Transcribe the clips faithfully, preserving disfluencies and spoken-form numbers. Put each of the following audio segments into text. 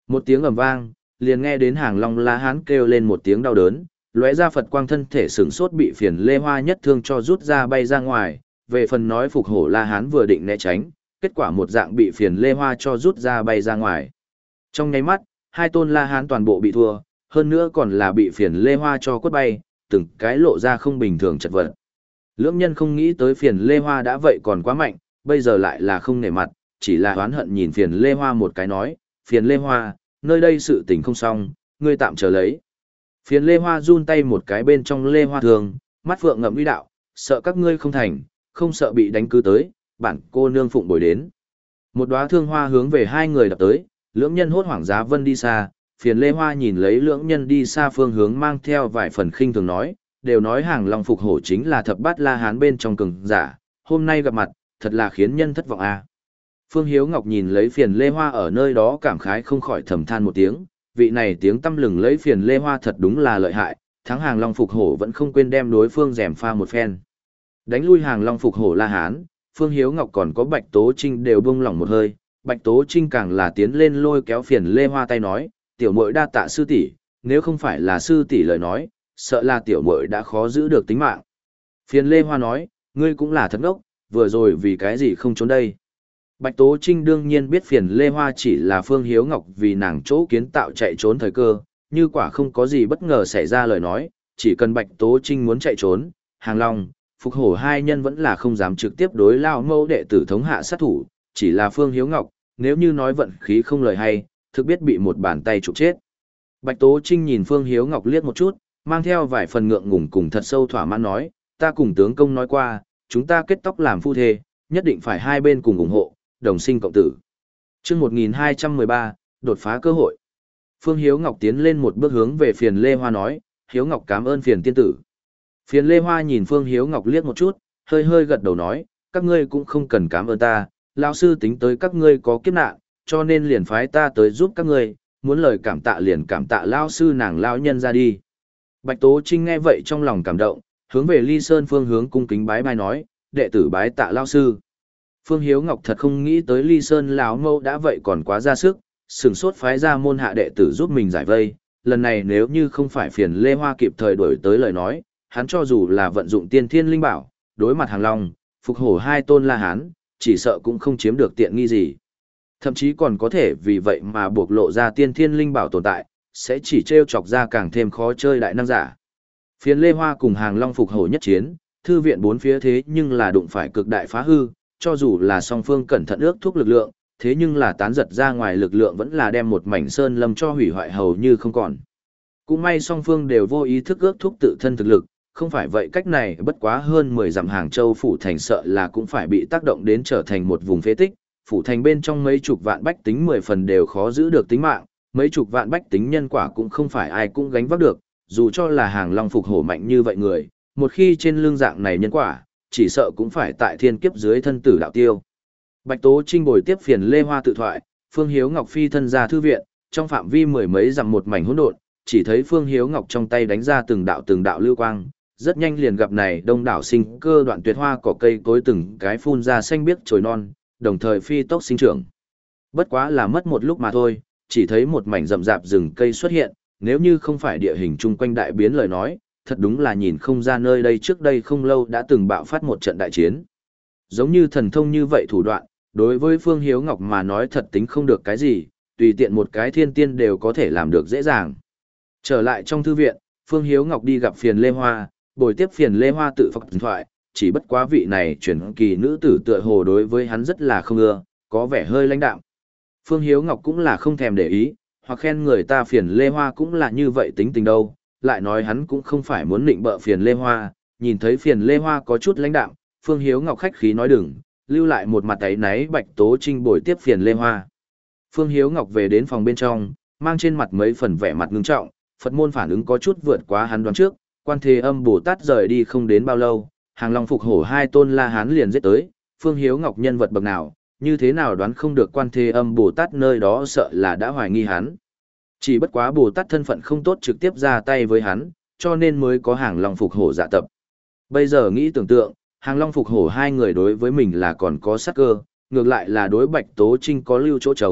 Một tiếng ầm vang, liền nghe đến Hàng Long La Hán kêu lên một tiếng đau đớn, lóe ra Phật quang thân thể sửng sốt bị phiền lê hoa nhất thương cho rút ra bay ra ngoài, về phần nói phục hổ La Hán vừa định né tránh, kết quả một dạng bị phiền lê hoa cho rút ra bay ra ngoài. Trong nháy mắt, hai tôn La Hán toàn bộ bị thua, hơn nữa còn là bị phiền lê hoa cho quất bay, từng cái lộ ra không bình thường chật vật. Lưỡng nhân không nghĩ tới phiền lê hoa đã vậy còn quá mạnh, bây giờ lại là không nể mặt, chỉ là oán hận nhìn phiền lê hoa một cái nói, phiền lê hoa, nơi đây sự tình không xong, ngươi tạm chờ lấy. Phiền lê hoa run tay một cái bên trong lê hoa thường, mắt phượng ngậm uy đạo, sợ các ngươi không thành, không sợ bị đánh cứ tới, bản cô nương phụng bồi đến. Một đóa thương hoa hướng về hai người đập tới, lưỡng nhân hốt hoảng giá vân đi xa, phiền lê hoa nhìn lấy lưỡng nhân đi xa phương hướng mang theo vài phần khinh thường nói, đều nói Hàng Long phục hổ chính là thập bát La Hán bên trong cường giả, hôm nay gặp mặt, thật là khiến nhân thất vọng a. Phương Hiếu Ngọc nhìn lấy phiền lê hoa ở nơi đó cảm khái không khỏi thầm than một tiếng, vị này tiếng tâm lừng lấy phiền lê hoa thật đúng là lợi hại, thắng Hàng Long phục hổ vẫn không quên đem đối phương rèm pha một phen. Đánh lui Hàng Long phục hổ La Hán, Phương Hiếu Ngọc còn có Bạch Tố Trinh đều buông lỏng một hơi, Bạch Tố Trinh càng là tiến lên lôi kéo phiền lê hoa tay nói, tiểu muội đa tạ sư tỷ, nếu không phải là sư tỷ lời nói, sợ là tiểu muội đã khó giữ được tính mạng. Phiền lê hoa nói, ngươi cũng là thật ngốc, vừa rồi vì cái gì không trốn đây. Bạch Tố Trinh đương nhiên biết phiền lê hoa chỉ là Phương Hiếu Ngọc vì nàng chỗ kiến tạo chạy trốn thời cơ, như quả không có gì bất ngờ xảy ra lời nói, chỉ cần Bạch Tố Trinh muốn chạy trốn, Hàng Long, Phục Hổ hai nhân vẫn là không dám trực tiếp đối lao mâu đệ tử thống hạ sát thủ, chỉ là Phương Hiếu Ngọc, nếu như nói vận khí không lời hay, thực biết bị một bàn tay chụp chết. Bạch Tố Trinh nhìn Phương Hiếu Ngọc liếc một chút, mang theo vài phần ngượng ngùng cùng thật sâu thỏa mãn nói, ta cùng tướng công nói qua, chúng ta kết tóc làm phu thê, nhất định phải hai bên cùng ủng hộ, đồng sinh cộng tử. Chương một nghìn hai trăm mười ba, đột phá cơ hội. Phương Hiếu Ngọc tiến lên một bước hướng về phiền lê hoa nói, Hiếu Ngọc cảm ơn phiền tiên tử. Phiền lê hoa nhìn Phương Hiếu Ngọc liếc một chút, hơi hơi gật đầu nói, các ngươi cũng không cần cảm ơn ta, lão sư tính tới các ngươi có kiếp nạn, cho nên liền phái ta tới giúp các ngươi, muốn lời cảm tạ liền cảm tạ lão sư nàng lão nhân ra đi. Bạch Tố Trinh nghe vậy trong lòng cảm động, hướng về Ly Sơn phương hướng cung kính bái bai nói, đệ tử bái tạ lão sư. Phương Hiếu Ngọc thật không nghĩ tới Ly Sơn lão mâu đã vậy còn quá ra sức, sừng sốt phái ra môn hạ đệ tử giúp mình giải vây, lần này nếu như không phải phiền Lê Hoa kịp thời đuổi tới lời nói, hắn cho dù là vận dụng tiên thiên linh bảo, đối mặt Hàng Long, Phục Hổ hai tôn La Hán, chỉ sợ cũng không chiếm được tiện nghi gì. Thậm chí còn có thể vì vậy mà buộc lộ ra tiên thiên linh bảo tồn tại, sẽ chỉ trêu chọc ra càng thêm khó chơi đại năng giả. Phiền Lê Hoa cùng Hàng Long Phục Hổ nhất chiến, thư viện bốn phía thế nhưng là đụng phải cực đại phá hư, cho dù là song phương cẩn thận ước thúc lực lượng, thế nhưng là tán giật ra ngoài lực lượng vẫn là đem một mảnh sơn lâm cho hủy hoại hầu như không còn. Cũng may song phương đều vô ý thức ước thúc tự thân thực lực, không phải vậy cách này bất quá hơn mười dặm Hàng Châu phủ thành sợ là cũng phải bị tác động đến trở thành một vùng phế tích, phủ thành bên trong mấy chục vạn bách tính mười phần đều khó giữ được tính mạng, mấy chục vạn bách tính nhân quả cũng không phải ai cũng gánh vác được, dù cho là Hàng Long Phục Hổ mạnh như vậy người, một khi trên lưng dạng này nhân quả, chỉ sợ cũng phải tại thiên kiếp dưới thân tử đạo tiêu. Bạch Tố Trinh bồi tiếp phiền Lê Hoa tự thoại, Phương Hiếu Ngọc phi thân ra thư viện, trong phạm vi mười mấy dặm một mảnh hỗn độn, chỉ thấy Phương Hiếu Ngọc trong tay đánh ra từng đạo từng đạo lưu quang, rất nhanh liền gặp này đông đảo sinh cơ đoạn tuyệt hoa cỏ cây cối từng cái phun ra xanh biếc chồi non, đồng thời phi tốc sinh trưởng. Bất quá là mất một lúc mà thôi, chỉ thấy một mảnh rậm rạp rừng cây xuất hiện, nếu như không phải địa hình chung quanh đại biến lời nói, thật đúng là nhìn không ra nơi đây trước đây không lâu đã từng bạo phát một trận đại chiến. Giống như thần thông như vậy thủ đoạn, đối với Phương Hiếu Ngọc mà nói thật tính không được cái gì, tùy tiện một cái thiên tiên đều có thể làm được dễ dàng. Trở lại trong thư viện, Phương Hiếu Ngọc đi gặp phiền Lê Hoa, bồi tiếp phiền Lê Hoa tự phật thoại, chỉ bất quá vị này chuyển kỳ nữ tử tựa hồ đối với hắn rất là không ưa, có vẻ hơi lãnh đạm. Phương Hiếu Ngọc cũng là không thèm để ý, hoặc khen người ta phiền Lê Hoa cũng là như vậy tính tình đâu, lại nói hắn cũng không phải muốn nịnh bợ phiền Lê Hoa, nhìn thấy phiền Lê Hoa có chút lãnh đạm, Phương Hiếu Ngọc khách khí nói đừng, lưu lại một mặt ấy náy Bạch Tố Trinh bồi tiếp phiền Lê Hoa. Phương Hiếu Ngọc về đến phòng bên trong, mang trên mặt mấy phần vẻ mặt ngưng trọng, Phật môn phản ứng có chút vượt quá hắn đoán trước, Quan Thế Âm Bồ Tát rời đi không đến bao lâu, Hàng Long Phục Hổ hai tôn La Hán liền giết tới, Phương Hiếu Ngọc nhân vật bậc nào, như thế nào đoán không được Quan Thế Âm Bồ Tát nơi đó sợ là đã hoài nghi hắn. Chỉ bất quá Bồ Tát thân phận không tốt trực tiếp ra tay với hắn, cho nên mới có Hàng Long Phục Hổ dạ tập. Bây giờ nghĩ tưởng tượng, Hàng Long Phục Hổ hai người đối với mình là còn có sát cơ, ngược lại là đối Bạch Tố Trinh có lưu chỗ trống,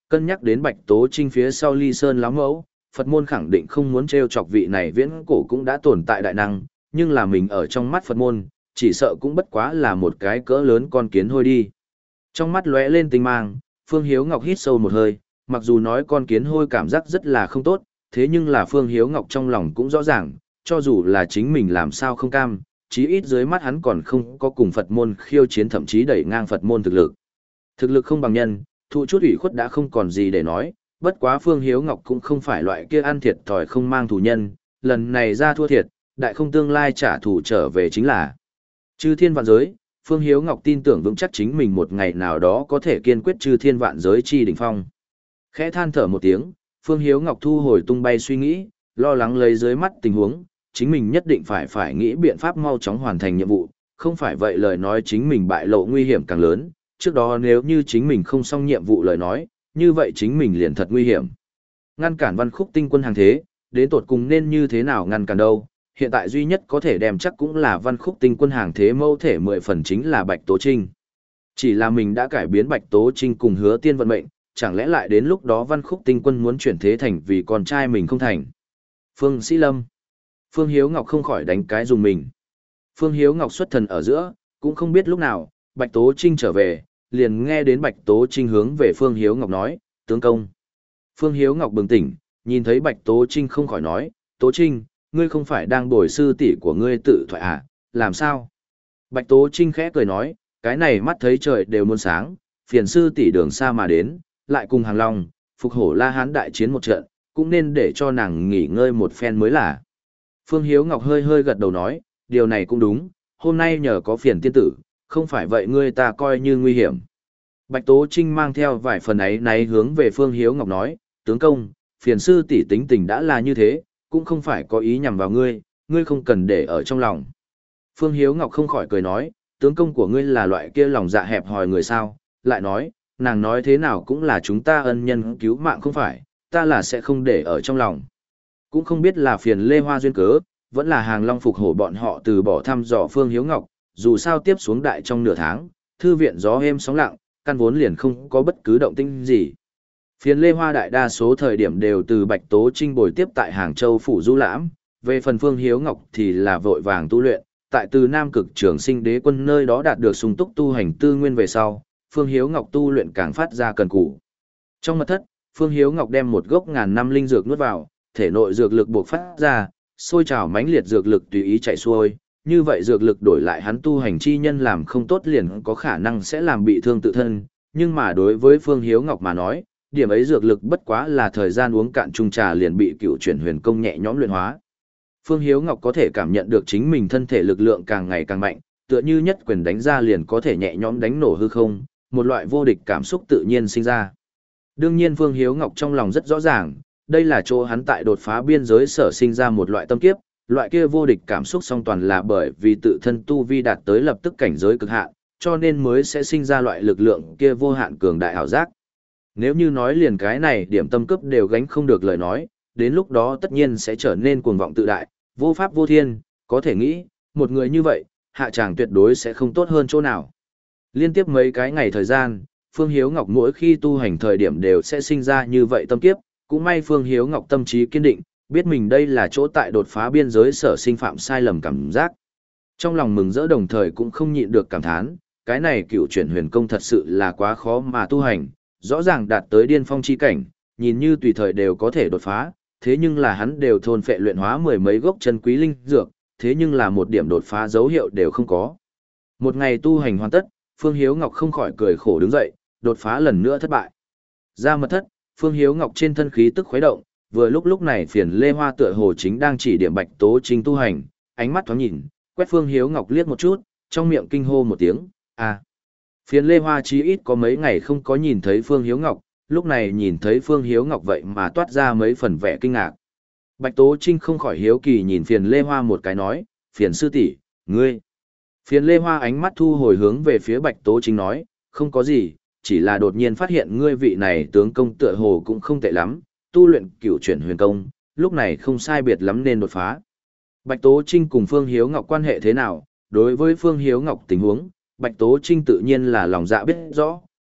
Cân nhắc đến Bạch Tố Trinh phía sau Ly Sơn láo mẫu, Phật môn khẳng định không muốn trêu chọc vị này viễn cổ cũng đã tồn tại đại năng, nhưng là mình ở trong mắt Phật môn, chỉ sợ cũng bất quá là một cái cỡ lớn con kiến hôi đi. Trong mắt lóe lên tinh mang, Phương Hiếu Ngọc hít sâu một hơi, mặc dù nói con kiến hôi cảm giác rất là không tốt, thế nhưng là Phương Hiếu Ngọc trong lòng cũng rõ ràng, cho dù là chính mình làm sao không cam, chí ít dưới mắt hắn còn không có cùng Phật môn khiêu chiến, thậm chí đẩy ngang Phật môn thực lực. Thực lực không bằng nhân, thụ chút ủy khuất đã không còn gì để nói, bất quá Phương Hiếu Ngọc cũng không phải loại kia ăn thiệt thòi không mang thù nhân, lần này ra thua thiệt, đại không tương lai trả thù trở về chính là. Chư thiên vạn giới, Phương Hiếu Ngọc tin tưởng vững chắc chính mình một ngày nào đó có thể kiên quyết chư thiên vạn giới chi đỉnh phong. Khẽ than thở một tiếng, Phương Hiếu Ngọc thu hồi tung bay suy nghĩ, lo lắng lấy dưới mắt tình huống, chính mình nhất định phải phải nghĩ biện pháp mau chóng hoàn thành nhiệm vụ, không phải vậy lời nói chính mình bại lộ nguy hiểm càng lớn, trước đó nếu như chính mình không xong nhiệm vụ lời nói, như vậy chính mình liền thật nguy hiểm. Ngăn cản Văn Khúc Tinh Quân hàng thế, đến tột cùng nên như thế nào ngăn cản đâu, hiện tại duy nhất có thể đem chắc cũng là Văn Khúc Tinh Quân hàng thế mâu thể mười phần chính là Bạch Tố Trinh. Chỉ là mình đã cải biến Bạch Tố Trinh cùng Hứa Tiên vận mệnh, chẳng lẽ lại đến lúc đó Văn Khúc Tinh Quân muốn chuyển thế thành vì con trai mình không thành. Phương Sĩ Lâm. Phương Hiếu Ngọc không khỏi đánh cái dùng mình. Phương Hiếu Ngọc xuất thần ở giữa, cũng không biết lúc nào, Bạch Tố Trinh trở về, liền nghe đến Bạch Tố Trinh hướng về Phương Hiếu Ngọc nói, tướng công. Phương Hiếu Ngọc bừng tỉnh, nhìn thấy Bạch Tố Trinh không khỏi nói, Tố Trinh, ngươi không phải đang bồi sư tỷ của ngươi tự thoại à, làm sao? Bạch Tố Trinh khẽ cười nói, cái này mắt thấy trời đều muôn sáng, phiền sư tỷ đường xa mà đến, lại cùng Hàng Long, phục hổ La Hán đại chiến một trận, cũng nên để cho nàng nghỉ ngơi một phen mới là. Phương Hiếu Ngọc hơi hơi gật đầu nói, điều này cũng đúng, hôm nay nhờ có phiền tiên tử, không phải vậy ngươi ta coi như nguy hiểm. Bạch Tố Trinh mang theo vài phần ấy náy hướng về Phương Hiếu Ngọc nói, tướng công, phiền sư tỷ tính tình đã là như thế, cũng không phải có ý nhằm vào ngươi, ngươi không cần để ở trong lòng. Phương Hiếu Ngọc không khỏi cười nói, tướng công của ngươi là loại kia lòng dạ hẹp hòi người sao, lại nói, nàng nói thế nào cũng là chúng ta ân nhân cứu mạng không phải, ta là sẽ không để ở trong lòng. Cũng không biết là phiền Lê Hoa duyên cớ, vẫn là Hàng Long phục hổ bọn họ từ bỏ thăm dò Phương Hiếu Ngọc, dù sao tiếp xuống đại trong nửa tháng, thư viện gió êm sóng lặng, căn vốn liền không có bất cứ động tĩnh gì. Phiền Lê Hoa đại đa số thời điểm đều từ Bạch Tố Trinh bồi tiếp tại Hàng Châu phủ du lãm, về phần Phương Hiếu Ngọc thì là vội vàng tu luyện, tại từ Nam Cực Trường Sinh Đế Quân nơi đó đạt được sung túc tu hành tư nguyên về sau, Phương Hiếu Ngọc tu luyện càng phát ra cần cù. Trong mật thất, Phương Hiếu Ngọc đem một gốc ngàn năm linh dược nuốt vào, thể nội dược lực bộc phát ra, sôi trào mãnh liệt dược lực tùy ý chạy xuôi, như vậy dược lực đổi lại hắn tu hành chi nhân làm không tốt liền có khả năng sẽ làm bị thương tự thân, nhưng mà đối với Phương Hiếu Ngọc mà nói, điểm ấy dược lực bất quá là thời gian uống cạn chung trà liền bị cựu chuyển huyền công nhẹ nhõm luyện hóa. Phương Hiếu Ngọc có thể cảm nhận được chính mình thân thể lực lượng càng ngày càng mạnh, tựa như nhất quyền đánh ra liền có thể nhẹ nhõm đánh nổ hư không, một loại vô địch cảm xúc tự nhiên sinh ra. Đương nhiên Phương Hiếu Ngọc trong lòng rất rõ ràng, đây là chỗ hắn tại đột phá biên giới sở sinh ra một loại tâm kiếp, loại kia vô địch cảm xúc song toàn là bởi vì tự thân tu vi đạt tới lập tức cảnh giới cực hạn, cho nên mới sẽ sinh ra loại lực lượng kia vô hạn cường đại ảo giác. Nếu như nói liền cái này điểm tâm cấp đều gánh không được lời nói, đến lúc đó tất nhiên sẽ trở nên cuồng vọng tự đại, vô pháp vô thiên, có thể nghĩ, một người như vậy, hạ tràng tuyệt đối sẽ không tốt hơn chỗ nào. Liên tiếp mấy cái ngày thời gian, Phương Hiếu Ngọc mỗi khi tu hành thời điểm đều sẽ sinh ra như vậy tâm kiếp, cũng may Phương Hiếu Ngọc tâm trí kiên định, biết mình đây là chỗ tại đột phá biên giới sở sinh phạm sai lầm cảm giác. Trong lòng mừng rỡ đồng thời cũng không nhịn được cảm thán, cái này cựu chuyển huyền công thật sự là quá khó mà tu hành, rõ ràng đạt tới điên phong chi cảnh, nhìn như tùy thời đều có thể đột phá, thế nhưng là hắn đều thôn phệ luyện hóa mười mấy gốc chân quý linh dược, thế nhưng là một điểm đột phá dấu hiệu đều không có. Một ngày tu hành hoàn tất, Phương Hiếu Ngọc không khỏi cười khổ đứng dậy, đột phá lần nữa thất bại. Ra mật thất, Phương Hiếu Ngọc trên thân khí tức khuấy động, vừa lúc lúc này phiền Lê Hoa tựa hồ chính đang chỉ điểm Bạch Tố Trinh tu hành, ánh mắt thoáng nhìn, quét Phương Hiếu Ngọc liếc một chút, trong miệng kinh hô một tiếng, à. Phiền Lê Hoa chí ít có mấy ngày không có nhìn thấy Phương Hiếu Ngọc, lúc này nhìn thấy Phương Hiếu Ngọc vậy mà toát ra mấy phần vẻ kinh ngạc. Bạch Tố Trinh không khỏi hiếu kỳ nhìn phiền Lê Hoa một cái nói, phiền sư tỷ, ngươi. Phiền Lê Hoa ánh mắt thu hồi hướng về phía Bạch Tố Trinh nói, không có gì, chỉ là đột nhiên phát hiện ngươi vị này tướng công tựa hồ cũng không tệ lắm, tu luyện cửu chuyển huyền công, lúc này không sai biệt lắm nên đột phá. Bạch Tố Trinh cùng Phương Hiếu Ngọc quan hệ thế nào, đối với Phương Hiếu Ngọc tình huống, Bạch Tố Trinh tự nhiên là lòng dạ biết rõ,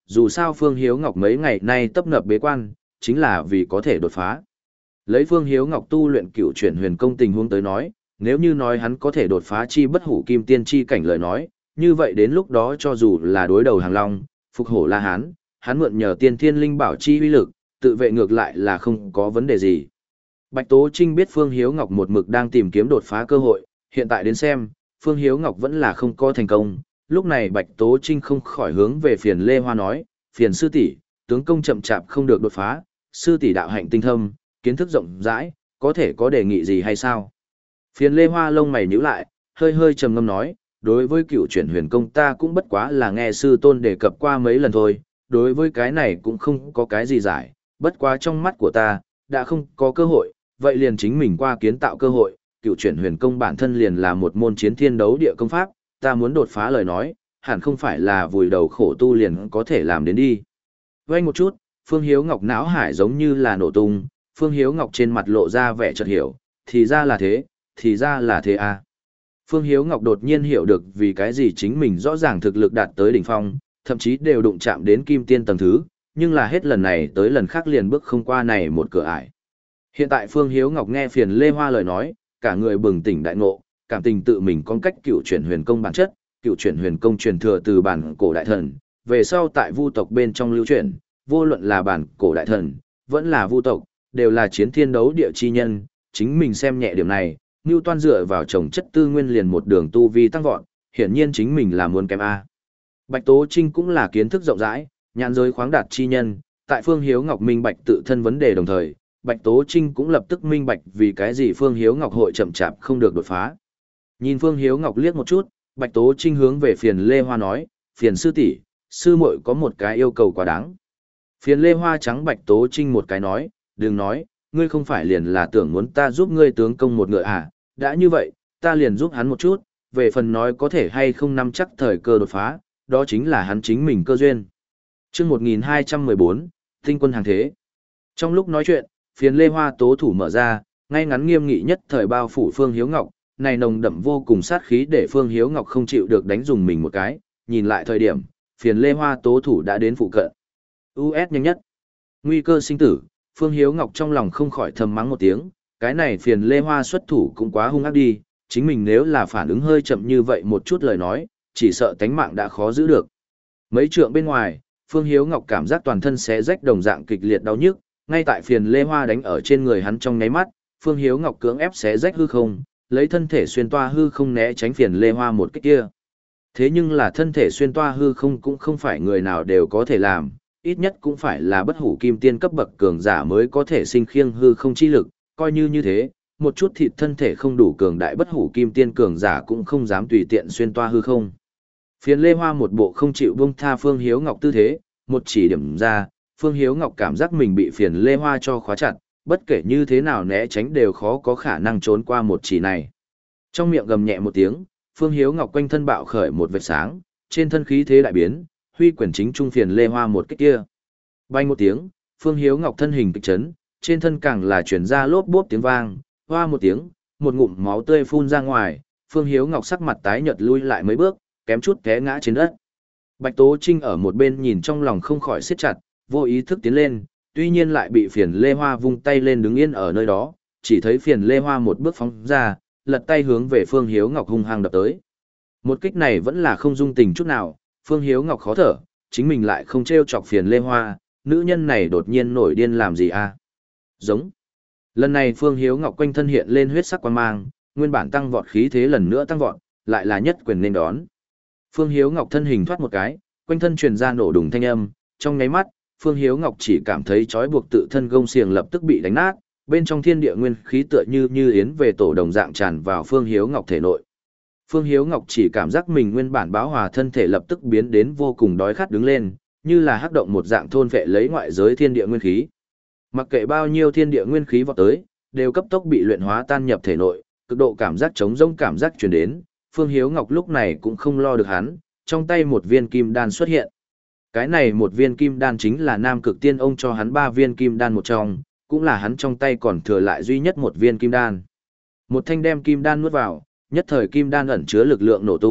dù sao Phương Hiếu Ngọc mấy ngày nay tấp nập bế quan, chính là vì có thể đột phá. Lấy Phương Hiếu Ngọc tu luyện cựu chuyển huyền công tình huống tới nói, nếu như nói hắn có thể đột phá chi bất hủ kim tiên chi cảnh lời nói, như vậy đến lúc đó cho dù là đối đầu hàng long, phục hổ la hán, hắn mượn nhờ tiên thiên linh bảo chi uy lực, tự vệ ngược lại là không có vấn đề gì. Bạch Tố Trinh biết Phương Hiếu Ngọc một mực đang tìm kiếm đột phá cơ hội, hiện tại đến xem, Phương Hiếu Ngọc vẫn là không có thành công. Lúc này Bạch Tố Trinh không khỏi hướng về Phiền Lê Hoa nói, Phiền sư tỷ, tướng công chậm chạp không được đột phá, sư tỷ đạo hạnh tinh thâm, kiến thức rộng rãi, có thể có đề nghị gì hay sao? Phiền Lê Hoa lông mày nhíu lại, hơi hơi trầm ngâm nói, đối với cựu chuyển huyền công ta cũng bất quá là nghe sư tôn đề cập qua mấy lần thôi, đối với cái này cũng không có cái gì giải, bất quá trong mắt của ta, đã không có cơ hội, vậy liền chính mình qua kiến tạo cơ hội, cựu chuyển huyền công bản thân liền là một môn chiến thiên đấu địa công pháp, ta muốn đột phá lời nói, hẳn không phải là vùi đầu khổ tu liền có thể làm đến đi. Vây một chút, Phương Hiếu Ngọc não hải giống như là nổ tung, Phương Hiếu Ngọc trên mặt lộ ra vẻ chợt hiểu, thì ra là thế, thì ra là thế à. Phương Hiếu Ngọc đột nhiên hiểu được vì cái gì chính mình rõ ràng thực lực đạt tới đỉnh phong, thậm chí đều đụng chạm đến kim tiên tầng thứ, nhưng là hết lần này tới lần khác liền bước không qua này một cửa ải. Hiện tại Phương Hiếu Ngọc nghe Phiền Lê Hoa lời nói, cả người bừng tỉnh đại ngộ, cảm tình tự mình có cách cựu chuyển huyền công bản chất, cựu chuyển huyền công truyền thừa từ bản cổ đại thần, về sau tại vu tộc bên trong lưu truyền, vô luận là bản cổ đại thần, vẫn là vu tộc, đều là chiến thiên đấu địa chi nhân, chính mình xem nhẹ điểm này, Ngưu Toan dựa vào trồng chất tư nguyên liền một đường tu vi tăng vọt, hiển nhiên chính mình là muốn kém a. Bạch Tố Trinh cũng là kiến thức rộng rãi, nhãn giới khoáng đạt chi nhân, tại Phương Hiếu Ngọc minh bạch tự thân vấn đề đồng thời, Bạch Tố Trinh cũng lập tức minh bạch vì cái gì Phương Hiếu Ngọc hội chậm chạp không được đột phá. Nhìn Phương Hiếu Ngọc liếc một chút, Bạch Tố Trinh hướng về Phiền Lê Hoa nói, Phiền sư tỷ, sư muội có một cái yêu cầu quá đáng. Phiền Lê Hoa trắng Bạch Tố Trinh một cái nói, đừng nói, ngươi không phải liền là tưởng muốn ta giúp ngươi tướng công một ngựa à, đã như vậy, ta liền giúp hắn một chút, về phần nói có thể hay không nắm chắc thời cơ đột phá, đó chính là hắn chính mình cơ duyên. Chương một nghìn hai trăm mười bốn, Tinh quân hàng thế. Trong lúc nói chuyện, Phiền Lê Hoa tố thủ mở ra, ngay ngắn nghiêm nghị nhất thời bao phủ Phương Hiếu Ngọc, này nồng đậm vô cùng sát khí để Phương Hiếu Ngọc không chịu được đánh dùng mình một cái, nhìn lại thời điểm, Phiền Lê Hoa tố thủ đã đến phụ cận. u ét nhanh nhất. Nguy cơ sinh tử, Phương Hiếu Ngọc trong lòng không khỏi thầm mắng một tiếng, cái này Phiền Lê Hoa xuất thủ cũng quá hung ác đi, chính mình nếu là phản ứng hơi chậm như vậy một chút lời nói, chỉ sợ tánh mạng đã khó giữ được. Mấy trượng bên ngoài, Phương Hiếu Ngọc cảm giác toàn thân xé rách đồng dạng kịch liệt đau nhức, ngay tại Phiền Lê Hoa đánh ở trên người hắn trong nháy mắt, Phương Hiếu Ngọc cưỡng ép xé rách hư không, lấy thân thể xuyên toa hư không né tránh Phiền Lê Hoa một kích kia. Thế nhưng là thân thể xuyên toa hư không cũng không phải người nào đều có thể làm, ít nhất cũng phải là bất hủ kim tiên cấp bậc cường giả mới có thể sinh khiêng hư không chi lực, coi như như thế, một chút thịt thân thể không đủ cường đại bất hủ kim tiên cường giả cũng không dám tùy tiện xuyên toa hư không. Phiền Lê Hoa một bộ không chịu buông tha Phương Hiếu Ngọc tư thế, một chỉ điểm ra, Phương Hiếu Ngọc cảm giác mình bị Phiền Lê Hoa cho khóa chặt, bất kể như thế nào né tránh đều khó có khả năng trốn qua một chỉ này. Trong miệng gầm nhẹ một tiếng, Phương Hiếu Ngọc quanh thân bạo khởi một vệt sáng, trên thân khí thế đại biến, huy quyền chính trung Phiền Lê Hoa một kích kia. Bay một tiếng, Phương Hiếu Ngọc thân hình kịch chấn, trên thân càng là truyền ra lốp bốp tiếng vang, hoa một tiếng, một ngụm máu tươi phun ra ngoài, Phương Hiếu Ngọc sắc mặt tái nhợt lui lại mấy bước, kém chút té ngã trên đất. Bạch Tố Trinh ở một bên nhìn trong lòng không khỏi siết chặt, vô ý thức tiến lên, tuy nhiên lại bị Phiền Lê Hoa vung tay lên đứng yên ở nơi đó, chỉ thấy Phiền Lê Hoa một bước phóng ra, lật tay hướng về Phương Hiếu Ngọc hung hăng đập tới. Một kích này vẫn là không dung tình chút nào, Phương Hiếu Ngọc khó thở, chính mình lại không trêu chọc Phiền Lê Hoa, nữ nhân này đột nhiên nổi điên làm gì à? Giống. Lần này Phương Hiếu Ngọc quanh thân hiện lên huyết sắc quan mang, nguyên bản tăng vọt khí thế lần nữa tăng vọt, lại là nhất quyền nên đón. Phương Hiếu Ngọc thân hình thoát một cái, quanh thân truyền ra nổ đùng thanh âm, trong nháy mắt, Phương Hiếu Ngọc chỉ cảm thấy trói buộc tự thân gông xiềng lập tức bị đánh nát, bên trong thiên địa nguyên khí tựa như như yến về tổ đồng dạng tràn vào Phương Hiếu Ngọc thể nội. Phương Hiếu Ngọc chỉ cảm giác mình nguyên bản báo hòa thân thể lập tức biến đến vô cùng đói khát đứng lên, như là hắc động một dạng thôn vệ lấy ngoại giới thiên địa nguyên khí. Mặc kệ bao nhiêu thiên địa nguyên khí vọt tới, đều cấp tốc bị luyện hóa tan nhập thể nội, cực độ cảm giác trống rỗng cảm giác truyền đến, Phương Hiếu Ngọc lúc này cũng không lo được hắn, trong tay một viên kim đan xuất hiện. Cái này một viên kim đan chính là Nam Cực Tiên ông cho hắn ba viên kim đan một trong, cũng là hắn trong tay còn thừa lại duy nhất một viên kim đan. Một thanh đem kim đan nuốt vào, nhất thời kim đan ẩn chứa lực lượng nổ tung,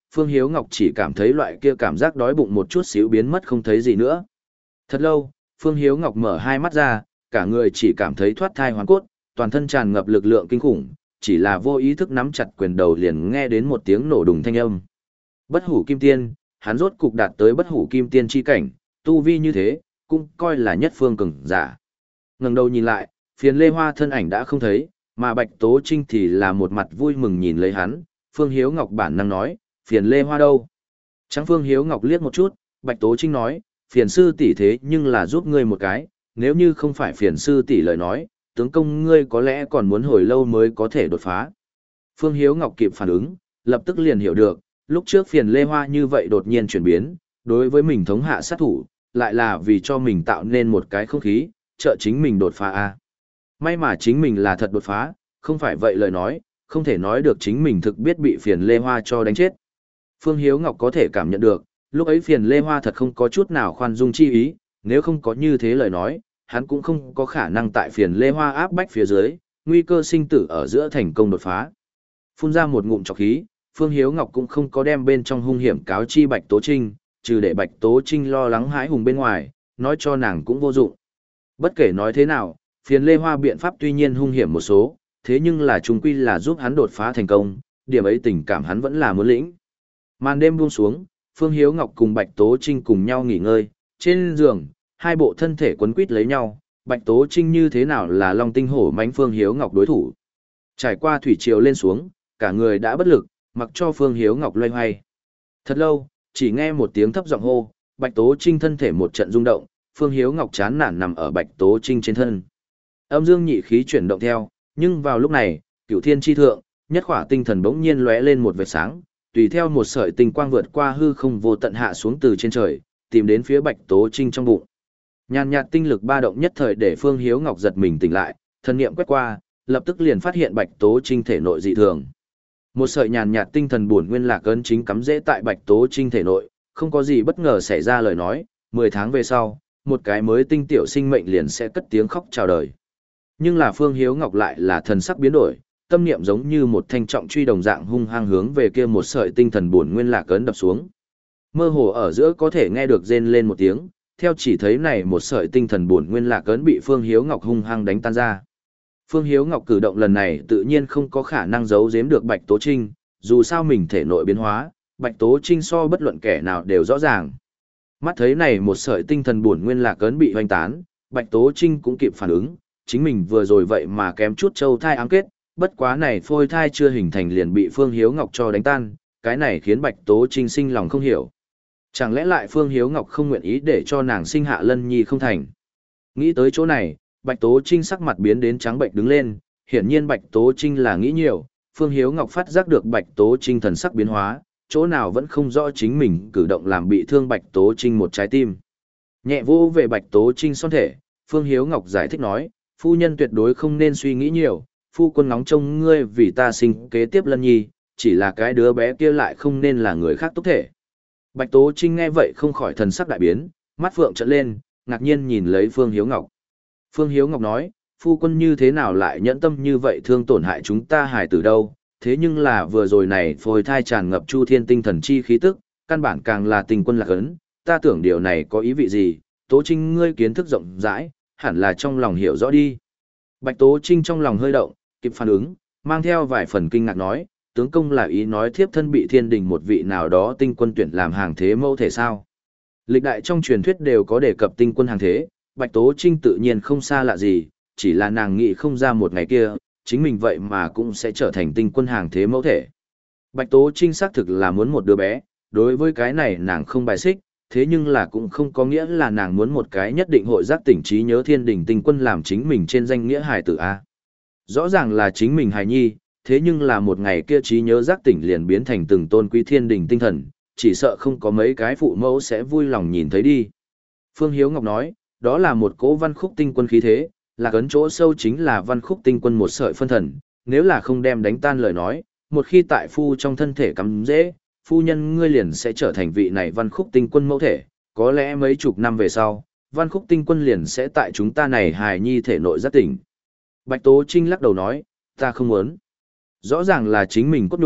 Phương Hiếu Ngọc chỉ cảm thấy loại kia cảm giác đói bụng một chút xíu biến mất không thấy gì nữa. Thật lâu, Phương Hiếu Ngọc mở hai mắt ra, cả người chỉ cảm thấy thoát thai hoàn cốt, toàn thân tràn ngập lực lượng kinh khủng, chỉ là vô ý thức nắm chặt quyền đầu liền nghe đến một tiếng nổ đùng thanh âm. Bất hủ kim tiên, hắn rốt cục đạt tới bất hủ kim tiên chi cảnh, tu vi như thế, cũng coi là nhất phương cường giả. Ngẩng đầu nhìn lại, phiền lê hoa thân ảnh đã không thấy, mà Bạch Tố Trinh thì là một mặt vui mừng nhìn lấy hắn, Phương Hiếu Ngọc bản năng nói, phiền lê hoa đâu? Trắng Phương Hiếu Ngọc liếc một chút, Bạch Tố Trinh nói, phiền sư tỷ thế nhưng là giúp ngươi một cái, nếu như không phải phiền sư tỷ lời nói, tướng công ngươi có lẽ còn muốn hồi lâu mới có thể đột phá. Phương Hiếu Ngọc kịp phản ứng, lập tức liền hiểu được, lúc trước phiền lê hoa như vậy đột nhiên chuyển biến, đối với mình thống hạ sát thủ, lại là vì cho mình tạo nên một cái không khí, trợ chính mình đột phá a. May mà chính mình là thật đột phá, không phải vậy lời nói, không thể nói được chính mình thực biết bị phiền lê hoa cho đánh chết. Phương Hiếu Ngọc có thể cảm nhận được, lúc ấy phiền lê hoa thật không có chút nào khoan dung chi ý, nếu không có như thế lời nói, hắn cũng không có khả năng tại phiền lê hoa áp bách phía dưới, nguy cơ sinh tử ở giữa thành công đột phá. Phun ra một ngụm trọc khí, Phương Hiếu Ngọc cũng không có đem bên trong hung hiểm cáo chi Bạch Tố Trinh, trừ để Bạch Tố Trinh lo lắng hãi hùng bên ngoài, nói cho nàng cũng vô dụng. Bất kể nói thế nào, phiền lê hoa biện pháp tuy nhiên hung hiểm một số, thế nhưng là chung quy là giúp hắn đột phá thành công, điểm ấy tình cảm hắn vẫn là muốn lĩnh. Màn đêm buông xuống, Phương Hiếu Ngọc cùng Bạch Tố Trinh cùng nhau nghỉ ngơi, trên giường, hai bộ thân thể quấn quýt lấy nhau, Bạch Tố Trinh như thế nào là Long Tinh Hổ mãnh Phương Hiếu Ngọc đối thủ. Trải qua thủy triều lên xuống, cả người đã bất lực, mặc cho Phương Hiếu Ngọc loay hoay. Thật lâu, chỉ nghe một tiếng thấp giọng hô, Bạch Tố Trinh thân thể một trận rung động, Phương Hiếu Ngọc chán nản nằm ở Bạch Tố Trinh trên thân. Âm dương nhị khí chuyển động theo, nhưng vào lúc này, Cửu Thiên chi thượng, nhất khỏa tinh thần bỗng nhiên lóe lên một vệt sáng, tùy theo một sợi tinh quang vượt qua hư không vô tận hạ xuống từ trên trời, tìm đến phía Bạch Tố Trinh trong bụng. Nhàn nhạt tinh lực ba động nhất thời để Phương Hiếu Ngọc giật mình tỉnh lại, thần niệm quét qua, lập tức liền phát hiện Bạch Tố Trinh thể nội dị thường. Một sợi nhàn nhạt tinh thần buồn nguyên lạc ấn chính cắm rễ tại Bạch Tố Trinh thể nội, không có gì bất ngờ xảy ra lời nói, mười tháng về sau, một cái mới tinh tiểu sinh mệnh liền sẽ cất tiếng khóc chào đời. Nhưng là Phương Hiếu Ngọc lại là thần sắc biến đổi, tâm niệm giống như một thanh trọng truy đồng dạng hung hăng hướng về kia một sợi tinh thần buồn nguyên lạc ấn đập xuống. Mơ hồ ở giữa có thể nghe được rên lên một tiếng, theo chỉ thấy này một sợi tinh thần buồn nguyên lạc ấn bị Phương Hiếu Ngọc hung hăng đánh tan ra. Phương Hiếu Ngọc cử động lần này tự nhiên không có khả năng giấu giếm được Bạch Tố Trinh, dù sao mình thể nội biến hóa, Bạch Tố Trinh so bất luận kẻ nào đều rõ ràng. Mắt thấy này một sợi tinh thần buồn nguyên lạc ấn bị hoành tán, Bạch Tố Trinh cũng kịp phản ứng, chính mình vừa rồi vậy mà kém chút châu thai ám kết, bất quá này phôi thai chưa hình thành liền bị Phương Hiếu Ngọc cho đánh tan, cái này khiến Bạch Tố Trinh sinh lòng không hiểu. Chẳng lẽ lại Phương Hiếu Ngọc không nguyện ý để cho nàng sinh hạ Lân Nhi không thành? Nghĩ tới chỗ này, Bạch Tố Trinh sắc mặt biến đến trắng bệnh đứng lên, hiển nhiên Bạch Tố Trinh là nghĩ nhiều, Phương Hiếu Ngọc phát giác được Bạch Tố Trinh thần sắc biến hóa, chỗ nào vẫn không rõ chính mình cử động làm bị thương Bạch Tố Trinh một trái tim. Nhẹ vô về Bạch Tố Trinh son thể, Phương Hiếu Ngọc giải thích nói, phu nhân tuyệt đối không nên suy nghĩ nhiều, phu quân ngóng trông ngươi vì ta sinh kế tiếp Lân Nhi, chỉ là cái đứa bé kia lại không nên là người khác túc thể. Bạch Tố Trinh nghe vậy không khỏi thần sắc đại biến, mắt phượng trợn lên, ngạc nhiên nhìn lấy Phương Hiếu Ngọc. Phương Hiếu Ngọc nói, phu quân như thế nào lại nhẫn tâm như vậy thương tổn hại chúng ta hài tử đâu, thế nhưng là vừa rồi này phôi thai tràn ngập chu thiên tinh thần chi khí tức, căn bản càng là tình quân lạc ấn, ta tưởng điều này có ý vị gì, Tố Trinh ngươi kiến thức rộng rãi, hẳn là trong lòng hiểu rõ đi. Bạch Tố Trinh trong lòng hơi động, kịp phản ứng, mang theo vài phần kinh ngạc nói, tướng công là ý nói thiếp thân bị thiên đình một vị nào đó tinh quân tuyển làm hàng thế mẫu thể sao. Lịch đại trong truyền thuyết đều có đề cập tinh quân hàng thế, Bạch Tố Trinh tự nhiên không xa lạ gì, chỉ là nàng nghĩ không ra một ngày kia, chính mình vậy mà cũng sẽ trở thành tinh quân hàng thế mẫu thể. Bạch Tố Trinh xác thực là muốn một đứa bé, đối với cái này nàng không bài xích, thế nhưng là cũng không có nghĩa là nàng muốn một cái nhất định hội giác tỉnh trí nhớ thiên đình tinh quân làm chính mình trên danh nghĩa hài tử A. Rõ ràng là chính mình hài nhi, thế nhưng là một ngày kia trí nhớ giác tỉnh liền biến thành từng tôn quý thiên đình tinh thần, chỉ sợ không có mấy cái phụ mẫu sẽ vui lòng nhìn thấy đi. Phương Hiếu Ngọc nói, đó là một cỗ văn khúc tinh quân khí thế, là cấn chỗ sâu chính là văn khúc tinh quân một sợi phân thần, nếu là không đem đánh tan lời nói, một khi tại phu trong thân thể cắm dễ, phu nhân ngươi liền sẽ trở thành vị này văn khúc tinh quân mẫu thể, có lẽ mấy chục năm về sau, văn khúc tinh quân liền sẽ tại chúng ta này hài nhi thể nội giác tỉnh. Bạch Tố Trinh lắc đầu nói, ta không muốn. Rõ ràng là chính mình cốt nhục,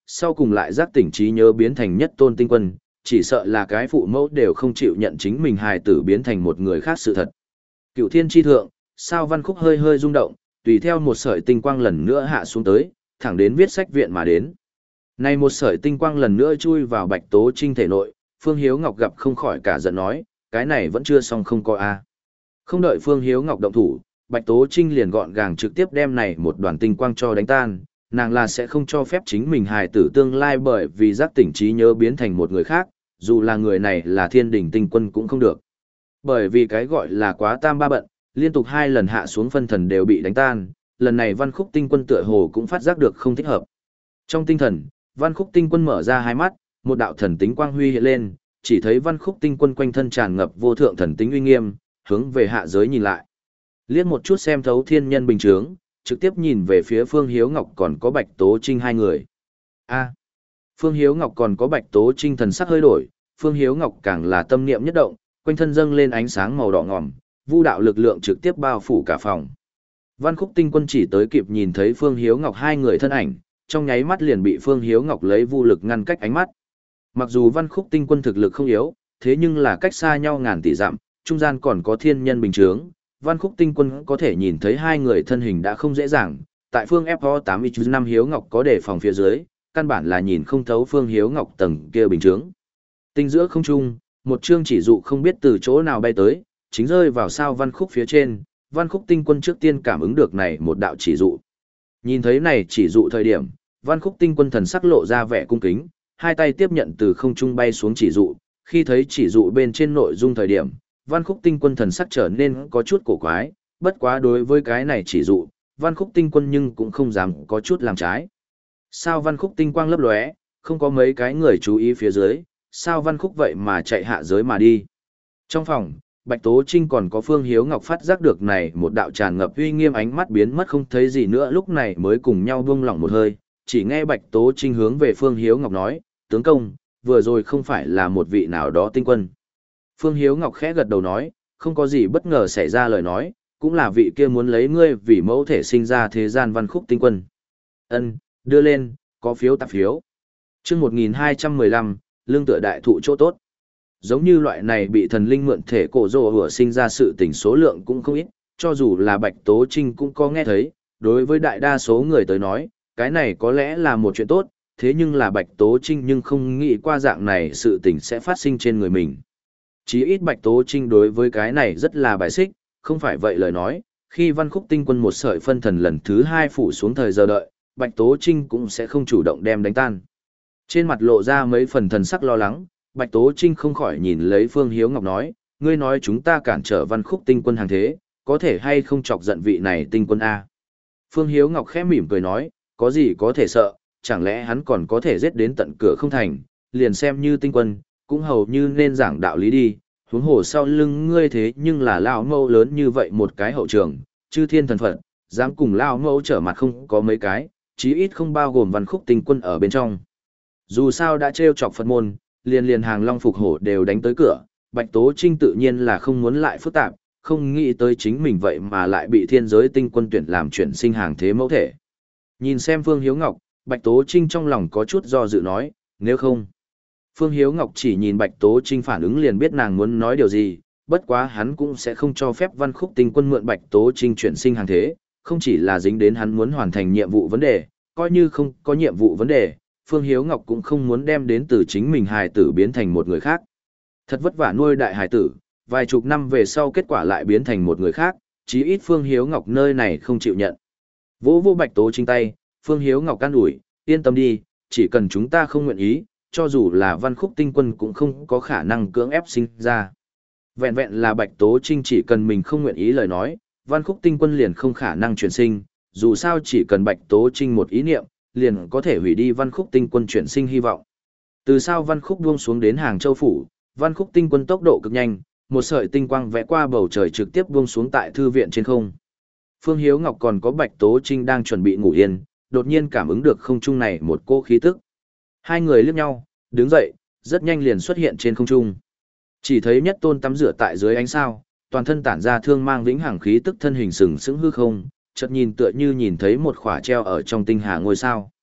sau cùng lại giác tỉnh trí nhớ biến thành nhất tôn tinh quân, chỉ sợ là cái phụ mẫu đều không chịu nhận chính mình hài tử biến thành một người khác sự thật. Cựu thiên tri thượng, sao văn khúc hơi hơi rung động, tùy theo một sợi tinh quang lần nữa hạ xuống tới, thẳng đến viết sách viện mà đến. Này một sợi tinh quang lần nữa chui vào Bạch Tố Trinh thể nội, Phương Hiếu Ngọc gặp không khỏi cả giận nói, cái này vẫn chưa xong không có a. Không đợi Phương Hiếu Ngọc động thủ, Bạch Tố Trinh liền gọn gàng trực tiếp đem này một đoàn tinh quang cho đánh tan, nàng là sẽ không cho phép chính mình hài tử tương lai bởi vì giác tỉnh trí nhớ biến thành một người khác, dù là người này là thiên đỉnh tinh quân cũng không được. Bởi vì cái gọi là quá tam ba bận, liên tục hai lần hạ xuống phân thần đều bị đánh tan, lần này Văn Khúc tinh quân tựa hồ cũng phát giác được không thích hợp. Trong tinh thần, Văn Khúc tinh quân mở ra hai mắt, một đạo thần tính quang huy hiện lên, chỉ thấy Văn Khúc tinh quân quanh thân tràn ngập vô thượng thần tính uy nghiêm, hướng về hạ giới nhìn lại. Liếc một chút xem thấu thiên nhân bình trướng, trực tiếp nhìn về phía Phương Hiếu Ngọc còn có Bạch Tố Trinh hai người. A. Phương Hiếu Ngọc còn có Bạch Tố Trinh thần sắc hơi đổi, Phương Hiếu Ngọc càng là tâm niệm nhất động, quanh thân dâng lên ánh sáng màu đỏ ngòm, vu đạo lực lượng trực tiếp bao phủ cả phòng. Văn Khúc tinh quân chỉ tới kịp nhìn thấy Phương Hiếu Ngọc hai người thân ảnh, trong nháy mắt liền bị Phương Hiếu Ngọc lấy vu lực ngăn cách ánh mắt. Mặc dù Văn Khúc tinh quân thực lực không yếu, thế nhưng là cách xa nhau ngàn tỷ dặm, trung gian còn có thiên nhân bình chướng, Văn Khúc tinh quân có thể nhìn thấy hai người thân hình đã không dễ dàng, tại phương ép o tám năm Hiếu Ngọc có đề phòng phía dưới, căn bản là nhìn không thấu Phương Hiếu Ngọc tầng kia bình chướng. Tinh giữa không trung, một chương chỉ dụ không biết từ chỗ nào bay tới, chính rơi vào sao Văn Khúc phía trên, Văn Khúc tinh quân trước tiên cảm ứng được này một đạo chỉ dụ. Nhìn thấy này chỉ dụ thời điểm, Văn Khúc tinh quân thần sắc lộ ra vẻ cung kính, hai tay tiếp nhận từ không trung bay xuống chỉ dụ, khi thấy chỉ dụ bên trên nội dung thời điểm, Văn Khúc tinh quân thần sắc trở nên có chút cổ quái, bất quá đối với cái này chỉ dụ, Văn Khúc tinh quân nhưng cũng không dám có chút làm trái. Sao Văn Khúc tinh quang lấp lóe, không có mấy cái người chú ý phía dưới, sao Văn Khúc vậy mà chạy hạ giới mà đi. Trong phòng, Bạch Tố Trinh còn có Phương Hiếu Ngọc phát giác được này một đạo tràn ngập uy nghiêm ánh mắt biến mất không thấy gì nữa, lúc này mới cùng nhau buông lỏng một hơi, chỉ nghe Bạch Tố Trinh hướng về Phương Hiếu Ngọc nói, tướng công, vừa rồi không phải là một vị nào đó tinh quân. Phương Hiếu Ngọc khẽ gật đầu nói, không có gì bất ngờ xảy ra lời nói, cũng là vị kia muốn lấy ngươi vì mẫu thể sinh ra thế gian Văn Khúc tinh quân. Ân, đưa lên, có phiếu tạp phiếu. Chương một nghìn hai trăm mười lăm, lương tựa đại thụ chỗ tốt. Giống như loại này bị thần linh mượn thể cổ rồ hửa sinh ra sự tình số lượng cũng không ít, cho dù là Bạch Tố Trinh cũng có nghe thấy, đối với đại đa số người tới nói, cái này có lẽ là một chuyện tốt, thế nhưng là Bạch Tố Trinh nhưng không nghĩ qua dạng này sự tình sẽ phát sinh trên người mình. Chí ít Bạch Tố Trinh đối với cái này rất là bài xích, không phải vậy lời nói, khi Văn Khúc tinh quân một sợi phân thần lần thứ hai phủ xuống thời giờ đợi, Bạch Tố Trinh cũng sẽ không chủ động đem đánh tan. Trên mặt lộ ra mấy phần thần sắc lo lắng, Bạch Tố Trinh không khỏi nhìn lấy Phương Hiếu Ngọc nói, ngươi nói chúng ta cản trở Văn Khúc tinh quân hàng thế, có thể hay không chọc giận vị này tinh quân A. Phương Hiếu Ngọc khẽ mỉm cười nói, có gì có thể sợ, chẳng lẽ hắn còn có thể giết đến tận cửa không thành, liền xem như tinh quân, cũng hầu như nên giảng đạo lý đi, huống hồ sau lưng ngươi thế nhưng là lão mâu lớn như vậy một cái hậu trường, chư thiên thần phật, dám cùng lão mâu trở mặt không có mấy cái, chí ít không bao gồm Văn Khúc tinh quân ở bên trong. Dù sao đã trêu chọc Phật môn, liền liền hàng long phục hổ đều đánh tới cửa, Bạch Tố Trinh tự nhiên là không muốn lại phức tạp, không nghĩ tới chính mình vậy mà lại bị thiên giới tinh quân tuyển làm chuyển sinh hàng thế mẫu thể. Nhìn xem Phương Hiếu Ngọc, Bạch Tố Trinh trong lòng có chút do dự nói, nếu không. Phương Hiếu Ngọc chỉ nhìn Bạch Tố Trinh phản ứng liền biết nàng muốn nói điều gì, bất quá hắn cũng sẽ không cho phép Văn Khúc tinh quân mượn Bạch Tố Trinh chuyển sinh hàng thế, không chỉ là dính đến hắn muốn hoàn thành nhiệm vụ vấn đề, coi như không có nhiệm vụ vấn đề, Phương Hiếu Ngọc cũng không muốn đem đến từ chính mình hài tử biến thành một người khác. Thật vất vả nuôi đại hài tử, vài chục năm về sau kết quả lại biến thành một người khác, chí ít Phương Hiếu Ngọc nơi này không chịu nhận. Vỗ vô Bạch Tố Trinh tay, Phương Hiếu Ngọc can ủi, yên tâm đi, chỉ cần chúng ta không nguyện ý, cho dù là Văn Khúc tinh quân cũng không có khả năng cưỡng ép sinh ra. Vẹn vẹn là Bạch Tố Trinh chỉ cần mình không nguyện ý lời nói, Văn Khúc tinh quân liền không khả năng chuyển sinh, dù sao chỉ cần Bạch Tố Trinh một ý niệm, liền có thể hủy đi Văn Khúc tinh quân chuyển sinh hy vọng. Từ sao Văn Khúc buông xuống đến Hàng Châu phủ, Văn Khúc tinh quân tốc độ cực nhanh, một sợi tinh quang vẽ qua bầu trời trực tiếp buông xuống tại thư viện trên không. Phương Hiếu Ngọc còn có Bạch Tố Trinh đang chuẩn bị ngủ yên, đột nhiên cảm ứng được không trung này một cỗ khí tức. Hai người liếc nhau, đứng dậy, rất nhanh liền xuất hiện trên không trung. Chỉ thấy nhất tôn tắm rửa tại dưới ánh sao, toàn thân tản ra thương mang vĩnh hằng khí tức thân hình sừng sững hư không, chợt nhìn tựa như nhìn thấy một khỏa treo ở trong tinh hà ngôi sao.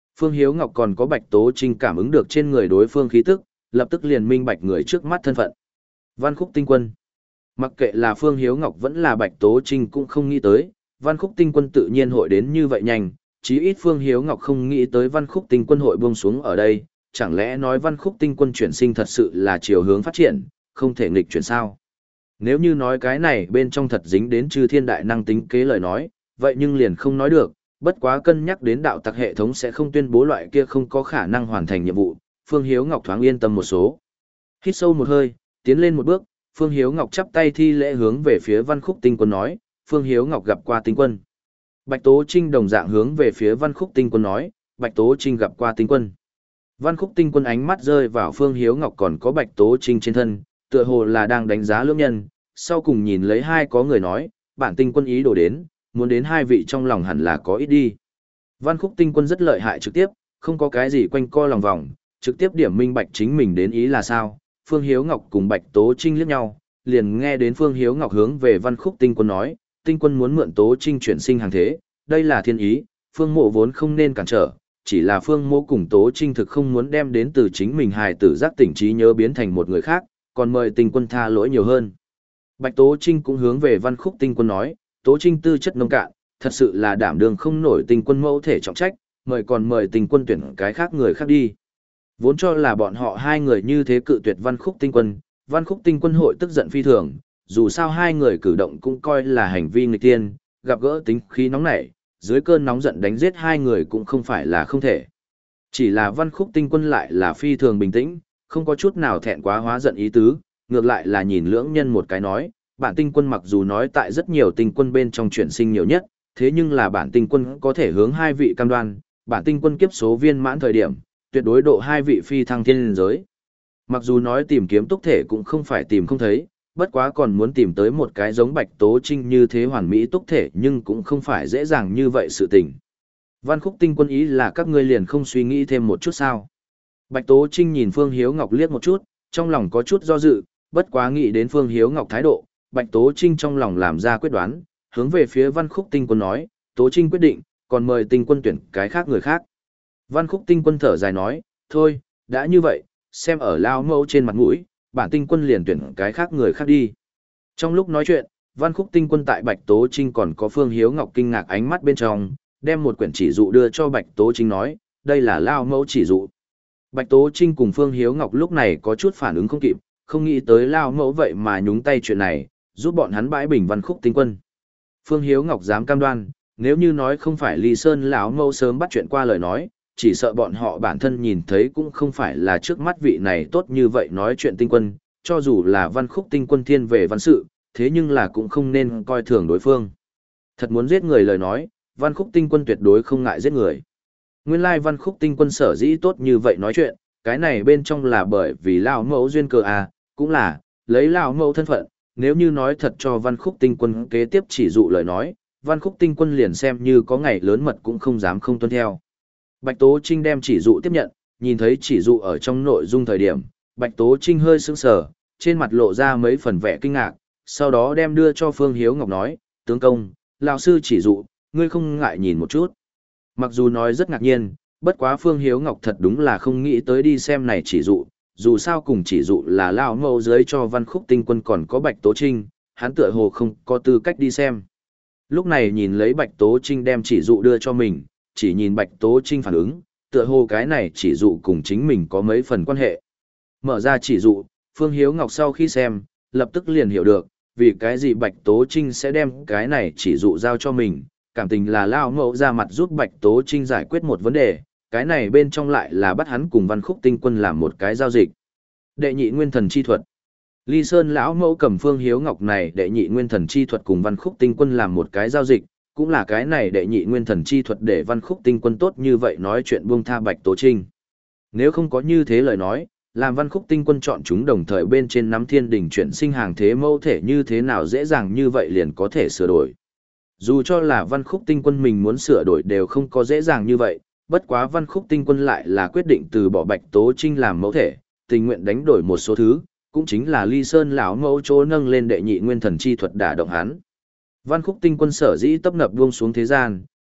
Phương Hiếu Ngọc còn có Bạch Tố Trinh cảm ứng được trên người đối phương khí tức, lập tức liền minh bạch người trước mắt thân phận. Văn Khúc Tinh Quân. Mặc kệ là Phương Hiếu Ngọc vẫn là Bạch Tố Trinh cũng không nghĩ tới, Văn Khúc Tinh Quân tự nhiên hội đến như vậy nhanh, chí ít Phương Hiếu Ngọc không nghĩ tới Văn Khúc Tinh Quân hội buông xuống ở đây, chẳng lẽ nói Văn Khúc Tinh Quân chuyển sinh thật sự là chiều hướng phát triển, không thể nghịch chuyển sao? Nếu như nói cái này bên trong thật dính đến chư thiên đại năng tính kế lời nói, vậy nhưng liền không nói được, bất quá cân nhắc đến đạo tặc hệ thống sẽ không tuyên bố loại kia không có khả năng hoàn thành nhiệm vụ, Phương Hiếu Ngọc thoáng yên tâm một số. Hít sâu một hơi, tiến lên một bước, Phương Hiếu Ngọc chắp tay thi lễ hướng về phía Văn Khúc Tinh Quân nói, Phương Hiếu Ngọc gặp qua Tinh Quân. Bạch Tố Trinh đồng dạng hướng về phía Văn Khúc Tinh Quân nói, Bạch Tố Trinh gặp qua Tinh Quân. Văn Khúc Tinh Quân ánh mắt rơi vào Phương Hiếu Ngọc còn có Bạch Tố Trinh trên thân, tựa hồ là đang đánh giá lưỡng nhân, sau cùng nhìn lấy hai có người nói, bản Tinh Quân ý đồ đến, muốn đến hai vị trong lòng hẳn là có ít đi. Văn Khúc Tinh Quân rất lợi hại trực tiếp, không có cái gì quanh co lòng vòng, trực tiếp điểm minh bạch chính mình đến ý là sao. Phương Hiếu Ngọc cùng Bạch Tố Trinh liếc nhau, liền nghe đến Phương Hiếu Ngọc hướng về Văn Khúc Tinh Quân nói, Tinh Quân muốn mượn Tố Trinh chuyển sinh hàng thế, đây là thiên ý, Phương Mộ vốn không nên cản trở, chỉ là Phương Mộ cùng Tố Trinh thực không muốn đem đến từ chính mình hài tử giác tỉnh trí nhớ biến thành một người khác, còn mời Tinh Quân tha lỗi nhiều hơn. Bạch Tố Trinh cũng hướng về Văn Khúc Tinh Quân nói, Tố Trinh tư chất nông cạn, thật sự là đảm đương không nổi Tinh Quân mẫu thể trọng trách, mời còn mời Tinh Quân tuyển cái khác người khác đi. Vốn cho là bọn họ hai người như thế cự tuyệt Văn Khúc Tinh Quân, Văn Khúc Tinh Quân hội tức giận phi thường, dù sao hai người cử động cũng coi là hành vi nghịch tiên, gặp gỡ tính khí nóng nảy, dưới cơn nóng giận đánh giết hai người cũng không phải là không thể. Chỉ là Văn Khúc Tinh Quân lại là phi thường bình tĩnh, không có chút nào thẹn quá hóa giận ý tứ, ngược lại là nhìn lưỡng nhân một cái nói, bản Tinh Quân mặc dù nói tại rất nhiều tinh quân bên trong chuyển sinh nhiều nhất, thế nhưng là bản Tinh Quân có thể hướng hai vị cam đoan, bản Tinh Quân kiếp số viên mãn thời điểm, tuyệt đối độ hai vị phi thăng thiên linh giới. Mặc dù nói tìm kiếm túc thể cũng không phải tìm không thấy, bất quá còn muốn tìm tới một cái giống Bạch Tố Trinh như thế hoàn mỹ túc thể nhưng cũng không phải dễ dàng như vậy sự tình. Văn Khúc Tinh Quân ý là các ngươi liền không suy nghĩ thêm một chút sao. Bạch Tố Trinh nhìn Phương Hiếu Ngọc liếc một chút, trong lòng có chút do dự, bất quá nghĩ đến Phương Hiếu Ngọc thái độ, Bạch Tố Trinh trong lòng làm ra quyết đoán, hướng về phía Văn Khúc Tinh Quân nói, Tố Trinh quyết định, còn mời Tinh Quân tuyển cái khác người khác. Văn Khúc Tinh Quân thở dài nói, thôi, đã như vậy, xem ở lao mẫu trên mặt mũi, bản Tinh Quân liền tuyển cái khác người khác đi. Trong lúc nói chuyện, Văn Khúc Tinh Quân tại Bạch Tố Trinh còn có Phương Hiếu Ngọc kinh ngạc ánh mắt bên trong, đem một quyển chỉ dụ đưa cho Bạch Tố Trinh nói, đây là lao mẫu chỉ dụ. Bạch Tố Trinh cùng Phương Hiếu Ngọc lúc này có chút phản ứng không kịp, không nghĩ tới lao mẫu vậy mà nhúng tay chuyện này, giúp bọn hắn bãi bình Văn Khúc Tinh Quân. Phương Hiếu Ngọc dám cam đoan, nếu như nói không phải Ly Sơn lão mẫu sớm bắt chuyện qua lời nói, chỉ sợ bọn họ bản thân nhìn thấy cũng không phải là trước mắt vị này tốt như vậy nói chuyện Tinh Quân, cho dù là Văn Khúc Tinh Quân thiên về văn sự, thế nhưng là cũng không nên coi thường đối phương. Thật muốn giết người lời nói, Văn Khúc Tinh Quân tuyệt đối không ngại giết người. Nguyên lai Văn Khúc Tinh Quân sở dĩ tốt như vậy nói chuyện, cái này bên trong là bởi vì lão mẫu duyên cơ à, cũng là, lấy lão mẫu thân phận, nếu như nói thật cho Văn Khúc Tinh Quân kế tiếp chỉ dụ lời nói, Văn Khúc Tinh Quân liền xem như có ngày lớn mật cũng không dám không tuân theo. Bạch Tố Trinh đem chỉ dụ tiếp nhận, nhìn thấy chỉ dụ ở trong nội dung thời điểm, Bạch Tố Trinh hơi sững sờ, trên mặt lộ ra mấy phần vẻ kinh ngạc, sau đó đem đưa cho Phương Hiếu Ngọc nói, tướng công, lão sư chỉ dụ, ngươi không ngại nhìn một chút. Mặc dù nói rất ngạc nhiên, bất quá Phương Hiếu Ngọc thật đúng là không nghĩ tới đi xem này chỉ dụ, dù sao cùng chỉ dụ là lão mẫu dưới cho Văn Khúc Tinh Quân còn có Bạch Tố Trinh, hắn tựa hồ không có tư cách đi xem. Lúc này nhìn lấy Bạch Tố Trinh đem chỉ dụ đưa cho mình, chỉ nhìn Bạch Tố Trinh phản ứng, tựa hồ cái này chỉ dụ cùng chính mình có mấy phần quan hệ. Mở ra chỉ dụ, Phương Hiếu Ngọc sau khi xem, lập tức liền hiểu được, vì cái gì Bạch Tố Trinh sẽ đem cái này chỉ dụ giao cho mình, cảm tình là lao mẫu ra mặt giúp Bạch Tố Trinh giải quyết một vấn đề, cái này bên trong lại là bắt hắn cùng Văn Khúc Tinh Quân làm một cái giao dịch. Đệ nhị nguyên thần chi thuật. Ly Sơn lão mẫu cầm Phương Hiếu Ngọc này đệ nhị nguyên thần chi thuật cùng Văn Khúc Tinh Quân làm một cái giao dịch, cũng là cái này đệ nhị nguyên thần chi thuật để Văn Khúc Tinh Quân tốt như vậy nói chuyện buông tha Bạch Tố Trinh. Nếu không có như thế lời nói, làm Văn Khúc Tinh Quân chọn chúng đồng thời bên trên nắm thiên đỉnh chuyển sinh hàng thế mẫu thể như thế nào dễ dàng như vậy liền có thể sửa đổi. Dù cho là Văn Khúc Tinh Quân mình muốn sửa đổi đều không có dễ dàng như vậy, bất quá Văn Khúc Tinh Quân lại là quyết định từ bỏ Bạch Tố Trinh làm mẫu thể, tình nguyện đánh đổi một số thứ, cũng chính là Ly Sơn lão mẫu chỗ nâng lên đệ nhị nguyên thần chi thuật đả động hắn. Văn Khúc Tinh Quân sở dĩ tấp nập buông xuống thế gian,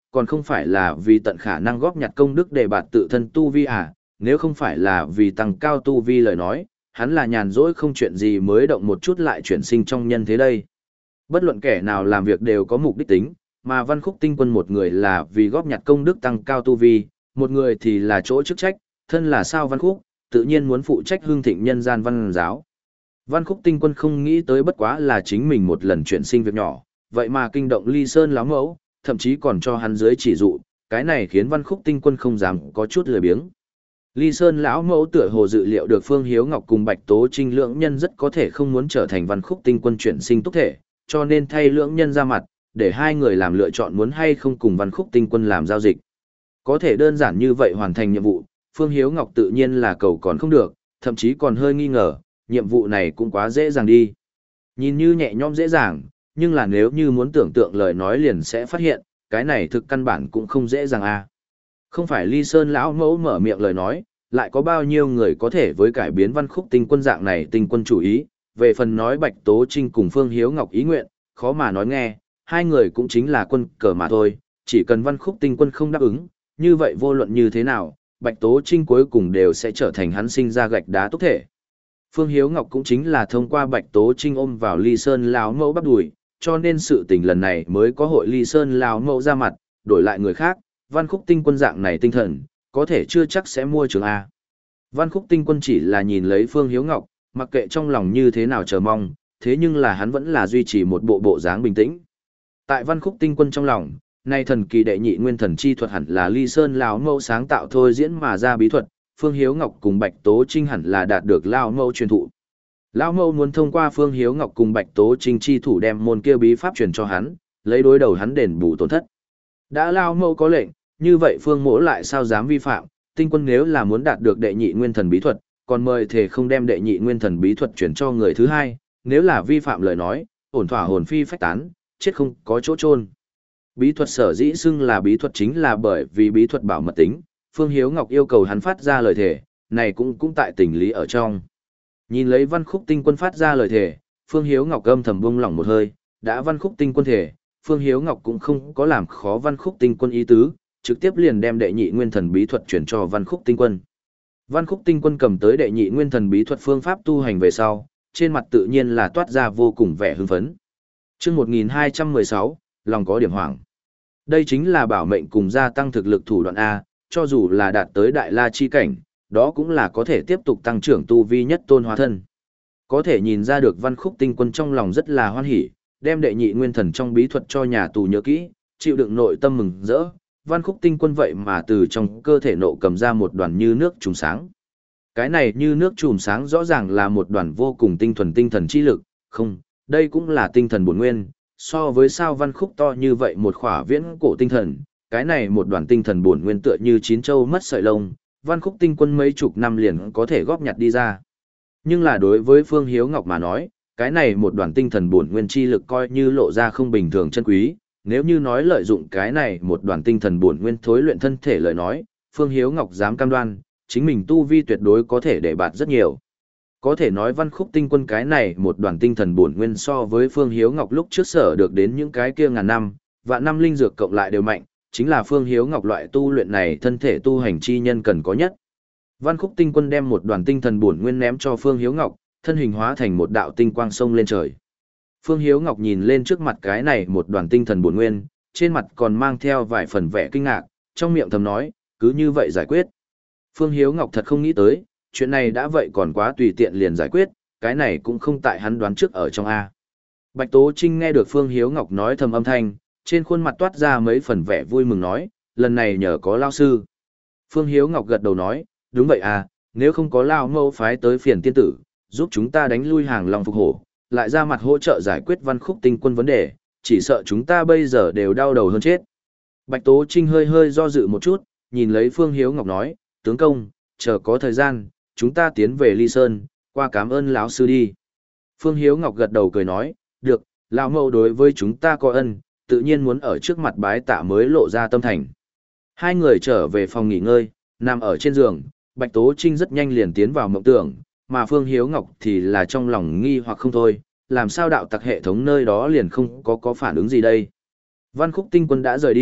còn không phải là vì tận khả năng góp nhặt công đức để bạt tự thân tu vi à, nếu không phải là vì tăng cao tu vi lời nói, hắn là nhàn rỗi không chuyện gì mới động một chút lại chuyển sinh trong nhân thế đây. Bất luận kẻ nào làm việc đều có mục đích tính, mà Văn Khúc Tinh Quân một người là vì góp nhặt công đức tăng cao tu vi, một người thì là chỗ chức trách, thân là sao Văn Khúc, tự nhiên muốn phụ trách hương thịnh nhân gian văn giáo. Văn Khúc Tinh Quân không nghĩ tới bất quá là chính mình một lần chuyển sinh việc nhỏ, vậy mà kinh động Ly Sơn lão mẫu, thậm chí còn cho hắn dưới chỉ dụ, cái này khiến Văn Khúc Tinh Quân không dám có chút lười biếng. Ly Sơn lão mẫu tựa hồ dự liệu được Phương Hiếu Ngọc cùng Bạch Tố Trinh lưỡng nhân rất có thể không muốn trở thành Văn Khúc Tinh Quân chuyển sinh túc thể, cho nên thay lưỡng nhân ra mặt, để hai người làm lựa chọn muốn hay không cùng Văn Khúc Tinh Quân làm giao dịch. Có thể đơn giản như vậy hoàn thành nhiệm vụ, Phương Hiếu Ngọc tự nhiên là cầu còn không được, thậm chí còn hơi nghi ngờ, nhiệm vụ này cũng quá dễ dàng đi. Nhìn như nhẹ nhõm dễ dàng, nhưng là nếu như muốn tưởng tượng lời nói liền sẽ phát hiện, cái này thực căn bản cũng không dễ dàng à. Không phải Ly Sơn lão mẫu mở miệng lời nói, lại có bao nhiêu người có thể với cải biến Văn Khúc Tinh Quân dạng này tinh quân chủ ý, về phần nói Bạch Tố Trinh cùng Phương Hiếu Ngọc ý nguyện, khó mà nói nghe, hai người cũng chính là quân cờ mà thôi, chỉ cần Văn Khúc Tinh Quân không đáp ứng, như vậy vô luận như thế nào, Bạch Tố Trinh cuối cùng đều sẽ trở thành hắn sinh ra gạch đá túc thể. Phương Hiếu Ngọc cũng chính là thông qua Bạch Tố Trinh ôm vào Ly Sơn lão mẫu bắp đùi, cho nên sự tình lần này mới có hội Ly Sơn lão mẫu ra mặt, đổi lại người khác, Văn Khúc Tinh Quân dạng này tinh thần, có thể chưa chắc sẽ mua trường A. Văn Khúc Tinh Quân chỉ là nhìn lấy Phương Hiếu Ngọc, mặc kệ trong lòng như thế nào chờ mong, thế nhưng là hắn vẫn là duy trì một bộ bộ dáng bình tĩnh. Tại Văn Khúc Tinh Quân trong lòng, nay thần kỳ đệ nhị nguyên thần chi thuật hẳn là Ly Sơn lão mẫu sáng tạo thôi diễn mà ra bí thuật, Phương Hiếu Ngọc cùng Bạch Tố Trinh hẳn là đạt được lão mẫu truyền thụ. Lão mẫu muốn thông qua Phương Hiếu Ngọc cùng Bạch Tố Trinh chi thủ đem môn kia bí pháp truyền cho hắn, lấy đối đầu hắn đền bù tổn thất. Đã lão mẫu có lệnh, như vậy Phương Mỗ lại sao dám vi phạm, Tinh Quân nếu là muốn đạt được đệ nhị nguyên thần bí thuật, còn mời thể không đem đệ nhị nguyên thần bí thuật chuyển cho người thứ hai, nếu là vi phạm lời nói, ổn thỏa hồn phi phách tán, chết không có chỗ chôn. Bí thuật sở dĩ xưng là bí thuật chính là bởi vì bí thuật bảo mật tính, Phương Hiếu Ngọc yêu cầu hắn phát ra lời thề, này cũng cũng tại tình lý ở trong. Nhìn lấy Văn Khúc Tinh Quân phát ra lời thề, Phương Hiếu Ngọc âm thầm buông lỏng một hơi, đã Văn Khúc Tinh Quân thể, Phương Hiếu Ngọc cũng không có làm khó Văn Khúc Tinh Quân ý tứ, trực tiếp liền đem đệ nhị nguyên thần bí thuật chuyển cho Văn Khúc Tinh Quân. Văn Khúc Tinh Quân cầm tới đệ nhị nguyên thần bí thuật phương pháp tu hành về sau, trên mặt tự nhiên là toát ra vô cùng vẻ hưng phấn. Chương một nghìn hai trăm mười sáu, lòng có điểm hoảng. Đây chính là bảo mệnh cùng gia tăng thực lực thủ đoạn A, cho dù là đạt tới đại la chi cảnh, đó cũng là có thể tiếp tục tăng trưởng tu vi nhất tôn hóa thân. Có thể nhìn ra được Văn Khúc Tinh Quân trong lòng rất là hoan hỉ, đem đệ nhị nguyên thần trong bí thuật cho nhà tù nhớ kỹ, chịu đựng nội tâm mừng rỡ. Văn Khúc Tinh Quân vậy mà từ trong cơ thể nộ cầm ra một đoàn như nước trùm sáng. Cái này như nước trùm sáng rõ ràng là một đoàn vô cùng tinh thuần tinh thần chi lực, không, đây cũng là tinh thần bổn nguyên, so với sao Văn Khúc to như vậy một khỏa viễn cổ tinh thần, cái này một đoàn tinh thần bổn nguyên tựa như chín châu mất sợi lông, Văn Khúc Tinh Quân mấy chục năm liền có thể góp nhặt đi ra. Nhưng là đối với Phương Hiếu Ngọc mà nói, cái này một đoàn tinh thần bổn nguyên chi lực coi như lộ ra không bình thường chân quý, nếu như nói lợi dụng cái này một đoàn tinh thần bổn nguyên thối luyện thân thể lời nói, Phương Hiếu Ngọc dám cam đoan, chính mình tu vi tuyệt đối có thể để bạt rất nhiều. Có thể nói Văn Khúc Tinh Quân cái này một đoàn tinh thần bổn nguyên so với Phương Hiếu Ngọc lúc trước sở được đến những cái kia ngàn năm, vạn năm linh dược cộng lại đều mạnh, chính là Phương Hiếu Ngọc loại tu luyện này thân thể tu hành chi nhân cần có nhất. Văn Khúc Tinh Quân đem một đoàn tinh thần bổn nguyên ném cho Phương Hiếu Ngọc, thân hình hóa thành một đạo tinh quang sông lên trời. Phương Hiếu Ngọc nhìn lên trước mặt cái này một đoàn tinh thần bổn nguyên, trên mặt còn mang theo vài phần vẻ kinh ngạc, trong miệng thầm nói, cứ như vậy giải quyết. Phương Hiếu Ngọc thật không nghĩ tới, chuyện này đã vậy còn quá tùy tiện liền giải quyết, cái này cũng không tại hắn đoán trước ở trong A. Bạch Tố Trinh nghe được Phương Hiếu Ngọc nói thầm âm thanh, trên khuôn mặt toát ra mấy phần vẻ vui mừng nói, lần này nhờ có lao sư. Phương Hiếu Ngọc gật đầu nói, đúng vậy à, nếu không có lao mâu phái tới phiền tiên tử, giúp chúng ta đánh lui hàng long phục hổ, lại ra mặt hỗ trợ giải quyết Văn Khúc Tinh Quân vấn đề, chỉ sợ chúng ta bây giờ đều đau đầu hơn chết. Bạch Tố Trinh hơi hơi do dự một chút, nhìn lấy Phương Hiếu Ngọc nói, tướng công, chờ có thời gian, chúng ta tiến về Ly Sơn, qua cảm ơn lão sư đi. Phương Hiếu Ngọc gật đầu cười nói, được, lão mâu đối với chúng ta có ân, tự nhiên muốn ở trước mặt bái tạ mới lộ ra tâm thành. Hai người trở về phòng nghỉ ngơi, nằm ở trên giường, Bạch Tố Trinh rất nhanh liền tiến vào mộng tưởng, mà Phương Hiếu Ngọc thì là trong lòng nghi hoặc không thôi, làm sao đạo tặc hệ thống nơi đó liền không có có phản ứng gì đây. Văn Khúc Tinh Quân đã rời đi,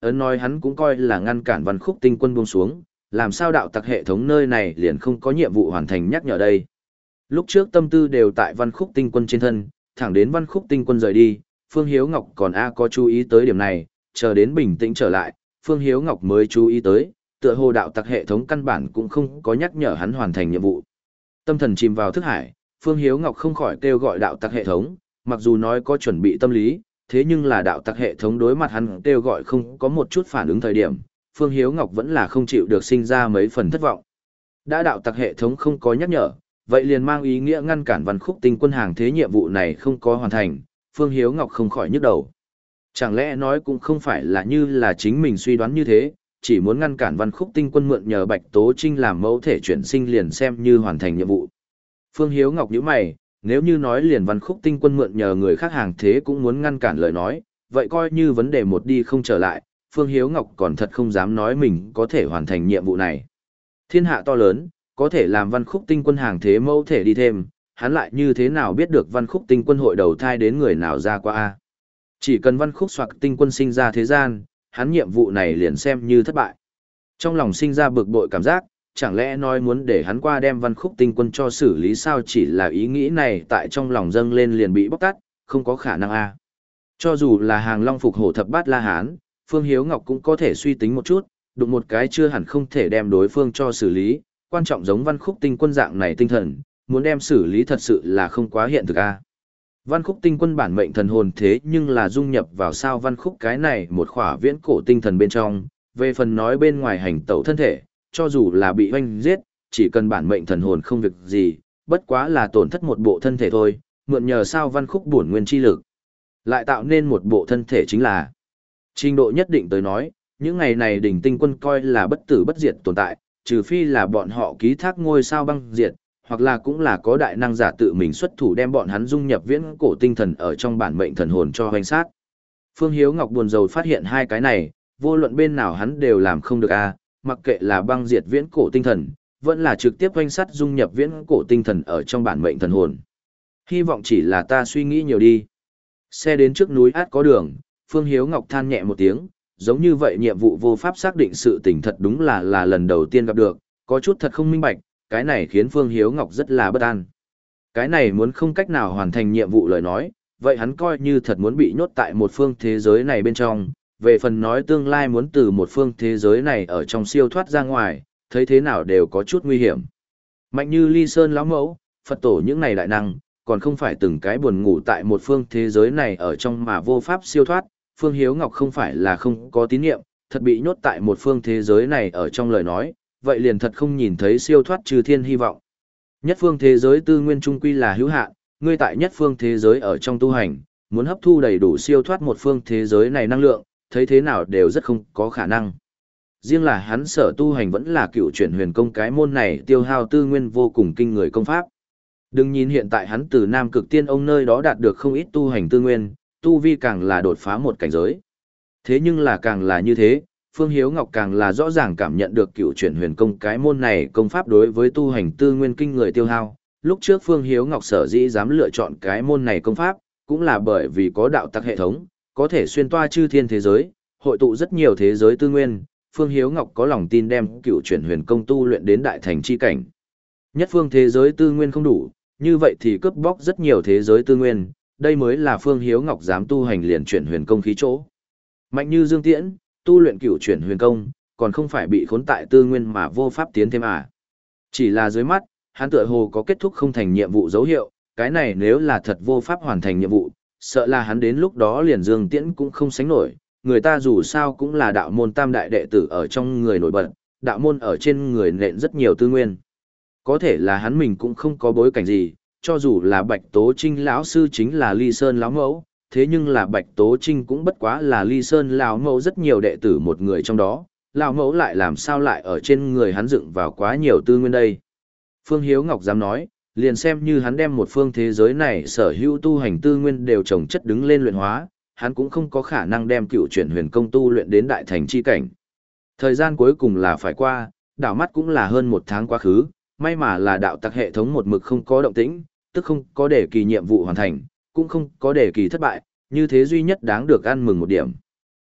ấn nói hắn cũng coi là ngăn cản Văn Khúc Tinh Quân buông xuống, làm sao đạo tặc hệ thống nơi này liền không có nhiệm vụ hoàn thành nhắc nhở đây. Lúc trước tâm tư đều tại Văn Khúc Tinh Quân trên thân, thẳng đến Văn Khúc Tinh Quân rời đi, Phương Hiếu Ngọc còn A có chú ý tới điểm này, chờ đến bình tĩnh trở lại, Phương Hiếu Ngọc mới chú ý tới, tựa hồ đạo tặc hệ thống căn bản cũng không có nhắc nhở hắn hoàn thành nhiệm vụ. Tâm thần chìm vào thức hải, Phương Hiếu Ngọc không khỏi kêu gọi đạo tặc hệ thống, mặc dù nói có chuẩn bị tâm lý, thế nhưng là đạo tặc hệ thống đối mặt hắn kêu gọi không có một chút phản ứng thời điểm, Phương Hiếu Ngọc vẫn là không chịu được sinh ra mấy phần thất vọng. Đã đạo tặc hệ thống không có nhắc nhở, vậy liền mang ý nghĩa ngăn cản Văn Khúc Tinh Quân hàng thế nhiệm vụ này không có hoàn thành, Phương Hiếu Ngọc không khỏi nhức đầu. Chẳng lẽ nói cũng không phải là như là chính mình suy đoán như thế, chỉ muốn ngăn cản Văn Khúc Tinh Quân mượn nhờ Bạch Tố Trinh làm mẫu thể chuyển sinh liền xem như hoàn thành nhiệm vụ. Phương Hiếu Ngọc nhíu mày, nếu như nói liền Văn Khúc Tinh Quân mượn nhờ người khác hàng thế cũng muốn ngăn cản lời nói, vậy coi như vấn đề một đi không trở lại, Phương Hiếu Ngọc còn thật không dám nói mình có thể hoàn thành nhiệm vụ này. Thiên hạ to lớn, có thể làm Văn Khúc Tinh Quân hàng thế mẫu thể đi thêm, hắn lại như thế nào biết được Văn Khúc Tinh Quân hội đầu thai đến người nào ra qua a? Chỉ cần Văn Khúc Soạc Tinh Quân sinh ra thế gian, hắn nhiệm vụ này liền xem như thất bại. Trong lòng sinh ra bực bội cảm giác, chẳng lẽ nói muốn để hắn qua đem Văn Khúc Tinh Quân cho xử lý sao, chỉ là ý nghĩ này tại trong lòng dâng lên liền bị bóc tát, không có khả năng a. Cho dù là Hàng Long phục hổ thập bát La Hán, Phương Hiếu Ngọc cũng có thể suy tính một chút, đụng một cái chưa hẳn không thể đem đối phương cho xử lý, quan trọng giống Văn Khúc Tinh Quân dạng này tinh thần, muốn đem xử lý thật sự là không quá hiện thực a. Văn Khúc Tinh Quân bản mệnh thần hồn thế nhưng là dung nhập vào sao Văn Khúc cái này một khỏa viễn cổ tinh thần bên trong, về phần nói bên ngoài hành tẩu thân thể, cho dù là bị oanh giết, chỉ cần bản mệnh thần hồn không việc gì, bất quá là tổn thất một bộ thân thể thôi, mượn nhờ sao Văn Khúc bổn nguyên chi lực, lại tạo nên một bộ thân thể chính là. Trình độ nhất định tới nói, những ngày này đỉnh tinh quân coi là bất tử bất diệt tồn tại, trừ phi là bọn họ ký thác ngôi sao băng diệt, hoặc là cũng là có đại năng giả tự mình xuất thủ đem bọn hắn dung nhập viễn cổ tinh thần ở trong bản mệnh thần hồn cho hoành sát. Phương Hiếu Ngọc buồn rầu phát hiện hai cái này, vô luận bên nào hắn đều làm không được a, mặc kệ là băng diệt viễn cổ tinh thần, vẫn là trực tiếp hoành sát dung nhập viễn cổ tinh thần ở trong bản mệnh thần hồn. Hy vọng chỉ là ta suy nghĩ nhiều đi. Xe đến trước núi át có đường, Phương Hiếu Ngọc than nhẹ một tiếng, giống như vậy nhiệm vụ vô pháp xác định sự tình thật đúng là là lần đầu tiên gặp được, có chút thật không minh bạch, cái này khiến Phương Hiếu Ngọc rất là bất an. Cái này muốn không cách nào hoàn thành nhiệm vụ lời nói, vậy hắn coi như thật muốn bị nhốt tại một phương thế giới này bên trong, về phần nói tương lai muốn từ một phương thế giới này ở trong siêu thoát ra ngoài, thấy thế nào đều có chút nguy hiểm. Mạnh như Ly Sơn lão mẫu, Phật tổ những này đại năng, còn không phải từng cái buồn ngủ tại một phương thế giới này ở trong mà vô pháp siêu thoát, Phương Hiếu Ngọc không phải là không có tín nhiệm, thật bị nhốt tại một phương thế giới này ở trong lời nói, vậy liền thật không nhìn thấy siêu thoát trừ thiên hy vọng. Nhất phương thế giới tư nguyên trung quy là hữu hạn, ngươi tại nhất phương thế giới ở trong tu hành, muốn hấp thu đầy đủ siêu thoát một phương thế giới này năng lượng, thấy thế nào đều rất không có khả năng. Riêng là hắn sở tu hành vẫn là cựu chuyển huyền công cái môn này tiêu hao tư nguyên vô cùng kinh người công pháp. Đừng nhìn hiện tại hắn từ Nam Cực Tiên ông nơi đó đạt được không ít tu hành tư nguyên, tu vi càng là đột phá một cảnh giới. Thế nhưng là càng là như thế, Phương Hiếu Ngọc càng là rõ ràng cảm nhận được cựu chuyển huyền công cái môn này công pháp đối với tu hành tư nguyên kinh người tiêu hao. Lúc trước Phương Hiếu Ngọc sở dĩ dám lựa chọn cái môn này công pháp, cũng là bởi vì có đạo tắc hệ thống, có thể xuyên toa chư thiên thế giới, hội tụ rất nhiều thế giới tư nguyên. Phương Hiếu Ngọc có lòng tin đem cựu chuyển huyền công tu luyện đến đại thành chi cảnh. Nhất phương thế giới tư nguyên không đủ, như vậy thì cướp bóc rất nhiều thế giới tư nguyên, đây mới là Phương Hiếu Ngọc dám tu hành liền chuyển huyền công khí chỗ. Mạnh như Dương Tiễn, tu luyện cửu chuyển huyền công, còn không phải bị khốn tại tư nguyên mà vô pháp tiến thêm à. Chỉ là dưới mắt, hắn tựa hồ có kết thúc không thành nhiệm vụ dấu hiệu, cái này nếu là thật vô pháp hoàn thành nhiệm vụ, sợ là hắn đến lúc đó liền Dương Tiễn cũng không sánh nổi, người ta dù sao cũng là đạo môn tam đại đệ tử ở trong người nổi bật, đạo môn ở trên người nện rất nhiều tư nguyên. Có thể là hắn mình cũng không có bối cảnh gì, cho dù là Bạch Tố Trinh lão sư chính là Ly Sơn lão mẫu, thế nhưng là Bạch Tố Trinh cũng bất quá là Ly Sơn lão mẫu rất nhiều đệ tử một người trong đó, lão mẫu lại làm sao lại ở trên người hắn dựng vào quá nhiều tư nguyên đây. Phương Hiếu Ngọc dám nói, liền xem như hắn đem một phương thế giới này sở hữu tu hành tư nguyên đều trồng chất đứng lên luyện hóa, hắn cũng không có khả năng đem cựu chuyển huyền công tu luyện đến đại thành chi cảnh. Thời gian cuối cùng là phải qua, đảo mắt cũng là hơn một tháng quá khứ, may mà là đạo tặc hệ thống một mực không có động tĩnh, tức không có để kỳ nhiệm vụ hoàn thành, cũng không có để kỳ thất bại, như thế duy nhất đáng được ăn mừng một điểm.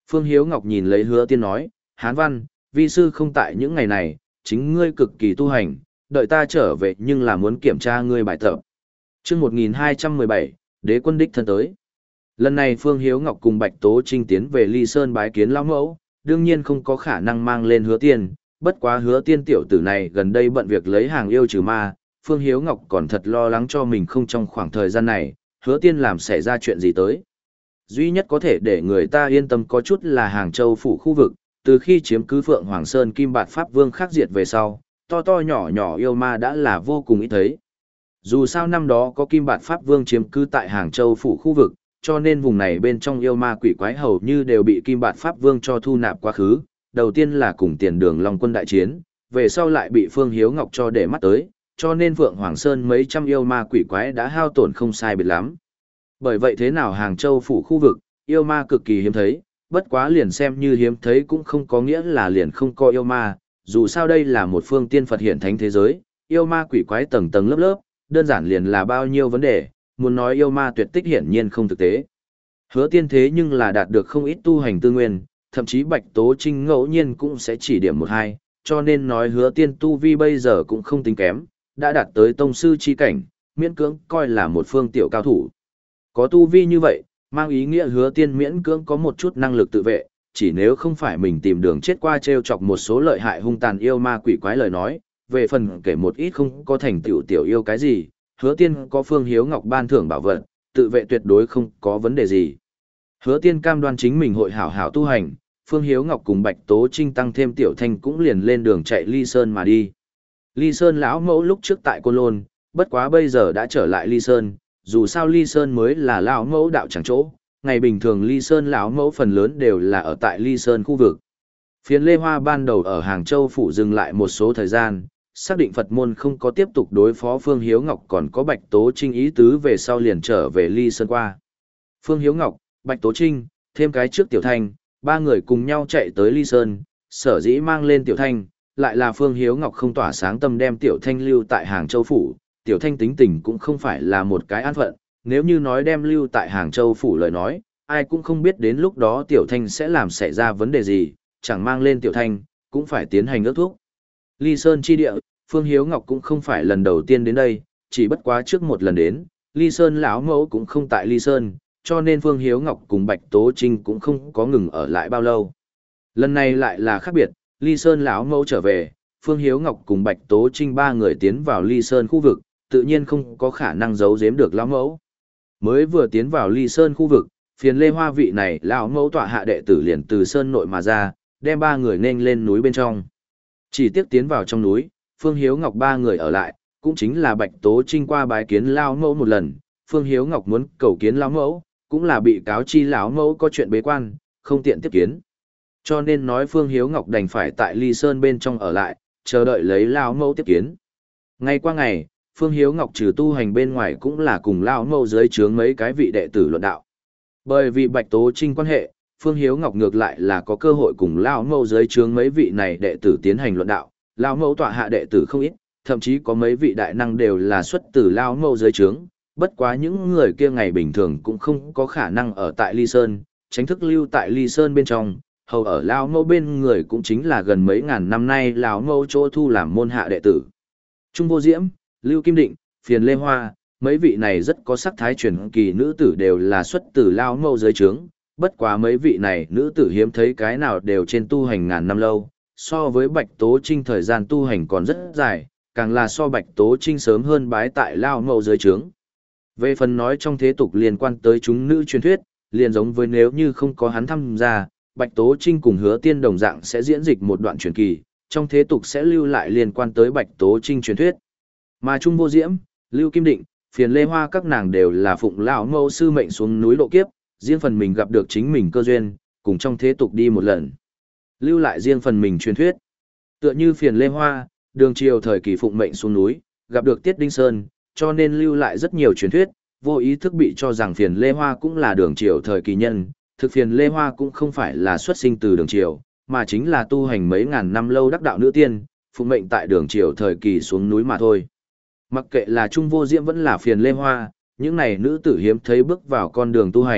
Phương Hiếu Ngọc nhìn lấy Hứa Tiên nói, Hán Văn, vi sư không tại những ngày này, chính ngươi cực kỳ tu hành, đợi ta trở về nhưng là muốn kiểm tra ngươi bài tập. Chương một nghìn hai trăm mười bảy, Đế quân đích thân tới. Lần này Phương Hiếu Ngọc cùng Bạch Tố Trinh tiến về Ly Sơn bái kiến lão mẫu, đương nhiên không có khả năng mang lên Hứa Tiên, bất quá Hứa Tiên tiểu tử này gần đây bận việc lấy hàng yêu trừ ma, Phương Hiếu Ngọc còn thật lo lắng cho mình không trong khoảng thời gian này, Hứa Tiên làm xảy ra chuyện gì tới. Duy nhất có thể để người ta yên tâm có chút là Hàng Châu phủ khu vực, từ khi chiếm cứ Phượng Hoàng Sơn Kim Bạt Pháp Vương khắc diệt về sau, to to nhỏ nhỏ yêu ma đã là vô cùng ít thấy. Dù sao năm đó có Kim Bạt Pháp Vương chiếm cứ tại Hàng Châu phủ khu vực, cho nên vùng này bên trong yêu ma quỷ quái hầu như đều bị Kim Bạt Pháp Vương cho thu nạp quá khứ. Đầu tiên là cùng Tiền Đường Long quân đại chiến, về sau lại bị Phương Hiếu Ngọc cho để mắt tới, cho nên Phượng Hoàng Sơn mấy trăm yêu ma quỷ quái đã hao tổn không sai biệt lắm. Bởi vậy thế nào Hàng Châu phủ khu vực, yêu ma cực kỳ hiếm thấy, bất quá liền xem như hiếm thấy cũng không có nghĩa là liền không có yêu ma, dù sao đây là một phương tiên Phật hiển thánh thế giới, yêu ma quỷ quái tầng tầng lớp lớp, đơn giản liền là bao nhiêu vấn đề, muốn nói yêu ma tuyệt tích hiển nhiên không thực tế. Hứa Tiên thế nhưng là đạt được không ít tu hành tư nguyên, thậm chí Bạch Tố Trinh ngẫu nhiên cũng sẽ chỉ điểm một hai, cho nên nói Hứa Tiên tu vi bây giờ cũng không tính kém, đã đạt tới tông sư chi cảnh, miễn cưỡng coi là một phương tiểu cao thủ. Có tu vi như vậy, mang ý nghĩa Hứa Tiên miễn cưỡng có một chút năng lực tự vệ, chỉ nếu không phải mình tìm đường chết qua treo chọc một số lợi hại hung tàn yêu ma quỷ quái lời nói, về phần kể một ít không có thành tựu tiểu yêu cái gì, Hứa Tiên có Phương Hiếu Ngọc ban thưởng bảo vật, tự vệ tuyệt đối không có vấn đề gì. Hứa Tiên cam đoan chính mình hội hảo hảo tu hành, Phương Hiếu Ngọc cùng Bạch Tố Trinh tăng thêm Tiểu Thanh cũng liền lên đường chạy Ly Sơn mà đi. Ly Sơn lão mẫu lúc trước tại Côn Lôn, bất quá bây giờ đã trở lại Ly Sơn, dù sao Ly Sơn mới là lão mẫu đạo chẳng chỗ, ngày bình thường Ly Sơn lão mẫu phần lớn đều là ở tại Ly Sơn khu vực. Phiến Lê Hoa ban đầu ở Hàng Châu phủ dừng lại một số thời gian, xác định Phật môn không có tiếp tục đối phó Phương Hiếu Ngọc còn có Bạch Tố Trinh ý tứ về sau liền trở về Ly Sơn qua. Phương Hiếu Ngọc, Bạch Tố Trinh, thêm cái trước Tiểu Thanh, ba người cùng nhau chạy tới Ly Sơn, sở dĩ mang lên Tiểu Thanh, lại là Phương Hiếu Ngọc không tỏa sáng tâm đem Tiểu Thanh lưu tại Hàng Châu phủ, Tiểu Thanh tính tình cũng không phải là một cái an phận, nếu như nói đem lưu tại Hàng Châu phủ lời nói, ai cũng không biết đến lúc đó Tiểu Thanh sẽ làm xảy ra vấn đề gì, chẳng mang lên Tiểu Thanh, cũng phải tiến hành ước thuốc. Ly Sơn chi địa, Phương Hiếu Ngọc cũng không phải lần đầu tiên đến đây, chỉ bất quá trước một lần đến, Ly Sơn lão mẫu cũng không tại Ly Sơn, cho nên Phương Hiếu Ngọc cùng Bạch Tố Trinh cũng không có ngừng ở lại bao lâu. Lần này lại là khác biệt, Ly Sơn lão mẫu trở về, Phương Hiếu Ngọc cùng Bạch Tố Trinh ba người tiến vào Ly Sơn khu vực, tự nhiên không có khả năng giấu giếm được lão mẫu. Mới vừa tiến vào Ly Sơn khu vực, phiền Lê Hoa vị này lão mẫu tọa hạ đệ tử liền từ sơn nội mà ra, đem ba người nên lên núi bên trong. Chỉ tiếc tiến vào trong núi, Phương Hiếu Ngọc ba người ở lại, cũng chính là Bạch Tố Trinh qua bái kiến lão mẫu một lần, Phương Hiếu Ngọc muốn cầu kiến lão mẫu, cũng là bị cáo chi lão mẫu có chuyện bế quan, không tiện tiếp kiến. Cho nên nói Phương Hiếu Ngọc đành phải tại Ly Sơn bên trong ở lại, chờ đợi lấy lão mẫu tiếp kiến. Ngày qua ngày, Phương Hiếu Ngọc trừ tu hành bên ngoài cũng là cùng lão mẫu dưới trướng mấy cái vị đệ tử luận đạo. Bởi vì Bạch Tố Trinh quan hệ, Phương Hiếu Ngọc ngược lại là có cơ hội cùng lão mẫu dưới trướng mấy vị này đệ tử tiến hành luận đạo. Lão mẫu tọa hạ đệ tử không ít, thậm chí có mấy vị đại năng đều là xuất từ lão mẫu dưới trướng. Bất quá những người kia ngày bình thường cũng không có khả năng ở tại Ly Sơn, tránh thức lưu tại Ly Sơn bên trong, hầu ở lão mẫu bên người cũng chính là gần mấy ngàn năm nay lão mẫu chỗ thu làm môn hạ đệ tử. Trung Vô Diễm, Lưu Kim Định, Phiền Lê Hoa, mấy vị này rất có sắc thái truyền kỳ nữ tử đều là xuất từ lão mẫu dưới trướng, bất quá mấy vị này nữ tử hiếm thấy cái nào đều trên tu hành ngàn năm lâu, so với Bạch Tố Trinh thời gian tu hành còn rất dài, càng là so Bạch Tố Trinh sớm hơn bái tại lão mẫu dưới trướng. Về phần nói trong thế tục liên quan tới chúng nữ truyền thuyết, liền giống với nếu như không có hắn tham gia, Bạch Tố Trinh cùng Hứa Tiên đồng dạng sẽ diễn dịch một đoạn truyền kỳ, trong thế tục sẽ lưu lại liên quan tới Bạch Tố Trinh truyền thuyết. Mà Trung Vô Diễm, Lưu Kim Định, Phiền Lê Hoa các nàng đều là phụng lão mẫu sư mệnh xuống núi độ kiếp, riêng phần mình gặp được chính mình cơ duyên, cùng trong thế tục đi một lần. Lưu lại riêng phần mình truyền thuyết. Tựa như Phiền Lê Hoa, đường triều thời kỳ phụng mệnh xuống núi, gặp được Tiết Đinh Sơn, cho nên lưu lại rất nhiều truyền thuyết, vô ý thức bị cho rằng Phiền Lê Hoa cũng là đường triều thời kỳ nhân, thực Phiền Lê Hoa cũng không phải là xuất sinh từ đường triều, mà chính là tu hành mấy ngàn năm lâu đắc đạo nữ tiên, phụng mệnh tại đường triều thời kỳ xuống núi mà thôi. Mặc kệ là Trung Vô Diễm vẫn là Phiền Lê Hoa, những này nữ tử hiếm thấy bước vào con đường tu hành,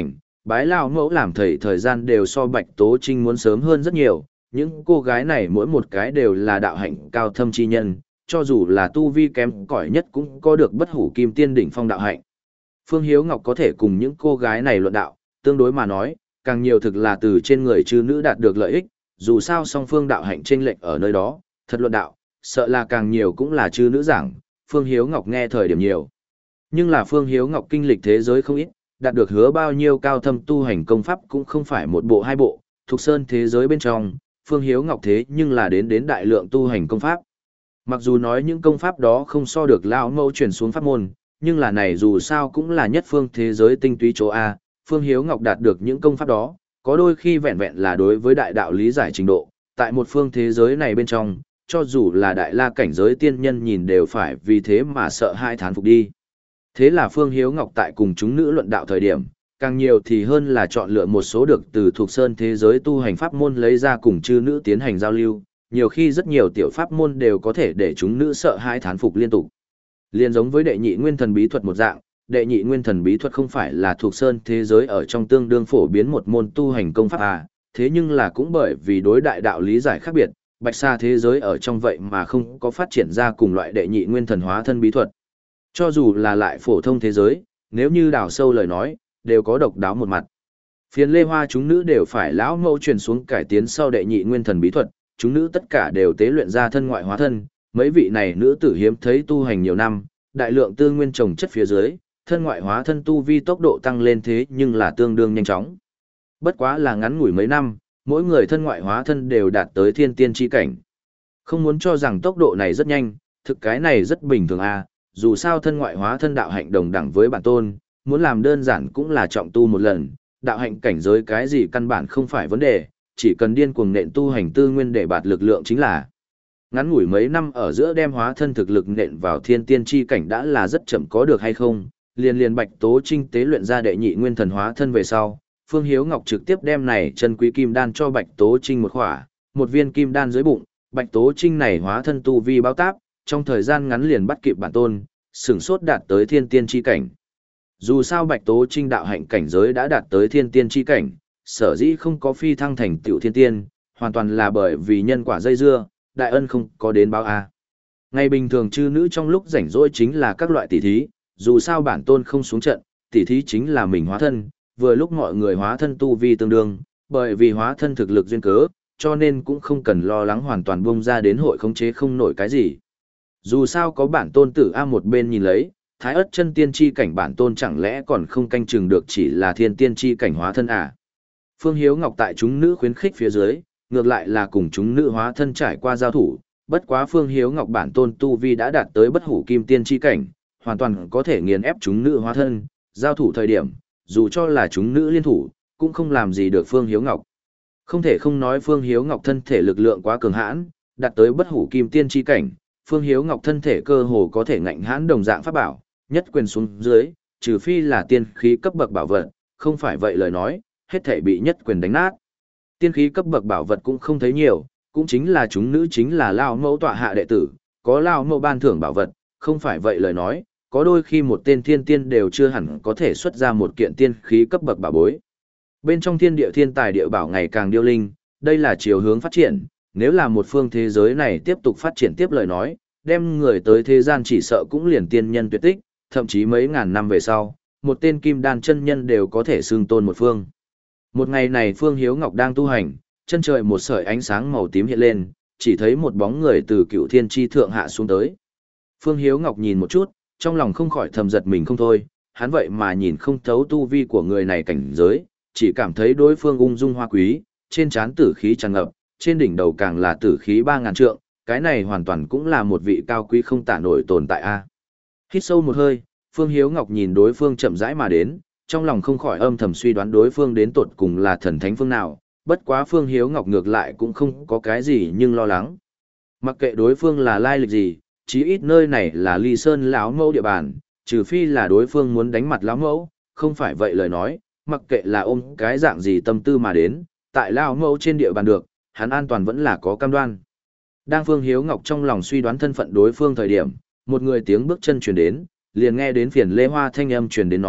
Bái Lao mẫu làm thầy thời gian đều so Bạch Tố Trinh muốn sớm hơn rất nhiều, những cô gái này mỗi một cái đều là đạo hạnh cao thâm chi nhân, cho dù là tu vi kém cỏi nhất cũng có được bất hủ kim tiên đỉnh phong đạo hạnh. Phương Hiếu Ngọc có thể cùng những cô gái này luận đạo, tương đối mà nói, càng nhiều thực là từ trên người chư nữ đạt được lợi ích, dù sao song phương đạo hạnh chênh lệch ở nơi đó, thật luận đạo, sợ là càng nhiều cũng là chư nữ giảng, Phương Hiếu Ngọc nghe thời điểm nhiều. Nhưng là Phương Hiếu Ngọc kinh lịch thế giới không ít, đạt được hứa bao nhiêu cao thâm tu hành công pháp cũng không phải một bộ hai bộ, thuộc sơn thế giới bên trong, Phương Hiếu Ngọc thế nhưng là đến đến đại lượng tu hành công pháp. Mặc dù nói những công pháp đó không so được lão mẫu truyền xuống pháp môn, nhưng là này dù sao cũng là nhất phương thế giới tinh túy chỗ A, Phương Hiếu Ngọc đạt được những công pháp đó, có đôi khi vẹn vẹn là đối với đại đạo lý giải trình độ, tại một phương thế giới này bên trong, cho dù là đại la cảnh giới tiên nhân nhìn đều phải vì thế mà sợ hai thán phục đi. Thế là Phương Hiếu Ngọc tại cùng chúng nữ luận đạo thời điểm, càng nhiều thì hơn là chọn lựa một số được từ thuộc sơn thế giới tu hành pháp môn lấy ra cùng chư nữ tiến hành giao lưu, nhiều khi rất nhiều tiểu pháp môn đều có thể để chúng nữ sợ hãi thán phục liên tục. Liên giống với đệ nhị nguyên thần bí thuật một dạng, đệ nhị nguyên thần bí thuật không phải là thuộc sơn thế giới ở trong tương đương phổ biến một môn tu hành công pháp à, thế nhưng là cũng bởi vì đối đại đạo lý giải khác biệt, bạch sa thế giới ở trong vậy mà không có phát triển ra cùng loại đệ nhị nguyên thần hóa thân bí thuật. Cho dù là lại phổ thông thế giới, nếu như đào sâu lời nói, đều có độc đáo một mặt. Phiền lê hoa chúng nữ đều phải lão mẫu truyền xuống cải tiến sau đệ nhị nguyên thần bí thuật, chúng nữ tất cả đều tế luyện ra thân ngoại hóa thân, mấy vị này nữ tử hiếm thấy tu hành nhiều năm, đại lượng tư nguyên trồng chất phía dưới, thân ngoại hóa thân tu vi tốc độ tăng lên thế nhưng là tương đương nhanh chóng. Bất quá là ngắn ngủi mấy năm, mỗi người thân ngoại hóa thân đều đạt tới thiên tiên chi cảnh. Không muốn cho rằng tốc độ này rất nhanh, thực cái này rất bình thường à, dù sao thân ngoại hóa thân đạo hạnh đồng đẳng với bản tôn, muốn làm đơn giản cũng là trọng tu một lần, đạo hạnh cảnh giới cái gì căn bản không phải vấn đề, chỉ cần điên cuồng nện tu hành tư nguyên để bạt lực lượng chính là. Ngắn ngủi mấy năm ở giữa đem hóa thân thực lực nện vào thiên tiên chi cảnh đã là rất chậm có được hay không, liền liền Bạch Tố Trinh tế luyện ra đệ nhị nguyên thần hóa thân về sau, Phương Hiếu Ngọc trực tiếp đem này chân quý kim đan cho Bạch Tố Trinh một khỏa, một viên kim đan dưới bụng, Bạch Tố Trinh này hóa thân tu vi báo táp, trong thời gian ngắn liền bắt kịp bản tôn, sửng sốt đạt tới thiên tiên chi cảnh. Dù sao Bạch Tố Trinh đạo hạnh cảnh giới đã đạt tới thiên tiên chi cảnh, sở dĩ không có phi thăng thành tiểu thiên tiên, hoàn toàn là bởi vì nhân quả dây dưa, đại ân không có đến báo a. Ngày bình thường chư nữ trong lúc rảnh rỗi chính là các loại tỷ thí, dù sao bản tôn không xuống trận, tỷ thí chính là mình hóa thân, vừa lúc mọi người hóa thân tu vi tương đương, bởi vì hóa thân thực lực duyên cớ, cho nên cũng không cần lo lắng hoàn toàn bung ra đến hội khống chế không nổi cái gì. Dù sao có bản tôn tử A một bên nhìn lấy, thái ất chân tiên chi cảnh bản tôn chẳng lẽ còn không canh chừng được chỉ là thiên tiên chi cảnh hóa thân à. Phương Hiếu Ngọc tại chúng nữ khuyến khích phía dưới, ngược lại là cùng chúng nữ hóa thân trải qua giao thủ, bất quá Phương Hiếu Ngọc bản tôn tu vi đã đạt tới bất hủ kim tiên chi cảnh, hoàn toàn có thể nghiền ép chúng nữ hóa thân, giao thủ thời điểm, dù cho là chúng nữ liên thủ, cũng không làm gì được Phương Hiếu Ngọc. Không thể không nói Phương Hiếu Ngọc thân thể lực lượng quá cường hãn, đạt tới bất hủ kim tiên chi cảnh, Phương Hiếu Ngọc thân thể cơ hồ có thể ngạnh hãn đồng dạng pháp bảo, nhất quyền xuống dưới, trừ phi là tiên khí cấp bậc bảo vật, không phải vậy lời nói, hết thể bị nhất quyền đánh nát. Tiên khí cấp bậc bảo vật cũng không thấy nhiều, cũng chính là chúng nữ chính là lao mẫu tọa hạ đệ tử, có lao mẫu ban thưởng bảo vật, không phải vậy lời nói, có đôi khi một tên thiên tiên đều chưa hẳn có thể xuất ra một kiện tiên khí cấp bậc bảo bối. Bên trong thiên địa thiên tài địa bảo ngày càng điêu linh, đây là chiều hướng phát triển, nếu là một phương thế giới này tiếp tục phát triển tiếp lời nói, đem người tới thế gian chỉ sợ cũng liền tiên nhân tuyệt tích, thậm chí mấy ngàn năm về sau, một tên kim đan chân nhân đều có thể xưng tôn một phương. Một ngày này Phương Hiếu Ngọc đang tu hành, chân trời một sợi ánh sáng màu tím hiện lên, chỉ thấy một bóng người từ cựu thiên tri thượng hạ xuống tới. Phương Hiếu Ngọc nhìn một chút, trong lòng không khỏi thầm giật mình không thôi, hắn vậy mà nhìn không thấu tu vi của người này cảnh giới, chỉ cảm thấy đối phương ung dung hoa quý, trên trán tử khí tràn ngập, trên đỉnh đầu càng là tử khí ba ngàn trượng, cái này hoàn toàn cũng là một vị cao quý không tả nổi tồn tại a. Hít sâu một hơi, Phương Hiếu Ngọc nhìn đối phương chậm rãi mà đến, trong lòng không khỏi âm thầm suy đoán đối phương đến tột cùng là thần thánh phương nào, bất quá Phương Hiếu Ngọc ngược lại cũng không có cái gì nhưng lo lắng. Mặc kệ đối phương là lai lịch gì, chí ít nơi này là Ly Sơn lão mẫu địa bàn, trừ phi là đối phương muốn đánh mặt lão mẫu, không phải vậy lời nói, mặc kệ là ôm cái dạng gì tâm tư mà đến, tại lão mẫu trên địa bàn được, hắn an toàn vẫn là có cam đoan. Đang Phương Hiếu Ngọc trong lòng suy đoán thân phận đối phương thời điểm, một người tiếng bước chân truyền đến, liền nghe đến Phiền Lê Hoa thanh âm truyền đến nói,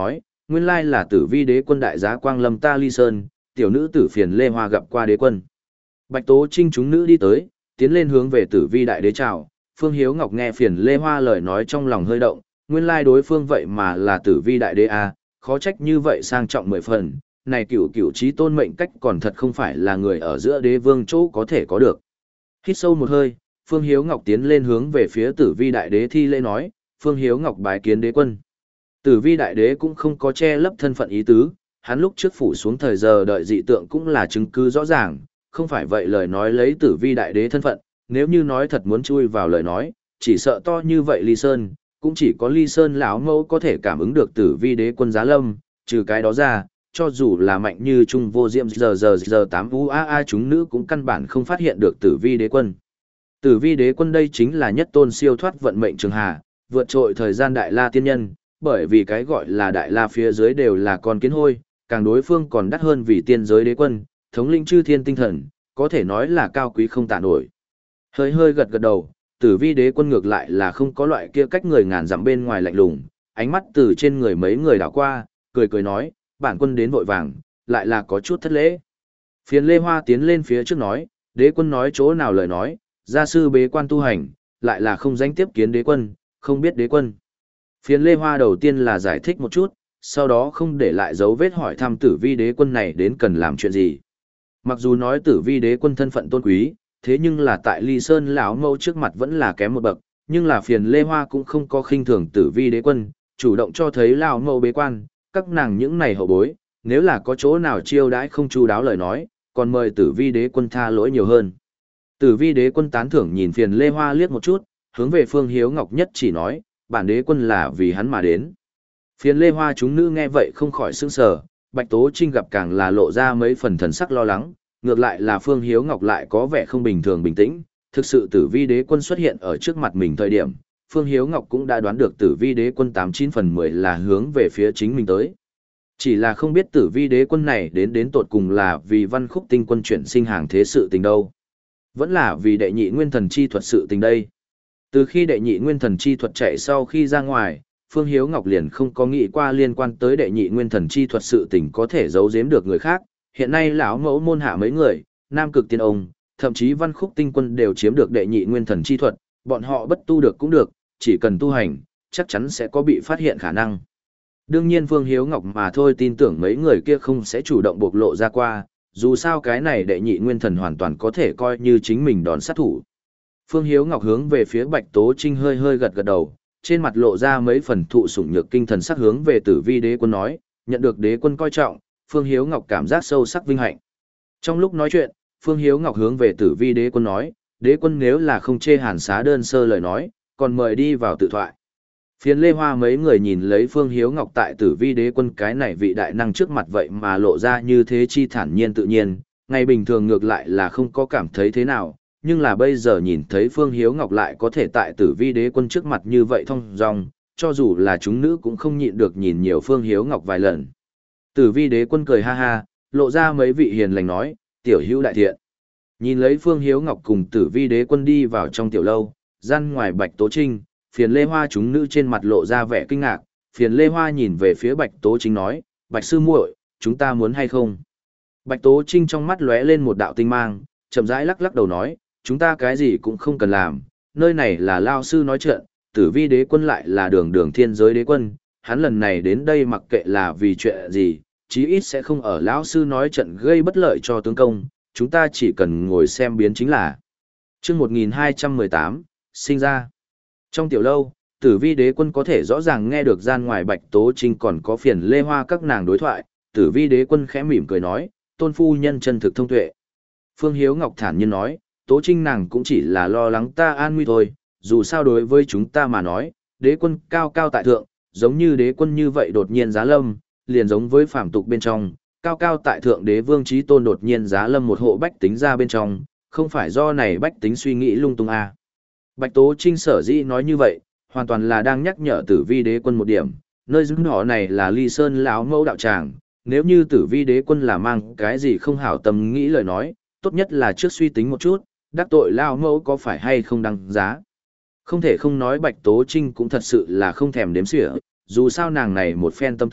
nguyên lai là Tử Vi đế quân đại giá Quang Lâm ta Ly Sơn, tiểu nữ tử phiền Lê Hoa gặp qua đế quân. Bạch Tố Trinh chúng nữ đi tới, tiến lên hướng về Tử Vi đại đế chào. Phương Hiếu Ngọc nghe phiền Lê Hoa lời nói trong lòng hơi động, nguyên lai đối phương vậy mà là Tử Vi đại đế a, khó trách như vậy sang trọng mười phần, này cửu cửu chí tôn mệnh cách còn thật không phải là người ở giữa đế vương chỗ có thể có được. Hít sâu một hơi, Phương Hiếu Ngọc tiến lên hướng về phía Tử Vi đại đế thi lễ nói, Phương Hiếu Ngọc bái kiến đế quân. Tử Vi đại đế cũng không có che lấp thân phận ý tứ, hắn lúc trước phủ xuống thời giờ đợi dị tượng cũng là chứng cứ rõ ràng, không phải vậy lời nói lấy Tử Vi đại đế thân phận, nếu như nói thật muốn chui vào lời nói, chỉ sợ to như vậy Ly Sơn, cũng chỉ có Ly Sơn lão mẫu có thể cảm ứng được Tử Vi đế quân giá lâm, trừ cái đó ra, cho dù là mạnh như Trung Vô Diệm giờ giờ giờ tám u a a chúng nữ cũng căn bản không phát hiện được Tử Vi đế quân. Tử Vi đế quân đây chính là nhất tôn siêu thoát vận mệnh trường hà, vượt trội thời gian đại la tiên nhân, bởi vì cái gọi là đại la phía dưới đều là con kiến hôi, càng đối phương còn đắt hơn vì tiên giới đế quân, thống lĩnh chư thiên tinh thần, có thể nói là cao quý không tả nổi. Hơi hơi gật gật đầu, Tử Vi đế quân ngược lại là không có loại kia cách người ngàn dặm bên ngoài lạnh lùng, ánh mắt từ trên người mấy người đảo qua, cười cười nói, bản quân đến vội vàng, lại là có chút thất lễ. Phiền Lê Hoa tiến lên phía trước nói, đế quân nói chỗ nào lời nói, gia sư bế quan tu hành, lại là không danh tiếp kiến đế quân, không biết đế quân. Phiền Lê Hoa đầu tiên là giải thích một chút, sau đó không để lại dấu vết hỏi thăm Tử Vi đế quân này đến cần làm chuyện gì. Mặc dù nói Tử Vi đế quân thân phận tôn quý, thế nhưng là tại Ly Sơn lão mẫu trước mặt vẫn là kém một bậc, nhưng là Phiền Lê Hoa cũng không có khinh thường Tử Vi đế quân, chủ động cho thấy lão mẫu bế quan, các nàng những này hậu bối, nếu là có chỗ nào chiêu đãi không chu đáo lời nói, còn mời Tử Vi đế quân tha lỗi nhiều hơn. Tử Vi đế quân tán thưởng nhìn Phiền Lê Hoa liếc một chút, hướng về Phương Hiếu Ngọc nhất chỉ nói, bản đế quân là vì hắn mà đến. Phiền Lê Hoa chúng nữ nghe vậy không khỏi sững sờ, Bạch Tố Trinh gặp càng là lộ ra mấy phần thần sắc lo lắng, ngược lại là Phương Hiếu Ngọc lại có vẻ không bình thường bình tĩnh, thực sự Tử Vi đế quân xuất hiện ở trước mặt mình thời điểm, Phương Hiếu Ngọc cũng đã đoán được Tử Vi đế quân tám chín phần mười là hướng về phía chính mình tới. Chỉ là không biết Tử Vi đế quân này đến đến tột cùng là vì Văn Khúc tinh quân chuyển sinh hàng thế sự tình đâu. Vẫn là vì đệ nhị nguyên thần chi thuật sự tình đây. Từ khi đệ nhị nguyên thần chi thuật chạy sau khi ra ngoài, Phương Hiếu Ngọc liền không có nghĩ qua liên quan tới đệ nhị nguyên thần chi thuật sự tình có thể giấu giếm được người khác. Hiện nay lão mẫu môn hạ mấy người, Nam Cực Tiên ông, thậm chí Văn Khúc tinh quân đều chiếm được đệ nhị nguyên thần chi thuật, bọn họ bất tu được cũng được, chỉ cần tu hành, chắc chắn sẽ có bị phát hiện khả năng. Đương nhiên Phương Hiếu Ngọc mà thôi tin tưởng mấy người kia không sẽ chủ động bộc lộ ra qua, dù sao cái này đệ nhị nguyên thần hoàn toàn có thể coi như chính mình đòn sát thủ. Phương Hiếu Ngọc hướng về phía Bạch Tố Trinh hơi hơi gật gật đầu, trên mặt lộ ra mấy phần thụ sủng nhược kinh thần sắc hướng về Tử Vi đế quân nói, nhận được đế quân coi trọng, Phương Hiếu Ngọc cảm giác sâu sắc vinh hạnh. Trong lúc nói chuyện, Phương Hiếu Ngọc hướng về Tử Vi đế quân nói, đế quân nếu là không chê hàn xá đơn sơ lời nói, còn mời đi vào tự thoại. Phiền Lê Hoa mấy người nhìn lấy Phương Hiếu Ngọc tại Tử Vi đế quân cái này vị đại năng trước mặt vậy mà lộ ra như thế chi thản nhiên tự nhiên, ngày bình thường ngược lại là không có cảm thấy thế nào, nhưng là bây giờ nhìn thấy Phương Hiếu Ngọc lại có thể tại Tử Vi đế quân trước mặt như vậy thong dong, cho dù là chúng nữ cũng không nhịn được nhìn nhiều Phương Hiếu Ngọc vài lần. Tử Vi đế quân cười ha ha, lộ ra mấy vị hiền lành nói, tiểu hữu đại thiện. Nhìn lấy Phương Hiếu Ngọc cùng Tử Vi đế quân đi vào trong tiểu lâu, gian ngoài Bạch Tố Trinh, Phiền Lê Hoa chúng nữ trên mặt lộ ra vẻ kinh ngạc, Phiền Lê Hoa nhìn về phía Bạch Tố Trinh nói, Bạch sư muội, chúng ta muốn hay không? Bạch Tố Trinh trong mắt lóe lên một đạo tinh mang, chậm rãi lắc lắc đầu nói, chúng ta cái gì cũng không cần làm, nơi này là lao sư nói chuyện, Tử Vi đế quân lại là đường đường thiên giới đế quân, hắn lần này đến đây mặc kệ là vì chuyện gì, chí ít sẽ không ở lão sư nói trận gây bất lợi cho tướng công, chúng ta chỉ cần ngồi xem biến chính là. Chương một nghìn hai trăm mười tám, sinh ra. Trong tiểu lâu, Tử Vi đế quân có thể rõ ràng nghe được gian ngoài Bạch Tố Trinh còn có Phiền Lê Hoa các nàng đối thoại, Tử Vi đế quân khẽ mỉm cười nói, tôn phu nhân chân thực thông tuệ. Phương Hiếu Ngọc thản nhiên nói, Tố Trinh nàng cũng chỉ là lo lắng ta an nguy thôi, dù sao đối với chúng ta mà nói, đế quân cao cao tại thượng, giống như đế quân như vậy đột nhiên giá lâm, liền giống với phàm tục bên trong, cao cao tại thượng đế vương chí tôn đột nhiên giá lâm một hộ bách tính ra bên trong, không phải do này bách tính suy nghĩ lung tung à. Bạch Tố Trinh sở dĩ nói như vậy, hoàn toàn là đang nhắc nhở Tử Vi đế quân một điểm, nơi dưỡng họ này là Ly Sơn lão mẫu đạo tràng, nếu như Tử Vi đế quân là mang cái gì không hảo tâm nghĩ lời nói, tốt nhất là trước suy tính một chút, đắc tội lão mẫu có phải hay không đăng giá. Không thể không nói Bạch Tố Trinh cũng thật sự là không thèm đếm xỉa, dù sao nàng này một phen tâm tư,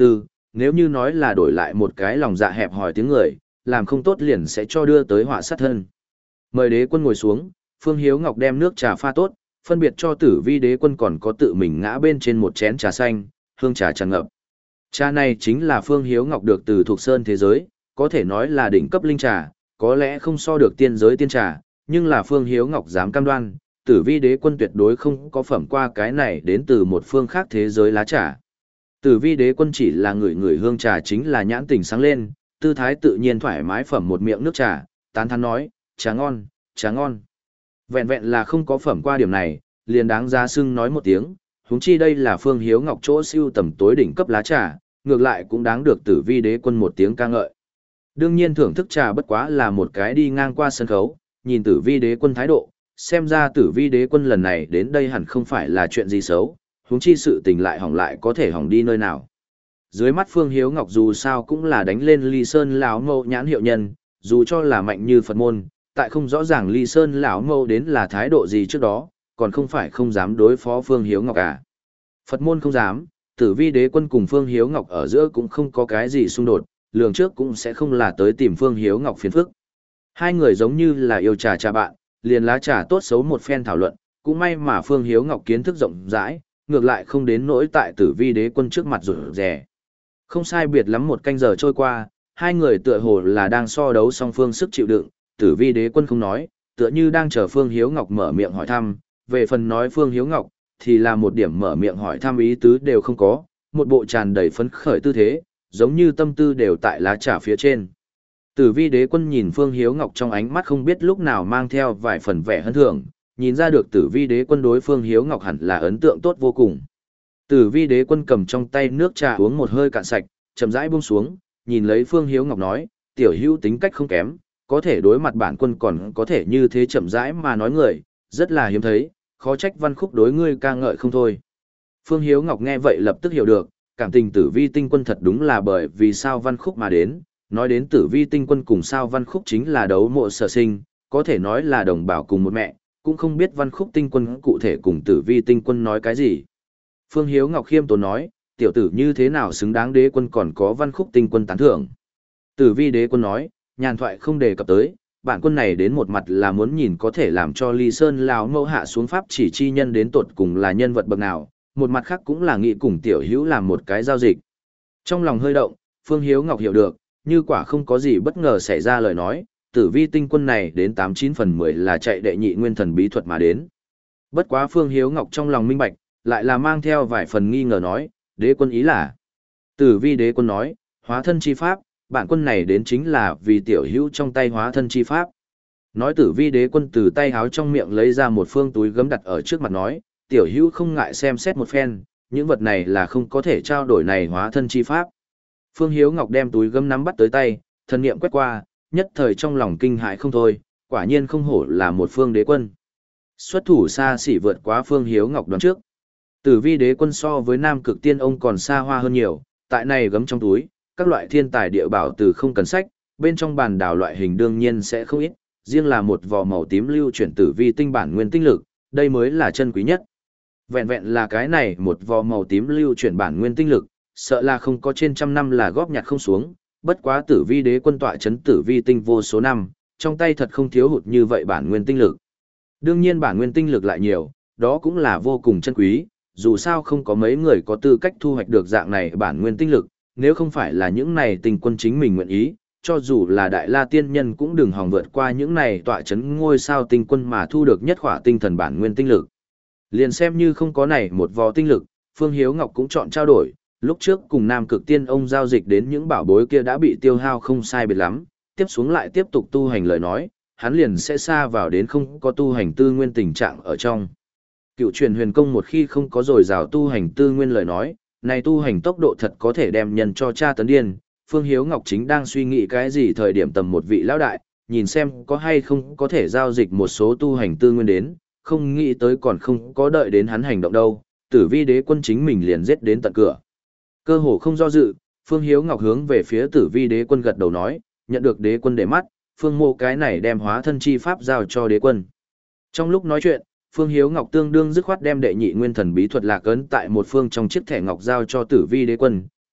nếu như nói là đổi lại một cái lòng dạ hẹp hòi tiếng người, làm không tốt liền sẽ cho đưa tới họa sát thân. Mời đế quân ngồi xuống, Phương Hiếu Ngọc đem nước trà pha tốt, phân biệt cho Tử Vi đế quân còn có tự mình ngã bên trên một chén trà xanh, hương trà tràn ngập. Trà này chính là Phương Hiếu Ngọc được từ thuộc sơn thế giới, có thể nói là đỉnh cấp linh trà, có lẽ không so được tiên giới tiên trà, nhưng là Phương Hiếu Ngọc dám cam đoan, Tử Vi đế quân tuyệt đối không có phẩm qua cái này đến từ một phương khác thế giới lá trà. Tử Vi đế quân chỉ là người người hương trà chính là nhãn tình sáng lên, tư thái tự nhiên thoải mái phẩm một miệng nước trà, tán thán nói, trà ngon, trà ngon. Vẹn vẹn là không có phẩm qua điểm này, liền đáng giá xưng nói một tiếng, huống chi đây là Phương Hiếu Ngọc chỗ siêu tầm tối đỉnh cấp lá trà, ngược lại cũng đáng được Tử Vi đế quân một tiếng ca ngợi. Đương nhiên thưởng thức trà bất quá là một cái đi ngang qua sân khấu, nhìn Tử Vi đế quân thái độ, xem ra Tử Vi đế quân lần này đến đây hẳn không phải là chuyện gì xấu, huống chi sự tình lại hỏng lại có thể hỏng đi nơi nào. Dưới mắt Phương Hiếu Ngọc dù sao cũng là đánh lên Ly Sơn lão mâu nhãn hiệu nhân, dù cho là mạnh như Phật môn, tại không rõ ràng Ly Sơn lão mâu đến là thái độ gì trước đó, còn không phải không dám đối phó Phương Hiếu Ngọc à. Phật môn không dám, Tử Vi đế quân cùng Phương Hiếu Ngọc ở giữa cũng không có cái gì xung đột, lường trước cũng sẽ không là tới tìm Phương Hiếu Ngọc phiền phức. Hai người giống như là yêu trà trà bạn, liền lá trà tốt xấu một phen thảo luận, cũng may mà Phương Hiếu Ngọc kiến thức rộng rãi, ngược lại không đến nỗi tại Tử Vi đế quân trước mặt rụt rè. Không sai biệt lắm một canh giờ trôi qua, hai người tựa hồ là đang so đấu song phương sức chịu đựng, Tử Vi đế quân không nói, tựa như đang chờ Phương Hiếu Ngọc mở miệng hỏi thăm, về phần nói Phương Hiếu Ngọc, thì là một điểm mở miệng hỏi thăm ý tứ đều không có, một bộ tràn đầy phấn khởi tư thế, giống như tâm tư đều tại lá trà phía trên. Tử Vi đế quân nhìn Phương Hiếu Ngọc trong ánh mắt không biết lúc nào mang theo vài phần vẻ hân thưởng, nhìn ra được Tử Vi đế quân đối Phương Hiếu Ngọc hẳn là ấn tượng tốt vô cùng. Tử Vi đế quân cầm trong tay nước trà uống một hơi cạn sạch, chậm rãi buông xuống, nhìn lấy Phương Hiếu Ngọc nói, tiểu hữu tính cách không kém, có thể đối mặt bản quân còn có thể như thế chậm rãi mà nói người, rất là hiếm thấy, khó trách Văn Khúc đối ngươi ca ngợi không thôi. Phương Hiếu Ngọc nghe vậy lập tức hiểu được, cảm tình Tử Vi tinh quân thật đúng là bởi vì sao Văn Khúc mà đến, nói đến Tử Vi tinh quân cùng sao Văn Khúc chính là đấu mộ sở sinh, có thể nói là đồng bào cùng một mẹ, cũng không biết Văn Khúc tinh quân cụ thể cùng Tử Vi tinh quân nói cái gì. Phương Hiếu Ngọc khiêm tốn nói, tiểu tử như thế nào xứng đáng đế quân còn có Văn Khúc tinh quân tán thưởng. Tử Vi đế quân nói, nhàn thoại không đề cập tới, bản quân này đến một mặt là muốn nhìn có thể làm cho Ly Sơn lão mẫu hạ xuống pháp chỉ chi nhân đến tột cùng là nhân vật bậc nào, một mặt khác cũng là nghĩ cùng tiểu hữu làm một cái giao dịch. Trong lòng hơi động, Phương Hiếu Ngọc hiểu được, như quả không có gì bất ngờ xảy ra lời nói, Tử Vi tinh quân này đến tám chín phần mười là chạy đệ nhị nguyên thần bí thuật mà đến. Bất quá Phương Hiếu Ngọc trong lòng minh bạch, lại là mang theo vài phần nghi ngờ nói, đế quân ý là. Tử Vi đế quân nói, hóa thân chi pháp, bản quân này đến chính là vì tiểu hữu trong tay hóa thân chi pháp. Nói Tử Vi đế quân từ tay háo trong miệng lấy ra một phương túi gấm đặt ở trước mặt nói, tiểu hữu không ngại xem xét một phen, những vật này là không có thể trao đổi này hóa thân chi pháp. Phương Hiếu Ngọc đem túi gấm nắm bắt tới tay, thần niệm quét qua, nhất thời trong lòng kinh hãi không thôi, quả nhiên không hổ là một phương đế quân. Xuất thủ xa xỉ vượt quá Phương Hiếu Ngọc đoán trước. Tử Vi đế quân so với Nam Cực Tiên ông còn xa hoa hơn nhiều, tại này gấm trong túi, các loại thiên tài địa bảo từ không cần sách, bên trong bàn đảo loại hình đương nhiên sẽ không ít, riêng là một vò màu tím lưu chuyển Tử Vi tinh bản nguyên tinh lực, đây mới là chân quý nhất. Vẹn vẹn là cái này một vò màu tím lưu chuyển bản nguyên tinh lực, sợ là không có trên trăm năm là góp nhặt không xuống, bất quá Tử Vi đế quân tọa chấn Tử Vi tinh vô số năm, trong tay thật không thiếu hụt như vậy bản nguyên tinh lực. Đương nhiên bản nguyên tinh lực lại nhiều, đó cũng là vô cùng chân quý, dù sao không có mấy người có tư cách thu hoạch được dạng này bản nguyên tinh lực, nếu không phải là những này tinh quân chính mình nguyện ý, cho dù là đại la tiên nhân cũng đừng hòng vượt qua những này tọa chấn ngôi sao tinh quân mà thu được nhất khỏa tinh thần bản nguyên tinh lực. Liền xem như không có này một vò tinh lực, Phương Hiếu Ngọc cũng chọn trao đổi, lúc trước cùng Nam Cực Tiên ông giao dịch đến những bảo bối kia đã bị tiêu hao không sai biệt lắm, tiếp xuống lại tiếp tục tu hành lời nói, hắn liền sẽ xa vào đến không có tu hành tư nguyên tình trạng ở trong. Cựu truyền huyền công một khi không có dồi dào tu hành tư nguyên lời nói, này tu hành tốc độ thật có thể đem nhân cho cha tấn điên. Phương Hiếu Ngọc chính đang suy nghĩ cái gì thời điểm tầm một vị lão đại, nhìn xem có hay không có thể giao dịch một số tu hành tư nguyên đến, không nghĩ tới còn không có đợi đến hắn hành động đâu, Tử Vi đế quân chính mình liền giết đến tận cửa. Cơ hồ không do dự, Phương Hiếu Ngọc hướng về phía Tử Vi đế quân gật đầu nói, nhận được đế quân để mắt, Phương Mô cái này đem hóa thân chi pháp giao cho đế quân. Trong lúc nói chuyện, Phương Hiếu Ngọc tương đương dứt khoát đem đệ nhị nguyên thần bí thuật lạc ấn tại một phương trong chiếc thẻ ngọc giao cho Tử Vi đế quân,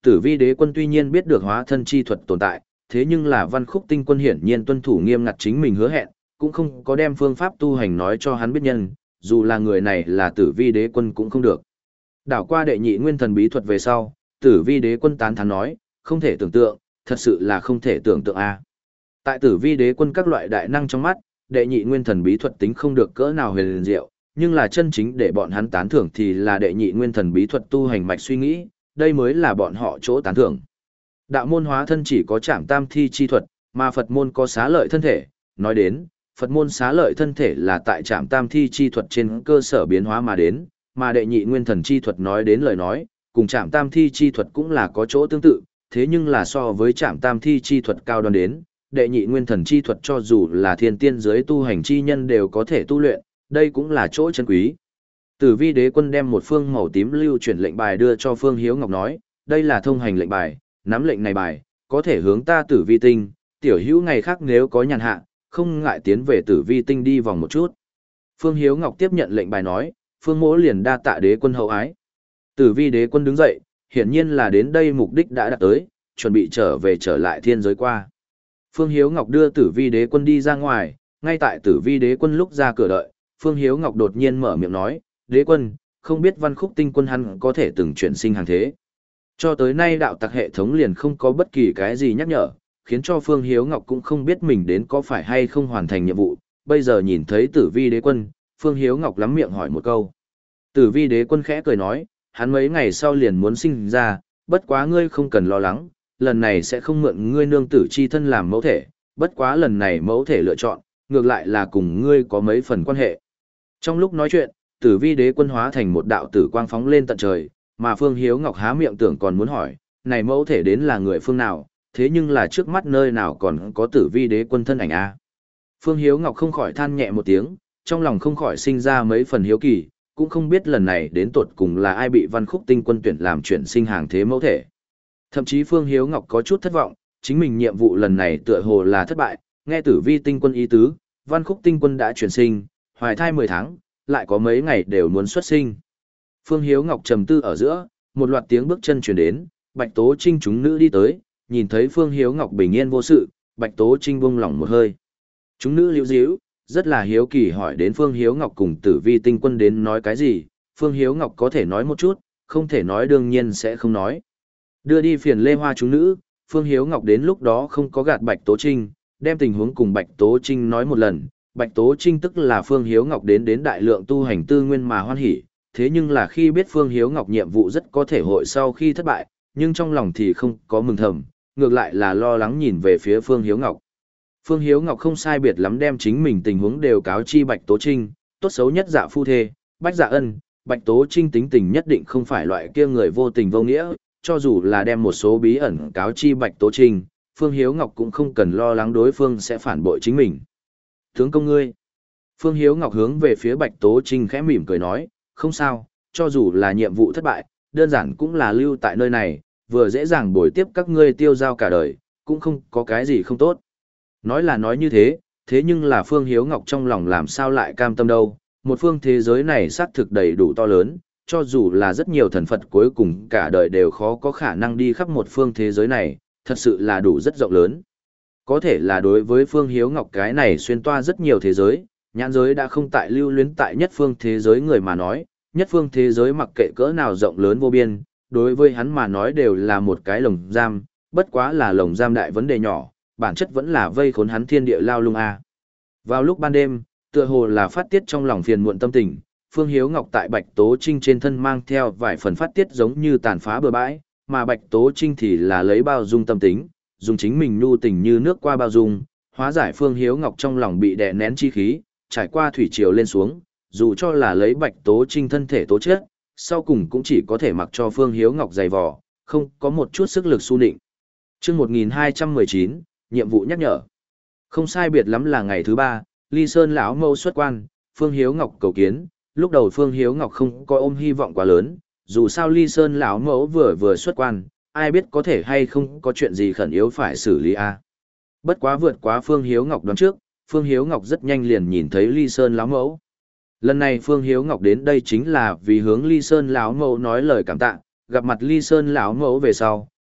Tử Vi Đế Quân tuy nhiên biết được hóa thân chi thuật tồn tại, thế nhưng là Văn Khúc Tinh Quân hiển nhiên tuân thủ nghiêm ngặt chính mình hứa hẹn, cũng không có đem phương pháp tu hành nói cho hắn biết nhân, dù là người này là Tử Vi Đế Quân cũng không được. Đảo qua đệ nhị nguyên thần bí thuật về sau, Tử Vi Đế Quân tán thán nói, không thể tưởng tượng, thật sự là không thể tưởng tượng a. Tại Tử Vi Đế Quân các loại đại năng trong mắt, đệ nhị nguyên thần bí thuật tính không được cỡ nào huyền diệu, nhưng là chân chính để bọn hắn tán thưởng thì là đệ nhị nguyên thần bí thuật tu hành mạch suy nghĩ, đây mới là bọn họ chỗ tán thưởng. Đạo môn hóa thân chỉ có trảm tam thi chi thuật, mà Phật môn có xá lợi thân thể, nói đến, Phật môn xá lợi thân thể là tại trảm tam thi chi thuật trên cơ sở biến hóa mà đến, mà đệ nhị nguyên thần chi thuật nói đến lời nói, cùng trảm tam thi chi thuật cũng là có chỗ tương tự, thế nhưng là so với trảm tam thi chi thuật cao đoan đến, đệ nhị nguyên thần chi thuật cho dù là thiên tiên giới tu hành chi nhân đều có thể tu luyện, đây cũng là chỗ chân quý. Tử Vi Đế Quân đem một phương màu tím lưu chuyển lệnh bài đưa cho Phương Hiếu Ngọc nói, đây là thông hành lệnh bài, nắm lệnh này bài, có thể hướng ta Tử Vi Tinh, tiểu hữu ngày khác nếu có nhàn hạ, không ngại tiến về Tử Vi Tinh đi vòng một chút. Phương Hiếu Ngọc tiếp nhận lệnh bài nói, Phương Mỗ liền đa tạ Đế Quân hậu ái. Tử Vi Đế Quân đứng dậy, hiển nhiên là đến đây mục đích đã đạt tới, chuẩn bị trở về trở lại thiên giới qua. Phương Hiếu Ngọc đưa Tử Vi Đế Quân đi ra ngoài, ngay tại Tử Vi Đế Quân lúc ra cửa đợi, Phương Hiếu Ngọc đột nhiên mở miệng nói, Đế Quân, không biết Văn Khúc Tinh Quân hắn có thể từng chuyển sinh hàng thế. Cho tới nay đạo tặc hệ thống liền không có bất kỳ cái gì nhắc nhở, khiến cho Phương Hiếu Ngọc cũng không biết mình đến có phải hay không hoàn thành nhiệm vụ, bây giờ nhìn thấy Tử Vi Đế Quân, Phương Hiếu Ngọc lắm miệng hỏi một câu. Tử Vi Đế Quân khẽ cười nói, hắn mấy ngày sau liền muốn sinh ra, bất quá ngươi không cần lo lắng, lần này sẽ không mượn ngươi nương tử chi thân làm mẫu thể, bất quá lần này mẫu thể lựa chọn, ngược lại là cùng ngươi có mấy phần quan hệ. Trong lúc nói chuyện, Tử Vi Đế Quân hóa thành một đạo tử quang phóng lên tận trời, mà Phương Hiếu Ngọc há miệng tưởng còn muốn hỏi, này mẫu thể đến là người phương nào, thế nhưng là trước mắt nơi nào còn có Tử Vi Đế Quân thân ảnh a. Phương Hiếu Ngọc không khỏi than nhẹ một tiếng, trong lòng không khỏi sinh ra mấy phần hiếu kỳ, cũng không biết lần này đến tột cùng là ai bị Văn Khúc Tinh Quân tuyển làm chuyển sinh hàng thế mẫu thể. Thậm chí Phương Hiếu Ngọc có chút thất vọng, chính mình nhiệm vụ lần này tựa hồ là thất bại, nghe Tử Vi Tinh Quân ý tứ, Văn Khúc Tinh Quân đã chuyển sinh, hoài thai mười tháng, lại có mấy ngày đều muốn xuất sinh. Phương Hiếu Ngọc trầm tư ở giữa, một loạt tiếng bước chân truyền đến, Bạch Tố Trinh chúng nữ đi tới, nhìn thấy Phương Hiếu Ngọc bình yên vô sự, Bạch Tố Trinh buông lỏng một hơi. Chúng nữ liễu díu, rất là hiếu kỳ hỏi đến Phương Hiếu Ngọc cùng Tử Vi Tinh Quân đến nói cái gì, Phương Hiếu Ngọc có thể nói một chút, không thể nói đương nhiên sẽ không nói. Đưa đi phiền lê hoa chúng nữ, Phương Hiếu Ngọc đến lúc đó không có gạt Bạch Tố Trinh, đem tình huống cùng Bạch Tố Trinh nói một lần. Bạch Tố Trinh tức là Phương Hiếu Ngọc đến đến đại lượng tu hành tư nguyên mà hoan hỉ, thế nhưng là khi biết Phương Hiếu Ngọc nhiệm vụ rất có thể hội sau khi thất bại, nhưng trong lòng thì không có mừng thầm, ngược lại là lo lắng nhìn về phía Phương Hiếu Ngọc. Phương Hiếu Ngọc không sai biệt lắm đem chính mình tình huống đều cáo chi Bạch Tố Trinh, tốt xấu nhất dạ phu thê, Bạch Dạ Ân, Bạch Tố Trinh tính tình nhất định không phải loại kia người vô tình vô nghĩa, cho dù là đem một số bí ẩn cáo chi Bạch Tố Trinh, Phương Hiếu Ngọc cũng không cần lo lắng đối phương sẽ phản bội chính mình. Tướng công ngươi. Phương Hiếu Ngọc hướng về phía Bạch Tố Trinh khẽ mỉm cười nói, không sao, cho dù là nhiệm vụ thất bại, đơn giản cũng là lưu tại nơi này, vừa dễ dàng bồi tiếp các ngươi tiêu giao cả đời, cũng không có cái gì không tốt. Nói là nói như thế, thế nhưng là Phương Hiếu Ngọc trong lòng làm sao lại cam tâm đâu, một phương thế giới này xác thực đầy đủ to lớn, cho dù là rất nhiều thần Phật cuối cùng cả đời đều khó có khả năng đi khắp một phương thế giới này, thật sự là đủ rất rộng lớn. Có thể là đối với Phương Hiếu Ngọc cái này xuyên toa rất nhiều thế giới, nhãn giới đã không tại lưu luyến tại nhất phương thế giới người mà nói, nhất phương thế giới mặc kệ cỡ nào rộng lớn vô biên, đối với hắn mà nói đều là một cái lồng giam, bất quá là lồng giam đại vấn đề nhỏ, bản chất vẫn là vây khốn hắn thiên địa lao lung a. Vào lúc ban đêm, tựa hồ là phát tiết trong lòng phiền muộn tâm tình, Phương Hiếu Ngọc tại Bạch Tố Trinh trên thân mang theo vài phần phát tiết giống như tàn phá bừa bãi, mà Bạch Tố Trinh thì là lấy bao dung tâm tính, dùng chính mình nhu tình như nước qua bao dung, hóa giải Phương Hiếu Ngọc trong lòng bị đè nén chi khí, trải qua thủy triều lên xuống, dù cho là lấy Bạch Tố Trinh thân thể tố chất, sau cùng cũng chỉ có thể mặc cho Phương Hiếu Ngọc dày vò, không có một chút sức lực su định. Chương một nghìn hai trăm mười chín, nhiệm vụ nhắc nhở. Không sai biệt lắm là ngày thứ ba, Ly Sơn lão mâu xuất quan, Phương Hiếu Ngọc cầu kiến, lúc đầu Phương Hiếu Ngọc không có ôm hy vọng quá lớn, dù sao Ly Sơn lão mẫu vừa vừa xuất quan, ai biết có thể hay không có chuyện gì khẩn yếu phải xử lý a. Bất quá vượt quá Phương Hiếu Ngọc đoán trước, Phương Hiếu Ngọc rất nhanh liền nhìn thấy Ly Sơn lão mẫu. Lần này Phương Hiếu Ngọc đến đây chính là vì hướng Ly Sơn lão mẫu nói lời cảm tạ, gặp mặt Ly Sơn lão mẫu về sau,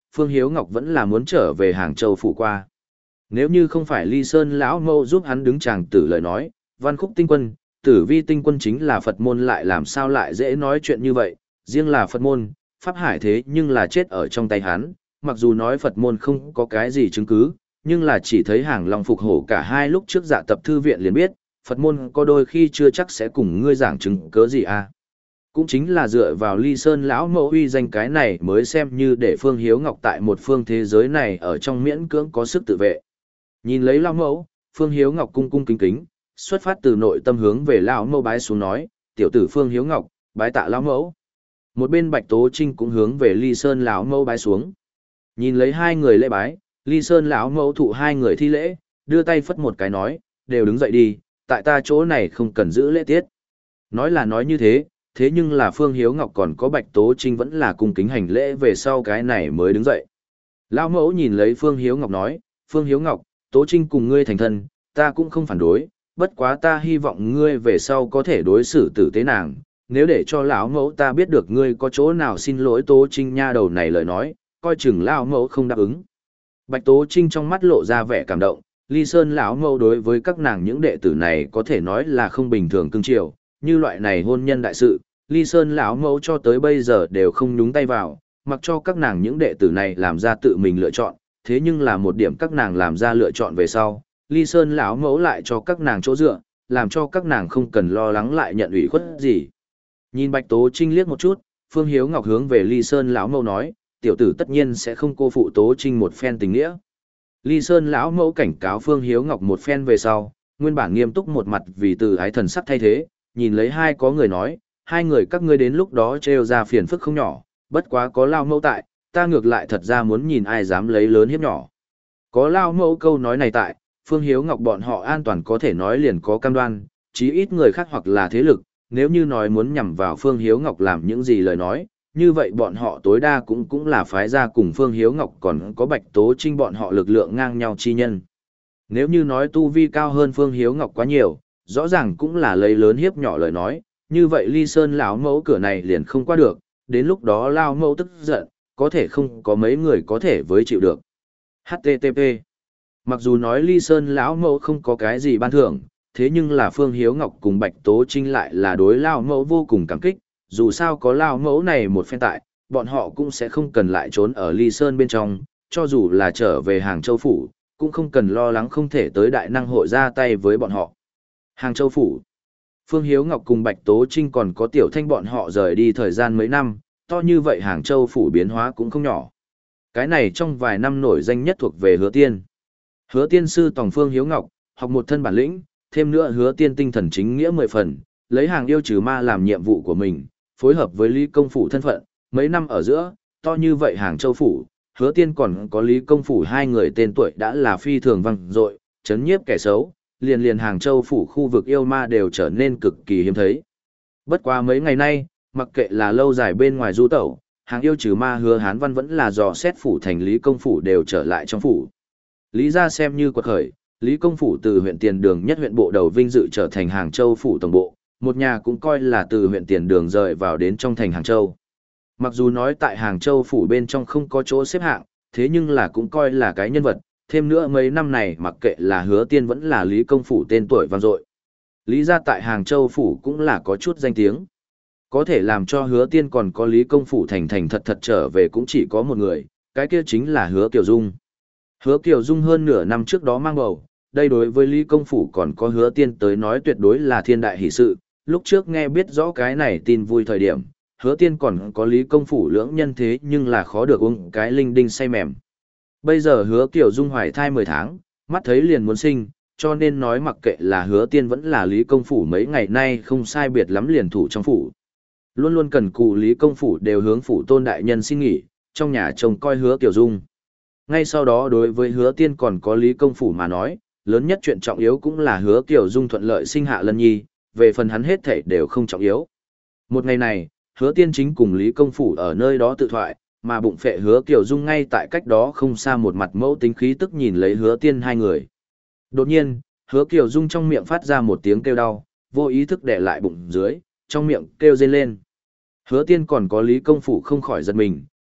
Phương Hiếu Ngọc vẫn là muốn trở về Hàng Châu phủ qua. Nếu như không phải Ly Sơn lão mâu giúp hắn đứng chàng tử lời nói, Văn Khúc tinh quân, Tử Vi tinh quân chính là Phật môn lại làm sao lại dễ nói chuyện như vậy, riêng là Phật môn, Pháp Hải thế nhưng là chết ở trong tay hắn, mặc dù nói Phật môn không có cái gì chứng cứ, nhưng là chỉ thấy Hàng Long phục hổ cả hai lúc trước dạ tập thư viện liền biết, Phật môn có đôi khi chưa chắc sẽ cùng ngươi giảng chứng cớ gì à. Cũng chính là dựa vào Ly Sơn lão mẫu uy danh cái này mới xem như để Phương Hiếu Ngọc tại một phương thế giới này ở trong miễn cưỡng có sức tự vệ. Nhìn lấy lão mẫu, Phương Hiếu Ngọc cung cung kính kính, xuất phát từ nội tâm hướng về lão mẫu bái xuống nói, tiểu tử Phương Hiếu Ngọc, bái tạ lão mẫu. Một bên Bạch Tố Trinh cũng hướng về Ly Sơn lão mẫu bái xuống. Nhìn lấy hai người lễ bái, Ly Sơn lão mẫu thụ hai người thi lễ, đưa tay phất một cái nói, đều đứng dậy đi, tại ta chỗ này không cần giữ lễ tiết. Nói là nói như thế, thế nhưng là Phương Hiếu Ngọc còn có Bạch Tố Trinh vẫn là cung kính hành lễ về sau cái này mới đứng dậy. Lão mẫu nhìn lấy Phương Hiếu Ngọc nói, Phương Hiếu Ngọc, Tố Trinh cùng ngươi thành thân, ta cũng không phản đối, bất quá ta hy vọng ngươi về sau có thể đối xử tử tế nàng, nếu để cho lão mẫu ta biết được ngươi có chỗ nào xin lỗi Tố Trinh nha đầu này lời nói, coi chừng lão mẫu không đáp ứng. Bạch Tố Trinh trong mắt lộ ra vẻ cảm động, Ly Sơn lão mẫu đối với các nàng những đệ tử này có thể nói là không bình thường cưng chiều, như loại này hôn nhân đại sự, Ly Sơn lão mẫu cho tới bây giờ đều không nhúng tay vào, mặc cho các nàng những đệ tử này làm ra tự mình lựa chọn, thế nhưng là một điểm các nàng làm ra lựa chọn về sau, Ly Sơn lão mẫu lại cho các nàng chỗ dựa, làm cho các nàng không cần lo lắng lại nhận ủy khuất gì. Nhìn Bạch Tố Trinh liếc một chút, Phương Hiếu Ngọc hướng về Ly Sơn lão mẫu nói, tiểu tử tất nhiên sẽ không cô phụ Tố Trinh một phen tình nghĩa. Ly Sơn lão mẫu cảnh cáo Phương Hiếu Ngọc một phen về sau, nguyên bản nghiêm túc một mặt vì từ ái thần sắc thay thế, nhìn lấy hai có người nói, hai người các ngươi đến lúc đó trêu ra phiền phức không nhỏ, bất quá có lao mẫu tại, ta ngược lại thật ra muốn nhìn ai dám lấy lớn hiếp nhỏ. Có lao mẫu câu nói này tại, Phương Hiếu Ngọc bọn họ an toàn có thể nói liền có cam đoan, chí ít người khác hoặc là thế lực, nếu như nói muốn nhằm vào Phương Hiếu Ngọc làm những gì lời nói, như vậy bọn họ tối đa cũng cũng là phái ra cùng Phương Hiếu Ngọc còn có Bạch Tố Trinh bọn họ lực lượng ngang nhau chi nhân. Nếu như nói tu vi cao hơn Phương Hiếu Ngọc quá nhiều, rõ ràng cũng là lấy lớn hiếp nhỏ lời nói, như vậy Ly Sơn lão mẫu cửa này liền không qua được, đến lúc đó lao mẫu tức giận, có thể không có mấy người có thể với chịu được. hát tê tê pê Mặc dù nói Ly Sơn lão mẫu không có cái gì ban thưởng, thế nhưng là Phương Hiếu Ngọc cùng Bạch Tố Trinh lại là đối lao mẫu vô cùng cảm kích, dù sao có lao mẫu này một phen tại, bọn họ cũng sẽ không cần lại trốn ở Ly Sơn bên trong, cho dù là trở về Hàng Châu Phủ, cũng không cần lo lắng không thể tới đại năng hội ra tay với bọn họ. Hàng Châu Phủ, Phương Hiếu Ngọc cùng Bạch Tố Trinh còn có Tiểu Thanh bọn họ rời đi thời gian mấy năm, to như vậy Hàng Châu Phủ biến hóa cũng không nhỏ. Cái này trong vài năm nổi danh nhất thuộc về Hứa Tiên. Hứa Tiên sư tòng Phương Hiếu Ngọc, học một thân bản lĩnh, thêm nữa Hứa Tiên tinh thần chính nghĩa mười phần, lấy hàng yêu trừ ma làm nhiệm vụ của mình, phối hợp với Lý Công Phủ thân phận, mấy năm ở giữa, to như vậy Hàng Châu Phủ, Hứa Tiên còn có Lý Công Phủ hai người tên tuổi đã là phi thường vang dội, chấn nhiếp kẻ xấu, liền liền Hàng Châu Phủ khu vực yêu ma đều trở nên cực kỳ hiếm thấy. Bất quá mấy ngày nay, mặc kệ là lâu dài bên ngoài du tẩu, hàng yêu trừ ma Hứa Hán Văn vẫn là dò xét phủ thành Lý Công Phủ đều trở lại trong phủ. Lý gia xem như quật khởi, Lý Công Phủ từ huyện Tiền Đường nhất huyện bộ đầu vinh dự trở thành Hàng Châu Phủ tổng bộ, một nhà cũng coi là từ huyện Tiền Đường rời vào đến trong thành Hàng Châu. Mặc dù nói tại Hàng Châu Phủ bên trong không có chỗ xếp hạng, thế nhưng là cũng coi là cái nhân vật, thêm nữa mấy năm này mặc kệ là Hứa Tiên vẫn là Lý Công Phủ tên tuổi vang dội. Lý gia tại Hàng Châu Phủ cũng là có chút danh tiếng. Có thể làm cho Hứa Tiên còn có Lý Công Phủ thành thành thật thật trở về cũng chỉ có một người, cái kia chính là Hứa Kiều Dung. Hứa Kiều Dung hơn nửa năm trước đó mang bầu, đây đối với Lý Công Phủ còn có Hứa Tiên tới nói tuyệt đối là thiên đại hỷ sự, lúc trước nghe biết rõ cái này tin vui thời điểm, Hứa Tiên còn có Lý Công Phủ lưỡng nhân thế nhưng là khó được uống cái linh đinh say mềm. Bây giờ Hứa Kiều Dung hoài thai mười tháng, mắt thấy liền muốn sinh, cho nên nói mặc kệ là Hứa Tiên vẫn là Lý Công Phủ mấy ngày nay không sai biệt lắm liền thủ trong phủ. Luôn luôn cần cù Lý Công Phủ đều hướng phủ tôn đại nhân xin nghỉ, trong nhà trông coi Hứa Kiều Dung. Ngay sau đó đối với Hứa Tiên còn có Lý Công Phủ mà nói, lớn nhất chuyện trọng yếu cũng là Hứa Kiều Dung thuận lợi sinh hạ lân nhi, về phần hắn hết thảy đều không trọng yếu. Một ngày này, Hứa Tiên chính cùng Lý Công Phủ ở nơi đó tự thoại, mà bụng phệ Hứa Kiều Dung ngay tại cách đó không xa một mặt mẫu tính khí tức nhìn lấy Hứa Tiên hai người. Đột nhiên, Hứa Kiều Dung trong miệng phát ra một tiếng kêu đau, vô ý thức đè lại bụng dưới, trong miệng kêu rên lên. Hứa Tiên còn có Lý Công Phủ không khỏi giật mình,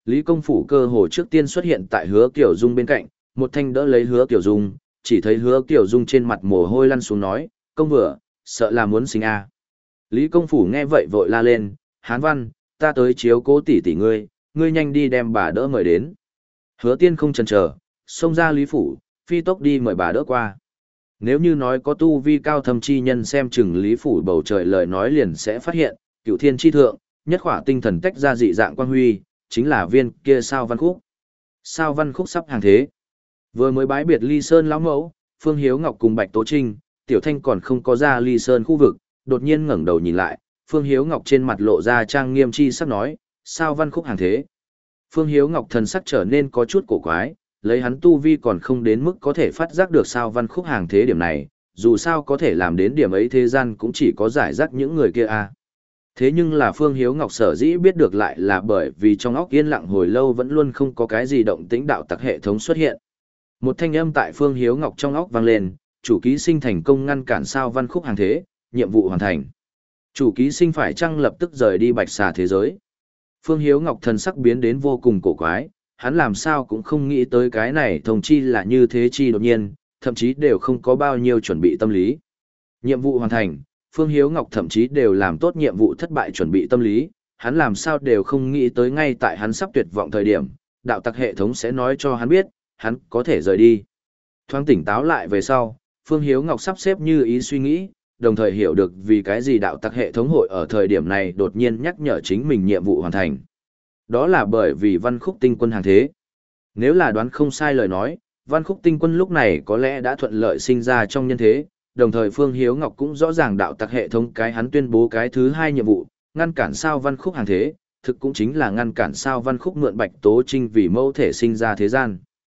Lý Công Phủ cơ hồ trước tiên xuất hiện tại Hứa Kiểu Dung bên cạnh, một thanh đỡ lấy Hứa Kiểu Dung, chỉ thấy Hứa Kiểu Dung trên mặt mồ hôi lăn xuống nói, công vừa, sợ là muốn sinh a. Lý Công Phủ nghe vậy vội la lên, Hán Văn, ta tới chiếu cố tỷ tỷ ngươi, ngươi nhanh đi đem bà đỡ mời đến. Hứa Tiên không chần chờ, xông ra Lý Phủ, phi tốc đi mời bà đỡ qua. Nếu như nói có tu vi cao thâm chi nhân xem chừng Lý Phủ bầu trời lời nói liền sẽ phát hiện, cửu thiên chi thượng, nhất khỏa tinh thần tách ra dị dạng quang huy, chính là viên kia Sao Văn Khúc. Sao Văn Khúc sắp hàng thế. Vừa mới bái biệt Ly Sơn lão mẫu, Phương Hiếu Ngọc cùng Bạch Tố Trinh, Tiểu Thanh còn không có ra Ly Sơn khu vực, đột nhiên ngẩng đầu nhìn lại, Phương Hiếu Ngọc trên mặt lộ ra trang nghiêm chi sắc nói, Sao Văn Khúc hàng thế. Phương Hiếu Ngọc thần sắc trở nên có chút cổ quái, lấy hắn tu vi còn không đến mức có thể phát giác được Sao Văn Khúc hàng thế điểm này, dù sao có thể làm đến điểm ấy thế gian cũng chỉ có giải rác những người kia a. Thế nhưng là Phương Hiếu Ngọc sở dĩ biết được lại là bởi vì trong óc yên lặng hồi lâu vẫn luôn không có cái gì động tĩnh đạo tặc hệ thống xuất hiện. Một thanh âm tại Phương Hiếu Ngọc trong óc vang lên, chủ ký sinh thành công ngăn cản Sao Văn Khúc hàng thế, nhiệm vụ hoàn thành. Chủ ký sinh phải chăng lập tức rời đi bạch xà thế giới. Phương Hiếu Ngọc thần sắc biến đến vô cùng cổ quái, hắn làm sao cũng không nghĩ tới cái này thông chi là như thế chi đột nhiên, thậm chí đều không có bao nhiêu chuẩn bị tâm lý. Nhiệm vụ hoàn thành, Phương Hiếu Ngọc thậm chí đều làm tốt nhiệm vụ thất bại chuẩn bị tâm lý, hắn làm sao đều không nghĩ tới ngay tại hắn sắp tuyệt vọng thời điểm, đạo tặc hệ thống sẽ nói cho hắn biết, hắn có thể rời đi. Thoáng tỉnh táo lại về sau, Phương Hiếu Ngọc sắp xếp như ý suy nghĩ, đồng thời hiểu được vì cái gì đạo tặc hệ thống hội ở thời điểm này đột nhiên nhắc nhở chính mình nhiệm vụ hoàn thành. Đó là bởi vì Văn Khúc Tinh Quân hàng thế. Nếu là đoán không sai lời nói, Văn Khúc Tinh Quân lúc này có lẽ đã thuận lợi sinh ra trong nhân thế, đồng thời Phương Hiếu Ngọc cũng rõ ràng đạo tặc hệ thống cái hắn tuyên bố cái thứ hai nhiệm vụ, ngăn cản Sao Văn Khúc hàng thế, thực cũng chính là ngăn cản Sao Văn Khúc mượn Bạch Tố Trinh vì mẫu thể sinh ra thế gian.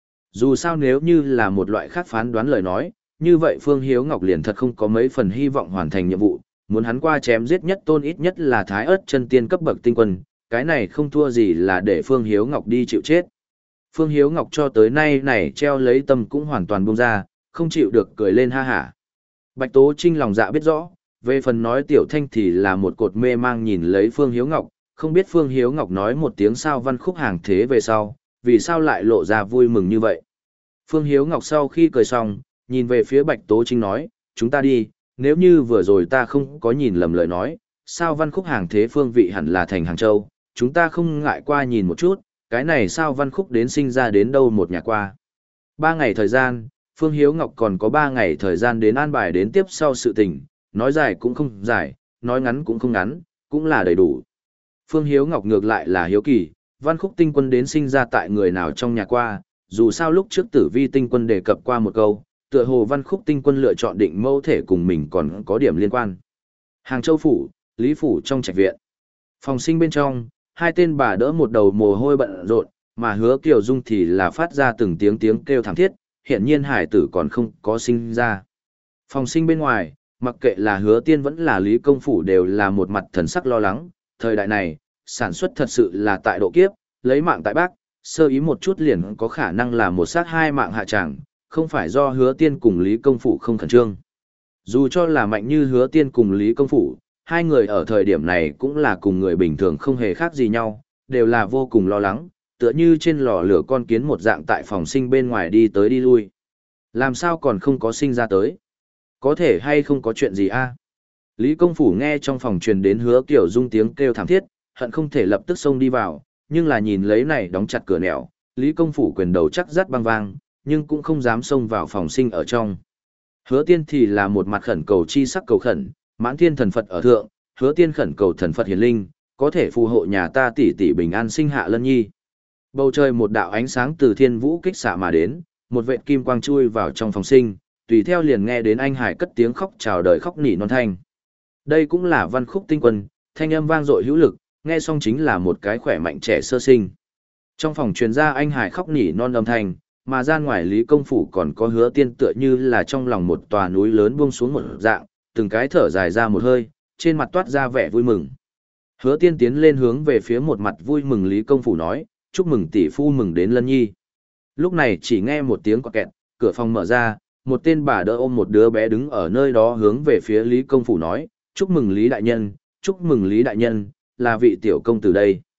Dù sao nếu như là một loại khác phán đoán lời nói, như vậy Phương Hiếu Ngọc liền thật không có mấy phần hy vọng hoàn thành nhiệm vụ, muốn hắn qua chém giết nhất tôn ít nhất là Thái Ức chân tiên cấp bậc tinh quân, cái này không thua gì là để Phương Hiếu Ngọc đi chịu chết. Phương Hiếu Ngọc cho tới nay này treo lấy tâm cũng hoàn toàn buông ra, không chịu được cười lên ha hả. Bạch Tố Trinh lòng dạ biết rõ, về phần nói Tiểu Thanh thì là một cột mê mang nhìn lấy Phương Hiếu Ngọc, không biết Phương Hiếu Ngọc nói một tiếng Sao Văn Khúc hàng thế về sau, vì sao lại lộ ra vui mừng như vậy. Phương Hiếu Ngọc sau khi cười xong, nhìn về phía Bạch Tố Trinh nói, chúng ta đi, nếu như vừa rồi ta không có nhìn lầm lời nói, Sao Văn Khúc hàng thế phương vị hẳn là thành Hàng Châu, chúng ta không ngại qua nhìn một chút, cái này Sao Văn Khúc đến sinh ra đến đâu một nhà qua. Ba ngày thời gian, Phương Hiếu Ngọc còn có ba ngày thời gian đến an bài đến tiếp sau sự tình, nói dài cũng không dài, nói ngắn cũng không ngắn, cũng là đầy đủ. Phương Hiếu Ngọc ngược lại là hiếu kỳ, Văn Khúc tinh quân đến sinh ra tại người nào trong nhà qua, dù sao lúc trước Tử Vi tinh quân đề cập qua một câu, tựa hồ Văn Khúc tinh quân lựa chọn định mẫu thể cùng mình còn có điểm liên quan. Hàng Châu phủ, Lý phủ trong trạch viện. Phòng sinh bên trong, hai tên bà đỡ một đầu mồ hôi bận rộn, mà Hứa Kiều Dung thì là phát ra từng tiếng tiếng kêu thảm thiết, hiển nhiên hải tử còn không có sinh ra. Phòng sinh bên ngoài, mặc kệ là Hứa Tiên vẫn là Lý Công Phủ đều là một mặt thần sắc lo lắng, thời đại này, sản xuất thật sự là tại độ kiếp, lấy mạng tại bác, sơ ý một chút liền có khả năng là một sát hai mạng hạ tràng, không phải do Hứa Tiên cùng Lý Công Phủ không khẩn trương. Dù cho là mạnh như Hứa Tiên cùng Lý Công Phủ, hai người ở thời điểm này cũng là cùng người bình thường không hề khác gì nhau, đều là vô cùng lo lắng, tựa như trên lò lửa con kiến một dạng tại phòng sinh bên ngoài đi tới đi lui. Làm sao còn không có sinh ra tới? Có thể hay không có chuyện gì a? Lý Công Phủ nghe trong phòng truyền đến Hứa Kiều Dung tiếng kêu thảm thiết, hận không thể lập tức xông đi vào, nhưng là nhìn lấy này đóng chặt cửa nẻo, Lý Công Phủ quyền đầu chắc rát băng vang, nhưng cũng không dám xông vào phòng sinh ở trong. Hứa Tiên thì là một mặt khẩn cầu chi sắc cầu khẩn, mãn thiên thần Phật ở thượng, Hứa Tiên khẩn cầu thần Phật hiền linh, có thể phù hộ nhà ta tỷ tỷ bình an sinh hạ lân nhi. Bầu trời một đạo ánh sáng từ thiên vũ kích xạ mà đến, một vệt kim quang chui vào trong phòng sinh, tùy theo liền nghe đến anh hải cất tiếng khóc chào đời khóc nỉ non thanh. Đây cũng là Văn Khúc tinh quân, thanh âm vang dội hữu lực, nghe xong chính là một cái khỏe mạnh trẻ sơ sinh. Trong phòng truyền ra anh hải khóc nỉ non âm thanh, mà ra ngoài Lý Công Phủ còn có Hứa Tiên tựa như là trong lòng một tòa núi lớn buông xuống một dạng, từng cái thở dài ra một hơi, trên mặt toát ra vẻ vui mừng. Hứa Tiên tiến lên hướng về phía một mặt vui mừng Lý Công Phủ nói, chúc mừng tỷ phu mừng đến lân nhi. Lúc này chỉ nghe một tiếng quạt kẹt, cửa phòng mở ra, một tên bà đỡ ôm một đứa bé đứng ở nơi đó hướng về phía Lý Công Phủ nói, chúc mừng Lý Đại Nhân, chúc mừng Lý Đại Nhân, là vị tiểu công từ đây.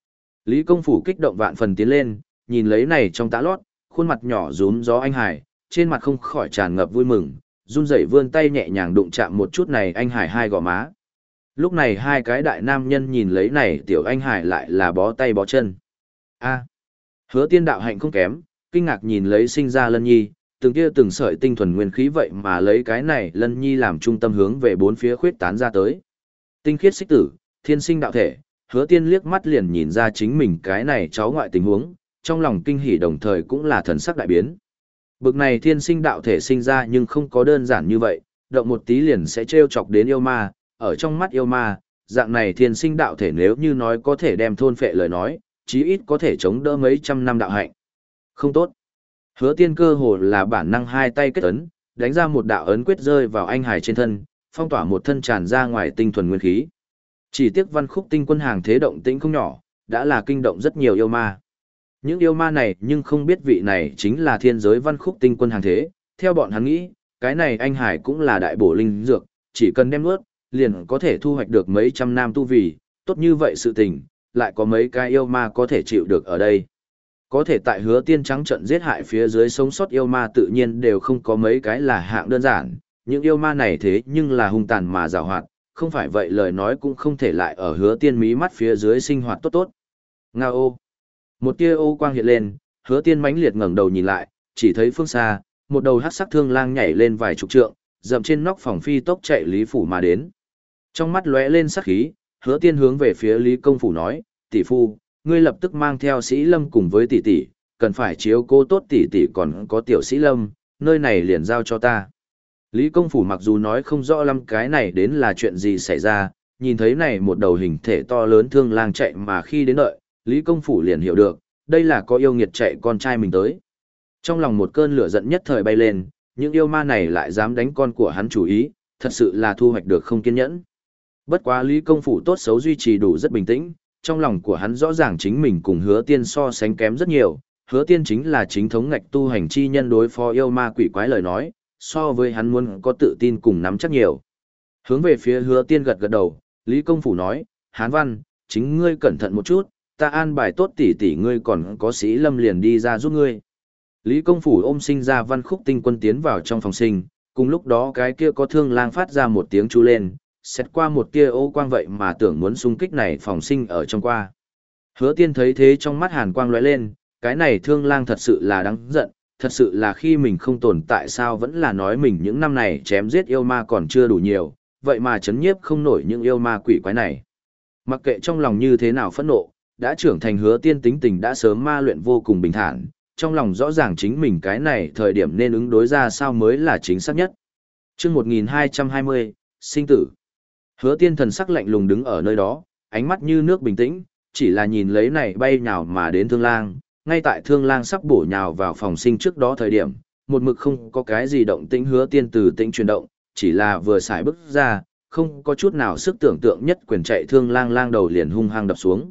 Lý công phủ kích động vạn phần tiến lên, nhìn lấy này trong tã lót, khuôn mặt nhỏ rúm gió anh hải, trên mặt không khỏi tràn ngập vui mừng, run rẩy vươn tay nhẹ nhàng đụng chạm một chút này anh hải hai gò má. Lúc này hai cái đại nam nhân nhìn lấy này tiểu anh hải lại là bó tay bó chân. A, Hứa Tiên đạo hạnh không kém, kinh ngạc nhìn lấy sinh ra Lân Nhi, từng kia từng sợi tinh thuần nguyên khí vậy mà lấy cái này Lân Nhi làm trung tâm hướng về bốn phía khuyết tán ra tới. Tinh khiết xích tử, thiên sinh đạo thể, Hứa Tiên liếc mắt liền nhìn ra chính mình cái này cháu ngoại tình huống, trong lòng kinh hỉ đồng thời cũng là thần sắc đại biến. Bực này thiên sinh đạo thể sinh ra nhưng không có đơn giản như vậy, động một tí liền sẽ trêu chọc đến yêu ma, ở trong mắt yêu ma, dạng này thiên sinh đạo thể nếu như nói có thể đem thôn phệ lời nói, chí ít có thể chống đỡ mấy trăm năm đạo hạnh. Không tốt. Hứa Tiên cơ hồ là bản năng hai tay kết ấn, đánh ra một đạo ấn quyết rơi vào anh hải trên thân, phong tỏa một thân tràn ra ngoài tinh thuần nguyên khí. Chỉ tiếc Văn Khúc Tinh Quân hàng thế động tĩnh không nhỏ, đã là kinh động rất nhiều yêu ma. Những yêu ma này nhưng không biết vị này chính là thiên giới Văn Khúc Tinh Quân hàng thế, theo bọn hắn nghĩ, cái này anh hải cũng là đại bổ linh dược, chỉ cần đem nuốt, liền có thể thu hoạch được mấy trăm năm tu vi, tốt như vậy sự tình, lại có mấy cái yêu ma có thể chịu được ở đây. Có thể tại Hứa Tiên trắng trận giết hại phía dưới sống sót yêu ma tự nhiên đều không có mấy cái là hạng đơn giản, những yêu ma này thế nhưng là hung tàn mà giàu hoạt, không phải vậy lời nói cũng không thể lại ở Hứa Tiên mí mắt phía dưới sinh hoạt tốt tốt. Nga ô! Một tia ô quang hiện lên, Hứa Tiên mãnh liệt ngẩng đầu nhìn lại, chỉ thấy phương xa, một đầu hắc sắc thương lang nhảy lên vài chục trượng, dậm trên nóc phòng phi tốc chạy Lý phủ mà đến. Trong mắt lóe lên sắc khí, Hứa Tiên hướng về phía Lý công phủ nói, tỷ phu, ngươi lập tức mang theo Sĩ Lâm cùng với tỷ tỷ, cần phải chiếu cố tốt tỷ tỷ còn có tiểu Sĩ Lâm, nơi này liền giao cho ta. Lý công phủ mặc dù nói không rõ lắm cái này đến là chuyện gì xảy ra, nhìn thấy này một đầu hình thể to lớn thương lang chạy mà khi đến đợi, Lý công phủ liền hiểu được, đây là có yêu nghiệt chạy con trai mình tới. Trong lòng một cơn lửa giận nhất thời bay lên, những yêu ma này lại dám đánh con của hắn chủ ý, thật sự là thu hoạch được không kiên nhẫn. Bất quá Lý công phủ tốt xấu duy trì đủ rất bình tĩnh, trong lòng của hắn rõ ràng chính mình cùng Hứa Tiên so sánh kém rất nhiều, Hứa Tiên chính là chính thống ngạch tu hành chi nhân đối phó yêu ma quỷ quái lời nói, so với hắn muốn có tự tin cùng nắm chắc nhiều. Hướng về phía Hứa Tiên gật gật đầu, Lý công phủ nói, Hán Văn, chính ngươi cẩn thận một chút, ta an bài tốt tỷ tỷ ngươi còn có Sĩ Lâm liền đi ra giúp ngươi. Lý công phủ ôm sinh ra Văn Khúc Tinh Quân tiến vào trong phòng sinh, cùng lúc đó cái kia có thương lang phát ra một tiếng chú lên, xét qua một tia ô quang vậy mà tưởng muốn xung kích này phòng sinh ở trong qua. Hứa Tiên thấy thế trong mắt hàn quang lóe lên, cái này thương lang thật sự là đáng giận, thật sự là khi mình không tồn tại sao vẫn là nói mình những năm này chém giết yêu ma còn chưa đủ nhiều, vậy mà chấn nhiếp không nổi những yêu ma quỷ quái này. Mặc kệ trong lòng như thế nào phẫn nộ, đã trưởng thành Hứa Tiên tính tình đã sớm ma luyện vô cùng bình thản, trong lòng rõ ràng chính mình cái này thời điểm nên ứng đối ra sao mới là chính xác nhất. Chương một nghìn hai trăm hai mươi, sinh tử. Hứa Tiên thần sắc lạnh lùng đứng ở nơi đó, ánh mắt như nước bình tĩnh, chỉ là nhìn lấy này bay nhào mà đến thương lang, ngay tại thương lang sắp bổ nhào vào phòng sinh trước đó thời điểm, một mực không có cái gì động tĩnh Hứa Tiên từ tĩnh chuyển động, chỉ là vừa xài bước ra, không có chút nào sức tưởng tượng nhất quyền chạy thương lang lang đầu liền hung hăng đập xuống.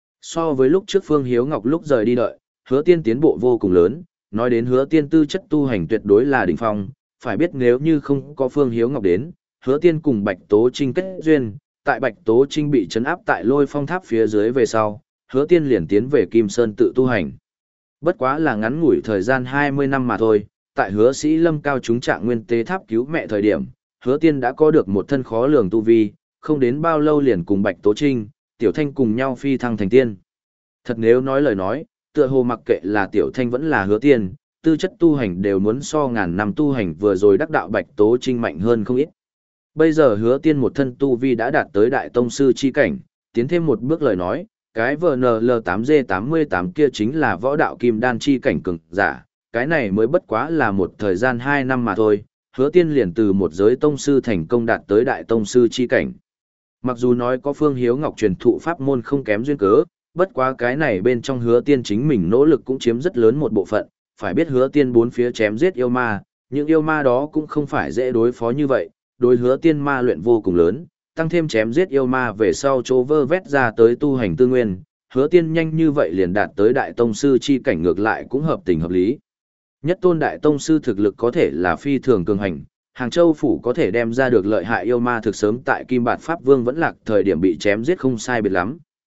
So với lúc trước Phương Hiếu Ngọc lúc rời đi đợi, Hứa Tiên tiến bộ vô cùng lớn, nói đến Hứa Tiên tư chất tu hành tuyệt đối là đỉnh phong, phải biết nếu như không có Phương Hiếu Ngọc đến, Hứa Tiên cùng Bạch Tố Trinh kết duyên, tại Bạch Tố Trinh bị trấn áp tại Lôi Phong Tháp phía dưới về sau, Hứa Tiên liền tiến về Kim Sơn tự tu hành. Bất quá là ngắn ngủi thời gian hai mươi năm mà thôi, tại Hứa Sĩ Lâm cao chúng trạng nguyên tế tháp cứu mẹ thời điểm, Hứa Tiên đã có được một thân khó lường tu vi, không đến bao lâu liền cùng Bạch Tố Trinh, Tiểu Thanh cùng nhau phi thăng thành tiên. Thật nếu nói lời nói, tựa hồ mặc kệ là Tiểu Thanh vẫn là Hứa Tiên, tư chất tu hành đều muốn so ngàn năm tu hành vừa rồi đắc đạo Bạch Tố Trinh mạnh hơn không ít. Bây giờ Hứa Tiên một thân tu vi đã đạt tới đại tông sư chi cảnh, tiến thêm một bước lời nói, cái vê en lờ tám G tám mươi tám kia chính là võ đạo kim đan chi cảnh cường giả, cái này mới bất quá là một thời gian hai năm mà thôi, Hứa Tiên liền từ một giới tông sư thành công đạt tới đại tông sư chi cảnh. Mặc dù nói có Phương Hiếu Ngọc truyền thụ pháp môn không kém duyên cớ, bất quá cái này bên trong Hứa Tiên chính mình nỗ lực cũng chiếm rất lớn một bộ phận, phải biết Hứa Tiên bốn phía chém giết yêu ma, những yêu ma đó cũng không phải dễ đối phó như vậy, đối Hứa Tiên ma luyện vô cùng lớn, tăng thêm chém giết yêu ma về sau chỗ vơ vét ra tới tu hành tư nguyên, Hứa Tiên nhanh như vậy liền đạt tới đại tông sư chi cảnh ngược lại cũng hợp tình hợp lý. Nhất tôn đại tông sư thực lực có thể là phi thường cường hành, Hàng Châu phủ có thể đem ra được lợi hại yêu ma thực sớm tại Kim Bạt Pháp Vương vẫn lạc thời điểm bị chém giết không sai biệt lắm,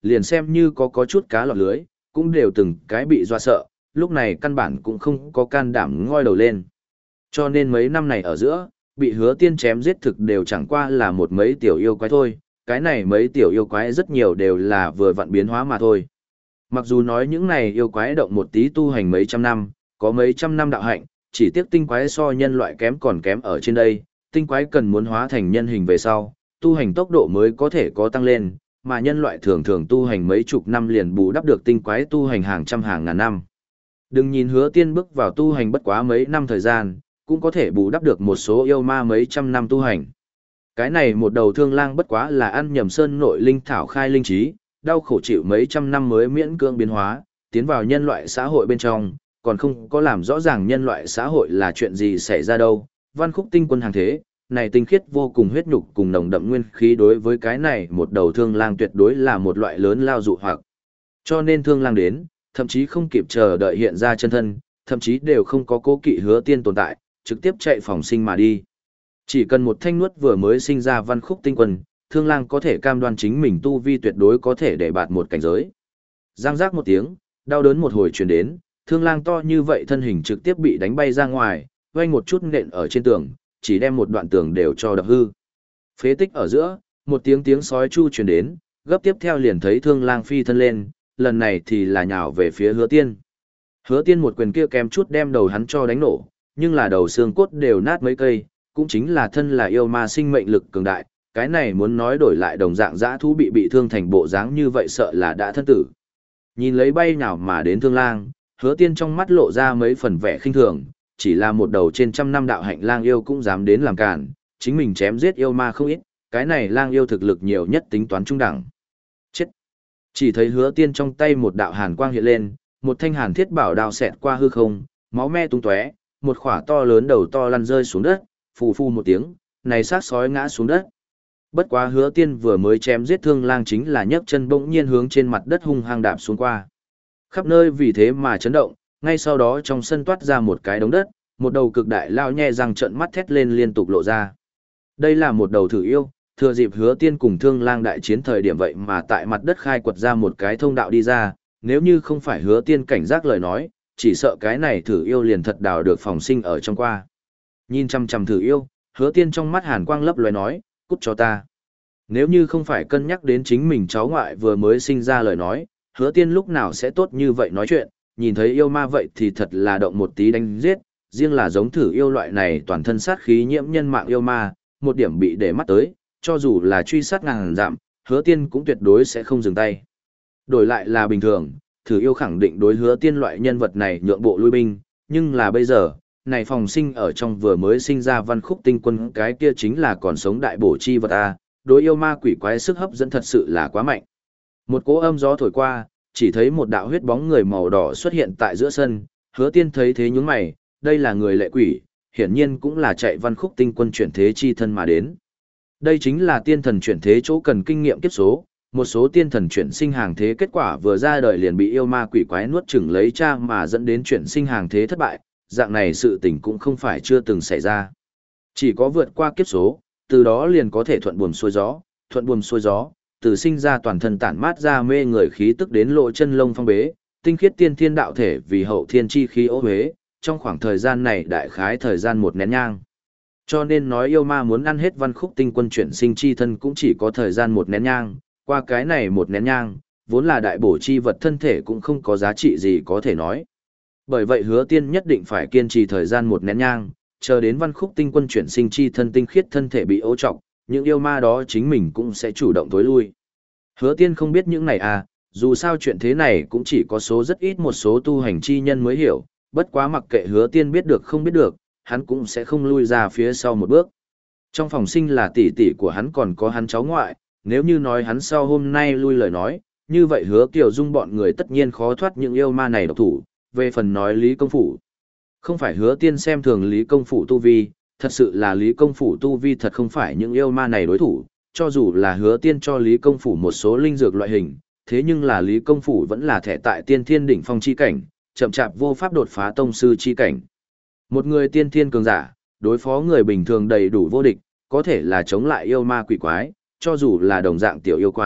liền xem như có có chút cá lọt lưới, cũng đều từng cái bị dọa sợ, lúc này căn bản cũng không có can đảm ngoi đầu lên. Cho nên mấy năm này ở giữa, bị hứa tiên chém giết thực đều chẳng qua là một mấy tiểu yêu quái thôi, cái này mấy tiểu yêu quái rất nhiều đều là vừa vặn biến hóa mà thôi. Mặc dù nói những này yêu quái động một tí tu hành mấy trăm năm, có mấy trăm năm đạo hạnh, chỉ tiếc tinh quái so nhân loại kém còn kém ở trên đây, tinh quái cần muốn hóa thành nhân hình về sau, tu hành tốc độ mới có thể có tăng lên, mà nhân loại thường thường tu hành mấy chục năm liền bù đắp được tinh quái tu hành hàng trăm hàng ngàn năm. Đừng nhìn hứa tiên bước vào tu hành bất quá mấy năm thời gian, cũng có thể bù đắp được một số yêu ma mấy trăm năm tu hành. Cái này một đầu thương lang bất quá là ăn nhầm sơn nội linh thảo khai linh trí, đau khổ chịu mấy trăm năm mới miễn cưỡng biến hóa, tiến vào nhân loại xã hội bên trong, còn không có làm rõ ràng nhân loại xã hội là chuyện gì xảy ra đâu. Văn Khúc tinh quân hàng thế, này tinh khiết vô cùng huyết nhục cùng nồng đậm nguyên khí đối với cái này một đầu thương lang tuyệt đối là một loại lớn lao dụ hoặc. Cho nên thương lang đến, thậm chí không kịp chờ đợi hiện ra chân thân, thậm chí đều không có cố kỵ hứa tiên tồn tại, trực tiếp chạy phòng sinh mà đi. Chỉ cần một thanh nuốt vừa mới sinh ra Văn Khúc tinh quân, thương lang có thể cam đoan chính mình tu vi tuyệt đối có thể để bạt một cảnh giới. Giang giác một tiếng, đau đớn một hồi truyền đến, thương lang to như vậy thân hình trực tiếp bị đánh bay ra ngoài, vang một chút nện ở trên tường, chỉ đem một đoạn tường đều cho đập hư. Phế tích ở giữa, một tiếng tiếng sói chu truyền đến, gấp tiếp theo liền thấy thương lang phi thân lên, lần này thì là nhào về phía hứa tiên. Hứa tiên một quyền kia kém chút đem đầu hắn cho đánh nổ, nhưng là đầu xương cốt đều nát mấy cây, cũng chính là thân là yêu ma sinh mệnh lực cường đại, cái này muốn nói đổi lại đồng dạng dã thú bị bị thương thành bộ dáng như vậy sợ là đã thân tử. Nhìn lấy bay nào mà đến thương lang, hứa tiên trong mắt lộ ra mấy phần vẻ khinh thường, chỉ là một đầu trên trăm năm đạo hạnh lang yêu cũng dám đến làm cản, chính mình chém giết yêu ma không ít, cái này lang yêu thực lực nhiều nhất tính toán trung đẳng. Chết! Chỉ thấy hứa tiên trong tay một đạo hàn quang hiện lên, một thanh hàn thiết bảo đao xẹt qua hư không, máu me tung tóe, một khỏa to lớn đầu to lăn rơi xuống đất, phù phù một tiếng, này sát sói ngã xuống đất. Bất quá hứa tiên vừa mới chém giết thương lang chính là nhấc chân bỗng nhiên hướng trên mặt đất hung hăng đạp xuống qua. Khắp nơi vì thế mà chấn động, ngay sau đó trong sân toát ra một cái đống đất, một đầu cực đại lao nhe răng trợn mắt thét lên liên tục lộ ra. Đây là một đầu thử yêu, thừa dịp hứa tiên cùng thương lang đại chiến thời điểm vậy mà tại mặt đất khai quật ra một cái thông đạo đi ra, nếu như không phải hứa tiên cảnh giác lời nói, chỉ sợ cái này thử yêu liền thật đào được phòng sinh ở trong qua. Nhìn chăm chăm thử yêu, hứa tiên trong mắt hàn quang lấp loé nói, cút cho ta. Nếu như không phải cân nhắc đến chính mình cháu ngoại vừa mới sinh ra lời nói, hứa tiên lúc nào sẽ tốt như vậy nói chuyện, nhìn thấy yêu ma vậy thì thật là động một tí đánh giết, riêng là giống thử yêu loại này toàn thân sát khí nhiễm nhân mạng yêu ma, một điểm bị để mắt tới, cho dù là truy sát ngàn dặm, hứa tiên cũng tuyệt đối sẽ không dừng tay. Đổi lại là bình thường, thử yêu khẳng định đối hứa tiên loại nhân vật này nhượng bộ lui binh, nhưng là bây giờ, này phòng sinh ở trong vừa mới sinh ra Văn Khúc tinh quân cái kia chính là còn sống đại bổ chi vật a, đối yêu ma quỷ quái sức hấp dẫn thật sự là quá mạnh. Một cỗ âm gió thổi qua, chỉ thấy một đạo huyết bóng người màu đỏ xuất hiện tại giữa sân, hứa tiên thấy thế nhướng mày, đây là người lệ quỷ, hiển nhiên cũng là chạy Văn Khúc tinh quân chuyển thế chi thân mà đến. Đây chính là tiên thần chuyển thế chỗ cần kinh nghiệm kiếp số, một số tiên thần chuyển sinh hàng thế kết quả vừa ra đời liền bị yêu ma quỷ quái nuốt chửng lấy cha mà dẫn đến chuyển sinh hàng thế thất bại, dạng này sự tình cũng không phải chưa từng xảy ra. Chỉ có vượt qua kiếp số, từ đó liền có thể thuận buồm xuôi gió, thuận buồm xuôi gió, từ sinh ra toàn thân tản mát ra mê người khí tức đến lộ chân lông phong bế, tinh khiết tiên thiên đạo thể vì hậu thiên chi khí ô huế, trong khoảng thời gian này đại khái thời gian một nén nhang. Cho nên nói yêu ma muốn ăn hết Văn Khúc tinh quân chuyển sinh chi thân cũng chỉ có thời gian một nén nhang, qua cái này một nén nhang, vốn là đại bổ chi vật thân thể cũng không có giá trị gì có thể nói. Bởi vậy hứa tiên nhất định phải kiên trì thời gian một nén nhang, chờ đến Văn Khúc tinh quân chuyển sinh chi thân tinh khiết thân thể bị ô trọc, những yêu ma đó chính mình cũng sẽ chủ động tối lui. Hứa tiên không biết những này à, dù sao chuyện thế này cũng chỉ có số rất ít một số tu hành chi nhân mới hiểu, bất quá mặc kệ hứa tiên biết được không biết được, hắn cũng sẽ không lui ra phía sau một bước. Trong phòng sinh là tỷ tỷ của hắn còn có hắn cháu ngoại, nếu như nói hắn sau hôm nay lui lời nói, như vậy hứa Kiều Dung bọn người tất nhiên khó thoát những yêu ma này độc thủ, về phần nói Lý Công Phủ. Không phải hứa tiên xem thường Lý Công Phủ tu vi, thật sự là Lý Công Phủ tu vi thật không phải những yêu ma này đối thủ, cho dù là hứa tiên cho Lý Công Phủ một số linh dược loại hình, thế nhưng là Lý Công Phủ vẫn là thẻ tại tiên thiên đỉnh phong chi cảnh, chậm chạp vô pháp đột phá tông sư chi cảnh. Một người tiên thiên cường giả, đối phó người bình thường đầy đủ vô địch, có thể là chống lại yêu ma quỷ quái, cho dù là đồng dạng tiểu yêu quái,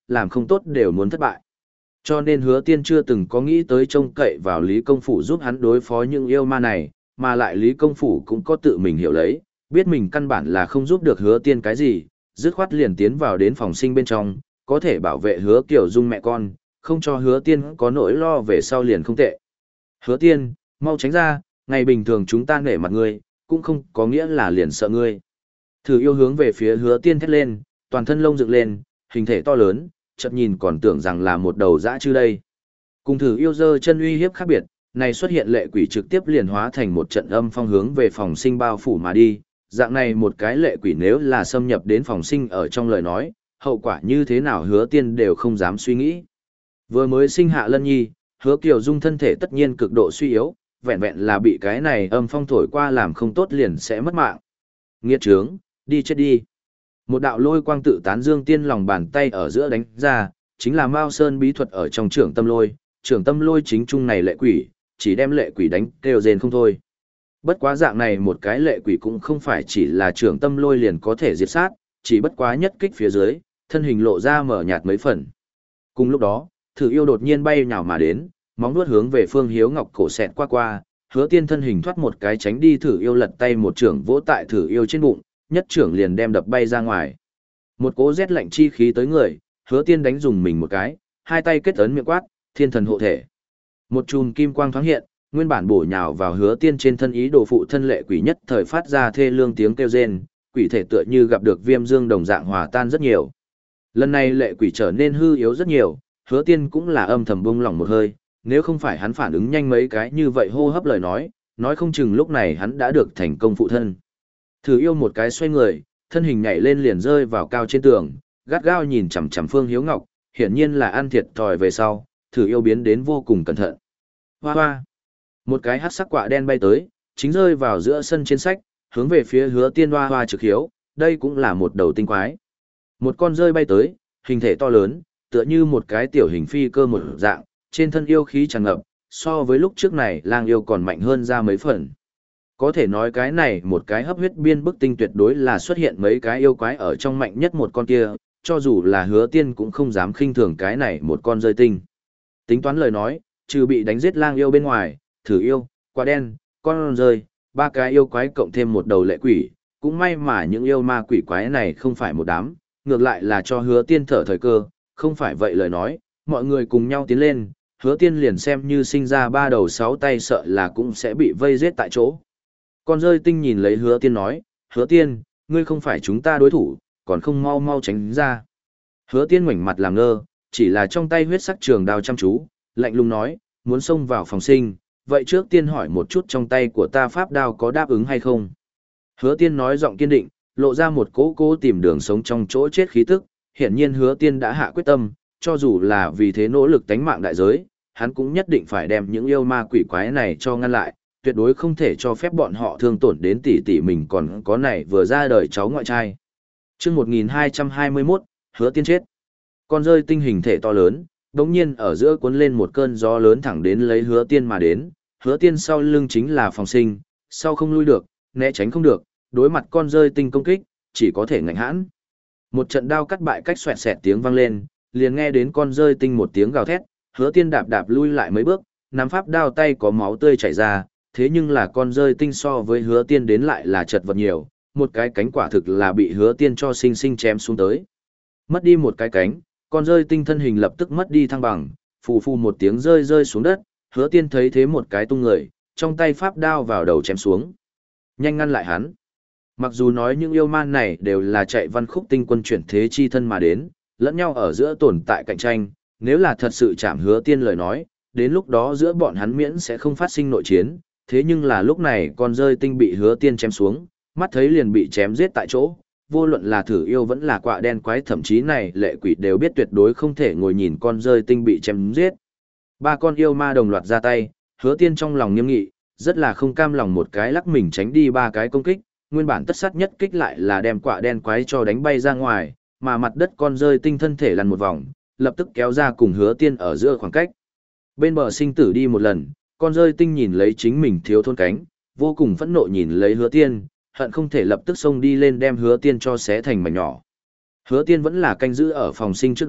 làm không tốt đều muốn thất bại. Cho nên hứa tiên chưa từng có nghĩ tới trông cậy vào Lý Công Phủ giúp hắn đối phó những yêu ma này, mà lại Lý Công Phủ cũng có tự mình hiểu lấy, biết mình căn bản là không giúp được hứa tiên cái gì, dứt khoát liền tiến vào đến phòng sinh bên trong, có thể bảo vệ hứa Kiều Dung mẹ con, không cho hứa tiên có nỗi lo về sau liền không tệ. Hứa tiên, mau tránh ra, ngày bình thường chúng ta nể mặt ngươi, cũng không có nghĩa là liền sợ ngươi. Thử yêu hướng về phía hứa tiên thét lên, toàn thân lông dựng lên, hình thể to lớn, chợt nhìn còn tưởng rằng là một đầu dã chư đây. Cùng thử yêu dơ chân uy hiếp khác biệt, này xuất hiện lệ quỷ trực tiếp liền hóa thành một trận âm phong hướng về phòng sinh bao phủ mà đi. Dạng này một cái lệ quỷ nếu là xâm nhập đến phòng sinh ở trong lời nói, hậu quả như thế nào hứa tiên đều không dám suy nghĩ. Vừa mới sinh hạ Lân Nhi, hứa Kiều Dung thân thể tất nhiên cực độ suy yếu, vẹn vẹn là bị cái này âm phong thổi qua làm không tốt liền sẽ mất mạng. Nghiệt trướng, đi chết đi. Một đạo lôi quang tự tán dương tiên lòng bàn tay ở giữa đánh ra, chính là Mao Sơn bí thuật ở trong trưởng tâm lôi, trưởng tâm lôi chính trung này lệ quỷ, chỉ đem lệ quỷ đánh kêu rên không thôi. Bất quá dạng này một cái lệ quỷ cũng không phải chỉ là trưởng tâm lôi liền có thể diệt sát, chỉ bất quá nhất kích phía dưới, thân hình lộ ra mở nhạt mấy phần. Cùng lúc đó, thử yêu đột nhiên bay nhào mà đến, móng vuốt hướng về Phương Hiếu Ngọc cổ xẹt qua qua, hứa tiên thân hình thoát một cái tránh đi thử yêu lật tay một trưởng vỗ tại thử yêu trên bụng, nhất trưởng liền đem đập bay ra ngoài. Một cỗ rét lạnh chi khí tới người, hứa tiên đánh dùng mình một cái, hai tay kết ấn miệng quát, thiên thần hộ thể. Một chùm kim quang thoáng hiện, nguyên bản bổ nhào vào hứa tiên trên thân ý đồ phụ thân lệ quỷ nhất thời phát ra thê lương tiếng kêu rên, quỷ thể tựa như gặp được viêm dương đồng dạng hòa tan rất nhiều. Lần này lệ quỷ trở nên hư yếu rất nhiều, hứa tiên cũng là âm thầm bông lỏng một hơi, nếu không phải hắn phản ứng nhanh mấy cái như vậy hô hấp lời nói, nói không chừng lúc này hắn đã được thành công phụ thân. Thử yêu một cái xoay người, thân hình nhảy lên liền rơi vào cao trên tường, gắt gao nhìn chằm chằm Phương Hiếu Ngọc, hiển nhiên là ăn thiệt thòi về sau, thử yêu biến đến vô cùng cẩn thận. Hoa hoa! Một cái hắc sắc quạ đen bay tới, chính rơi vào giữa sân trên sách, hướng về phía hứa tiên hoa hoa trực hiếu, đây cũng là một đầu tinh quái. Một con rơi bay tới, hình thể to lớn, tựa như một cái tiểu hình phi cơ một dạng, trên thân yêu khí tràn ngập, so với lúc trước này lang yêu còn mạnh hơn ra mấy phần. Có thể nói cái này một cái hấp huyết biên bức tinh tuyệt đối là xuất hiện mấy cái yêu quái ở trong mạnh nhất một con kia, cho dù là hứa tiên cũng không dám khinh thường cái này một con rơi tinh. Tính toán lời nói, trừ bị đánh giết lang yêu bên ngoài, thử yêu, quả đen, con rơi, ba cái yêu quái cộng thêm một đầu lệ quỷ, cũng may mà những yêu ma quỷ quái này không phải một đám, ngược lại là cho hứa tiên thở thời cơ, không phải vậy lời nói, mọi người cùng nhau tiến lên, hứa tiên liền xem như sinh ra ba đầu sáu tay sợ là cũng sẽ bị vây giết tại chỗ. Con rơi tinh nhìn lấy hứa tiên nói, hứa tiên, ngươi không phải chúng ta đối thủ, còn không mau mau tránh ra. Hứa tiên ngoảnh mặt làm ngơ, chỉ là trong tay huyết sắc trường đao chăm chú, lạnh lùng nói, muốn xông vào phòng sinh, vậy trước tiên hỏi một chút trong tay của ta pháp đao có đáp ứng hay không. Hứa tiên nói giọng kiên định, lộ ra một cố cố tìm đường sống trong chỗ chết khí tức, hiển nhiên hứa tiên đã hạ quyết tâm, cho dù là vì thế nỗ lực tánh mạng đại giới, hắn cũng nhất định phải đem những yêu ma quỷ quái này cho ngăn lại, tuyệt đối không thể cho phép bọn họ thương tổn đến tỷ tỷ mình còn có này vừa ra đời cháu ngoại trai. Chương một nghìn hai trăm hai mươi mốt, hứa tiên chết. Con rơi tinh hình thể to lớn, đống nhiên ở giữa cuốn lên một cơn gió lớn thẳng đến lấy hứa tiên mà đến, hứa tiên sau lưng chính là phòng sinh, sau không lui được, né tránh không được, đối mặt con rơi tinh công kích, chỉ có thể ngạnh hãn. Một trận đao cắt bại cách xoẹt xẹt tiếng vang lên, liền nghe đến con rơi tinh một tiếng gào thét, hứa tiên đạp đạp lui lại mấy bước, nắm pháp đao tay có máu tươi chảy ra, thế nhưng là con rơi tinh so với hứa tiên đến lại là chật vật nhiều, một cái cánh quả thực là bị hứa tiên cho sinh sinh chém xuống tới. Mất đi một cái cánh, con rơi tinh thân hình lập tức mất đi thăng bằng, phù phù một tiếng rơi rơi xuống đất, hứa tiên thấy thế một cái tung người, trong tay pháp đao vào đầu chém xuống. Nhanh ngăn lại hắn. Mặc dù nói những yêu man này đều là chạy văn khúc tinh quân chuyển thế chi thân mà đến, lẫn nhau ở giữa tồn tại cạnh tranh, nếu là thật sự chạm hứa tiên lời nói, đến lúc đó giữa bọn hắn miễn sẽ không phát sinh nội chiến, thế nhưng là lúc này con rơi tinh bị hứa tiên chém xuống, mắt thấy liền bị chém giết tại chỗ, vô luận là thử yêu vẫn là quạ đen quái thậm chí này lệ quỷ đều biết tuyệt đối không thể ngồi nhìn con rơi tinh bị chém giết. Ba con yêu ma đồng loạt ra tay, hứa tiên trong lòng nghiêm nghị, rất là không cam lòng một cái lắc mình tránh đi ba cái công kích, nguyên bản tất sát nhất kích lại là đem quạ đen quái cho đánh bay ra ngoài, mà mặt đất con rơi tinh thân thể lăn một vòng, lập tức kéo ra cùng hứa tiên ở giữa khoảng cách. Bên bờ sinh tử đi một lần, con rơi tinh nhìn lấy chính mình thiếu thôn cánh, vô cùng phẫn nộ nhìn lấy hứa tiên, hận không thể lập tức xông đi lên đem hứa tiên cho xé thành mảnh nhỏ. Hứa tiên vẫn là canh giữ ở phòng sinh trước đó,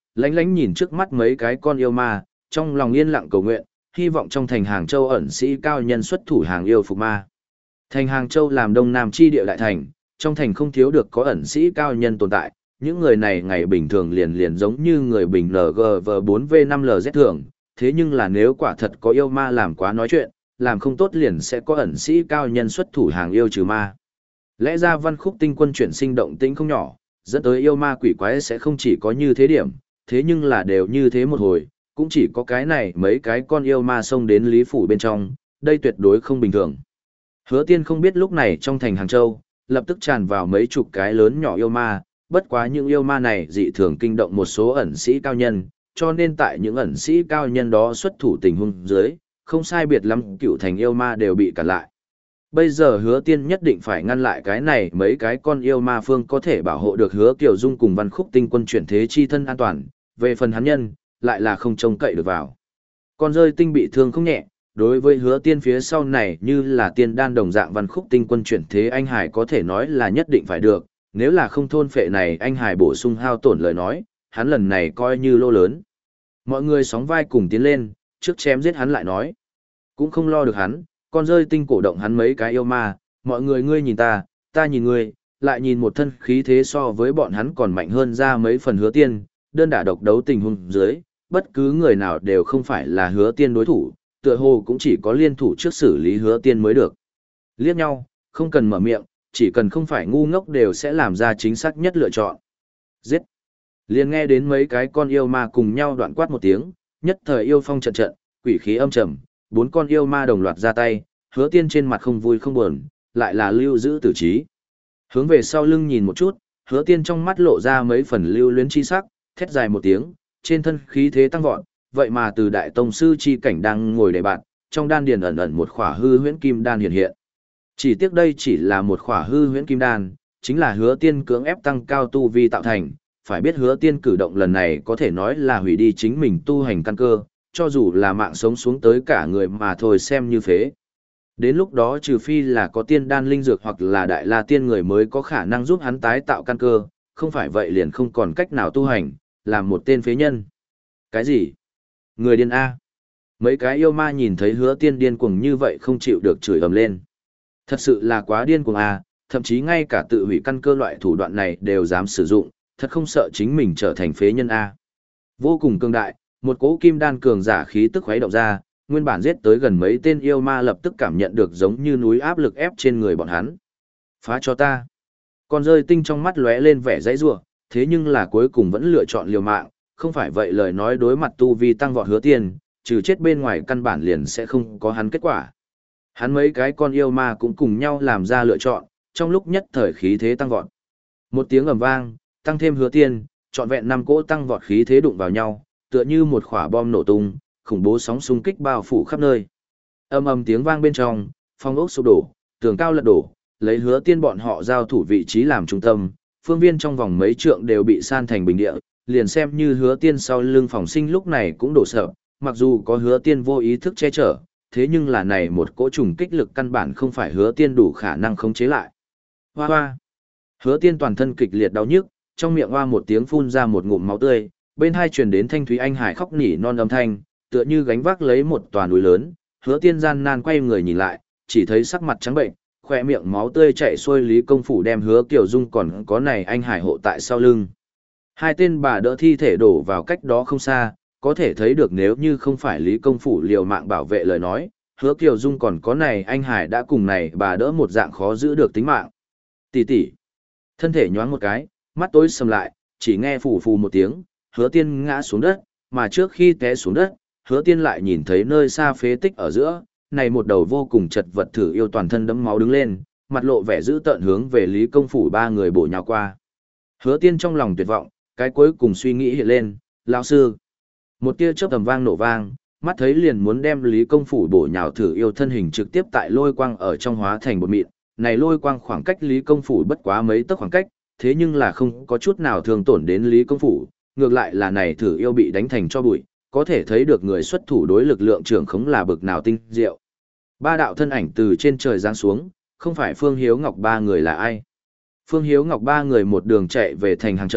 lánh lánh nhìn trước mắt mấy cái con yêu ma, trong lòng yên lặng cầu nguyện, hy vọng trong thành Hàng Châu ẩn sĩ cao nhân xuất thủ hàng yêu phục ma. Thành Hàng Châu làm đông nam chi địa đại thành, trong thành không thiếu được có ẩn sĩ cao nhân tồn tại, những người này ngày bình thường liền liền giống như người bình lờ giê vê bốn vê năm lờ dét thường, thế nhưng là nếu quả thật có yêu ma làm quá nói chuyện, làm không tốt liền sẽ có ẩn sĩ cao nhân xuất thủ hàng yêu trừ ma. Lẽ ra Văn Khúc Tinh Quân chuyển sinh động tĩnh không nhỏ, dẫn tới yêu ma quỷ quái sẽ không chỉ có như thế điểm, thế nhưng là đều như thế một hồi, cũng chỉ có cái này mấy cái con yêu ma xông đến Lý Phủ bên trong, đây tuyệt đối không bình thường. Hứa Tiên không biết lúc này trong thành Hàng Châu, lập tức tràn vào mấy chục cái lớn nhỏ yêu ma, bất quá những yêu ma này dị thường kinh động một số ẩn sĩ cao nhân, cho nên tại những ẩn sĩ cao nhân đó xuất thủ tình huống dưới, không sai biệt lắm cựu thành yêu ma đều bị cản lại. Bây giờ Hứa Tiên nhất định phải ngăn lại cái này mấy cái con yêu ma phương có thể bảo hộ được Hứa Kiều Dung cùng Văn Khúc Tinh Quân chuyển thế chi thân an toàn, về phần hắn nhân, lại là không trông cậy được vào. Con rơi tinh bị thương không nhẹ, đối với Hứa Tiên phía sau này như là tiên đan đồng dạng Văn Khúc Tinh Quân chuyển thế anh hải có thể nói là nhất định phải được, nếu là không thôn phệ này anh hải bổ sung hao tổn lời nói, hắn lần này coi như lô lớn. Mọi người sóng vai cùng tiến lên, trước chém giết hắn lại nói. Cũng không lo được hắn, con rơi tinh cổ động hắn mấy cái yêu ma, mọi người ngươi nhìn ta, ta nhìn ngươi, lại nhìn một thân khí thế so với bọn hắn còn mạnh hơn ra mấy phần Hứa Tiên, đơn đả độc đấu tình huống dưới, bất cứ người nào đều không phải là Hứa Tiên đối thủ, tựa hồ cũng chỉ có liên thủ trước xử lý Hứa Tiên mới được. Liếc nhau, không cần mở miệng, chỉ cần không phải ngu ngốc đều sẽ làm ra chính xác nhất lựa chọn. Giết! Liền nghe đến mấy cái con yêu ma cùng nhau đoạn quát một tiếng, nhất thời yêu phong trận trận, quỷ khí âm trầm, bốn con yêu ma đồng loạt ra tay, Hứa Tiên trên mặt không vui không buồn, lại là lưu giữ tử trí. Hướng về sau lưng nhìn một chút, Hứa Tiên trong mắt lộ ra mấy phần lưu luyến chi sắc, thét dài một tiếng, trên thân khí thế tăng vọt, vậy mà từ đại tông sư chi cảnh đang ngồi để bạn, trong đan điền ẩn ẩn một khỏa hư huyễn kim đan hiện hiện. Chỉ tiếc đây chỉ là một khỏa hư huyễn kim đan, chính là Hứa Tiên cưỡng ép tăng cao tu vi tạo thành, phải biết Hứa Tiên cử động lần này có thể nói là hủy đi chính mình tu hành căn cơ, cho dù là mạng sống xuống tới cả người mà thôi xem như phế. Đến lúc đó trừ phi là có tiên đan linh dược hoặc là đại la tiên người mới có khả năng giúp hắn tái tạo căn cơ, không phải vậy liền không còn cách nào tu hành, làm một tên phế nhân. Cái gì? Người điên A. Mấy cái yêu ma nhìn thấy Hứa Tiên điên cuồng như vậy không chịu được chửi ầm lên. Thật sự là quá điên cuồng A, thậm chí ngay cả tự hủy căn cơ loại thủ đoạn này đều dám sử dụng, thật không sợ chính mình trở thành phế nhân A. Vô cùng cường đại, một cỗ kim đan cường giả khí tức khuấy động ra, nguyên bản giết tới gần mấy tên yêu ma lập tức cảm nhận được giống như núi áp lực ép trên người bọn hắn. Phá cho ta. Con rơi tinh trong mắt lóe lên vẻ dãy rủa, thế nhưng là cuối cùng vẫn lựa chọn liều mạng, không phải vậy lời nói đối mặt tu vi tăng vọt Hứa Tiên, trừ chết bên ngoài căn bản liền sẽ không có hắn kết quả. Hắn mấy cái con yêu ma cũng cùng nhau làm ra lựa chọn, trong lúc nhất thời khí thế tăng vọt. Một tiếng ầm vang, tăng thêm Hứa Tiên, trọn vẹn năm cỗ tăng vọt khí thế đụng vào nhau, tựa như một quả bom nổ tung, khủng bố sóng xung kích bao phủ khắp nơi. Ầm ầm tiếng vang bên trong, phong ốc sụp đổ, tường cao lật đổ, lấy Hứa Tiên bọn họ giao thủ vị trí làm trung tâm, phương viên trong vòng mấy trượng đều bị san thành bình địa, liền xem như Hứa Tiên sau lưng phòng sinh lúc này cũng đổ sợ, mặc dù có Hứa Tiên vô ý thức che chở, thế nhưng là này một cỗ trùng kích lực căn bản không phải Hứa Tiên đủ khả năng khống chế lại. Hoa hoa. Hứa Tiên toàn thân kịch liệt đau nhức, trong miệng hoa một tiếng phun ra một ngụm máu tươi, bên hai truyền đến thanh thúy anh hải khóc nỉ non âm thanh, tựa như gánh vác lấy một tòa núi lớn. Hứa Tiên gian nan quay người nhìn lại, chỉ thấy sắc mặt trắng bệnh, khỏe miệng máu tươi chảy xuôi. Lý Công Phủ đem Hứa Kiều Dung còn có này anh hải hộ tại sau lưng. Hai tên bà đỡ thi thể đổ vào cách đó không xa, có thể thấy được nếu như không phải Lý Công Phủ liều mạng bảo vệ lời nói, Hứa Kiều Dung còn có này anh hải đã cùng này bà đỡ một dạng khó giữ được tính mạng. Tỷ tỷ. Thân thể nhoáng một cái, mắt tối sầm lại, chỉ nghe phù phù một tiếng, Hứa Tiên ngã xuống đất, mà trước khi té xuống đất, Hứa Tiên lại nhìn thấy nơi xa phế tích ở giữa, này một đầu vô cùng chật vật thử yêu toàn thân đẫm máu đứng lên, mặt lộ vẻ dữ tợn hướng về Lý Công Phủ ba người bổ nhào qua. Hứa Tiên trong lòng tuyệt vọng, cái cuối cùng suy nghĩ hiện lên, lão sư. Một tia chớp tầm vang nổ vang, mắt thấy liền muốn đem Lý Công Phủ bổ nhào thử yêu thân hình trực tiếp tại lôi quang ở trong hóa thành một mịn, này lôi quang khoảng cách Lý Công Phủ bất quá mấy tấc khoảng cách, thế nhưng là không có chút nào thương tổn đến Lý Công Phủ, ngược lại là này thử yêu bị đánh thành cho bụi, có thể thấy được người xuất thủ đối lực lượng trưởng khống là bực nào tinh diệu. Ba đạo thân ảnh từ trên trời giáng xuống, không phải Phương Hiếu Ngọc ba người là ai. Phương Hiếu Ngọc ba người một đường chạy về thành Hàng Châu,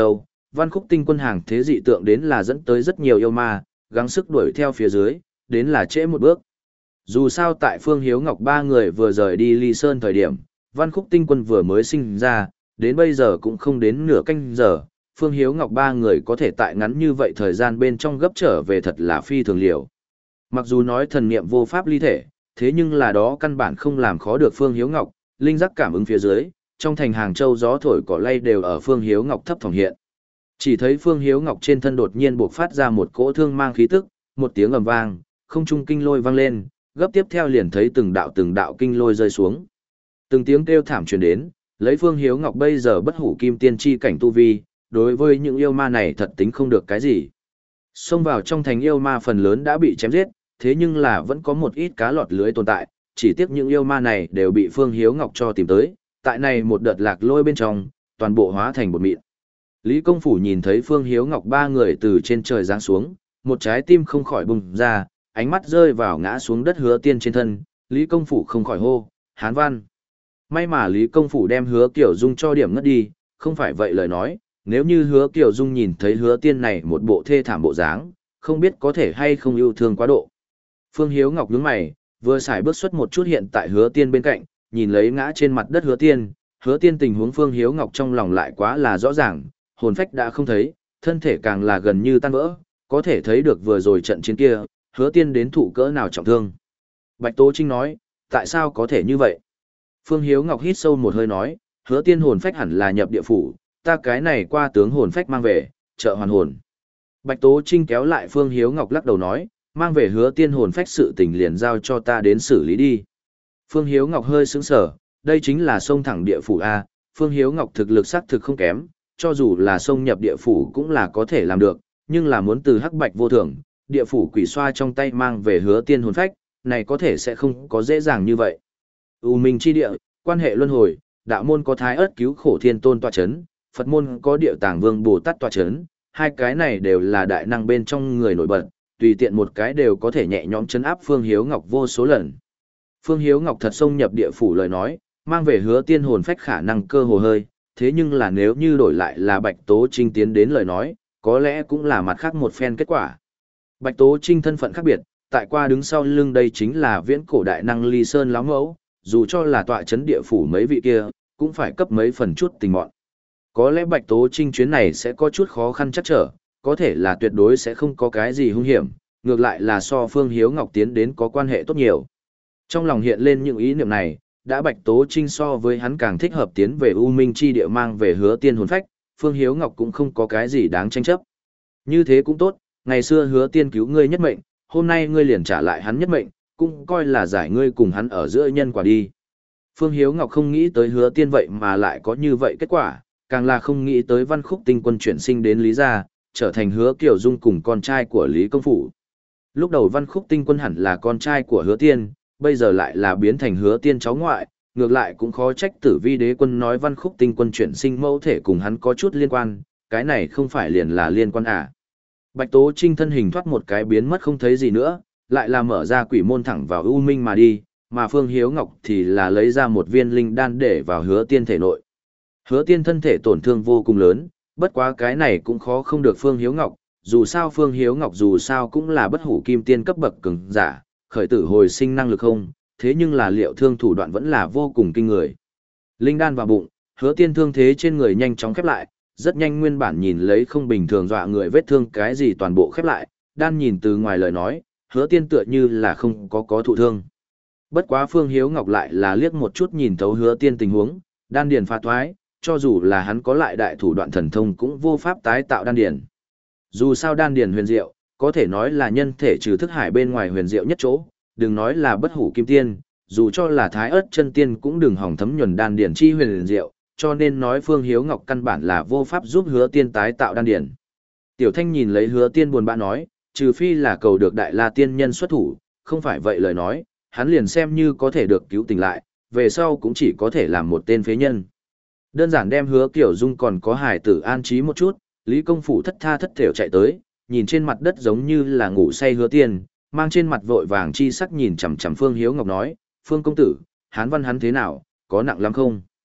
Văn Khúc Tinh Quân hàng thế dị tượng đến là dẫn tới rất nhiều yêu ma, gắng sức đuổi theo phía dưới, đến là trễ một bước. Dù sao tại Phương Hiếu Ngọc ba người vừa rời đi Ly Sơn thời điểm, Văn Khúc Tinh Quân vừa mới sinh ra, đến bây giờ cũng không đến nửa canh giờ, Phương Hiếu Ngọc ba người có thể tại ngắn như vậy thời gian bên trong gấp trở về thật là phi thường liều. Mặc dù nói thần niệm vô pháp ly thể, thế nhưng là đó căn bản không làm khó được Phương Hiếu Ngọc, linh giác cảm ứng phía dưới, trong thành Hàng Châu gió thổi cỏ lay đều ở Phương Hiếu Ngọc thấp thỏm hiện. Chỉ thấy Phương Hiếu Ngọc trên thân đột nhiên bộc phát ra một cỗ thương mang khí tức, một tiếng ầm vang, không trung kinh lôi vang lên, gấp tiếp theo liền thấy từng đạo từng đạo kinh lôi rơi xuống. Từng tiếng kêu thảm truyền đến, lấy Phương Hiếu Ngọc bây giờ bất hủ kim tiên chi cảnh tu vi, đối với những yêu ma này thật tính không được cái gì. Xông vào trong thành yêu ma phần lớn đã bị chém giết, thế nhưng là vẫn có một ít cá lọt lưới tồn tại, chỉ tiếc những yêu ma này đều bị Phương Hiếu Ngọc cho tìm tới, tại này một đợt lạc lôi bên trong, toàn bộ hóa thành bột mịn. Lý Công Phủ nhìn thấy Phương Hiếu Ngọc ba người từ trên trời giáng xuống, một trái tim không khỏi bùng ra, ánh mắt rơi vào ngã xuống đất Hứa Tiên trên thân, Lý Công Phủ không khỏi hô, Hán Văn. May mà Lý Công Phủ đem Hứa Kiểu Dung cho điểm ngất đi, không phải vậy lời nói, nếu như Hứa Kiểu Dung nhìn thấy Hứa Tiên này một bộ thê thảm bộ dáng, không biết có thể hay không yêu thương quá độ. Phương Hiếu Ngọc nhướng mày, vừa xài bước xuất một chút hiện tại Hứa Tiên bên cạnh, nhìn lấy ngã trên mặt đất Hứa Tiên, Hứa Tiên tình huống Phương Hiếu Ngọc trong lòng lại quá là rõ ràng, hồn phách đã không thấy, thân thể càng là gần như tan vỡ, có thể thấy được vừa rồi trận chiến kia, Hứa Tiên đến thụ cỡ nào trọng thương. Bạch Tố Trinh nói, tại sao có thể như vậy? Phương Hiếu Ngọc hít sâu một hơi nói, Hứa Tiên hồn phách hẳn là nhập địa phủ, ta cái này qua tướng hồn phách mang về, trợ hoàn hồn. Bạch Tố Trinh kéo lại Phương Hiếu Ngọc lắc đầu nói, mang về Hứa Tiên hồn phách sự tình liền giao cho ta đến xử lý đi. Phương Hiếu Ngọc hơi sững sờ, đây chính là sông thẳng địa phủ A, Phương Hiếu Ngọc thực lực xác thực không kém, cho dù là sông nhập địa phủ cũng là có thể làm được, nhưng là muốn từ hắc bạch vô thường, địa phủ quỷ xoa trong tay mang về Hứa Tiên hồn phách, này có thể sẽ không có dễ dàng như vậy. U Minh chi địa, quan hệ luân hồi, đạo môn có Thái Ức cứu khổ thiên tôn tọa chấn, Phật môn có Địa Tàng Vương Bồ Tát tọa chấn, hai cái này đều là đại năng bên trong người nổi bật, tùy tiện một cái đều có thể nhẹ nhõm chấn áp Phương Hiếu Ngọc vô số lần. Phương Hiếu Ngọc thật xông nhập địa phủ lời nói, mang về Hứa Tiên hồn phách khả năng cơ hồ hơi, thế nhưng là nếu như đổi lại là Bạch Tố Trinh tiến đến lời nói, có lẽ cũng là mặt khác một phen kết quả. Bạch Tố Trinh thân phận khác biệt, tại qua đứng sau lưng đây chính là viễn cổ đại năng Ly Sơn láo mẫu, dù cho là tọa chấn địa phủ mấy vị kia, cũng phải cấp mấy phần chút tình mọn. Có lẽ Bạch Tố Trinh chuyến này sẽ có chút khó khăn chắc trở, có thể là tuyệt đối sẽ không có cái gì hung hiểm, ngược lại là so Phương Hiếu Ngọc tiến đến có quan hệ tốt nhiều. Trong lòng hiện lên những ý niệm này, đã Bạch Tố Trinh so với hắn càng thích hợp tiến về U Minh chi địa mang về Hứa Tiên hồn phách, Phương Hiếu Ngọc cũng không có cái gì đáng tranh chấp. Như thế cũng tốt, ngày xưa Hứa Tiên cứu ngươi nhất mệnh, hôm nay ngươi liền trả lại hắn nhất mệnh, cũng coi là giải ngươi cùng hắn ở giữa nhân quả đi. Phương Hiếu Ngọc không nghĩ tới Hứa Tiên vậy mà lại có như vậy kết quả, càng là không nghĩ tới Văn Khúc Tinh Quân chuyển sinh đến Lý gia, trở thành Hứa Kiểu Dung cùng con trai của Lý Công Phủ. Lúc đầu Văn Khúc Tinh Quân hẳn là con trai của Hứa Tiên, bây giờ lại là biến thành Hứa Tiên cháu ngoại, ngược lại cũng khó trách Tử Vi Đế Quân nói Văn Khúc Tinh Quân chuyển sinh mẫu thể cùng hắn có chút liên quan, cái này không phải liền là liên quan à. Bạch Tố Trinh thân hình thoát một cái biến mất không thấy gì nữa, lại là mở ra quỷ môn thẳng vào U Minh mà đi, mà Phương Hiếu Ngọc thì là lấy ra một viên linh đan để vào Hứa Tiên thể nội. Hứa Tiên thân thể tổn thương vô cùng lớn, bất quá cái này cũng khó không được Phương Hiếu Ngọc, dù sao Phương Hiếu Ngọc dù sao cũng là bất hủ kim tiên cấp bậc cường giả, khởi tử hồi sinh năng lực không, thế nhưng là liệu thương thủ đoạn vẫn là vô cùng kinh người. Linh đan vào bụng, Hứa Tiên thương thế trên người nhanh chóng khép lại, rất nhanh nguyên bản nhìn lấy không bình thường dọa người vết thương cái gì toàn bộ khép lại, đan nhìn từ ngoài lời nói, Hứa Tiên tựa như là không có có thụ thương. Bất quá Phương Hiếu Ngọc lại là liếc một chút nhìn thấu Hứa Tiên tình huống, đan điền phá thoái, cho dù là hắn có lại đại thủ đoạn thần thông cũng vô pháp tái tạo đan điền. Dù sao đan điền huyền diệu, có thể nói là nhân thể trừ thức hải bên ngoài huyền diệu nhất chỗ, đừng nói là bất hủ kim tiên, dù cho là thái ớt chân tiên cũng đừng hỏng thấm nhuần đan điền chi huyền diệu, cho nên nói Phương Hiếu Ngọc căn bản là vô pháp giúp Hứa Tiên tái tạo đan điền. Tiểu Thanh nhìn lấy Hứa Tiên buồn bã nói, trừ phi là cầu được Đại La tiên nhân xuất thủ, không phải vậy lời nói, hắn liền xem như có thể được cứu tỉnh lại, về sau cũng chỉ có thể làm một tên phế nhân. Đơn giản đem Hứa Kiểu Dung còn có hài tử an trí một chút, Lý Công Phủ thất tha thất thểu chạy tới, nhìn trên mặt đất giống như là ngủ say Hứa Tiên, mang trên mặt vội vàng chi sắc nhìn chằm chằm Phương Hiếu Ngọc nói, Phương công tử, Hán Văn hắn thế nào, có nặng lắm không?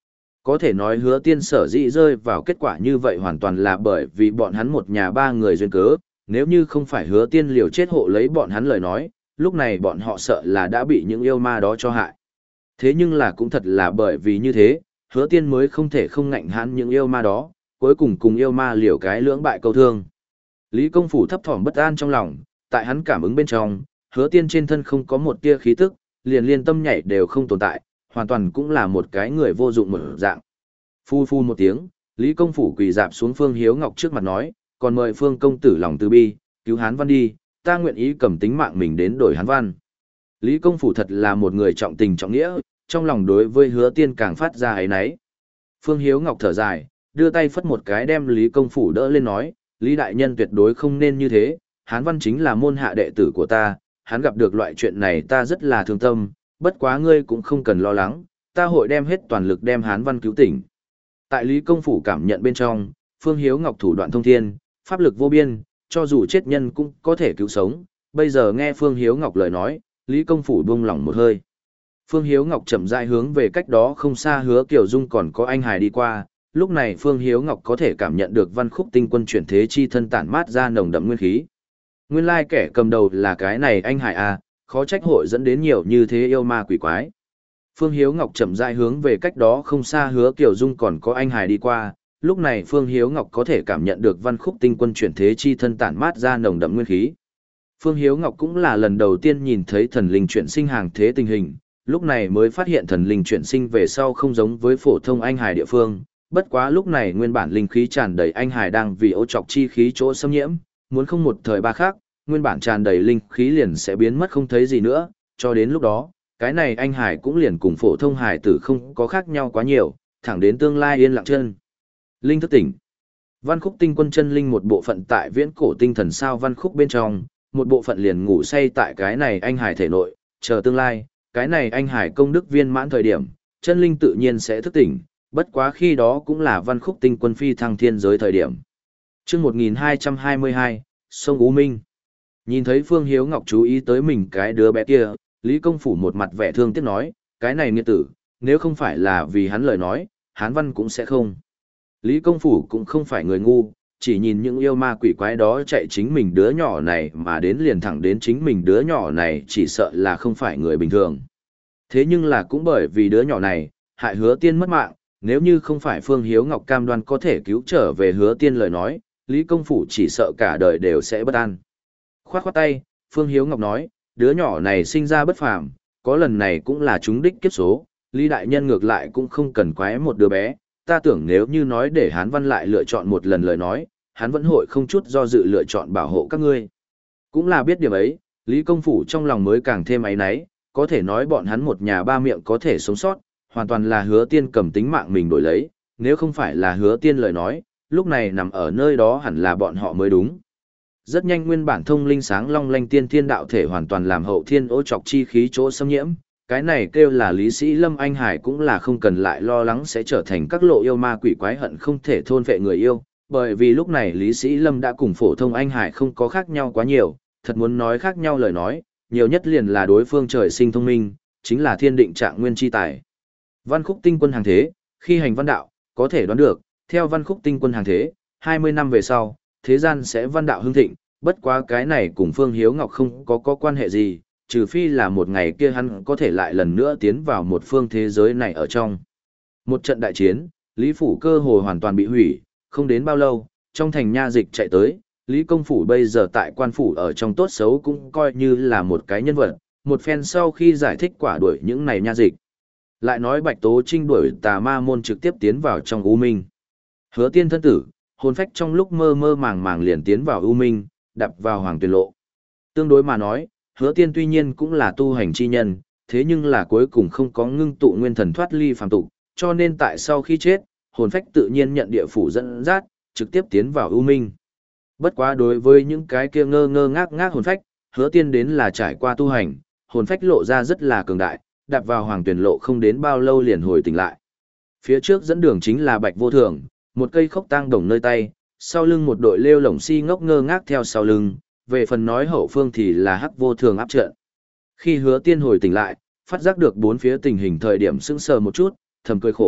Có thể nói hứa tiên sở dĩ rơi vào kết quả như vậy hoàn toàn là bởi vì bọn hắn một nhà ba người duyên cớ, nếu như không phải hứa tiên liều chết hộ lấy bọn hắn lời nói, lúc này bọn họ sợ là đã bị những yêu ma đó cho hại. Thế nhưng là cũng thật là bởi vì như thế, hứa tiên mới không thể không ngạnh hãn những yêu ma đó, cuối cùng cùng yêu ma liều cái lưỡng bại câu thương. Lý Công Phủ thấp thỏm bất an trong lòng, tại hắn cảm ứng bên trong, hứa tiên trên thân không có một tia khí tức, liền liên tâm nhảy đều không tồn tại, hoàn toàn cũng là một cái người vô dụng một dạng. Phu phu một tiếng, Lý Công Phủ quỳ dạp xuống Phương Hiếu Ngọc trước mặt nói, còn mời Phương công tử lòng từ bi, cứu Hán Văn đi, ta nguyện ý cầm tính mạng mình đến đổi Hán Văn. Lý Công Phủ thật là một người trọng tình trọng nghĩa, trong lòng đối với hứa tiên càng phát ra ấy nấy. Phương Hiếu Ngọc thở dài, đưa tay phất một cái đem Lý Công Phủ đỡ lên nói, Lý Đại Nhân tuyệt đối không nên như thế, Hán Văn chính là môn hạ đệ tử của ta, hắn gặp được loại chuyện này ta rất là thương tâm, bất quá ngươi cũng không cần lo lắng, ta hội đem hết toàn lực đem Hán Văn cứu tỉnh. Tại Lý Công Phủ cảm nhận bên trong, Phương Hiếu Ngọc thủ đoạn thông thiên, pháp lực vô biên, cho dù chết nhân cũng có thể cứu sống, bây giờ nghe Phương Hiếu Ngọc lời nói, Lý Công Phủ buông lỏng một hơi. Phương Hiếu Ngọc chậm rãi hướng về cách đó không xa Hứa Kiều Dung còn có anh hài đi qua, lúc này Phương Hiếu Ngọc có thể cảm nhận được Văn Khúc Tinh Quân chuyển thế chi thân tản mát ra nồng đậm nguyên khí. Nguyên lai kẻ cầm đầu là cái này anh hải a, khó trách hội dẫn đến nhiều như thế yêu ma quỷ quái. Phương Hiếu Ngọc chậm rãi hướng về cách đó không xa Hứa Kiều Dung còn có anh hải đi qua, lúc này Phương Hiếu Ngọc có thể cảm nhận được Văn Khúc Tinh Quân chuyển thế chi thân tản mát ra nồng đậm nguyên khí. Phương Hiếu Ngọc cũng là lần đầu tiên nhìn thấy thần linh chuyển sinh hàng thế tình hình, lúc này mới phát hiện thần linh chuyển sinh về sau không giống với phổ thông anh hải địa phương, bất quá lúc này nguyên bản linh khí tràn đầy anh hải đang vì ô trọc chi khí chỗ xâm nhiễm, muốn không một thời ba khác, nguyên bản tràn đầy linh khí liền sẽ biến mất không thấy gì nữa, cho đến lúc đó, cái này anh hải cũng liền cùng phổ thông hải tử không có khác nhau quá nhiều, thẳng đến tương lai yên lặng chân. Linh thức tỉnh. Văn Khúc Tinh Quân chân linh một bộ phận tại viễn cổ tinh thần sao Văn Khúc bên trong, một bộ phận liền ngủ say tại cái này anh hải thể nội, chờ tương lai, cái này anh hải công đức viên mãn thời điểm, chân linh tự nhiên sẽ thức tỉnh, bất quá khi đó cũng là Văn Khúc Tinh Quân phi thăng thiên giới thời điểm. Chương một nghìn hai trăm hai mươi hai, sông U Minh. Nhìn thấy Phương Hiếu Ngọc chú ý tới mình cái đứa bé kia, Lý Công Phủ một mặt vẻ thương tiếc nói, cái này nghiệt tử, nếu không phải là vì hắn lời nói, Hán Văn cũng sẽ không. Lý Công Phủ cũng không phải người ngu, chỉ nhìn những yêu ma quỷ quái đó chạy chính mình đứa nhỏ này mà đến liền thẳng đến chính mình đứa nhỏ này chỉ sợ là không phải người bình thường. Thế nhưng là cũng bởi vì đứa nhỏ này, hại Hứa Tiên mất mạng, nếu như không phải Phương Hiếu Ngọc cam đoan có thể cứu trở về Hứa Tiên lời nói, Lý Công Phủ chỉ sợ cả đời đều sẽ bất an. Khoát khoát tay, Phương Hiếu Ngọc nói, đứa nhỏ này sinh ra bất phàm, có lần này cũng là chúng đích kiếp số, Lý Đại Nhân ngược lại cũng không cần quái một đứa bé, ta tưởng nếu như nói để Hán Văn lại lựa chọn một lần lời nói, hắn vẫn hội không chút do dự lựa chọn bảo hộ các ngươi. Cũng là biết điểm ấy, Lý Công Phủ trong lòng mới càng thêm áy náy, có thể nói bọn hắn một nhà ba miệng có thể sống sót, hoàn toàn là Hứa Tiên cầm tính mạng mình đổi lấy, nếu không phải là Hứa Tiên lời nói, lúc này nằm ở nơi đó hẳn là bọn họ mới đúng. Rất nhanh nguyên bản thông linh sáng long lanh tiên thiên đạo thể hoàn toàn làm hậu thiên ô trọc chi khí chỗ xâm nhiễm, cái này kêu là Lý Sĩ Lâm Anh Hải cũng là không cần lại lo lắng sẽ trở thành các lộ yêu ma quỷ quái hận không thể thôn vệ người yêu, bởi vì lúc này Lý Sĩ Lâm đã cùng phổ thông Anh Hải không có khác nhau quá nhiều, thật muốn nói khác nhau lời nói, nhiều nhất liền là đối phương trời sinh thông minh, chính là thiên định trạng nguyên chi tài. Văn Khúc Tinh Quân hàng thế, khi hành văn đạo, có thể đoán được, theo Văn Khúc Tinh Quân hàng thế, hai mươi năm về sau, thế gian sẽ văn đạo hưng thịnh, bất quá cái này cùng Phương Hiếu Ngọc không có có quan hệ gì, trừ phi là một ngày kia hắn có thể lại lần nữa tiến vào một phương thế giới này ở trong. Một trận đại chiến, Lý Phủ cơ hồ hoàn toàn bị hủy, không đến bao lâu, trong thành nha dịch chạy tới, Lý Công Phủ bây giờ tại quan phủ ở trong tốt xấu cũng coi như là một cái nhân vật, một phen sau khi giải thích quả đuổi những này nha dịch. Lại nói Bạch Tố Trinh đuổi tà ma môn trực tiếp tiến vào trong U Minh. Hứa Tiên thân tử, hồn phách trong lúc mơ mơ màng màng liền tiến vào U Minh, đập vào Hoàng Tuyền Lộ. Tương đối mà nói, Hứa Tiên tuy nhiên cũng là tu hành chi nhân, thế nhưng là cuối cùng không có ngưng tụ nguyên thần thoát ly phàm tục, cho nên tại sau khi chết, hồn phách tự nhiên nhận địa phủ dẫn dắt, trực tiếp tiến vào U Minh. Bất quá đối với những cái kia ngơ ngơ ngác ngác hồn phách, Hứa Tiên đến là trải qua tu hành, hồn phách lộ ra rất là cường đại, đạp vào Hoàng Tuyền Lộ không đến bao lâu liền hồi tỉnh lại. Phía trước dẫn đường chính là Bạch Vô Thường, một cây khốc tang đồng nơi tay, sau lưng một đội lêu lổng si ngốc ngơ ngác theo sau lưng, về phần nói hậu phương thì là Hắc Vô Thường áp trận. Khi Hứa Tiên hồi tỉnh lại, phát giác được bốn phía tình hình thời điểm sững sờ một chút, thầm cười khổ,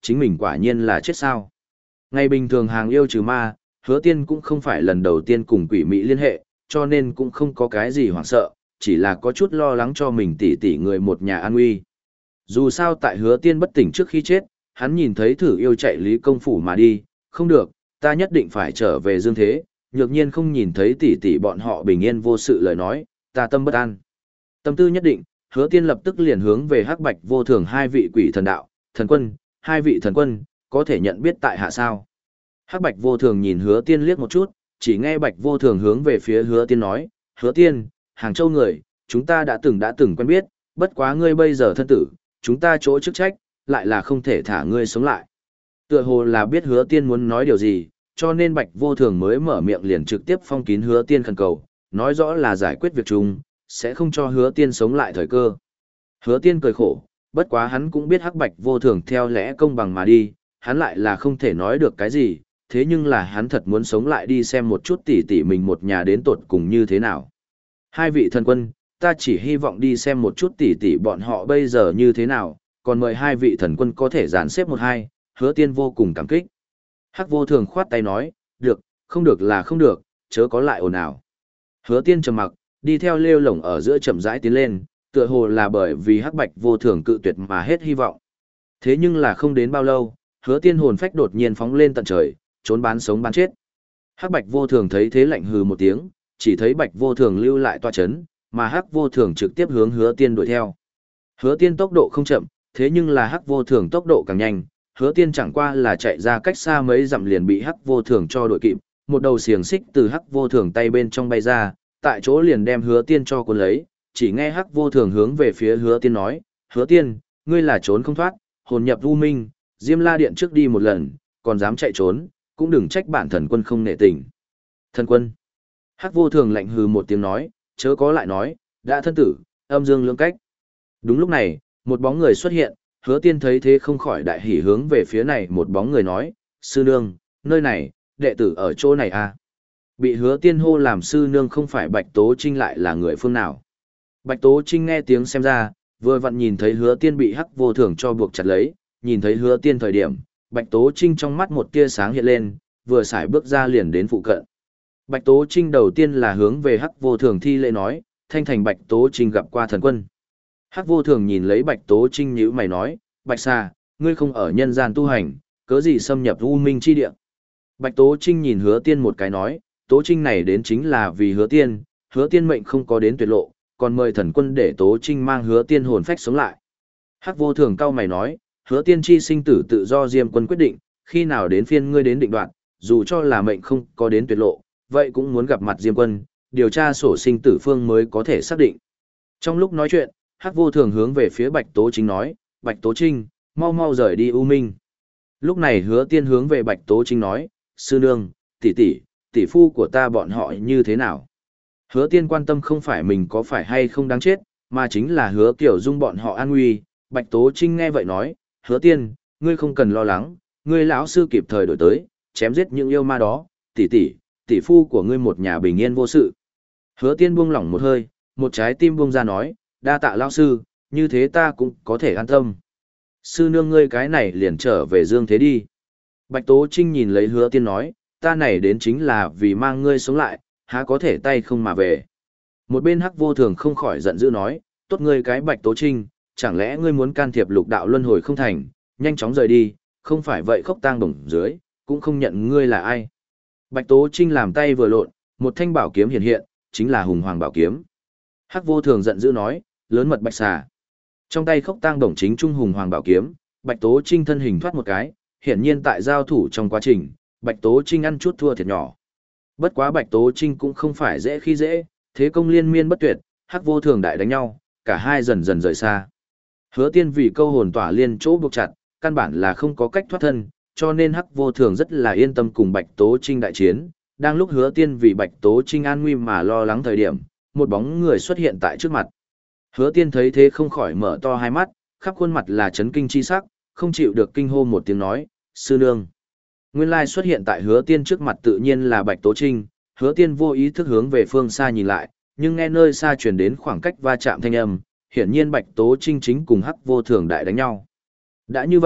chính mình quả nhiên là chết sao. Ngày bình thường hàng yêu trừ ma, hứa tiên cũng không phải lần đầu tiên cùng quỷ mị liên hệ, cho nên cũng không có cái gì hoảng sợ, chỉ là có chút lo lắng cho mình tỷ tỷ người một nhà an nguy. Dù sao tại hứa tiên bất tỉnh trước khi chết, hắn nhìn thấy thử yêu chạy Lý Công Phủ mà đi, không được, ta nhất định phải trở về dương thế, nhược nhiên không nhìn thấy tỷ tỷ bọn họ bình yên vô sự lời nói, ta tâm bất an. Tâm tư nhất định, hứa tiên lập tức liền hướng về hắc bạch vô thường hai vị quỷ thần đạo, thần quân, hai vị thần quân, có thể nhận biết tại hạ sao. Hắc bạch vô thường nhìn hứa tiên liếc một chút, chỉ nghe bạch vô thường hướng về phía hứa tiên nói, hứa tiên, Hàng Châu người, chúng ta đã từng đã từng quen biết, bất quá ngươi bây giờ thân tử, chúng ta chỗ chức trách, lại là không thể thả ngươi sống lại. Tựa hồ là biết hứa tiên muốn nói điều gì, cho nên bạch vô thường mới mở miệng liền trực tiếp phong kín hứa tiên khẩn cầu, nói rõ là giải quyết việc chung, sẽ không cho hứa tiên sống lại thời cơ. Hứa tiên cười khổ, bất quá hắn cũng biết hắc bạch vô thường theo lẽ công bằng mà đi, hắn lại là không thể nói được cái gì, thế nhưng là hắn thật muốn sống lại đi xem một chút tỉ tỉ mình một nhà đến tột cùng như thế nào. Hai vị thần quân, ta chỉ hy vọng đi xem một chút tỉ tỉ bọn họ bây giờ như thế nào, còn mời hai vị thần quân có thể dàn xếp một hai, hứa tiên vô cùng cảm kích. Hắc vô thường khoát tay nói, được, không được là không được, chớ có lại ồn ào. Hứa tiên trầm mặc, đi theo lêu lổng ở giữa chậm rãi tiến lên, tựa hồ là bởi vì hắc bạch vô thường cự tuyệt mà hết hy vọng. Thế nhưng là không đến bao lâu, hứa tiên hồn phách đột nhiên phóng lên tận trời, trốn bán sống bán chết. Hắc bạch vô thường thấy thế lạnh hừ một tiếng, chỉ thấy bạch vô thường lưu lại toa chấn, mà hắc vô thường trực tiếp hướng hứa tiên đuổi theo. Hứa tiên tốc độ không chậm, thế nhưng là hắc vô thường tốc độ càng nhanh, hứa tiên chẳng qua là chạy ra cách xa mấy dặm liền bị hắc vô thường cho đuổi kịp, một đầu xiềng xích từ hắc vô thường tay bên trong bay ra, tại chỗ liền đem hứa tiên cho cuốn lấy, chỉ nghe hắc vô thường hướng về phía hứa tiên nói, hứa tiên, ngươi là trốn không thoát, hồn nhập u minh, Diêm La Điện trước đi một lần, còn dám chạy trốn, cũng đừng trách bản thần quân không nể tình. Thần quân. Hắc vô thường lạnh hừ một tiếng nói, chớ có lại nói, đã thân tử, âm dương lưỡng cách. Đúng lúc này, một bóng người xuất hiện, hứa tiên thấy thế không khỏi đại hỉ hướng về phía này một bóng người nói, sư nương, nơi này, đệ tử ở chỗ này à. Bị hứa tiên hô làm sư nương không phải Bạch Tố Trinh lại là người phương nào. Bạch Tố Trinh nghe tiếng xem ra, vừa vặn nhìn thấy hứa tiên bị hắc vô thường cho buộc chặt lấy, nhìn thấy hứa tiên thời điểm, Bạch Tố Trinh trong mắt một tia sáng hiện lên, vừa xài bước ra liền đến phụ cận. Bạch Tố Trinh đầu tiên là hướng về hắc vô thường thi lễ nói, thanh thành Bạch Tố Trinh gặp qua thần quân. Hắc vô thường nhìn lấy Bạch Tố Trinh nhíu mày nói, Bạch Xà, ngươi không ở nhân gian tu hành, cớ gì xâm nhập u minh chi địa. Bạch Tố Trinh nhìn hứa tiên một cái nói, Tố Trinh này đến chính là vì hứa tiên, hứa tiên mệnh không có đến tuyệt lộ, còn mời thần quân để Tố Trinh mang hứa tiên hồn phách sống lại. Hắc vô thường cau mày nói, hứa tiên chi sinh tử tự do Diêm quân quyết định, khi nào đến phiên ngươi đến định đoạn, dù cho là mệnh không có đến tuyệt lộ, vậy cũng muốn gặp mặt Diêm quân, điều tra sổ sinh tử phương mới có thể xác định. Trong lúc nói chuyện, Hắc vô thường hướng về phía Bạch Tố Trinh nói, Bạch Tố Trinh, mau mau rời đi U Minh. Lúc này hứa tiên hướng về Bạch Tố Trinh nói, sư nương, tỷ tỷ, tỷ phu của ta bọn họ như thế nào? Hứa tiên quan tâm không phải mình có phải hay không đáng chết, mà chính là hứa kiểu dung bọn họ an nguy. Bạch Tố Trinh nghe vậy nói, hứa tiên, ngươi không cần lo lắng, ngươi lão sư kịp thời đổi tới, chém giết những yêu ma đó, tỷ tỷ, tỷ phu của ngươi một nhà bình yên vô sự. Hứa tiên buông lỏng một hơi, một trái tim buông ra nói, đa tạ lão sư, như thế ta cũng có thể an tâm. Sư nương ngươi cái này liền trở về dương thế đi. Bạch Tố Trinh nhìn lấy hứa tiên nói, ta này đến chính là vì mang ngươi sống lại, há có thể tay không mà về. Một bên hắc vô thường không khỏi giận dữ nói, tốt ngươi cái Bạch Tố Trinh, chẳng lẽ ngươi muốn can thiệp lục đạo luân hồi không thành, nhanh chóng rời đi, không phải vậy khốc tang đồng dưới, cũng không nhận ngươi là ai. Bạch Tố Trinh làm tay vừa lộn, một thanh bảo kiếm hiện hiện, chính là hùng hoàng bảo kiếm. Hắc vô thường giận dữ nói, lớn mật bạch xà. Trong tay khốc tang đồng chính trung hùng hoàng bảo kiếm, Bạch Tố Trinh thân hình thoát một cái, hiển nhiên tại giao thủ trong quá trình, Bạch Tố Trinh ăn chút thua thiệt nhỏ. Bất quá Bạch Tố Trinh cũng không phải dễ khi dễ, thế công liên miên bất tuyệt, hắc vô thường đại đánh nhau, cả hai dần dần rời xa. Hứa tiên vì câu hồn tỏa liên chỗ buộc chặt, căn bản là không có cách thoát thân, cho nên hắc vô thường rất là yên tâm cùng Bạch Tố Trinh đại chiến. Đang lúc hứa tiên vì Bạch Tố Trinh an nguy mà lo lắng thời điểm, một bóng người xuất hiện tại trước mặt. Hứa tiên thấy thế không khỏi mở to hai mắt, khắp khuôn mặt là chấn kinh chi sắc, không chịu được kinh hô một tiếng nói, sư nương. Nguyên lai xuất hiện tại hứa tiên trước mặt tự nhiên là Bạch Tố Trinh, hứa tiên vô ý thức hướng về phương xa nhìn lại, nhưng nghe nơi xa truyền đến khoảng cách va chạm thanh âm, hiển nhiên Bạch Tố Trinh chính cùng hắc vô thường đại đánh nhau. Đã như vậy,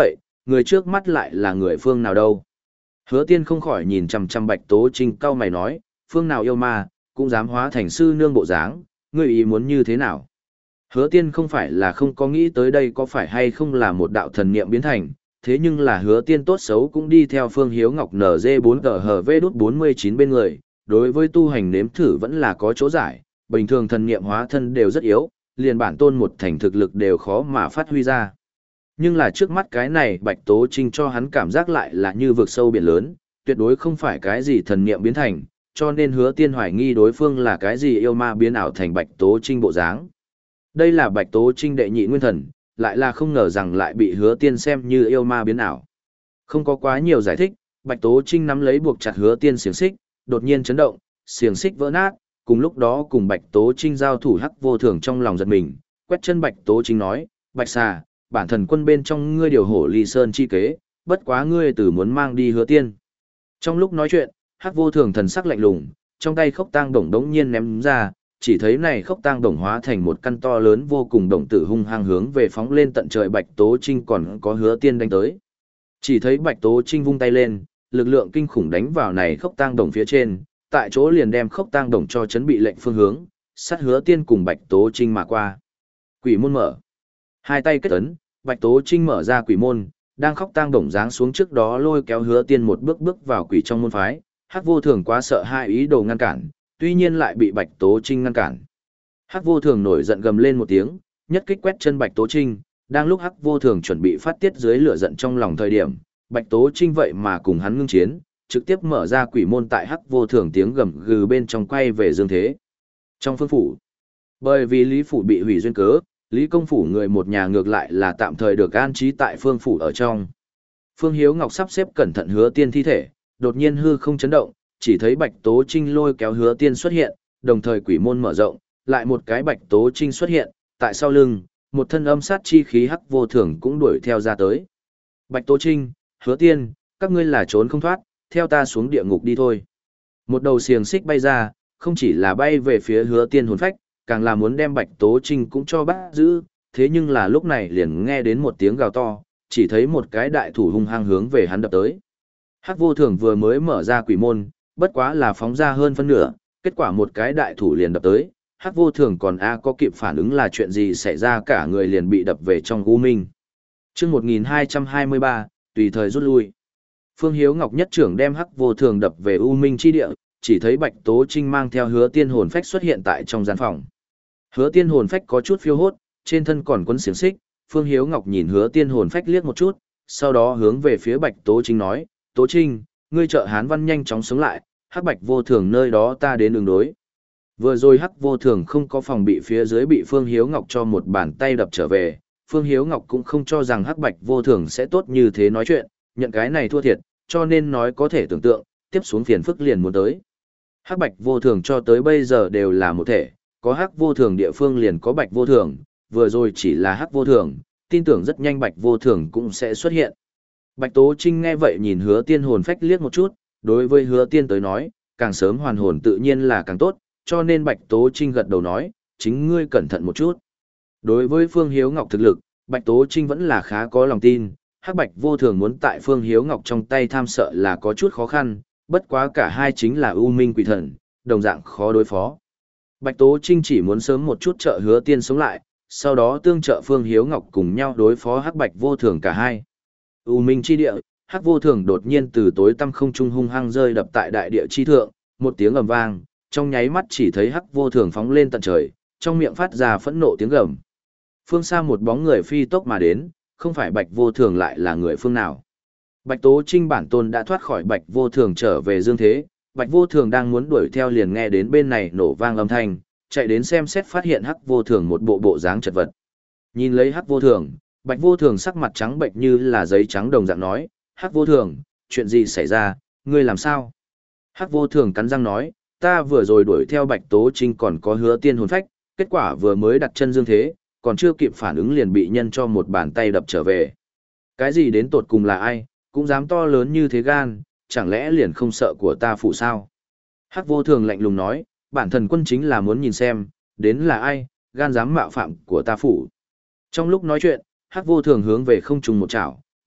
người trước mắt lại là người phương nào đâu. Hứa tiên không khỏi nhìn chằm chằm Bạch Tố Trinh cau mày nói, phương nào yêu ma, cũng dám hóa thành sư nương bộ dáng, ngươi ý muốn như thế nào? Hứa tiên không phải là không có nghĩ tới đây có phải hay không là một đạo thần niệm biến thành, thế nhưng là hứa tiên tốt xấu cũng đi theo Phương Hiếu Ngọc N G bốn G H V bốn mươi chín bên người, đối với tu hành nếm thử vẫn là có chỗ giải, bình thường thần niệm hóa thân đều rất yếu, liền bản tôn một thành thực lực đều khó mà phát huy ra. Nhưng là trước mắt cái này Bạch Tố Trinh cho hắn cảm giác lại là như vực sâu biển lớn, tuyệt đối không phải cái gì thần niệm biến thành, cho nên hứa tiên hoài nghi đối phương là cái gì yêu ma biến ảo thành Bạch Tố Trinh bộ dáng. Đây là Bạch Tố Trinh đệ nhị nguyên thần, lại là không ngờ rằng lại bị hứa tiên xem như yêu ma biến ảo. Không có quá nhiều giải thích, Bạch Tố Trinh nắm lấy buộc chặt hứa tiên xiềng xích, đột nhiên chấn động, xiềng xích vỡ nát, cùng lúc đó cùng Bạch Tố Trinh giao thủ Hắc Vô Thường trong lòng giật mình, quét chân Bạch Tố Trinh nói, Bạch xà, bản thần quân bên trong ngươi điều hổ ly sơn chi kế, bất quá ngươi từ muốn mang đi hứa tiên. Trong lúc nói chuyện, Hắc Vô Thường thần sắc lạnh lùng, trong tay khốc tang đồng đống nhiên ném ra, chỉ thấy này khốc tang đồng hóa thành một căn to lớn vô cùng đồng tử hung hăng hướng về phóng lên tận trời Bạch Tố Trinh còn có hứa tiên đánh tới. Chỉ thấy Bạch Tố Trinh vung tay lên, lực lượng kinh khủng đánh vào này khốc tang đồng phía trên, tại chỗ liền đem khốc tang đồng cho chấn bị lệnh phương hướng, sát hứa tiên cùng Bạch Tố Trinh mà qua. Quỷ môn mở. Hai tay kết ấn, Bạch Tố Trinh mở ra quỷ môn, đang khóc tang đồng giáng xuống trước đó lôi kéo hứa tiên một bước bước vào quỷ trong môn phái. Hắc Vô Thường quá sợ hai ý đồ ngăn cản, tuy nhiên lại bị Bạch Tố Trinh ngăn cản. Hắc Vô Thường nổi giận gầm lên một tiếng, nhất kích quét chân Bạch Tố Trinh, đang lúc Hắc Vô Thường chuẩn bị phát tiết dưới lửa giận trong lòng thời điểm, Bạch Tố Trinh vậy mà cùng hắn ngưng chiến, trực tiếp mở ra quỷ môn tại Hắc Vô Thường tiếng gầm gừ bên trong quay về dương thế. Trong phương phủ, bởi vì Lý phủ bị hủy duyên cớ, Lý công phủ người một nhà ngược lại là tạm thời được an trí tại phương phủ ở trong. Phương Hiếu Ngọc sắp xếp cẩn thận hứa tiên thi thể, đột nhiên hư không chấn động, chỉ thấy Bạch Tố Trinh lôi kéo hứa tiên xuất hiện, đồng thời quỷ môn mở rộng, lại một cái Bạch Tố Trinh xuất hiện, tại sau lưng, một thân âm sát chi khí Hắc Vô Thường cũng đuổi theo ra tới. Bạch Tố Trinh, hứa tiên, các ngươi là trốn không thoát, theo ta xuống địa ngục đi thôi. Một đầu xiềng xích bay ra, không chỉ là bay về phía hứa tiên hồn phách, càng là muốn đem Bạch Tố Trinh cũng cho bắt giữ, thế nhưng là lúc này liền nghe đến một tiếng gào to, chỉ thấy một cái đại thủ hung hăng hướng về hắn đập tới. Hắc Vô Thường vừa mới mở ra quỷ môn, bất quá là phóng ra hơn phân nửa, kết quả một cái đại thủ liền đập tới, Hắc Vô Thường còn a có kịp phản ứng là chuyện gì xảy ra, cả người liền bị đập về trong u minh. Chương một nghìn hai trăm hai mươi ba, tùy thời rút lui. Phương Hiếu Ngọc nhất trưởng đem Hắc Vô Thường đập về u minh chi địa, chỉ thấy Bạch Tố Trinh mang theo hứa tiên hồn phách xuất hiện tại trong gian phòng. Hứa tiên hồn phách có chút phiêu hốt, trên thân còn quấn xiềng xích, Phương Hiếu Ngọc nhìn hứa tiên hồn phách liếc một chút, sau đó hướng về phía Bạch Tố Trinh nói, Tố Trinh, ngươi trợ Hán Văn nhanh chóng sống lại, Hắc Bạch Vô Thường nơi đó ta đến đường đối. Vừa rồi Hắc Vô Thường không có phòng bị phía dưới bị Phương Hiếu Ngọc cho một bàn tay đập trở về, Phương Hiếu Ngọc cũng không cho rằng Hắc Bạch Vô Thường sẽ tốt như thế nói chuyện, nhận cái này thua thiệt, cho nên nói có thể tưởng tượng, tiếp xuống phiền phức liền muốn tới. Hắc Bạch Vô Thường cho tới bây giờ đều là một thể, có Hắc Vô Thường địa phương liền có Bạch Vô Thường, vừa rồi chỉ là Hắc Vô Thường, tin tưởng rất nhanh Bạch Vô Thường cũng sẽ xuất hiện. Bạch Tố Trinh nghe vậy nhìn hứa tiên hồn phách liếc một chút, đối với hứa tiên tới nói, càng sớm hoàn hồn tự nhiên là càng tốt, cho nên Bạch Tố Trinh gật đầu nói, chính ngươi cẩn thận một chút. Đối với Phương Hiếu Ngọc thực lực, Bạch Tố Trinh vẫn là khá có lòng tin, Hắc Bạch Vô Thường muốn tại Phương Hiếu Ngọc trong tay tham sợ là có chút khó khăn, bất quá cả hai chính là U Minh Quỷ Thần, đồng dạng khó đối phó. Bạch Tố Trinh chỉ muốn sớm một chút trợ hứa tiên sống lại, sau đó tương trợ Phương Hiếu Ngọc cùng nhau đối phó Hắc Bạch Vô Thường cả hai. U Minh chi địa, Hắc Vô Thường đột nhiên từ tối tăm không trung hung hăng rơi đập tại đại địa chi thượng, một tiếng ầm vang, trong nháy mắt chỉ thấy Hắc Vô Thường phóng lên tận trời, trong miệng phát ra phẫn nộ tiếng gầm. Phương xa một bóng người phi tốc mà đến, không phải Bạch Vô Thường lại là người phương nào. Bạch Tố Trinh bản tôn đã thoát khỏi Bạch Vô Thường trở về dương thế, Bạch Vô Thường đang muốn đuổi theo liền nghe đến bên này nổ vang âm thanh, chạy đến xem xét phát hiện Hắc Vô Thường một bộ bộ dáng chật vật. Nhìn lấy Hắc Vô Thường, Bạch Vô Thường sắc mặt trắng bệnh như là giấy trắng đồng dạng nói, Hắc Vô Thường, chuyện gì xảy ra, ngươi làm sao? Hắc Vô Thường cắn răng nói, ta vừa rồi đuổi theo Bạch Tố Trinh còn có hứa tiên hồn phách, kết quả vừa mới đặt chân dương thế, còn chưa kịp phản ứng liền bị nhân cho một bàn tay đập trở về. Cái gì đến tột cùng là ai, cũng dám to lớn như thế gan, chẳng lẽ liền không sợ của ta phụ sao? Hắc Vô Thường lạnh lùng nói, bản thần quân chính là muốn nhìn xem, đến là ai, gan dám mạo phạm của ta phụ. Trong lúc nói chuyện, Hắc Vô Thường hướng về không trung một chảo,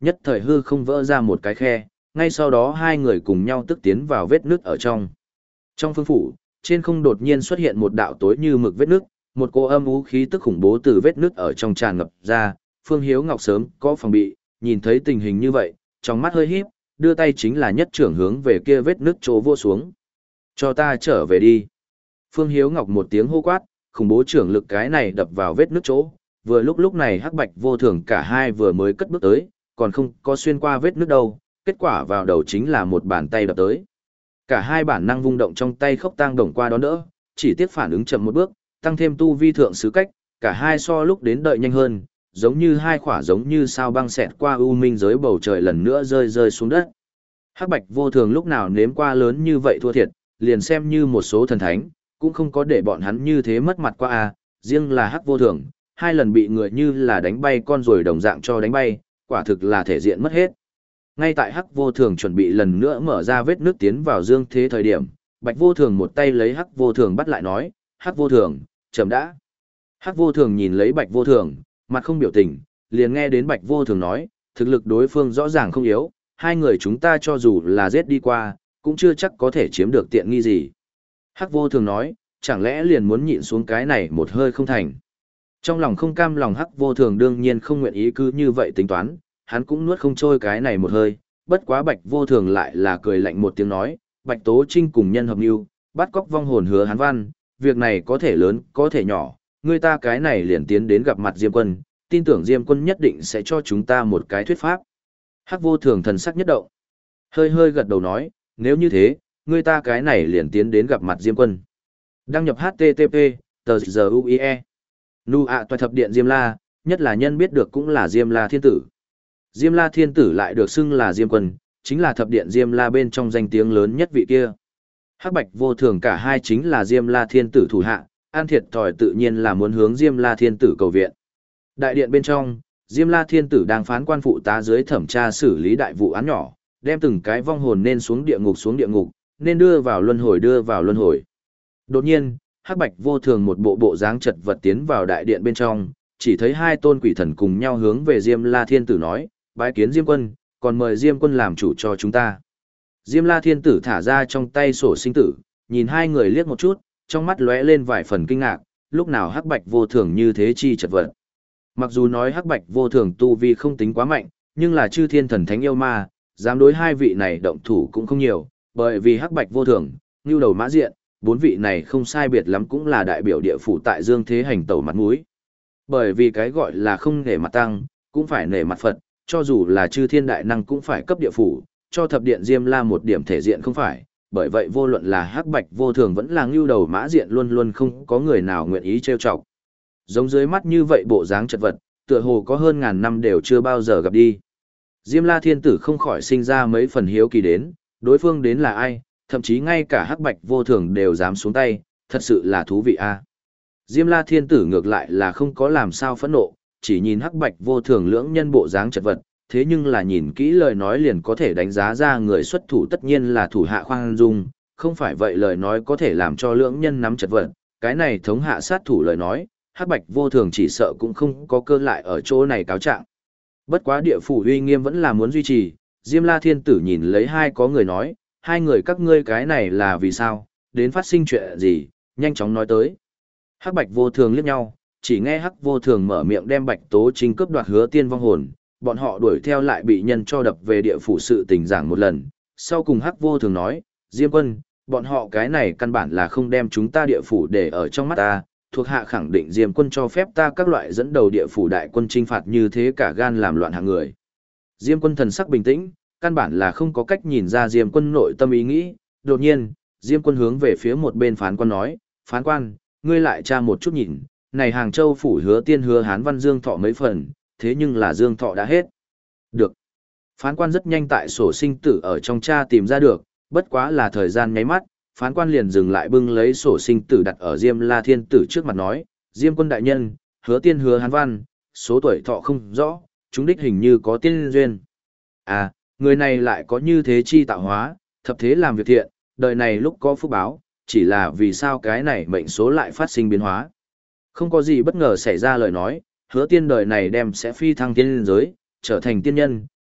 nhất thời hư không vỡ ra một cái khe, ngay sau đó hai người cùng nhau tức tiến vào vết nước ở trong. Trong phương phủ, trên không đột nhiên xuất hiện một đạo tối như mực vết nước, một cô âm u khí tức khủng bố từ vết nước ở trong tràn ngập ra, Phương Hiếu Ngọc sớm có phòng bị, nhìn thấy tình hình như vậy, trong mắt hơi híp, đưa tay chính là nhất trưởng hướng về kia vết nước chỗ vô xuống. Cho ta trở về đi. Phương Hiếu Ngọc một tiếng hô quát, khủng bố trưởng lực cái này đập vào vết nước chỗ, vừa lúc lúc này Hắc Bạch Vô Thường cả hai vừa mới cất bước tới, còn không có xuyên qua vết nước đâu, kết quả vào đầu chính là một bàn tay đập tới. Cả hai bản năng vung động trong tay khốc tang đồng qua đón đỡ, chỉ tiếc phản ứng chậm một bước, tăng thêm tu vi thượng sứ cách, cả hai so lúc đến đợi nhanh hơn, giống như hai khỏa giống như sao băng xẹt qua u minh giới bầu trời lần nữa rơi rơi xuống đất. Hắc Bạch Vô Thường lúc nào nếm qua lớn như vậy thua thiệt, liền xem như một số thần thánh, cũng không có để bọn hắn như thế mất mặt qua a, riêng là Hắc Vô Thường, hai lần bị người như là đánh bay con rồi đồng dạng cho đánh bay, quả thực là thể diện mất hết. Ngay tại Hắc Vô Thường chuẩn bị lần nữa mở ra vết nước tiến vào dương thế thời điểm, Bạch Vô Thường một tay lấy Hắc Vô Thường bắt lại nói, Hắc Vô Thường, chậm đã. Hắc Vô Thường nhìn lấy Bạch Vô Thường, mặt không biểu tình, liền nghe đến Bạch Vô Thường nói, thực lực đối phương rõ ràng không yếu, hai người chúng ta cho dù là giết đi qua, cũng chưa chắc có thể chiếm được tiện nghi gì. Hắc Vô Thường nói, chẳng lẽ liền muốn nhịn xuống cái này một hơi không thành. Trong lòng không cam lòng Hắc Vô Thường đương nhiên không nguyện ý cứ như vậy tính toán, hắn cũng nuốt không trôi cái này một hơi, bất quá Bạch Vô Thường lại là cười lạnh một tiếng nói, Bạch Tố Trinh cùng nhân hợp mưu, bắt cóc vong hồn hứa hắn văn, việc này có thể lớn, có thể nhỏ, người ta cái này liền tiến đến gặp mặt Diêm Quân, tin tưởng Diêm Quân nhất định sẽ cho chúng ta một cái thuyết pháp. Hắc Vô Thường thần sắc nhất động, hơi hơi gật đầu nói, nếu như thế, người ta cái này liền tiến đến gặp mặt Diêm Quân. Đăng nhập hát tê tê pê, tờ giờ u i e. Nu ạ toại thập điện Diêm La, nhất là nhân biết được cũng là Diêm La Thiên Tử. Diêm La Thiên Tử lại được xưng là Diêm Quân, chính là thập điện Diêm La bên trong danh tiếng lớn nhất vị kia. Hắc Bạch Vô Thường cả hai chính là Diêm La Thiên Tử thủ hạ, an thiệt thòi tự nhiên là muốn hướng Diêm La Thiên Tử cầu viện. Đại điện bên trong, Diêm La Thiên Tử đang phán quan phụ tá dưới thẩm tra xử lý đại vụ án nhỏ, đem từng cái vong hồn nên xuống địa ngục xuống địa ngục, nên đưa vào luân hồi đưa vào luân hồi. Đột nhiên, Hắc Bạch Vô Thường một bộ bộ dáng chật vật tiến vào đại điện bên trong, chỉ thấy hai tôn quỷ thần cùng nhau hướng về Diêm La Thiên Tử nói, bái kiến Diêm Quân, còn mời Diêm Quân làm chủ cho chúng ta. Diêm La Thiên Tử thả ra trong tay sổ sinh tử, nhìn hai người liếc một chút, trong mắt lóe lên vài phần kinh ngạc, lúc nào Hắc Bạch Vô Thường như thế chi chật vật. Mặc dù nói Hắc Bạch Vô Thường tu vi không tính quá mạnh, nhưng là chư thiên thần thánh yêu ma, dám đối hai vị này động thủ cũng không nhiều, bởi vì Hắc Bạch Vô Thường, Nưu Đầu Mã Diện, bốn vị này không sai biệt lắm cũng là đại biểu địa phủ tại dương thế hành tẩu mặt mũi. Bởi vì cái gọi là không nể mặt tăng, cũng phải nể mặt Phật, cho dù là chư thiên đại năng cũng phải cấp địa phủ, cho thập điện Diêm La một điểm thể diện không phải, bởi vậy vô luận là Hắc Bạch Vô Thường vẫn là Nưu Đầu Mã Diện luôn luôn không có người nào nguyện ý trêu chọc. Giống dưới mắt như vậy bộ dáng chật vật, tựa hồ có hơn ngàn năm đều chưa bao giờ gặp đi. Diêm La Thiên Tử không khỏi sinh ra mấy phần hiếu kỳ đến, đối phương đến là ai, thậm chí ngay cả Hắc Bạch Vô Thường đều dám xuống tay, thật sự là thú vị a. Diêm La Thiên Tử ngược lại là không có làm sao phẫn nộ, chỉ nhìn Hắc Bạch Vô Thường lưỡng nhân bộ dáng chật vật, thế nhưng là nhìn kỹ lời nói liền có thể đánh giá ra người xuất thủ tất nhiên là thủ hạ khoan dung, không phải vậy lời nói có thể làm cho lưỡng nhân nắm chật vật, cái này thống hạ sát thủ lời nói, Hắc Bạch Vô Thường chỉ sợ cũng không có cơ lại ở chỗ này cáo trạng. Bất quá địa phủ uy nghiêm vẫn là muốn duy trì, Diêm La Thiên Tử nhìn lấy hai có người nói, hai người các ngươi cái này là vì sao, đến phát sinh chuyện gì, nhanh chóng nói tới. Hắc Bạch Vô Thường liếc nhau, chỉ nghe Hắc Vô Thường mở miệng đem Bạch Tố Trinh cướp đoạt hứa tiên vong hồn, bọn họ đuổi theo lại bị nhân cho đập về địa phủ sự tình giảng một lần. Sau cùng Hắc Vô Thường nói, Diêm Quân, bọn họ cái này căn bản là không đem chúng ta địa phủ để ở trong mắt ta, thuộc hạ khẳng định Diêm Quân cho phép ta các loại dẫn đầu địa phủ đại quân chinh phạt như thế cả gan làm loạn hạng người. Diêm Quân thần sắc bình tĩnh, căn bản là không có cách nhìn ra Diêm Quân nội tâm ý nghĩ, đột nhiên, Diêm Quân hướng về phía một bên phán quan nói, phán quan, ngươi lại tra một chút nhìn, này Hàng Châu phủ hứa tiên hứa Hán Văn Dương Thọ mấy phần, thế nhưng là Dương Thọ đã hết. Được. Phán quan rất nhanh tại sổ sinh tử ở trong tra tìm ra được, bất quá là thời gian nháy mắt, phán quan liền dừng lại bưng lấy sổ sinh tử đặt ở Diêm La Thiên Tử trước mặt nói, Diêm Quân đại nhân, hứa tiên hứa Hán Văn, số tuổi thọ không rõ, chúng đích hình như có tiên duyên. À, người này lại có như thế chi tạo hóa, thập thế làm việc thiện, đời này lúc có phúc báo, chỉ là vì sao cái này mệnh số lại phát sinh biến hóa. Không có gì bất ngờ xảy ra lời nói, hứa tiên đời này đem sẽ phi thăng tiên giới, trở thành tiên nhân,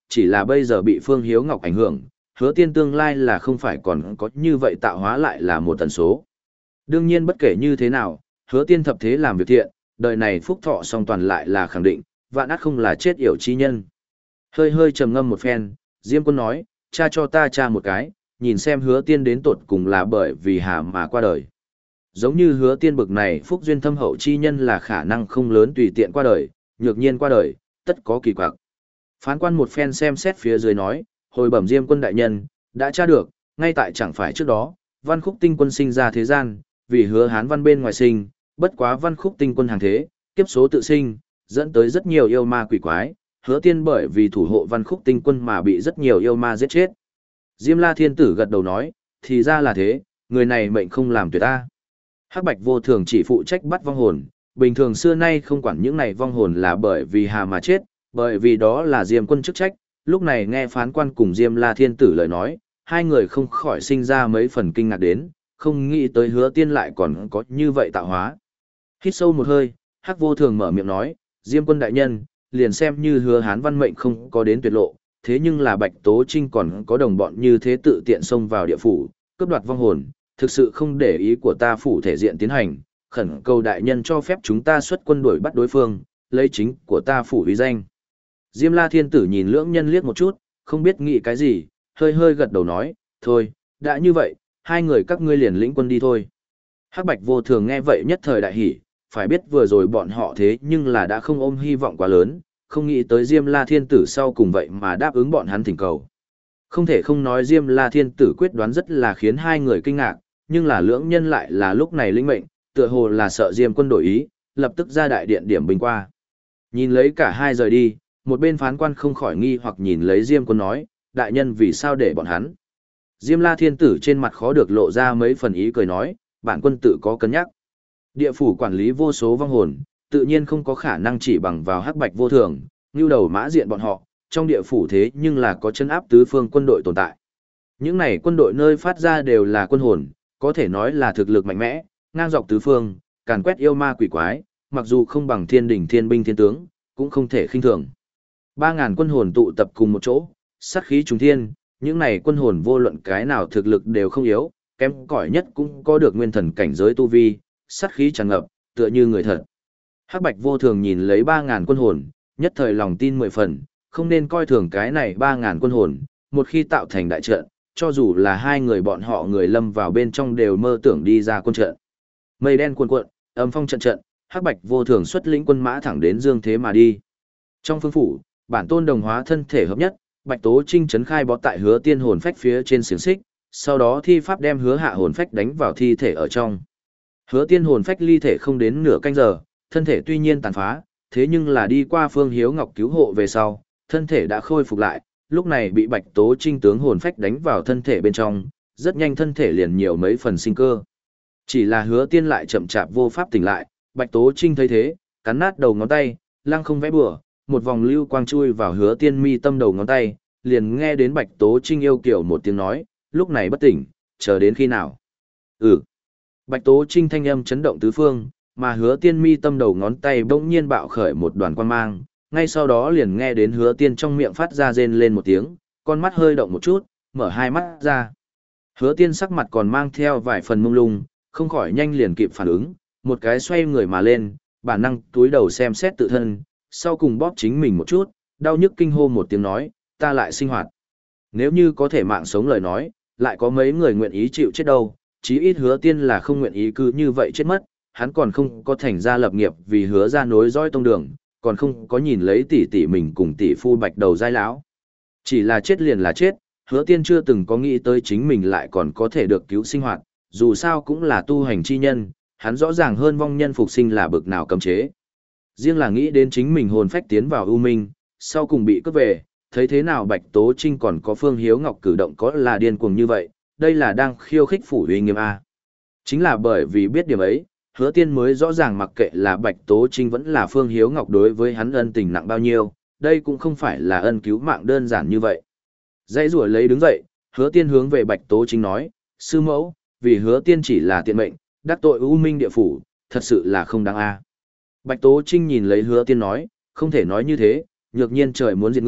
chỉ là bây giờ bị Phương Hiếu Ngọc ảnh hưởng, hứa tiên tương lai là không phải còn có như vậy tạo hóa lại là một tần số. Đương nhiên bất kể như thế nào, hứa tiên thập thế làm việc thiện, đời này phúc thọ song toàn lại là khẳng định, vạn ác không là chết yểu chi nhân. Hơi hơi trầm ngâm một phen, Diêm Quân nói, cha cho ta cha một cái, nhìn xem hứa tiên đến tột cùng là bởi vì hà mà qua đời. Giống như hứa tiên bực này phúc duyên thâm hậu chi nhân là khả năng không lớn tùy tiện qua đời, nhược nhiên qua đời, tất có kỳ quặc. Phán quan một phen xem xét phía dưới nói, hồi bẩm Diêm Quân đại nhân, đã tra được, ngay tại chẳng phải trước đó, Văn Khúc Tinh Quân sinh ra thế gian, vì hứa Hán Văn bên ngoài sinh, bất quá Văn Khúc Tinh Quân hàng thế, kiếp số tự sinh, dẫn tới rất nhiều yêu ma quỷ quái, hứa tiên bởi vì thủ hộ Văn Khúc Tinh Quân mà bị rất nhiều yêu ma giết chết. Diêm La Thiên Tử gật đầu nói, thì ra là thế, người này mệnh không làm tuyệt ta. Hắc Bạch Vô Thường chỉ phụ trách bắt vong hồn, bình thường xưa nay không quản những này vong hồn là bởi vì hà mà chết, bởi vì đó là Diêm Quân chức trách. Lúc này nghe phán quan cùng Diêm La Thiên Tử lời nói, hai người không khỏi sinh ra mấy phần kinh ngạc đến, không nghĩ tới hứa tiên lại còn có như vậy tạo hóa. Hít sâu một hơi, Hắc Vô Thường mở miệng nói, Diêm Quân đại nhân, liền xem như hứa Hán Văn mệnh không có đến tuyệt lộ, thế nhưng là Bạch Tố Trinh còn có đồng bọn như thế tự tiện xông vào địa phủ, cướp đoạt vong hồn, thực sự không để ý của ta phủ thể diện tiến hành, khẩn cầu đại nhân cho phép chúng ta xuất quân đuổi bắt đối phương, lấy chính của ta phủ uy danh. Diêm La Thiên Tử nhìn lưỡng nhân liếc một chút, không biết nghĩ cái gì, hơi hơi gật đầu nói, thôi, đã như vậy, hai người các ngươi liền lĩnh quân đi thôi. Hắc Bạch Vô Thường nghe vậy nhất thời đại hỉ, phải biết vừa rồi bọn họ thế nhưng là đã không ôm hy vọng quá lớn, không nghĩ tới Diêm La Thiên Tử sau cùng vậy mà đáp ứng bọn hắn thỉnh cầu. Không thể không nói Diêm La Thiên Tử quyết đoán rất là khiến hai người kinh ngạc, nhưng là lưỡng nhân lại là lúc này linh mệnh, tựa hồ là sợ Diêm Quân đổi ý, lập tức ra đại điện điểm bình qua. Nhìn lấy cả hai rời đi, một bên phán quan không khỏi nghi hoặc nhìn lấy Diêm Quân nói, đại nhân vì sao để bọn hắn. Diêm La Thiên Tử trên mặt khó được lộ ra mấy phần ý cười nói, bản quân tự có cân nhắc. Địa phủ quản lý vô số vong hồn, tự nhiên không có khả năng chỉ bằng vào Hắc Bạch Vô Thường, như đầu mã diện bọn họ, trong địa phủ thế nhưng là có chân áp tứ phương quân đội tồn tại. Những này quân đội nơi phát ra đều là quân hồn, có thể nói là thực lực mạnh mẽ, ngang dọc tứ phương, càn quét yêu ma quỷ quái, mặc dù không bằng thiên đỉnh thiên binh thiên tướng, cũng không thể khinh thường. Ba ngàn quân hồn tụ tập cùng một chỗ, sát khí trùng thiên, những này quân hồn vô luận cái nào thực lực đều không yếu, kém cỏi nhất cũng có được nguyên thần cảnh giới tu vi, sát khí tràn ngập, tựa như người thật. Hắc Bạch Vô Thường nhìn lấy ba ngàn quân hồn, nhất thời lòng tin mười phần, không nên coi thường cái này ba ngàn quân hồn, một khi tạo thành đại trận, cho dù là hai người bọn họ người lâm vào bên trong đều mơ tưởng đi ra quân trận. Mây đen cuồn cuộn, âm phong trận trận, Hắc Bạch Vô Thường xuất lĩnh quân mã thẳng đến Dương Thế mà đi. Trong phương phủ, bản tôn đồng hóa thân thể hợp nhất, Bạch Tố Trinh chấn khai bó tại hứa tiên hồn phách phía trên xiềng xích, sau đó thi pháp đem hứa hạ hồn phách đánh vào thi thể ở trong. Hứa tiên hồn phách ly thể không đến nửa canh giờ, thân thể tuy nhiên tàn phá, thế nhưng là đi qua Phương Hiếu Ngọc cứu hộ về sau, thân thể đã khôi phục lại, lúc này bị Bạch Tố Trinh tướng hồn phách đánh vào thân thể bên trong, rất nhanh thân thể liền nhiều mấy phần sinh cơ. Chỉ là hứa tiên lại chậm chạp vô pháp tỉnh lại, Bạch Tố Trinh thấy thế, cắn nát đầu ngón tay, lăng không vẽ bừa, một vòng lưu quang chui vào hứa tiên mi tâm đầu ngón tay, liền nghe đến Bạch Tố Trinh yêu kiểu một tiếng nói, lúc này bất tỉnh, chờ đến khi nào? Ừ. Bạch Tố Trinh thanh âm chấn động tứ phương, mà hứa tiên mi tâm đầu ngón tay bỗng nhiên bạo khởi một đoàn quang mang, ngay sau đó liền nghe đến hứa tiên trong miệng phát ra rên lên một tiếng, con mắt hơi động một chút, mở hai mắt ra. Hứa tiên sắc mặt còn mang theo vài phần mông lung, không khỏi nhanh liền kịp phản ứng, một cái xoay người mà lên, bản năng túi đầu xem xét tự thân, sau cùng bóp chính mình một chút, đau nhức kinh hô một tiếng nói, ta lại sinh hoạt. Nếu như có thể mạng sống lời nói, lại có mấy người nguyện ý chịu chết đâu, chí ít hứa tiên là không nguyện ý cứ như vậy chết mất, hắn còn không có thành ra lập nghiệp vì hứa ra nối dõi tông đường, còn không có nhìn lấy tỷ tỷ mình cùng tỷ phu bạch đầu dai lão. Chỉ là chết liền là chết, hứa tiên chưa từng có nghĩ tới chính mình lại còn có thể được cứu sinh hoạt, dù sao cũng là tu hành chi nhân, hắn rõ ràng hơn vong nhân phục sinh là bực nào cấm chế. Riêng là nghĩ đến chính mình hồn phách tiến vào ưu minh, sau cùng bị cướp về, thấy thế nào Bạch Tố Trinh còn có Phương Hiếu Ngọc cử động có là điên cuồng như vậy, đây là đang khiêu khích phủ uy nghiêm A. Chính là bởi vì biết điểm ấy, hứa tiên mới rõ ràng mặc kệ là Bạch Tố Trinh vẫn là Phương Hiếu Ngọc đối với hắn ân tình nặng bao nhiêu, đây cũng không phải là ân cứu mạng đơn giản như vậy. Dãy rủa lấy đứng dậy, hứa tiên hướng về Bạch Tố Trinh nói, sư mẫu, vì hứa tiên chỉ là tiện mệnh, đắc tội ưu minh địa phủ, thật sự là không đáng A. Bạch Tố Trinh nhìn lấy hứa tiên nói, không thể nói như thế, nhược nhiên trời muốn diệt ngươi,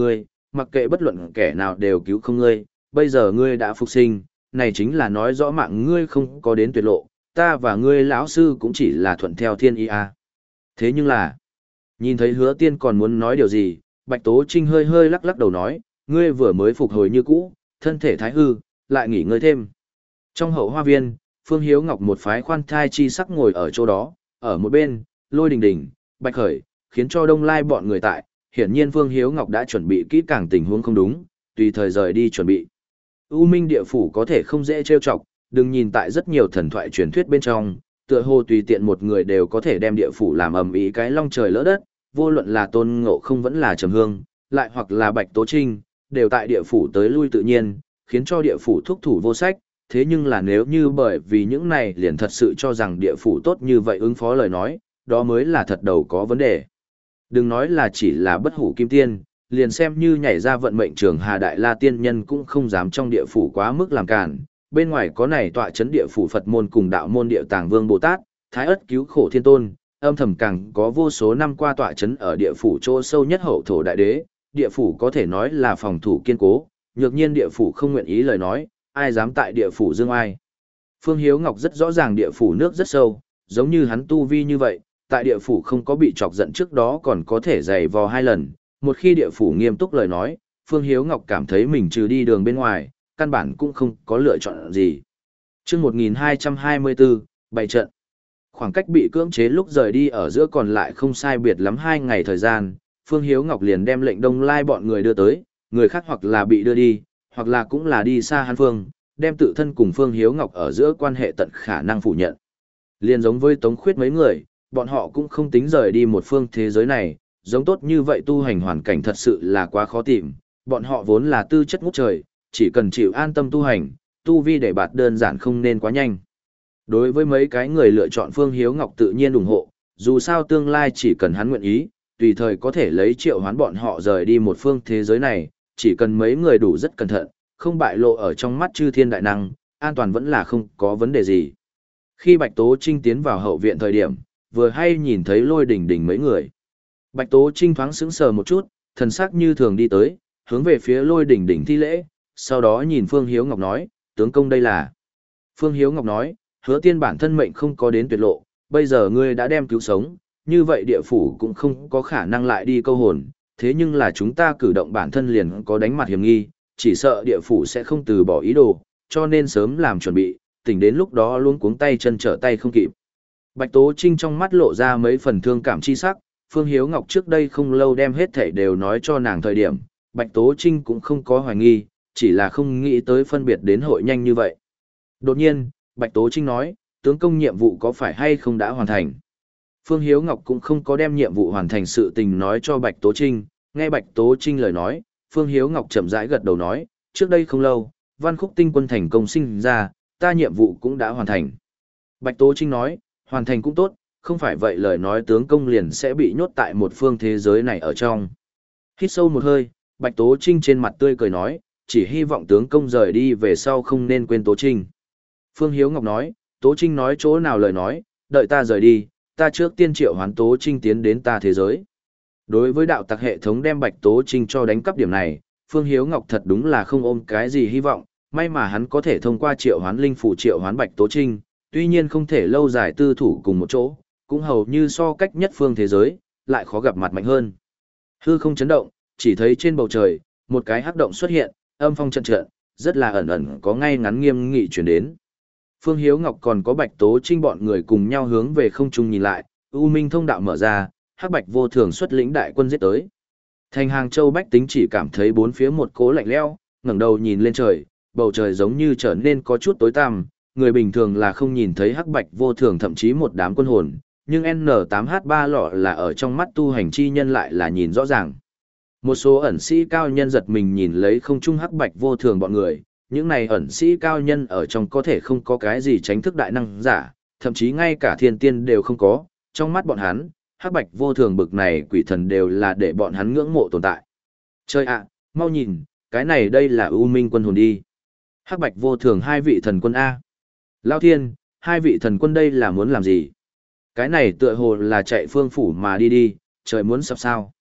mặc kệ bất luận kẻ nào đều cứu không ngươi, bây giờ ngươi đã phục sinh, này chính là nói rõ mạng ngươi không có đến tuyệt lộ, ta và ngươi lão sư cũng chỉ là thuận theo thiên ý à. Thế nhưng là, nhìn thấy hứa tiên còn muốn nói điều gì, Bạch Tố Trinh hơi hơi lắc lắc đầu nói, ngươi vừa mới phục hồi như cũ, thân thể thái hư, lại nghỉ ngơi thêm. Trong hậu hoa viên, Phương Hiếu Ngọc một phái khoan thai chi sắc ngồi ở chỗ đó, ở một bên, Lôi Đình Đình, Bạch Khởi, khiến cho Đông Lai bọn người tại, hiển nhiên Phương Hiếu Ngọc đã chuẩn bị kỹ càng tình huống không đúng, tùy thời rời đi chuẩn bị. U Minh địa phủ có thể không dễ trêu chọc, đừng nhìn tại rất nhiều thần thoại truyền thuyết bên trong, tựa hồ tùy tiện một người đều có thể đem địa phủ làm ầm ĩ cái long trời lỡ đất, vô luận là Tôn Ngộ Không vẫn là Trầm Hương, lại hoặc là Bạch Tố Trinh, đều tại địa phủ tới lui tự nhiên, khiến cho địa phủ thúc thủ vô sách, thế nhưng là nếu như bởi vì những này liền thật sự cho rằng địa phủ tốt như vậy ứng phó lời nói, đó mới là thật đầu có vấn đề. Đừng nói là chỉ là bất hủ kim tiên, liền xem như nhảy ra vận mệnh trường Hà Đại La tiên nhân cũng không dám trong địa phủ quá mức làm cản. Bên ngoài có này tọa chấn địa phủ Phật môn cùng đạo môn địa tàng vương Bồ Tát, Thái Ất cứu khổ thiên tôn, âm thầm càng có vô số năm qua tọa chấn ở địa phủ chỗ sâu nhất hậu thổ đại đế, địa phủ có thể nói là phòng thủ kiên cố, nhược nhiên địa phủ không nguyện ý lời nói, ai dám tại địa phủ dương ai. Phương Hiếu Ngọc rất rõ ràng địa phủ nước rất sâu, giống như hắn tu vi như vậy, tại địa phủ không có bị chọc giận trước đó còn có thể giày vò hai lần, một khi địa phủ nghiêm túc lời nói, Phương Hiếu Ngọc cảm thấy mình trừ đi đường bên ngoài, căn bản cũng không có lựa chọn gì. Chương một nghìn hai trăm hai mươi bốn, bày trận. Khoảng cách bị cưỡng chế lúc rời đi ở giữa còn lại không sai biệt lắm hai ngày thời gian, Phương Hiếu Ngọc liền đem lệnh Đông Lai bọn người đưa tới, người khác hoặc là bị đưa đi, hoặc là cũng là đi xa hắn Phương, đem tự thân cùng Phương Hiếu Ngọc ở giữa quan hệ tận khả năng phủ nhận. Liền giống với Tống Khuyết mấy người, bọn họ cũng không tính rời đi một phương thế giới này, giống tốt như vậy tu hành hoàn cảnh thật sự là quá khó tìm, bọn họ vốn là tư chất ngút trời, chỉ cần chịu an tâm tu hành, tu vi để bạt đơn giản không nên quá nhanh. Đối với mấy cái người lựa chọn Phương Hiếu Ngọc tự nhiên ủng hộ, dù sao tương lai chỉ cần hắn nguyện ý, tùy thời có thể lấy triệu hoán bọn họ rời đi một phương thế giới này, chỉ cần mấy người đủ rất cẩn thận, không bại lộ ở trong mắt chư thiên đại năng, an toàn vẫn là không có vấn đề gì. Khi Bạch Tố Trinh tiến vào hậu viện thời điểm, vừa hay nhìn thấy Lôi Đình Đình mấy người. Bạch Tố Trinh thoáng sững sờ một chút, thần sắc như thường đi tới, hướng về phía Lôi Đình Đình thi lễ, sau đó nhìn Phương Hiếu Ngọc nói, tướng công đây là. Phương Hiếu Ngọc nói, hứa tiên bản thân mệnh không có đến tuyệt lộ, bây giờ ngươi đã đem cứu sống, như vậy địa phủ cũng không có khả năng lại đi câu hồn, thế nhưng là chúng ta cử động bản thân liền có đánh mặt hiểm nghi, chỉ sợ địa phủ sẽ không từ bỏ ý đồ, cho nên sớm làm chuẩn bị, tỉnh đến lúc đó luôn cuống tay chân trở tay không kịp. Bạch Tố Trinh trong mắt lộ ra mấy phần thương cảm chi sắc, Phương Hiếu Ngọc trước đây không lâu đem hết thảy đều nói cho nàng thời điểm, Bạch Tố Trinh cũng không có hoài nghi, chỉ là không nghĩ tới phân biệt đến hội nhanh như vậy. Đột nhiên, Bạch Tố Trinh nói, tướng công nhiệm vụ có phải hay không đã hoàn thành. Phương Hiếu Ngọc cũng không có đem nhiệm vụ hoàn thành sự tình nói cho Bạch Tố Trinh, nghe Bạch Tố Trinh lời nói, Phương Hiếu Ngọc chậm rãi gật đầu nói, trước đây không lâu, Văn Khúc Tinh Quân thành công sinh ra, ta nhiệm vụ cũng đã hoàn thành. Bạch Tố Trinh nói, hoàn thành cũng tốt, không phải vậy lời nói tướng công liền sẽ bị nhốt tại một phương thế giới này ở trong. Hít sâu một hơi, Bạch Tố Trinh trên mặt tươi cười nói, chỉ hy vọng tướng công rời đi về sau không nên quên Tố Trinh. Phương Hiếu Ngọc nói, Tố Trinh nói chỗ nào lời nói, đợi ta rời đi, ta trước tiên triệu hoán Tố Trinh tiến đến ta thế giới. Đối với đạo tặc hệ thống đem Bạch Tố Trinh cho đánh cắp điểm này, Phương Hiếu Ngọc thật đúng là không ôm cái gì hy vọng, may mà hắn có thể thông qua triệu hoán linh phủ triệu hoán Bạch Tố Trinh, tuy nhiên không thể lâu dài tư thủ cùng một chỗ, cũng hầu như so cách nhất phương thế giới, lại khó gặp mặt mạnh hơn. Hư không chấn động, chỉ thấy trên bầu trời, một cái hắc động xuất hiện, âm phong trận trận, rất là ẩn ẩn có ngay ngắn nghiêm nghị chuyển đến. Phương Hiếu Ngọc còn có Bạch Tố Trinh bọn người cùng nhau hướng về không trung nhìn lại, U Minh thông đạo mở ra, Hắc Bạch vô thường xuất lĩnh đại quân giết tới. Thành Hàng Châu bách tính chỉ cảm thấy bốn phía một cỗ lạnh lẽo, ngẩng đầu nhìn lên trời, bầu trời giống như trở nên có chút tối tăm, người bình thường là không nhìn thấy Hắc Bạch vô thường thậm chí một đám quân hồn, nhưng N tám H ba lọ là ở trong mắt tu hành chi nhân lại là nhìn rõ ràng. Một số ẩn sĩ cao nhân giật mình nhìn lấy không trung Hắc Bạch vô thường bọn người, những này ẩn sĩ cao nhân ở trong có thể không có cái gì tránh thức đại năng giả, thậm chí ngay cả thiên tiên đều không có, trong mắt bọn hắn, Hắc Bạch vô thường bực này quỷ thần đều là để bọn hắn ngưỡng mộ tồn tại. Chơi ạ, mau nhìn, cái này đây là U Minh quân hồn đi. Hắc Bạch vô thường hai vị thần quân A. Lao thiên, hai vị thần quân đây là muốn làm gì? Cái này tựa hồ là chạy phương phủ mà đi đi, trời muốn sập sao.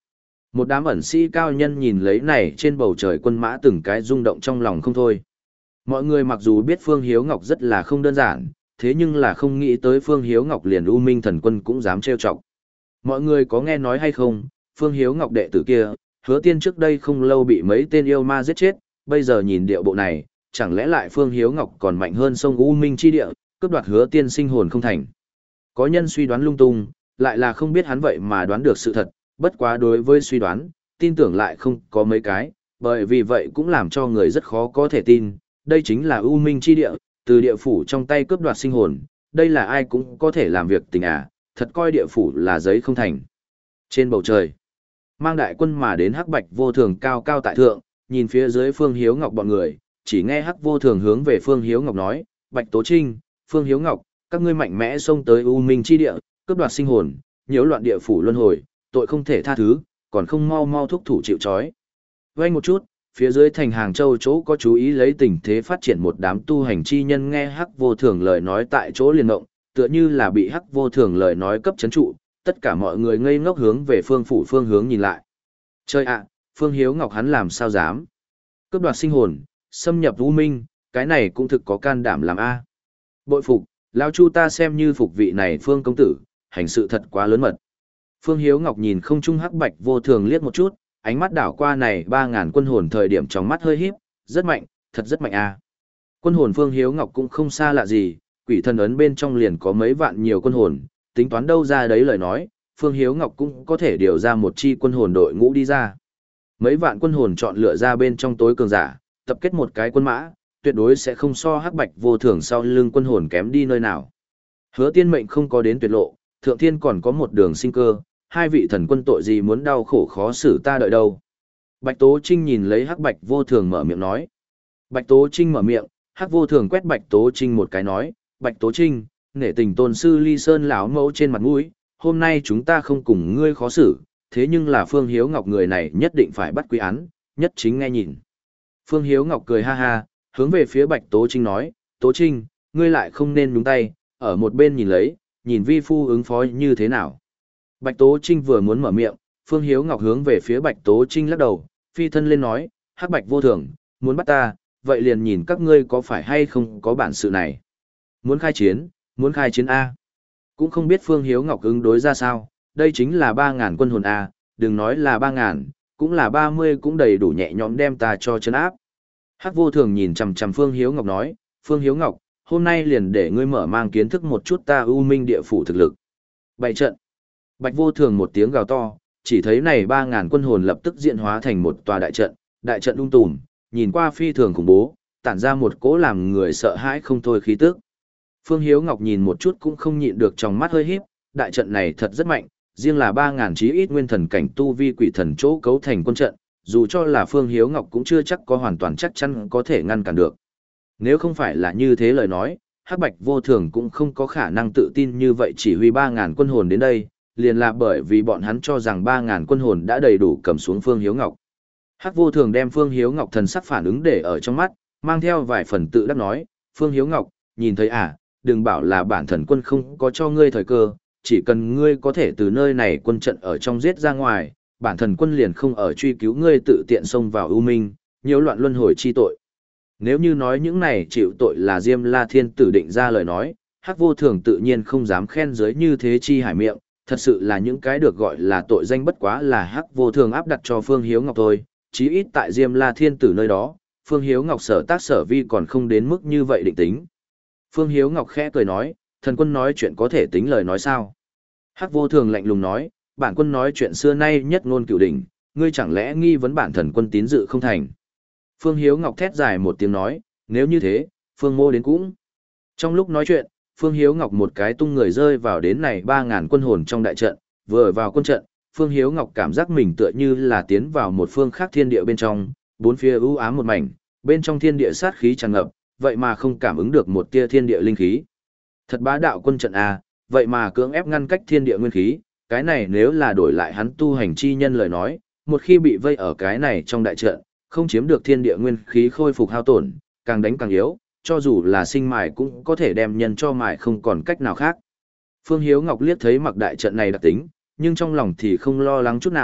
Một đám ẩn sĩ cao nhân nhìn lấy này trên bầu trời quân mã từng cái rung động trong lòng không thôi. Mọi người mặc dù biết Phương Hiếu Ngọc rất là không đơn giản, thế nhưng là không nghĩ tới Phương Hiếu Ngọc liền U Minh thần quân cũng dám trêu chọc. Mọi người có nghe nói hay không, Phương Hiếu Ngọc đệ tử kia, Hứa Tiên trước đây không lâu bị mấy tên yêu ma giết chết, bây giờ nhìn điệu bộ này, chẳng lẽ lại Phương Hiếu Ngọc còn mạnh hơn sông U Minh chi địa, cướp đoạt Hứa Tiên sinh hồn không thành. Có nhân suy đoán lung tung, lại là không biết hắn vậy mà đoán được sự thật, bất quá đối với suy đoán, tin tưởng lại không có mấy cái, bởi vì vậy cũng làm cho người rất khó có thể tin, đây chính là U Minh chi địa, từ địa phủ trong tay cướp đoạt sinh hồn, đây là ai cũng có thể làm việc tình à, thật coi địa phủ là giấy không thành. Trên bầu trời, mang đại quân mà đến Hắc Bạch Vô Thường cao cao tại thượng, nhìn phía dưới Phương Hiếu Ngọc bọn người, chỉ nghe Hắc Vô Thường hướng về Phương Hiếu Ngọc nói, Bạch Tố Trinh, Phương Hiếu Ngọc, các ngươi mạnh mẽ xông tới U Minh chi địa, cướp đoạt sinh hồn, nhiễu loạn địa phủ luân hồi, tội không thể tha thứ, còn không mau mau thúc thủ chịu trói. Vây một chút, phía dưới thành Hàng Châu chỗ có chú ý lấy tình thế phát triển một đám tu hành chi nhân nghe Hắc Vô Thường lời nói tại chỗ liền động, tựa như là bị Hắc Vô Thường lời nói cấp chấn trụ, tất cả mọi người ngây ngốc hướng về phương phủ phương hướng nhìn lại. Chơi ạ, Phương Hiếu Ngọc hắn làm sao dám? Cướp đoạt sinh hồn, xâm nhập U Minh, cái này cũng thực có can đảm làm a. Bội phục, lão Chu ta xem như phục vị này Phương công tử, hành sự thật quá lớn mật. Phương Hiếu Ngọc nhìn không trung Hắc Bạch Vô Thường liếc một chút, ánh mắt đảo qua này ba ngàn quân hồn thời điểm trong mắt hơi híp, rất mạnh, thật rất mạnh a. Quân hồn Phương Hiếu Ngọc cũng không xa lạ gì, quỷ thần ấn bên trong liền có mấy vạn nhiều quân hồn, tính toán đâu ra đấy lời nói, Phương Hiếu Ngọc cũng có thể điều ra một chi quân hồn đội ngũ đi ra. Mấy vạn quân hồn chọn lựa ra bên trong tối cường giả, tập kết một cái quân mã, tuyệt đối sẽ không so Hắc Bạch Vô Thường sau lưng quân hồn kém đi nơi nào. Hứa Tiên mệnh không có đến tuyệt lộ, Thượng Thiên còn có một đường sinh cơ, hai vị thần quân tội gì muốn đau khổ khó xử ta đợi đâu. Bạch Tố Trinh nhìn lấy Hắc Bạch Vô Thường mở miệng nói. Bạch Tố Trinh mở miệng, Hắc Vô Thường quét Bạch Tố Trinh một cái nói, Bạch Tố Trinh, nể tình tôn sư Ly Sơn lão mẫu trên mặt mũi, hôm nay chúng ta không cùng ngươi khó xử, thế nhưng là Phương Hiếu Ngọc người này nhất định phải bắt quy án, nhất chính nghe nhìn. Phương Hiếu Ngọc cười ha ha, hướng về phía Bạch Tố Trinh nói, Tố Trinh, ngươi lại không nên nhúng tay, ở một bên nhìn lấy, nhìn vi phu ứng phó như thế nào. Bạch Tố Trinh vừa muốn mở miệng, Phương Hiếu Ngọc hướng về phía Bạch Tố Trinh lắc đầu, phi thân lên nói, Hắc Bạch Vô Thường, muốn bắt ta, vậy liền nhìn các ngươi có phải hay không có bản sự này. Muốn khai chiến, muốn khai chiến A. Cũng không biết Phương Hiếu Ngọc ứng đối ra sao, đây chính là ba ngàn quân hồn A, đừng nói là ba ngàn, cũng là ba mươi cũng đầy đủ nhẹ nhõm đem ta cho chân áp. Hắc Vô Thường nhìn chằm chằm Phương Hiếu Ngọc nói, Phương Hiếu Ngọc, hôm nay liền để ngươi mở mang kiến thức một chút ta U Minh địa phủ thực lực. Bày trận. Bạch Vô Thường một tiếng gào to, chỉ thấy này ba ngàn quân hồn lập tức diễn hóa thành một tòa đại trận, đại trận ung tùm, nhìn qua phi thường khủng bố, tản ra một cỗ làm người sợ hãi không thôi khí tức. Phương Hiếu Ngọc nhìn một chút cũng không nhịn được trong mắt hơi híp, đại trận này thật rất mạnh, riêng là ba ngàn chí ít nguyên thần cảnh tu vi quỷ thần chỗ cấu thành quân trận, dù cho là Phương Hiếu Ngọc cũng chưa chắc có hoàn toàn chắc chắn có thể ngăn cản được. Nếu không phải là như thế lời nói, Hắc Bạch Vô Thường cũng không có khả năng tự tin như vậy chỉ huy ba ngàn quân hồn đến đây, liền là bởi vì bọn hắn cho rằng ba ngàn quân hồn đã đầy đủ cầm xuống Phương Hiếu Ngọc. Hắc Vô Thường đem Phương Hiếu Ngọc thần sắc phản ứng để ở trong mắt, mang theo vài phần tự đắc nói, Phương Hiếu Ngọc, nhìn thấy à, đừng bảo là bản thần quân không có cho ngươi thời cơ, chỉ cần ngươi có thể từ nơi này quân trận ở trong giết ra ngoài, bản thần quân liền không ở truy cứu ngươi tự tiện xông vào ưu minh, nhiễu loạn luân hồi chi tội. Nếu như nói những này chịu tội là Diêm La Thiên tử định ra lời nói, Hắc Vô Thường tự nhiên không dám khen dưới như thế chi hải miệng, thật sự là những cái được gọi là tội danh bất quá là Hắc Vô Thường áp đặt cho Phương Hiếu Ngọc thôi, chí ít tại Diêm La Thiên tử nơi đó, Phương Hiếu Ngọc sở tác sở vi còn không đến mức như vậy định tính. Phương Hiếu Ngọc khẽ cười nói, thần quân nói chuyện có thể tính lời nói sao? Hắc Vô Thường lạnh lùng nói, bản quân nói chuyện xưa nay nhất ngôn cửu đỉnh, ngươi chẳng lẽ nghi vấn bản thần quân tín dự không thành? Phương Hiếu Ngọc thét dài một tiếng nói, nếu như thế, Phương Mô đến cũng. Trong lúc nói chuyện, Phương Hiếu Ngọc một cái tung người rơi vào đến này ba ngàn quân hồn trong đại trận, vừa vào quân trận, Phương Hiếu Ngọc cảm giác mình tựa như là tiến vào một phương khác thiên địa bên trong, bốn phía u ám một mảnh, bên trong thiên địa sát khí tràn ngập, vậy mà không cảm ứng được một tia thiên địa linh khí. Thật bá đạo quân trận a, vậy mà cưỡng ép ngăn cách thiên địa nguyên khí, cái này nếu là đổi lại hắn tu hành chi nhân lời nói, một khi bị vây ở cái này trong đại trận, không chiếm được thiên địa nguyên khí khôi phục hao tổn, càng đánh càng yếu, cho dù là sinh mài cũng có thể đem nhân cho mài không còn cách nào khác. Phương Hiếu Ngọc liếc thấy mặc đại trận này đặc tính, nhưng trong lòng thì không lo lắng chút nào,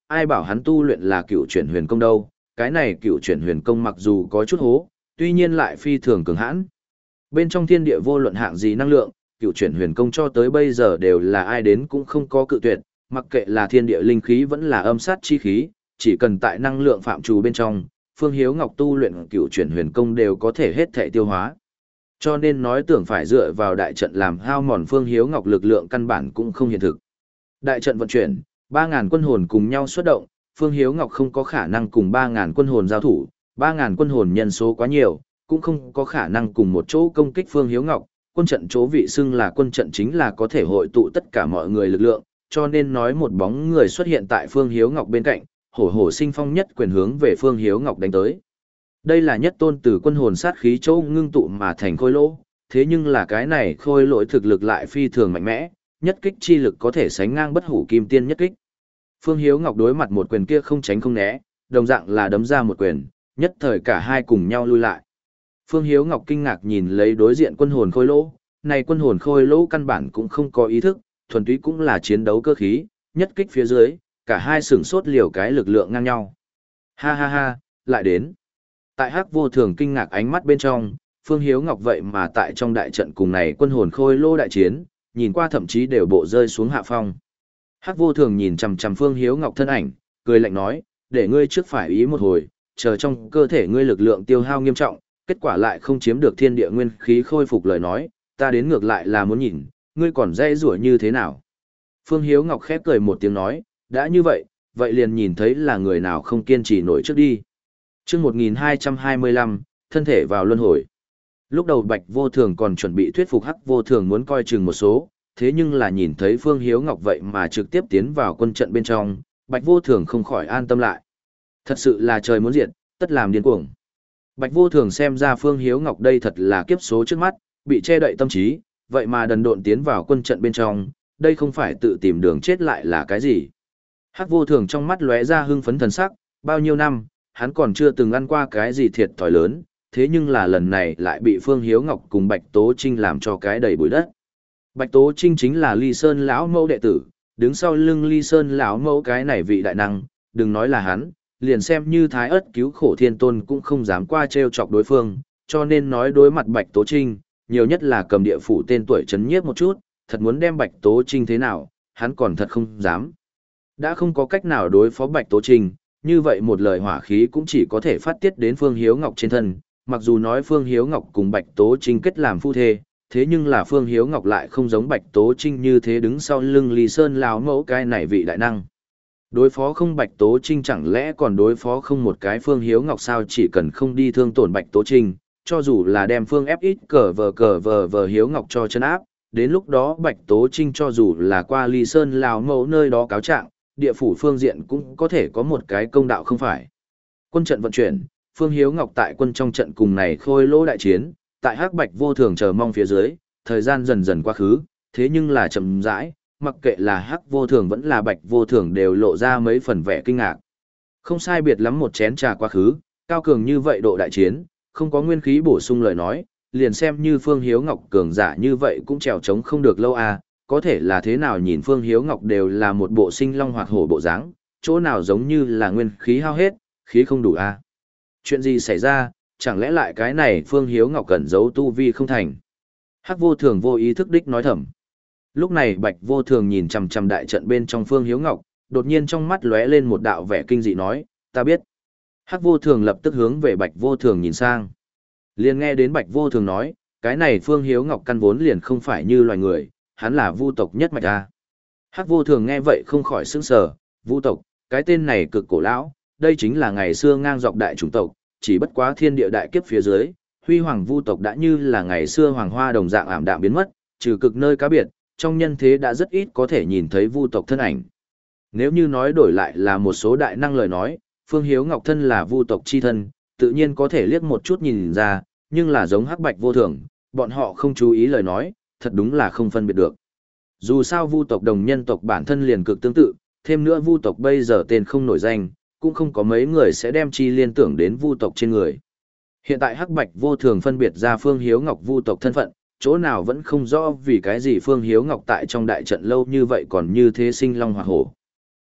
ai bảo hắn tu luyện là cựu chuyển huyền công đâu, cái này cựu chuyển huyền công mặc dù có chút hố, tuy nhiên lại phi thường cường hãn. Bên trong thiên địa vô luận hạng gì năng lượng, cựu chuyển huyền công cho tới bây giờ đều là ai đến cũng không có cự tuyệt, mặc kệ là thiên địa linh khí vẫn là âm sát chi khí, chỉ cần tại năng lượng phạm trù bên trong, Phương Hiếu Ngọc tu luyện cựu chuyển huyền công đều có thể hết thể tiêu hóa. Cho nên nói tưởng phải dựa vào đại trận làm hao mòn Phương Hiếu Ngọc lực lượng căn bản cũng không hiện thực. Đại trận vận chuyển, ba ngàn quân hồn cùng nhau xuất động, Phương Hiếu Ngọc không có khả năng cùng ba ngàn quân hồn giao thủ, ba ngàn quân hồn nhân số quá nhiều, cũng không có khả năng cùng một chỗ công kích Phương Hiếu Ngọc. Quân trận chỗ vị xưng là quân trận chính là có thể hội tụ tất cả mọi người lực lượng, cho nên nói một bóng người xuất hiện tại Phương Hiếu Ngọc bên cạnh, hổ hổ sinh phong nhất quyền hướng về Phương Hiếu Ngọc đánh tới. Đây là nhất tôn từ quân hồn sát khí chỗ ngưng tụ mà thành khôi lỗ, thế nhưng là cái này khôi lỗi thực lực lại phi thường mạnh mẽ, nhất kích chi lực có thể sánh ngang bất hủ kim tiên nhất kích. Phương Hiếu Ngọc đối mặt một quyền kia không tránh không né, đồng dạng là đấm ra một quyền, nhất thời cả hai cùng nhau lui lại. Phương Hiếu Ngọc kinh ngạc nhìn lấy đối diện quân hồn khôi lỗ, này quân hồn khôi lỗ căn bản cũng không có ý thức, thuần túy cũng là chiến đấu cơ khí, nhất kích phía dưới, cả hai sửng sốt liều cái lực lượng ngang nhau. Ha ha ha, lại đến. Tại Hắc Vô Thường kinh ngạc ánh mắt bên trong, Phương Hiếu Ngọc vậy mà tại trong đại trận cùng này quân hồn khôi lỗ đại chiến, nhìn qua thậm chí đều bộ rơi xuống hạ phong. Hắc Vô Thường nhìn chằm chằm Phương Hiếu Ngọc thân ảnh, cười lạnh nói, để ngươi trước phải ý một hồi, chờ trong cơ thể ngươi lực lượng tiêu hao nghiêm trọng, kết quả lại không chiếm được thiên địa nguyên khí khôi phục lời nói, ta đến ngược lại là muốn nhìn, ngươi còn dễ rủa như thế nào. Phương Hiếu Ngọc khép cười một tiếng nói, đã như vậy, vậy liền nhìn thấy là người nào không kiên trì nổi trước đi. Chương một nghìn hai trăm hai mươi lăm, thân thể vào luân hồi. Lúc đầu Bạch Vô Thường còn chuẩn bị thuyết phục Hắc Vô Thường muốn coi chừng một số, thế nhưng là nhìn thấy Phương Hiếu Ngọc vậy mà trực tiếp tiến vào quân trận bên trong, Bạch Vô Thường không khỏi an tâm lại. Thật sự là trời muốn diệt, tất làm điên cuồng. Bạch Vô Thường xem ra Phương Hiếu Ngọc đây thật là kiếp số trước mắt, bị che đậy tâm trí, vậy mà đần độn tiến vào quân trận bên trong, đây không phải tự tìm đường chết lại là cái gì. Hắc Vô Thường trong mắt lóe ra hưng phấn thần sắc, bao nhiêu năm, hắn còn chưa từng ăn qua cái gì thiệt thòi lớn, thế nhưng là lần này lại bị Phương Hiếu Ngọc cùng Bạch Tố Trinh làm cho cái đầy bụi đất. Bạch Tố Trinh chính là Ly Sơn lão mẫu đệ tử, đứng sau lưng Ly Sơn lão mẫu cái này vị đại năng, đừng nói là hắn, liền xem như Thái Ức cứu khổ thiên tôn cũng không dám qua trêu chọc đối phương, cho nên nói đối mặt Bạch Tố Trinh, nhiều nhất là cầm địa phủ tên tuổi chấn nhiếp một chút, thật muốn đem Bạch Tố Trinh thế nào, hắn còn thật không dám. Đã không có cách nào đối phó Bạch Tố Trinh, như vậy một lời hỏa khí cũng chỉ có thể phát tiết đến Phương Hiếu Ngọc trên thân, mặc dù nói Phương Hiếu Ngọc cùng Bạch Tố Trinh kết làm phu thê, thế nhưng là Phương Hiếu Ngọc lại không giống Bạch Tố Trinh như thế đứng sau lưng Lý Sơn lão mẫu cái này vị đại năng. Đối phó không Bạch Tố Trinh chẳng lẽ còn đối phó không một cái Phương Hiếu Ngọc sao, chỉ cần không đi thương tổn Bạch Tố Trinh, cho dù là đem Phương ép ít cờ vờ cờ vờ vờ Hiếu Ngọc cho chân áp, đến lúc đó Bạch Tố Trinh cho dù là qua Lý Sơn lão mẫu nơi đó cáo trạng, địa phủ phương diện cũng có thể có một cái công đạo không phải. Quân trận vận chuyển, Phương Hiếu Ngọc tại quân trong trận cùng này khôi lỗ đại chiến, tại Hắc Bạch Vô Thường chờ mong phía dưới, thời gian dần dần quá khứ, thế nhưng là chậm rãi, mặc kệ là Hắc Vô Thường vẫn là Bạch Vô Thường đều lộ ra mấy phần vẻ kinh ngạc. Không sai biệt lắm một chén trà quá khứ, cao cường như vậy độ đại chiến, không có nguyên khí bổ sung lời nói, liền xem như Phương Hiếu Ngọc cường giả như vậy cũng trèo trống không được lâu à, có thể là thế nào nhìn Phương Hiếu Ngọc đều là một bộ sinh long hoạt hổ bộ dáng, chỗ nào giống như là nguyên khí hao hết, khí không đủ à. Chuyện gì xảy ra, chẳng lẽ lại cái này Phương Hiếu Ngọc cẩn giấu tu vi không thành. Hắc Vô Thường vô ý thức đích nói thầm. Lúc này Bạch Vô Thường nhìn chằm chằm đại trận bên trong Phương Hiếu Ngọc, đột nhiên trong mắt lóe lên một đạo vẻ kinh dị nói, ta biết. Hắc Vô Thường lập tức hướng về Bạch Vô Thường nhìn sang. Liền nghe đến Bạch Vô Thường nói, cái này Phương Hiếu Ngọc căn vốn liền không phải như loài người, hắn là vu tộc nhất mạch a. Hắc Vô Thường nghe vậy không khỏi sững sờ, vu tộc, cái tên này cực cổ lão, đây chính là ngày xưa ngang dọc đại chủng tộc, chỉ bất quá thiên địa đại kiếp phía dưới, huy hoàng vu tộc đã như là ngày xưa hoàng hoa đồng dạng ảm đạm biến mất, trừ cực nơi cá biệt, trong nhân thế đã rất ít có thể nhìn thấy vu tộc thân ảnh. Nếu như nói đổi lại là một số đại năng lời nói, Phương Hiếu Ngọc thân là vu tộc chi thân, tự nhiên có thể liếc một chút nhìn ra, nhưng là giống Hắc Bạch Vô Thường, bọn họ không chú ý lời nói, thật đúng là không phân biệt được. Dù sao vu tộc đồng nhân tộc bản thân liền cực tương tự, thêm nữa vu tộc bây giờ tên không nổi danh, cũng không có mấy người sẽ đem chi liên tưởng đến vu tộc trên người. Hiện tại Hắc Bạch Vô Thường phân biệt ra Phương Hiếu Ngọc vu tộc thân phận, chỗ nào vẫn không rõ vì cái gì Phương Hiếu Ngọc tại trong đại trận lâu như vậy còn như thế sinh long hoạt hổ.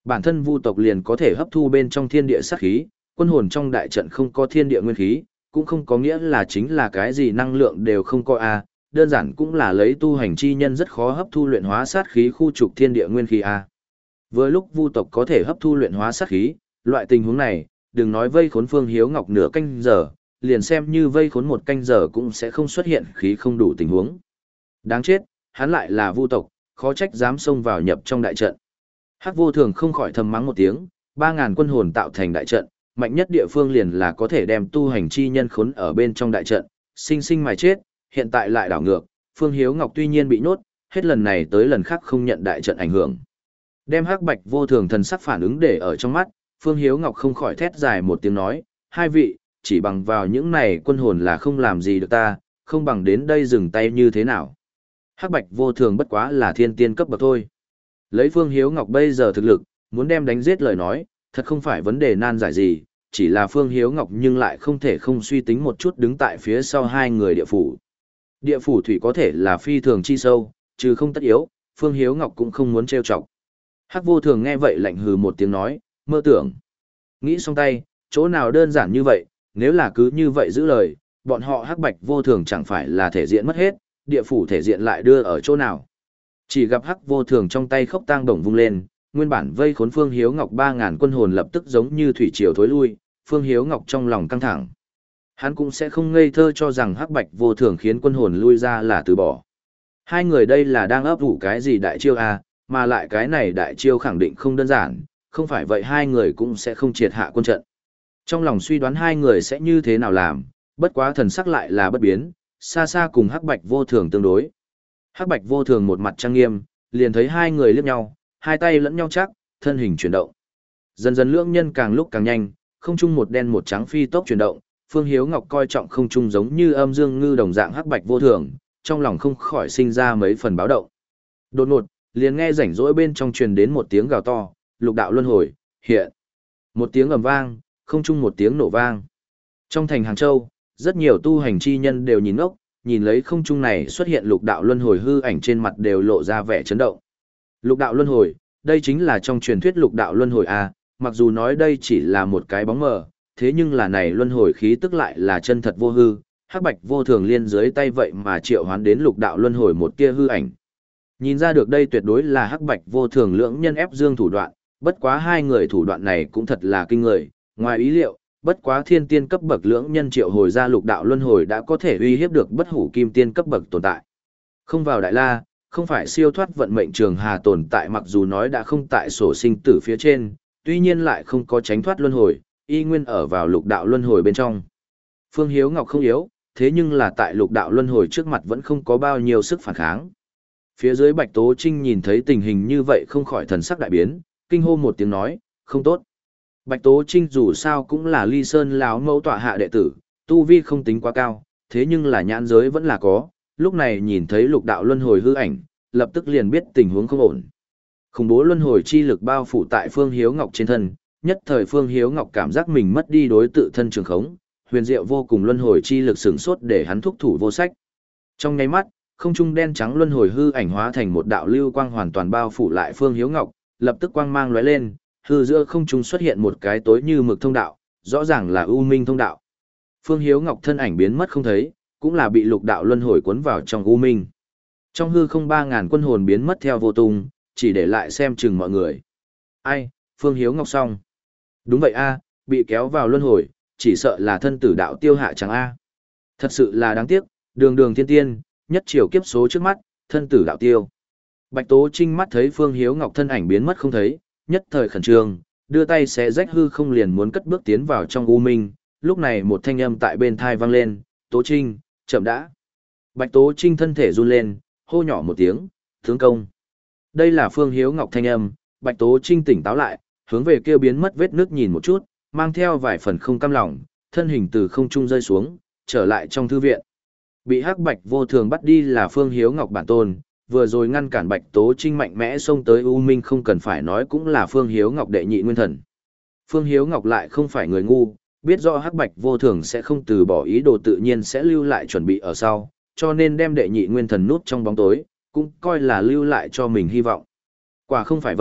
Bản thân vu tộc liền có thể hấp thu bên trong thiên địa sát khí, quân hồn trong đại trận không có thiên địa nguyên khí, cũng không có nghĩa là chính là cái gì năng lượng đều không có a, đơn giản cũng là lấy tu hành chi nhân rất khó hấp thu luyện hóa sát khí khu trục thiên địa nguyên khí a. Vừa lúc vu tộc có thể hấp thu luyện hóa sát khí, loại tình huống này, đừng nói vây khốn Phương Hiếu Ngọc nửa canh giờ, liền xem như vây khốn một canh giờ cũng sẽ không xuất hiện khí không đủ tình huống. Đáng chết, hắn lại là vu tộc, khó trách dám xông vào nhập trong đại trận. Hắc Vô Thường không khỏi thầm mắng một tiếng, ba ngàn quân hồn tạo thành đại trận, mạnh nhất địa phương liền là có thể đem tu hành chi nhân khốn ở bên trong đại trận, sinh sinh mà chết, hiện tại lại đảo ngược, Phương Hiếu Ngọc tuy nhiên bị nhốt, hết lần này tới lần khác không nhận đại trận ảnh hưởng. Đem Hắc Bạch Vô Thường thần sắc phản ứng để ở trong mắt, Phương Hiếu Ngọc không khỏi thét dài một tiếng nói, hai vị, chỉ bằng vào những này quân hồn là không làm gì được ta, không bằng đến đây dừng tay như thế nào. Hắc Bạch Vô Thường bất quá là thiên tiên cấp bậc thôi. Lấy Phương Hiếu Ngọc bây giờ thực lực, muốn đem đánh giết lời nói, thật không phải vấn đề nan giải gì, chỉ là Phương Hiếu Ngọc nhưng lại không thể không suy tính một chút đứng tại phía sau hai người địa phủ. Địa phủ thủy có thể là phi thường chi sâu, trừ không tất yếu, Phương Hiếu Ngọc cũng không muốn trêu chọc. Hắc Vô Thường nghe vậy lạnh hừ một tiếng nói, mơ tưởng. Nghĩ xong tay, chỗ nào đơn giản như vậy, nếu là cứ như vậy giữ lời, bọn họ Hắc Bạch Vô Thường chẳng phải là thể diện mất hết, địa phủ thể diện lại đưa ở chỗ nào. Chỉ gặp Hắc Vô Thường trong tay khốc tang đồng vung lên, nguyên bản vây khốn Phương Hiếu Ngọc ba ngàn quân hồn lập tức giống như thủy triều thối lui, Phương Hiếu Ngọc trong lòng căng thẳng. Hắn cũng sẽ không ngây thơ cho rằng Hắc Bạch Vô Thường khiến quân hồn lui ra là từ bỏ. Hai người đây là đang ấp ủ cái gì đại chiêu à, mà lại cái này đại chiêu khẳng định không đơn giản, không phải vậy hai người cũng sẽ không triệt hạ quân trận. Trong lòng suy đoán hai người sẽ như thế nào làm, bất quá thần sắc lại là bất biến, xa xa cùng Hắc Bạch Vô Thường tương đối. Hắc Bạch Vô Thường một mặt trang nghiêm, liền thấy hai người liếc nhau, hai tay lẫn nhau chắc, thân hình chuyển động. Dần dần lưỡng nhân càng lúc càng nhanh, không trung một đen một trắng phi tốc chuyển động, Phương Hiếu Ngọc coi trọng không trung giống như âm dương ngư đồng dạng Hắc Bạch Vô Thường, trong lòng không khỏi sinh ra mấy phần báo động. Đột ngột, liền nghe rảnh rỗi bên trong truyền đến một tiếng gào to, lục đạo luân hồi, hiện. Một tiếng ầm vang, không trung một tiếng nổ vang. Trong thành Hàng Châu, rất nhiều tu hành chi nhân đều nhìn ngốc, nhìn lấy không trung này xuất hiện lục đạo luân hồi hư ảnh trên mặt đều lộ ra vẻ chấn động. Lục đạo luân hồi, đây chính là trong truyền thuyết lục đạo luân hồi a, mặc dù nói đây chỉ là một cái bóng mờ, thế nhưng là này luân hồi khí tức lại là chân thật vô hư, Hắc Bạch Vô Thường liên dưới tay vậy mà triệu hoán đến lục đạo luân hồi một tia hư ảnh. Nhìn ra được đây tuyệt đối là Hắc Bạch Vô Thường lưỡng nhân ép dương thủ đoạn, bất quá hai người thủ đoạn này cũng thật là kinh người, ngoài ý liệu, bất quá thiên tiên cấp bậc lưỡng nhân triệu hồi ra lục đạo luân hồi đã có thể uy hiếp được bất hủ kim tiên cấp bậc tồn tại. Không vào đại la, không phải siêu thoát vận mệnh trường hà tồn tại, mặc dù nói đã không tại sổ sinh tử phía trên, tuy nhiên lại không có tránh thoát luân hồi, y nguyên ở vào lục đạo luân hồi bên trong. Phương Hiếu Ngọc không yếu, thế nhưng là tại lục đạo luân hồi trước mặt vẫn không có bao nhiêu sức phản kháng. Phía dưới Bạch Tố Trinh nhìn thấy tình hình như vậy không khỏi thần sắc đại biến, kinh hô một tiếng nói, không tốt. Bạch Tố Trinh dù sao cũng là Ly Sơn lão mẫu tọa hạ đệ tử, tu vi không tính quá cao, thế nhưng là nhãn giới vẫn là có, lúc này nhìn thấy lục đạo luân hồi hư ảnh, lập tức liền biết tình huống không ổn. Khủng bố luân hồi chi lực bao phủ tại Phương Hiếu Ngọc trên thân, nhất thời Phương Hiếu Ngọc cảm giác mình mất đi đối tự thân trường khống, huyền diệu vô cùng luân hồi chi lực sửng sốt để hắn thúc thủ vô sách. Trong nháy mắt, không trung đen trắng luân hồi hư ảnh hóa thành một đạo lưu quang hoàn toàn bao phủ lại Phương Hiếu Ngọc, lập tức quang mang lóe lên, hư giữa không trung xuất hiện một cái tối như mực thông đạo, rõ ràng là U Minh thông đạo. Phương Hiếu Ngọc thân ảnh biến mất không thấy, cũng là bị lục đạo luân hồi cuốn vào trong U Minh. Trong hư không ba ngàn quân hồn biến mất theo vô tung, chỉ để lại xem chừng mọi người. Ai, Phương Hiếu Ngọc xong. Đúng vậy a, bị kéo vào luân hồi, chỉ sợ là thân tử đạo tiêu hạ chẳng a. Thật sự là đáng tiếc, đường đường thiên tiên, nhất triều kiếp số trước mắt, thân tử đạo tiêu. Bạch Tố Trinh mắt thấy Phương Hiếu Ngọc thân ảnh biến mất không thấy, nhất thời khẩn trương, đưa tay xé rách hư không liền muốn cất bước tiến vào trong U Minh, lúc này một thanh âm tại bên thai vang lên, Tố Trinh, chậm đã. Bạch Tố Trinh thân thể run lên, hô nhỏ một tiếng, tướng công. Đây là Phương Hiếu Ngọc thanh âm, Bạch Tố Trinh tỉnh táo lại, hướng về kia biến mất vết nước nhìn một chút, mang theo vài phần không cam lòng, thân hình từ không trung rơi xuống, trở lại trong thư viện. Bị Hắc Bạch Vô Thường bắt đi là Phương Hiếu Ngọc bản tôn, vừa rồi ngăn cản Bạch Tố Trinh mạnh mẽ xông tới U Minh không cần phải nói cũng là Phương Hiếu Ngọc đệ nhị nguyên thần. Phương Hiếu Ngọc lại không phải người ngu, biết rõ Hắc Bạch Vô Thường sẽ không từ bỏ ý đồ tự nhiên sẽ lưu lại chuẩn bị ở sau, cho nên đem đệ nhị nguyên thần nút trong bóng tối, cũng coi là lưu lại cho mình hy vọng. Quả không phải vậy,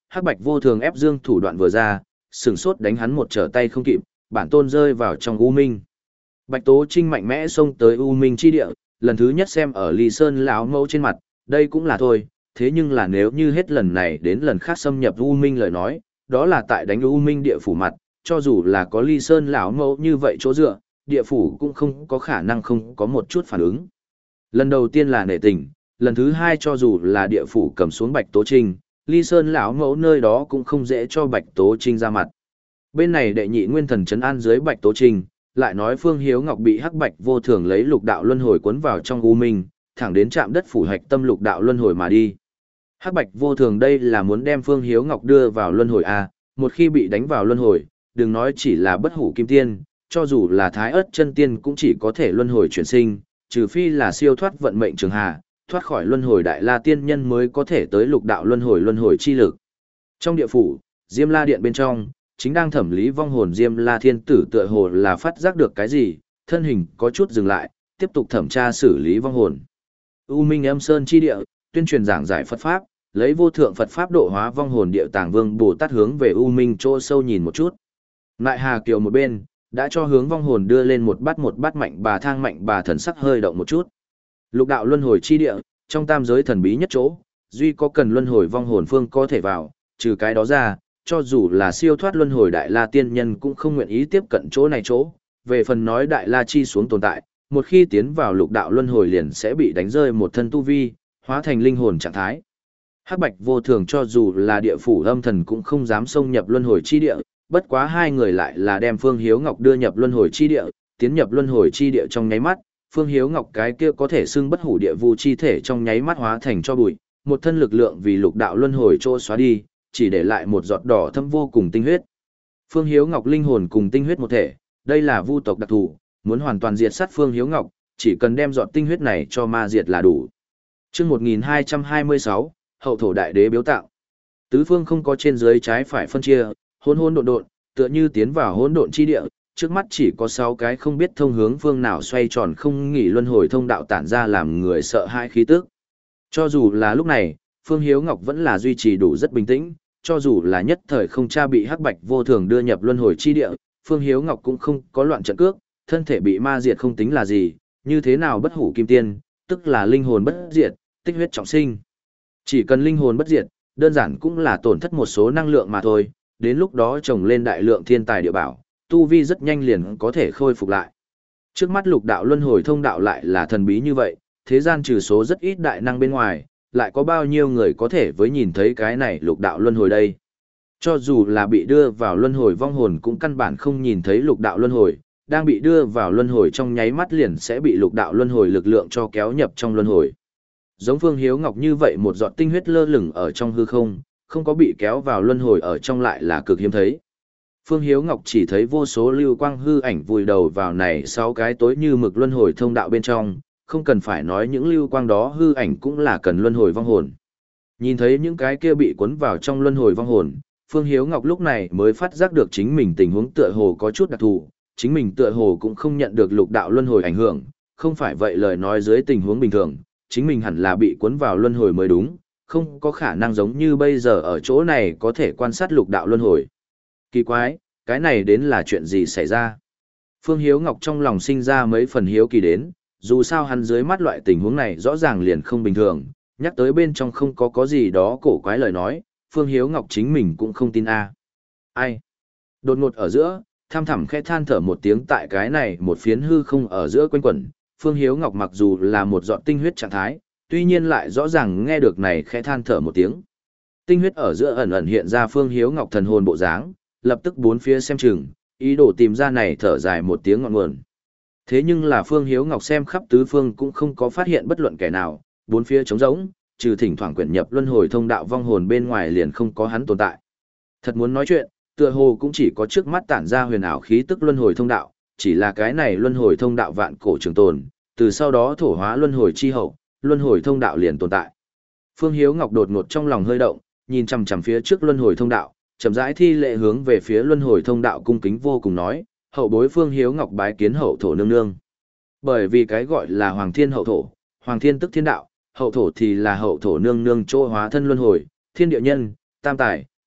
Hắc Bạch Vô Thường ép dương thủ đoạn vừa ra, sừng sốt đánh hắn một trở tay không kịp, bản tôn rơi vào trong U Minh. Bạch Tố Trinh mạnh mẽ xông tới U Minh chi địa, lần thứ nhất xem ở Ly Sơn lão mẫu trên mặt, đây cũng là thôi, thế nhưng là nếu như hết lần này đến lần khác xâm nhập U Minh lời nói, đó là tại đánh U Minh địa phủ mặt, cho dù là có Ly Sơn lão mẫu như vậy chỗ dựa, địa phủ cũng không có khả năng không có một chút phản ứng. Lần đầu tiên là nể tình, lần thứ hai cho dù là địa phủ cầm xuống Bạch Tố Trinh, Ly Sơn lão mẫu nơi đó cũng không dễ cho Bạch Tố Trinh ra mặt. Bên này đệ nhị nguyên thần trấn an dưới Bạch Tố Trinh, lại nói Phương Hiếu Ngọc bị Hắc Bạch Vô Thường lấy lục đạo luân hồi cuốn vào trong U Minh, thẳng đến chạm đất phủ hạch tâm lục đạo luân hồi mà đi. Hắc Bạch Vô Thường đây là muốn đem Phương Hiếu Ngọc đưa vào luân hồi a, một khi bị đánh vào luân hồi, đừng nói chỉ là bất hủ kim tiên, cho dù là thái ớt chân tiên cũng chỉ có thể luân hồi chuyển sinh, trừ phi là siêu thoát vận mệnh trường hà, thoát khỏi luân hồi đại la tiên nhân mới có thể tới lục đạo luân hồi luân hồi chi lực. Trong địa phủ, Diêm La điện bên trong, chính đang thẩm lý vong hồn Diêm La thiên tử tựa hồ là phát giác được cái gì, thân hình có chút dừng lại, tiếp tục thẩm tra xử lý vong hồn. U Minh Âm Sơn chi địa, tuyên truyền giảng giải Phật pháp, lấy vô thượng Phật pháp độ hóa vong hồn địa tàng vương Bồ Tát hướng về U Minh chỗ sâu nhìn một chút. Nại Hà Kiều một bên, đã cho hướng vong hồn đưa lên một bát một bát mạnh bà thang mạnh bà thần sắc hơi động một chút. Lục đạo luân hồi chi địa, trong tam giới thần bí nhất chỗ, duy có cần luân hồi vong hồn phương có thể vào, trừ cái đó ra, cho dù là siêu thoát luân hồi đại la tiên nhân cũng không nguyện ý tiếp cận chỗ này chỗ. Về phần nói đại la chi xuống tồn tại, một khi tiến vào lục đạo luân hồi liền sẽ bị đánh rơi một thân tu vi, hóa thành linh hồn trạng thái. Hắc Bạch Vô Thường cho dù là địa phủ âm thần cũng không dám xông nhập luân hồi chi địa, bất quá hai người lại là đem Phương Hiếu Ngọc đưa nhập luân hồi chi địa, tiến nhập luân hồi chi địa trong nháy mắt, Phương Hiếu Ngọc cái kia có thể xưng bất hủ địa vu chi thể trong nháy mắt hóa thành cho bụi, một thân lực lượng vì lục đạo luân hồi trô xóa đi, chỉ để lại một giọt đỏ thâm vô cùng tinh huyết. Phương Hiếu Ngọc linh hồn cùng tinh huyết một thể, đây là vu tộc đặc thù, muốn hoàn toàn diệt sát Phương Hiếu Ngọc, chỉ cần đem giọt tinh huyết này cho ma diệt là đủ. Chương một nghìn hai trăm hai mươi sáu, Hậu thổ đại đế biếu tặng. Tứ phương không có trên dưới trái phải phân chia, hỗn hỗn độn độn, tựa như tiến vào hỗn độn chi địa, trước mắt chỉ có sáu cái không biết thông hướng phương nào xoay tròn không nghỉ luân hồi thông đạo tản ra làm người sợ hãi khí tức. Cho dù là lúc này, Phương Hiếu Ngọc vẫn là duy trì đủ rất bình tĩnh, cho dù là nhất thời không cha bị Hắc Bạch Vô Thường đưa nhập luân hồi chi địa, Phương Hiếu Ngọc cũng không có loạn trận cước, thân thể bị ma diệt không tính là gì, như thế nào bất hủ kim tiên, tức là linh hồn bất diệt, tích huyết trọng sinh. Chỉ cần linh hồn bất diệt, đơn giản cũng là tổn thất một số năng lượng mà thôi, đến lúc đó trồng lên đại lượng thiên tài địa bảo, tu vi rất nhanh liền có thể khôi phục lại. Trước mắt lục đạo luân hồi thông đạo lại là thần bí như vậy, thế gian trừ số rất ít đại năng bên ngoài, lại có bao nhiêu người có thể với nhìn thấy cái này lục đạo luân hồi đây. Cho dù là bị đưa vào luân hồi vong hồn cũng căn bản không nhìn thấy lục đạo luân hồi, đang bị đưa vào luân hồi trong nháy mắt liền sẽ bị lục đạo luân hồi lực lượng cho kéo nhập trong luân hồi. Giống Phương Hiếu Ngọc như vậy một giọt tinh huyết lơ lửng ở trong hư không, không có bị kéo vào luân hồi ở trong lại là cực hiếm thấy. Phương Hiếu Ngọc chỉ thấy vô số lưu quang hư ảnh vùi đầu vào này sáu cái tối như mực luân hồi thông đạo bên trong, không cần phải nói những lưu quang đó hư ảnh cũng là cần luân hồi vong hồn. Nhìn thấy những cái kia bị cuốn vào trong luân hồi vong hồn, Phương Hiếu Ngọc lúc này mới phát giác được chính mình tình huống tựa hồ có chút đặc thù, chính mình tựa hồ cũng không nhận được lục đạo luân hồi ảnh hưởng, không phải vậy lời nói dưới tình huống bình thường, chính mình hẳn là bị cuốn vào luân hồi mới đúng, không có khả năng giống như bây giờ ở chỗ này có thể quan sát lục đạo luân hồi. Kỳ quái, cái này đến là chuyện gì xảy ra? Phương Hiếu Ngọc trong lòng sinh ra mấy phần hiếu kỳ đến, dù sao hắn dưới mắt loại tình huống này rõ ràng liền không bình thường, nhắc tới bên trong không có có gì đó cổ quái lời nói, Phương Hiếu Ngọc chính mình cũng không tin a. Ai? Đột ngột ở giữa, tham thẳm khẽ than thở một tiếng tại cái này một phiến hư không ở giữa quanh quẩn, Phương Hiếu Ngọc mặc dù là một giọt tinh huyết trạng thái, tuy nhiên lại rõ ràng nghe được này khẽ than thở một tiếng. Tinh huyết ở giữa ẩn ẩn hiện ra Phương Hiếu Ngọc thần hồn bộ dáng, lập tức bốn phía xem chừng, ý đồ tìm ra này thở dài một tiếng ngọn nguồn. Thế nhưng là Phương Hiếu Ngọc xem khắp tứ phương cũng không có phát hiện bất luận kẻ nào, bốn phía trống rỗng, trừ thỉnh thoảng quyển nhập luân hồi thông đạo vong hồn bên ngoài liền không có hắn tồn tại. Thật muốn nói chuyện, tựa hồ cũng chỉ có trước mắt tản ra huyền ảo khí tức luân hồi thông đạo, chỉ là cái này luân hồi thông đạo vạn cổ trường tồn, từ sau đó thổ hóa luân hồi chi hậu, luân hồi thông đạo liền tồn tại. Phương Hiếu Ngọc đột ngột trong lòng hơi động, nhìn chằm chằm phía trước luân hồi thông đạo, chậm rãi thi lệ hướng về phía luân hồi thông đạo cung kính vô cùng nói, hậu bối Phương Hiếu Ngọc bái kiến hậu thổ nương nương. Bởi vì cái gọi là hoàng thiên hậu thổ, hoàng thiên tức thiên đạo, hậu thổ thì là hậu thổ nương nương chỗ hóa thân luân hồi, thiên địa nhân, tam tài,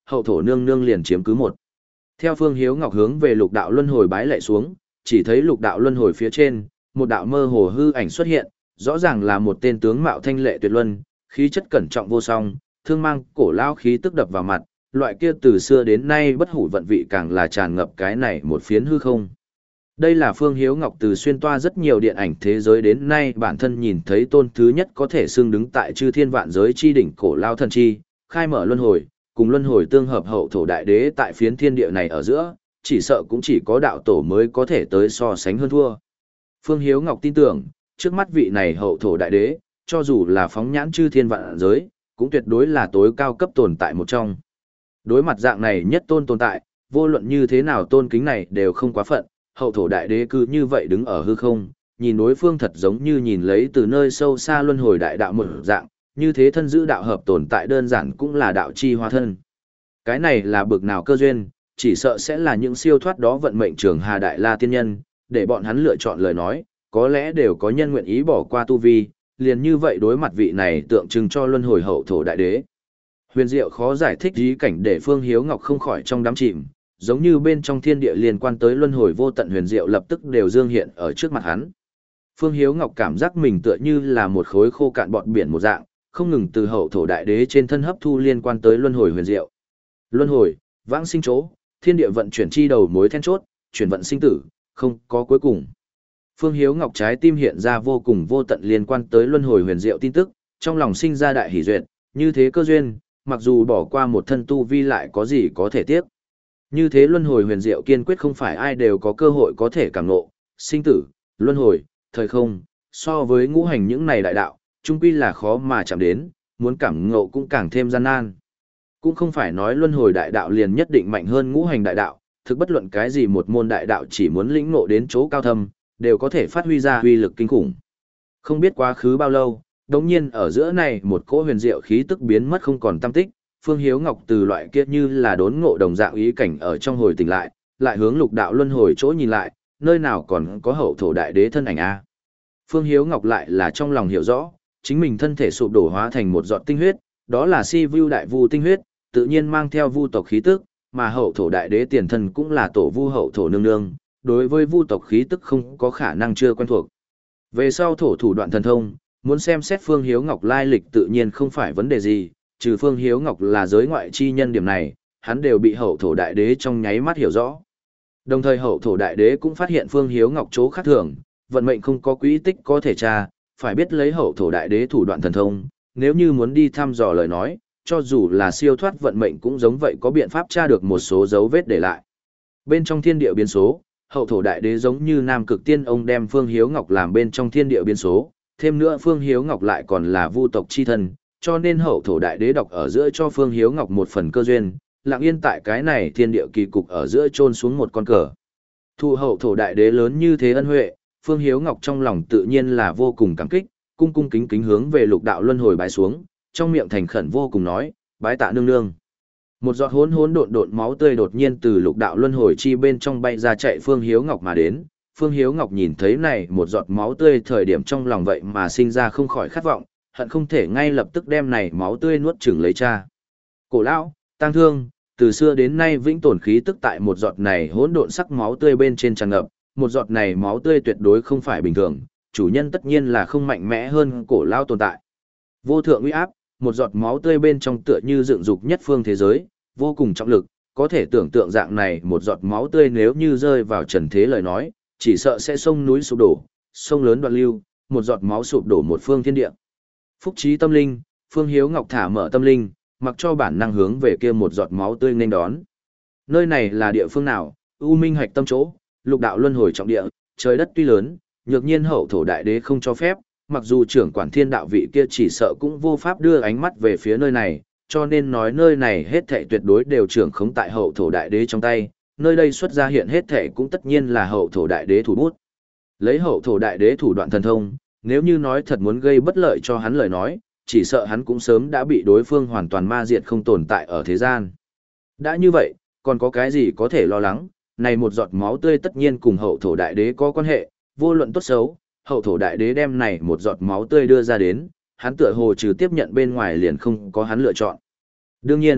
hậu thổ nương nương liền chiếm cứ một. Theo Phương Hiếu Ngọc hướng về lục đạo luân hồi bái lạy xuống, chỉ thấy lục đạo luân hồi phía trên, một đạo mơ hồ hư ảnh xuất hiện, rõ ràng là một tên tướng mạo thanh lệ tuyệt luân, khí chất cẩn trọng vô song, thương mang cổ lao khí tức đập vào mặt, loại kia từ xưa đến nay bất hủ vận vị càng là tràn ngập cái này một phiến hư không. Đây là Phương Hiếu Ngọc từ xuyên toa rất nhiều điện ảnh thế giới đến nay bản thân nhìn thấy tôn thứ nhất có thể xưng đứng tại chư thiên vạn giới chi đỉnh cổ lao thần chi, khai mở luân hồi, cùng luân hồi tương hợp hậu thổ đại đế tại phiến thiên địa này ở giữa, chỉ sợ cũng chỉ có đạo tổ mới có thể tới so sánh hơn thua. Phương Hiếu Ngọc tin tưởng, trước mắt vị này hậu thổ đại đế, cho dù là phóng nhãn chư thiên vạn giới, cũng tuyệt đối là tối cao cấp tồn tại một trong. Đối mặt dạng này nhất tôn tồn tại, vô luận như thế nào tôn kính này đều không quá phận, hậu thổ đại đế cứ như vậy đứng ở hư không, nhìn đối phương thật giống như nhìn lấy từ nơi sâu xa luân hồi đại đạo một dạng, như thế thân giữ đạo hợp tồn tại đơn giản cũng là đạo chi hóa thân. Cái này là bực nào cơ duyên, chỉ sợ sẽ là những siêu thoát đó vận mệnh trường Hà Đại La tiên nhân, để bọn hắn lựa chọn lời nói, có lẽ đều có nhân nguyện ý bỏ qua tu vi, liền như vậy đối mặt vị này tượng trưng cho luân hồi hậu thổ đại đế. Huyền diệu khó giải thích ý cảnh để Phương Hiếu Ngọc không khỏi trong đám chìm, giống như bên trong thiên địa liên quan tới luân hồi vô tận huyền diệu lập tức đều dương hiện ở trước mặt hắn. Phương Hiếu Ngọc cảm giác mình tựa như là một khối khô cạn bọt biển một dạng, không ngừng từ hậu thổ đại đế trên thân hấp thu liên quan tới luân hồi huyền diệu. Luân hồi, vãng sinh chỗ, thiên địa vận chuyển chi đầu mối then chốt, chuyển vận sinh tử, không có cuối cùng. Phương Hiếu Ngọc trái tim hiện ra vô cùng vô tận liên quan tới luân hồi huyền diệu tin tức, trong lòng sinh ra đại hỷ duyệt, như thế cơ duyên, mặc dù bỏ qua một thân tu vi lại có gì có thể tiếc. Như thế luân hồi huyền diệu kiên quyết không phải ai đều có cơ hội có thể cảm ngộ, sinh tử, luân hồi, thời không, so với ngũ hành những này đại đạo, chung quy là khó mà chạm đến, muốn cảm ngộ cũng càng thêm gian nan. Cũng không phải nói luân hồi đại đạo liền nhất định mạnh hơn ngũ hành đại đạo, thực bất luận cái gì một môn đại đạo chỉ muốn lĩnh ngộ đến chỗ cao thâm, đều có thể phát huy ra uy lực kinh khủng. Không biết quá khứ bao lâu, đống nhiên ở giữa này một cỗ huyền diệu khí tức biến mất không còn tâm tích, Phương Hiếu Ngọc từ loại kia như là đốn ngộ đồng dạng ý cảnh ở trong hồi tỉnh lại, lại hướng lục đạo luân hồi chỗ nhìn lại, nơi nào còn có hậu thổ đại đế thân ảnh a. Phương Hiếu Ngọc lại là trong lòng hiểu rõ, chính mình thân thể sụp đổ hóa thành một giọt tinh huyết, đó là Si Vu đại vu tinh huyết, tự nhiên mang theo vu tộc khí tức, mà hậu thổ đại đế tiền thân cũng là tổ vu hậu thổ nương nương, đối với vu tộc khí tức không có khả năng chưa quen thuộc. Về sau thổ thủ đoạn thần thông, muốn xem xét Phương Hiếu Ngọc lai lịch tự nhiên không phải vấn đề gì, trừ Phương Hiếu Ngọc là giới ngoại chi nhân điểm này, hắn đều bị hậu thổ đại đế trong nháy mắt hiểu rõ. Đồng thời hậu thổ đại đế cũng phát hiện Phương Hiếu Ngọc chỗ khác thường, vận mệnh không có quỹ tích có thể tra, phải biết lấy hậu thổ đại đế thủ đoạn thần thông, nếu như muốn đi thăm dò lời nói, cho dù là siêu thoát vận mệnh cũng giống vậy có biện pháp tra được một số dấu vết để lại. Bên trong thiên địa biến số, hậu thổ đại đế giống như nam cực tiên ông đem Phương Hiếu Ngọc làm bên trong thiên địa biến số, thêm nữa Phương Hiếu Ngọc lại còn là vu tộc chi thân, cho nên hậu thổ đại đế đọc ở giữa cho Phương Hiếu Ngọc một phần cơ duyên, lặng yên tại cái này thiên địa kỳ cục ở giữa chôn xuống một con cờ. Thu hậu thổ đại đế lớn như thế ân huệ, Phương Hiếu Ngọc trong lòng tự nhiên là vô cùng cảm kích, cung cung kính kính hướng về lục đạo luân hồi bái xuống, trong miệng thành khẩn vô cùng nói, bái tạ nương nương. Một giọt hỗn hỗn độn độn máu tươi đột nhiên từ lục đạo luân hồi chi bên trong bay ra chạy Phương Hiếu Ngọc mà đến. Phương Hiếu Ngọc nhìn thấy này một giọt máu tươi thời điểm trong lòng vậy mà sinh ra không khỏi khát vọng, hận không thể ngay lập tức đem này máu tươi nuốt chửng lấy cha. Cổ lão, tang thương, từ xưa đến nay vĩnh tồn khí tức tại một giọt này hỗn độn sắc máu tươi bên trên tràn ngập, một giọt này máu tươi tuyệt đối không phải bình thường, chủ nhân tất nhiên là không mạnh mẽ hơn cổ lão tồn tại. Vô thượng uy áp, một giọt máu tươi bên trong tựa như dựng dục nhất phương thế giới, vô cùng trọng lực, có thể tưởng tượng dạng này một giọt máu tươi nếu như rơi vào trần thế lời nói, chỉ sợ sẽ sông núi sụp đổ, sông lớn đoạn lưu, một giọt máu sụp đổ một phương thiên địa. Phúc trí tâm linh, Phương Hiếu Ngọc thả mở tâm linh, mặc cho bản năng hướng về kia một giọt máu tươi nên đón. Nơi này là địa phương nào? U Minh hạch tâm chỗ, lục đạo luân hồi trọng địa, trời đất tuy lớn, nhược nhiên hậu thổ đại đế không cho phép, mặc dù trưởng quản thiên đạo vị kia chỉ sợ cũng vô pháp đưa ánh mắt về phía nơi này, cho nên nói nơi này hết thảy tuyệt đối đều trưởng khống tại hậu thổ đại đế trong tay, nơi đây xuất ra hiện hết thảy cũng tất nhiên là hậu thổ đại đế thủ bút. Lấy hậu thổ đại đế thủ đoạn thần thông, nếu như nói thật muốn gây bất lợi cho hắn lời nói, chỉ sợ hắn cũng sớm đã bị đối phương hoàn toàn ma diệt không tồn tại ở thế gian. Đã như vậy, còn có cái gì có thể lo lắng, này một giọt máu tươi tất nhiên cùng hậu thổ đại đế có quan hệ, vô luận tốt xấu, hậu thổ đại đế đem này một giọt máu tươi đưa ra đến, hắn tựa hồ trừ tiếp nhận bên ngoài liền không có hắn lựa chọn. Đương nhiên,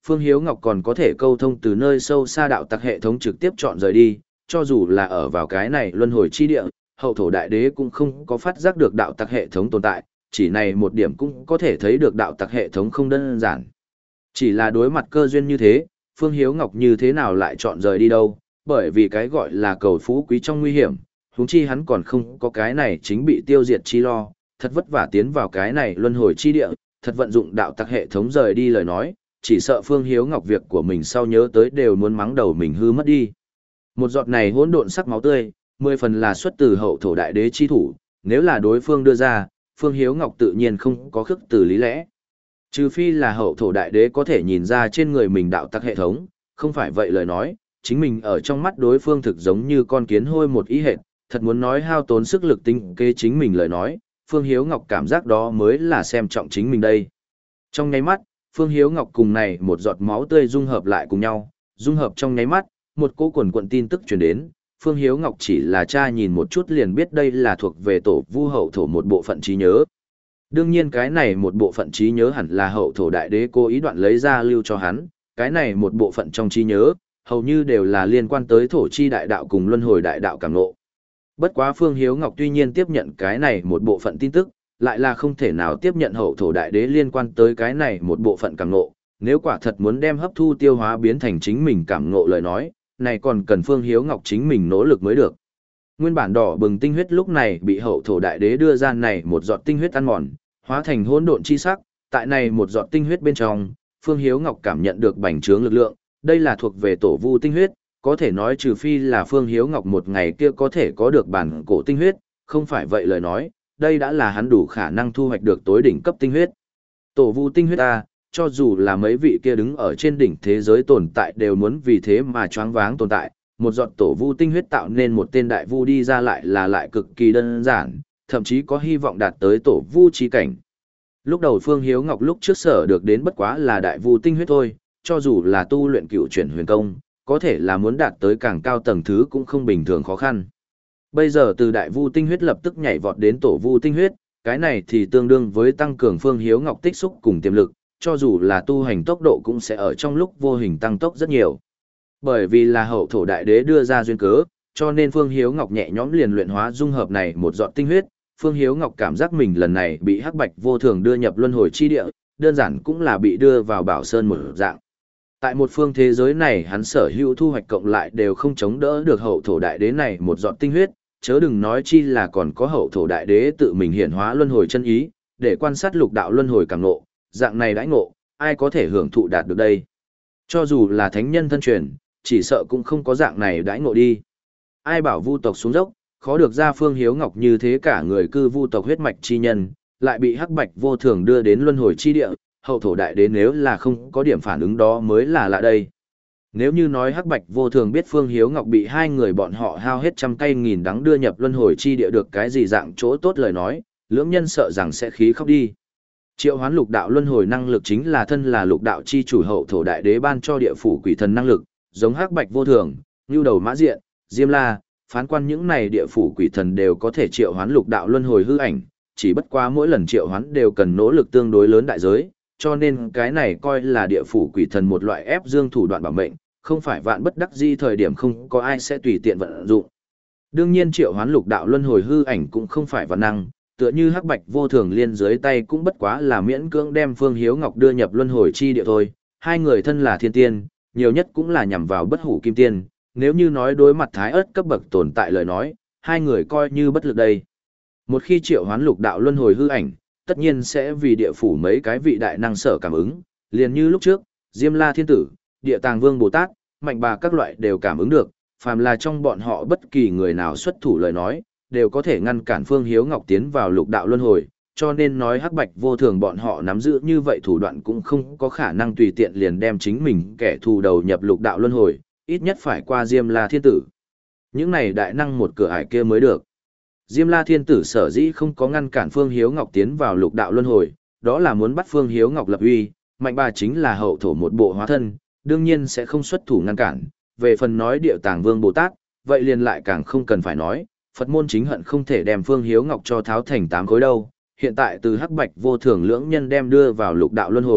Phương Hiếu Ngọc còn có thể câu thông từ nơi sâu xa đạo tặc hệ thống trực tiếp chọn rời đi, cho dù là ở vào cái này luân hồi chi địa, hậu thổ đại đế cũng không có phát giác được đạo tặc hệ thống tồn tại, chỉ này một điểm cũng có thể thấy được đạo tặc hệ thống không đơn giản. Chỉ là đối mặt cơ duyên như thế, Phương Hiếu Ngọc như thế nào lại chọn rời đi đâu, bởi vì cái gọi là cầu phú quý trong nguy hiểm, huống chi hắn còn không có cái này chính bị tiêu diệt chi lo, thật vất vả tiến vào cái này luân hồi chi địa, thật vận dụng đạo tặc hệ thống rời đi lời nói, chỉ sợ Phương Hiếu Ngọc việc của mình sau nhớ tới đều muốn mắng đầu mình hư mất đi. Một giọt này hỗn độn sắc máu tươi, mười phần là xuất từ hậu thổ đại đế chi thủ, nếu là đối phương đưa ra, Phương Hiếu Ngọc tự nhiên không có khước từ lý lẽ. Trừ phi là hậu thổ đại đế có thể nhìn ra trên người mình đạo tặc hệ thống, không phải vậy lời nói, chính mình ở trong mắt đối phương thực giống như con kiến hôi một ý hệt, thật muốn nói hao tốn sức lực tinh kê chính mình lời nói, Phương Hiếu Ngọc cảm giác đó mới là xem trọng chính mình đây. Trong nháy mắt, Phương Hiếu Ngọc cùng này một giọt máu tươi dung hợp lại cùng nhau, dung hợp trong nháy mắt, một cỗ quần quận tin tức truyền đến, Phương Hiếu Ngọc chỉ là cha nhìn một chút liền biết đây là thuộc về tổ vu hậu thổ một bộ phận trí nhớ. Đương nhiên cái này một bộ phận trí nhớ hẳn là hậu thổ đại đế cố ý đoạn lấy ra lưu cho hắn, cái này một bộ phận trong trí nhớ, hầu như đều là liên quan tới thổ chi đại đạo cùng luân hồi đại đạo cảm ngộ. Bất quá Phương Hiếu Ngọc tuy nhiên tiếp nhận cái này một bộ phận tin tức, lại là không thể nào tiếp nhận hậu thổ đại đế liên quan tới cái này một bộ phận cảm ngộ, nếu quả thật muốn đem hấp thu tiêu hóa biến thành chính mình cảm ngộ lời nói, này còn cần Phương Hiếu Ngọc chính mình nỗ lực mới được. Nguyên bản đỏ bừng tinh huyết lúc này bị hậu thổ đại đế đưa ra này một giọt tinh huyết ăn mòn, hóa thành hỗn độn chi sắc, tại này một giọt tinh huyết bên trong, Phương Hiếu Ngọc cảm nhận được bành trướng lực lượng, đây là thuộc về tổ vu tinh huyết, có thể nói trừ phi là Phương Hiếu Ngọc một ngày kia có thể có được bản cổ tinh huyết, không phải vậy lời nói, đây đã là hắn đủ khả năng thu hoạch được tối đỉnh cấp tinh huyết. Tổ vu tinh huyết ta, cho dù là mấy vị kia đứng ở trên đỉnh thế giới tồn tại đều muốn vì thế mà choáng váng tồn tại, một giọt tổ vu tinh huyết tạo nên một tên đại vu đi ra lại là lại cực kỳ đơn giản, thậm chí có hy vọng đạt tới tổ vu chi cảnh. Lúc đầu Phương Hiếu Ngọc lúc trước sở được đến bất quá là đại vu tinh huyết thôi, cho dù là tu luyện cựu chuyển huyền công, có thể là muốn đạt tới càng cao tầng thứ cũng không bình thường khó khăn. Bây giờ từ đại vu tinh huyết lập tức nhảy vọt đến tổ vu tinh huyết, cái này thì tương đương với tăng cường Phương Hiếu Ngọc tích xúc cùng tiềm lực, cho dù là tu hành tốc độ cũng sẽ ở trong lúc vô hình tăng tốc rất nhiều. Bởi vì là hậu thổ đại đế đưa ra duyên cớ, cho nên Phương Hiếu Ngọc nhẹ nhõm liền luyện hóa dung hợp này một giọt tinh huyết, Phương Hiếu Ngọc cảm giác mình lần này bị hắc bạch vô thường đưa nhập luân hồi chi địa, đơn giản cũng là bị đưa vào bảo sơn một dạng. Tại một phương thế giới này hắn sở hữu thu hoạch cộng lại đều không chống đỡ được hậu thổ đại đế này một giọt tinh huyết, chớ đừng nói chi là còn có hậu thổ đại đế tự mình hiển hóa luân hồi chân ý, để quan sát lục đạo luân hồi cảm ngộ, dạng này đãi ngộ, ai có thể hưởng thụ đạt được đây. Cho dù là thánh nhân thân truyền, chỉ sợ cũng không có dạng này đãi ngộ đi. Ai bảo vu tộc xuống dốc, khó được ra Phương Hiếu Ngọc như thế cả người cư vu tộc huyết mạch chi nhân, lại bị hắc bạch vô thường đưa đến luân hồi chi địa, hậu thổ đại đế nếu là không có điểm phản ứng đó mới là lạ đây. Nếu như nói hắc bạch vô thường biết Phương Hiếu Ngọc bị hai người bọn họ hao hết trăm cây nghìn đắng đưa nhập luân hồi chi địa được cái gì dạng chỗ tốt lời nói, lưỡng nhân sợ rằng sẽ khí khóc đi. Triệu hoán lục đạo luân hồi năng lực chính là thân là lục đạo chi chủ hậu thổ đại đế ban cho địa phủ quỷ thần năng lực, giống hắc bạch vô thường, như đầu mã diện, diêm la, phán quan những này địa phủ quỷ thần đều có thể triệu hoán lục đạo luân hồi hư ảnh, chỉ bất quá mỗi lần triệu hoán đều cần nỗ lực tương đối lớn đại giới, cho nên cái này coi là địa phủ quỷ thần một loại ép dương thủ đoạn bảo mệnh, không phải vạn bất đắc di thời điểm không có ai sẽ tùy tiện vận dụng. Đương nhiên triệu hoán lục đạo luân hồi hư ảnh cũng không phải văn năng, tựa như hắc bạch vô thường liên dưới tay cũng bất quá là miễn cưỡng đem Phương Hiếu Ngọc đưa nhập luân hồi chi địa thôi, hai người thân là thiên tiên, nhiều nhất cũng là nhằm vào bất hủ kim tiên, nếu như nói đối mặt thái ớt cấp bậc tồn tại lời nói, hai người coi như bất lực đây. Một khi triệu hoán lục đạo luân hồi hư ảnh, tất nhiên sẽ vì địa phủ mấy cái vị đại năng sở cảm ứng, liền như lúc trước, Diêm La Thiên Tử, Địa Tàng Vương Bồ Tát, Mạnh Bà các loại đều cảm ứng được, phàm là trong bọn họ bất kỳ người nào xuất thủ lời nói, đều có thể ngăn cản Phương Hiếu Ngọc tiến vào lục đạo luân hồi, cho nên nói hắc bạch vô thường bọn họ nắm giữ như vậy thủ đoạn cũng không có khả năng tùy tiện liền đem chính mình kẻ thù đầu nhập lục đạo luân hồi, ít nhất phải qua Diêm La Thiên Tử. Những này đại năng một cửa ải kia mới được. Diêm La Thiên Tử sở dĩ không có ngăn cản Phương Hiếu Ngọc tiến vào lục đạo luân hồi, đó là muốn bắt Phương Hiếu Ngọc lập uy, Mạnh Bà chính là hậu thổ một bộ hóa thân, đương nhiên sẽ không xuất thủ ngăn cản. Về phần nói Địa Tàng Vương Bồ Tát, vậy liền lại càng không cần phải nói, Phật môn chính hận không thể đem Phương Hiếu Ngọc cho tháo thành tám khối đâu. Hiện tại từ hắc bạch vô thường lưỡng nhân đem đưa vào lục đạo luân hồi,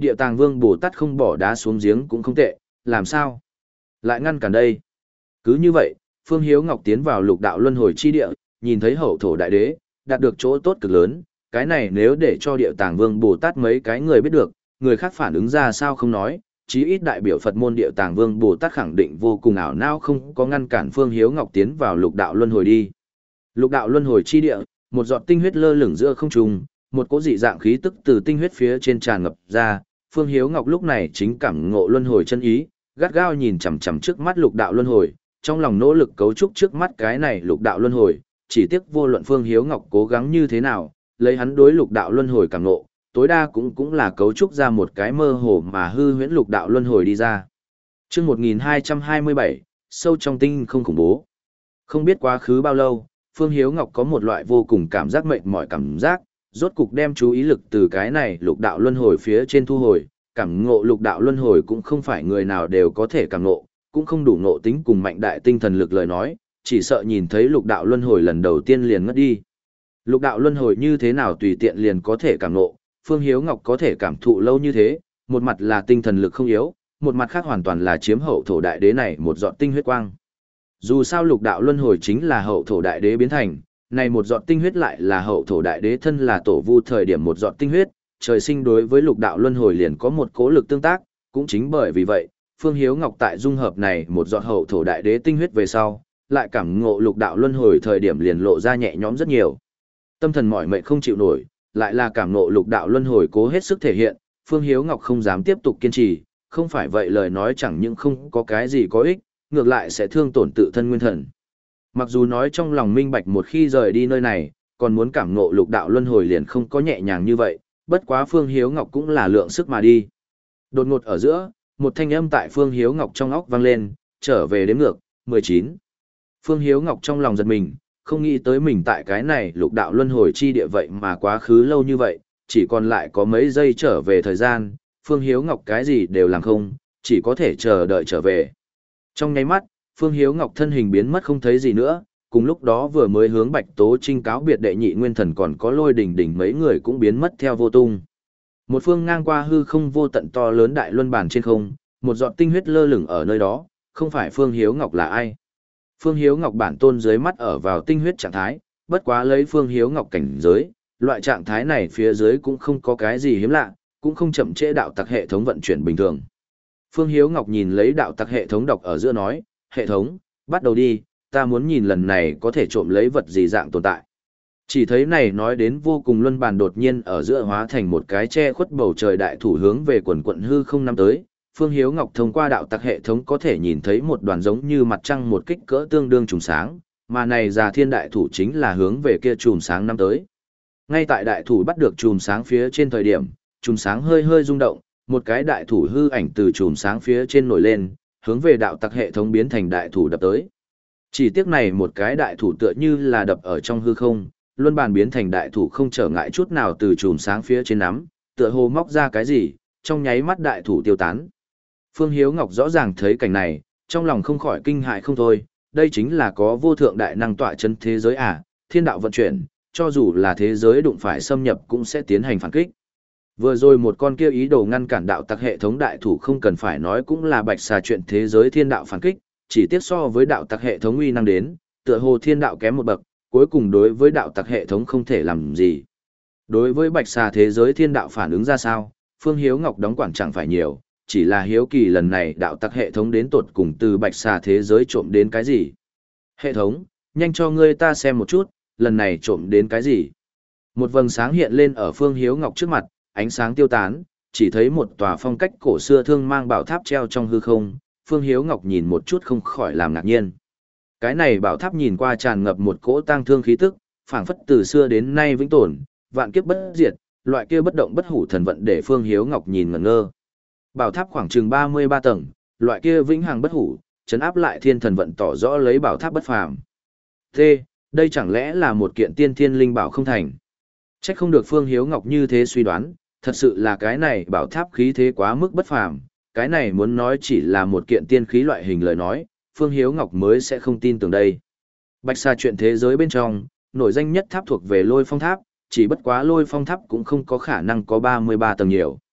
địa tàng vương Bồ Tát không bỏ đá xuống giếng cũng không tệ, làm sao? Lại ngăn cản đây. Cứ như vậy, Phương Hiếu Ngọc tiến vào lục đạo luân hồi chi địa, nhìn thấy hậu thổ đại đế, đạt được chỗ tốt cực lớn, cái này nếu để cho địa tàng vương Bồ Tát mấy cái người biết được, người khác phản ứng ra sao không nói, chí ít đại biểu Phật môn địa tàng vương Bồ Tát khẳng định vô cùng ảo não không có ngăn cản Phương Hiếu Ngọc tiến vào lục đạo luân hồi đi. Lục đạo luân hồi chi địa, một giọt tinh huyết lơ lửng giữa không trung, một cỗ dị dạng khí tức từ tinh huyết phía trên tràn ngập ra, Phương Hiếu Ngọc lúc này chính cảm ngộ luân hồi chân ý, gắt gao nhìn chằm chằm trước mắt lục đạo luân hồi, trong lòng nỗ lực cấu trúc trước mắt cái này lục đạo luân hồi, chỉ tiếc vô luận Phương Hiếu Ngọc cố gắng như thế nào, lấy hắn đối lục đạo luân hồi cảm ngộ, tối đa cũng cũng là cấu trúc ra một cái mơ hồ mà hư huyễn lục đạo luân hồi đi ra. Chương một nghìn hai trăm hai mươi bảy, sâu trong tinh không khủng bố. Không biết quá khứ bao lâu, Phương Hiếu Ngọc có một loại vô cùng cảm giác mệt mỏi cảm giác, rốt cục đem chú ý lực từ cái này lục đạo luân hồi phía trên thu hồi, cảm ngộ lục đạo luân hồi cũng không phải người nào đều có thể cảm ngộ, cũng không đủ ngộ tính cùng mạnh đại tinh thần lực lời nói, chỉ sợ nhìn thấy lục đạo luân hồi lần đầu tiên liền ngất đi. Lục đạo luân hồi như thế nào tùy tiện liền có thể cảm ngộ, Phương Hiếu Ngọc có thể cảm thụ lâu như thế, một mặt là tinh thần lực không yếu, một mặt khác hoàn toàn là chiếm hậu thổ đại đế này một giọt tinh huyết quang. Dù sao lục đạo luân hồi chính là hậu thổ đại đế biến thành, này một giọt tinh huyết lại là hậu thổ đại đế thân là tổ vu thời điểm một giọt tinh huyết, trời sinh đối với lục đạo luân hồi liền có một cố lực tương tác, cũng chính bởi vì vậy, Phương Hiếu Ngọc tại dung hợp này một giọt hậu thổ đại đế tinh huyết về sau, lại cảm ngộ lục đạo luân hồi thời điểm liền lộ ra nhẹ nhõm rất nhiều. Tâm thần mỏi mệt không chịu nổi, lại là cảm ngộ lục đạo luân hồi cố hết sức thể hiện, Phương Hiếu Ngọc không dám tiếp tục kiên trì, không phải vậy lời nói chẳng những không có cái gì có ích, ngược lại sẽ thương tổn tự thân nguyên thần. Mặc dù nói trong lòng minh bạch một khi rời đi nơi này, còn muốn cảm ngộ lục đạo luân hồi liền không có nhẹ nhàng như vậy, bất quá Phương Hiếu Ngọc cũng là lượng sức mà đi. Đột ngột ở giữa, một thanh âm tại Phương Hiếu Ngọc trong óc vang lên, trở về đếm ngược, mười chín. Phương Hiếu Ngọc trong lòng giật mình, không nghĩ tới mình tại cái này lục đạo luân hồi chi địa vậy mà quá khứ lâu như vậy, chỉ còn lại có mấy giây trở về thời gian, Phương Hiếu Ngọc cái gì đều làm không, chỉ có thể chờ đợi trở về. Trong nháy mắt, Phương Hiếu Ngọc thân hình biến mất không thấy gì nữa, cùng lúc đó vừa mới hướng Bạch Tố Trinh cáo biệt đệ nhị nguyên thần còn có Lôi Đỉnh Đỉnh mấy người cũng biến mất theo vô tung. Một phương ngang qua hư không vô tận to lớn đại luân bản trên không, một giọt tinh huyết lơ lửng ở nơi đó, không phải Phương Hiếu Ngọc là ai. Phương Hiếu Ngọc bản tôn dưới mắt ở vào tinh huyết trạng thái, bất quá lấy Phương Hiếu Ngọc cảnh giới, loại trạng thái này phía dưới cũng không có cái gì hiếm lạ, cũng không chậm trễ đạo tặc hệ thống vận chuyển bình thường. Phương Hiếu Ngọc nhìn lấy đạo tặc hệ thống đọc ở giữa nói, hệ thống, bắt đầu đi, ta muốn nhìn lần này có thể trộm lấy vật gì dạng tồn tại. Chỉ thấy này nói đến vô cùng luân bàn đột nhiên ở giữa hóa thành một cái che khuất bầu trời đại thủ hướng về quần quận hư không năm tới. Phương Hiếu Ngọc thông qua đạo tặc hệ thống có thể nhìn thấy một đoàn giống như mặt trăng một kích cỡ tương đương trùng sáng, mà này già thiên đại thủ chính là hướng về kia chùm sáng năm tới. Ngay tại đại thủ bắt được chùm sáng phía trên thời điểm, chùm sáng hơi hơi rung động, một cái đại thủ hư ảnh từ chùm sáng phía trên nổi lên, hướng về đạo tặc hệ thống biến thành đại thủ đập tới. Chỉ tiếc này một cái đại thủ tựa như là đập ở trong hư không, luân bàn biến thành đại thủ không trở ngại chút nào từ chùm sáng phía trên nắm, tựa hồ móc ra cái gì, trong nháy mắt đại thủ tiêu tán. Phương Hiếu Ngọc rõ ràng thấy cảnh này, trong lòng không khỏi kinh hại không thôi, đây chính là có vô thượng đại năng tọa chân thế giới à, thiên đạo vận chuyển, cho dù là thế giới đụng phải xâm nhập cũng sẽ tiến hành phản kích. Vừa rồi một con kia ý đồ ngăn cản đạo tặc hệ thống đại thủ không cần phải nói cũng là bạch xà chuyện thế giới thiên đạo phản kích, chỉ tiếc so với đạo tặc hệ thống uy năng đến, tựa hồ thiên đạo kém một bậc, cuối cùng đối với đạo tặc hệ thống không thể làm gì. Đối với bạch xà thế giới thiên đạo phản ứng ra sao, Phương Hiếu Ngọc đóng quản chẳng phải nhiều, chỉ là hiếu kỳ lần này đạo tặc hệ thống đến tột cùng từ bạch xà thế giới trộm đến cái gì. Hệ thống, nhanh cho ngươi ta xem một chút, lần này trộm đến cái gì. Một vầng sáng hiện lên ở Phương Hiếu Ngọc trước mặt, ánh sáng tiêu tán, chỉ thấy một tòa phong cách cổ xưa thương mang bảo tháp treo trong hư không, Phương Hiếu Ngọc nhìn một chút không khỏi làm ngạc nhiên. Cái này bảo tháp nhìn qua tràn ngập một cỗ tang thương khí tức, phảng phất từ xưa đến nay vĩnh tồn, vạn kiếp bất diệt, loại kia bất động bất hủ thần vận để Phương Hiếu Ngọc nhìn ngẩn ngơ. Bảo tháp khoảng chừng ba mươi ba tầng, loại kia vĩnh hằng bất hủ, trấn áp lại thiên thần vận tỏ rõ lấy bảo tháp bất phàm. T, đây chẳng lẽ là một kiện tiên thiên linh bảo không thành? Chắc không được Phương Hiếu Ngọc như thế suy đoán, thật sự là cái này bảo tháp khí thế quá mức bất phàm, cái này muốn nói chỉ là một kiện tiên khí loại hình lời nói, Phương Hiếu Ngọc mới sẽ không tin tưởng đây. Bạch Sa chuyện thế giới bên trong, nổi danh nhất tháp thuộc về Lôi Phong Tháp, chỉ bất quá Lôi Phong Tháp cũng không có khả năng có ba mươi ba tầng nhiều.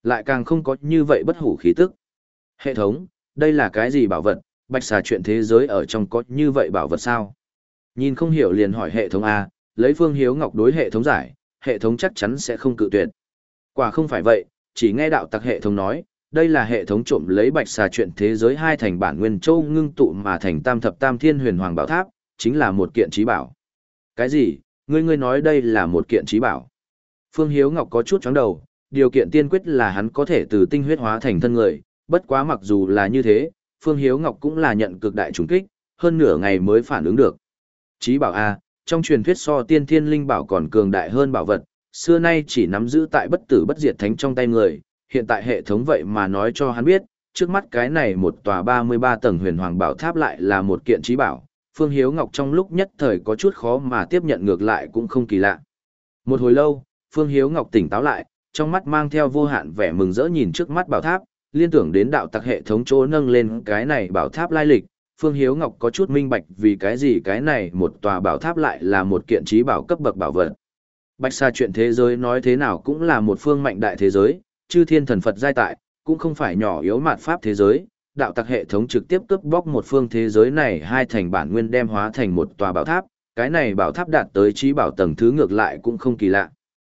Lại càng không có như vậy bất hủ khí tức. Hệ thống, đây là cái gì bảo vật, bạch xà chuyện thế giới ở trong có như vậy bảo vật sao? Nhìn không hiểu liền hỏi hệ thống A, lấy Phương Hiếu Ngọc đối hệ thống giải, hệ thống chắc chắn sẽ không cự tuyệt. Quả không phải vậy, chỉ nghe đạo tặc hệ thống nói, đây là hệ thống trộm lấy bạch xà chuyện thế giới hai thành bản nguyên châu ngưng tụ mà thành tam thập tam thiên huyền hoàng bảo tháp, chính là một kiện trí bảo. Cái gì? Ngươi ngươi nói đây là một kiện trí bảo. Phương Hiếu Ngọc có chút chóng đầu, điều kiện tiên quyết là hắn có thể từ tinh huyết hóa thành thân người, bất quá mặc dù là như thế, Phương Hiếu Ngọc cũng là nhận cực đại trùng kích, hơn nửa ngày mới phản ứng được. Trí bảo A, trong truyền thuyết so tiên thiên linh bảo còn cường đại hơn bảo vật, xưa nay chỉ nắm giữ tại bất tử bất diệt thánh trong tay người, hiện tại hệ thống vậy mà nói cho hắn biết, trước mắt cái này một tòa ba mươi ba tầng huyền hoàng bảo tháp lại là một kiện trí bảo. Phương Hiếu Ngọc trong lúc nhất thời có chút khó mà tiếp nhận, ngược lại cũng không kỳ lạ. Một hồi lâu, Phương Hiếu Ngọc tỉnh táo lại, trong mắt mang theo vô hạn vẻ mừng rỡ nhìn trước mắt bảo tháp, liên tưởng đến đạo tặc hệ thống chỗ nâng lên cái này bảo tháp lai lịch. Phương Hiếu Ngọc có chút minh bạch vì cái gì cái này một tòa bảo tháp lại là một kiện trí bảo cấp bậc bảo vật. Bạch xà chuyện thế giới nói thế nào cũng là một phương mạnh đại thế giới, chư thiên thần Phật giai tại, cũng không phải nhỏ yếu mạt pháp thế giới. Đạo tặc hệ thống trực tiếp cướp bóc một phương thế giới này hai thành bản nguyên đem hóa thành một tòa bảo tháp, cái này bảo tháp đạt tới trí bảo tầng thứ ngược lại cũng không kỳ lạ.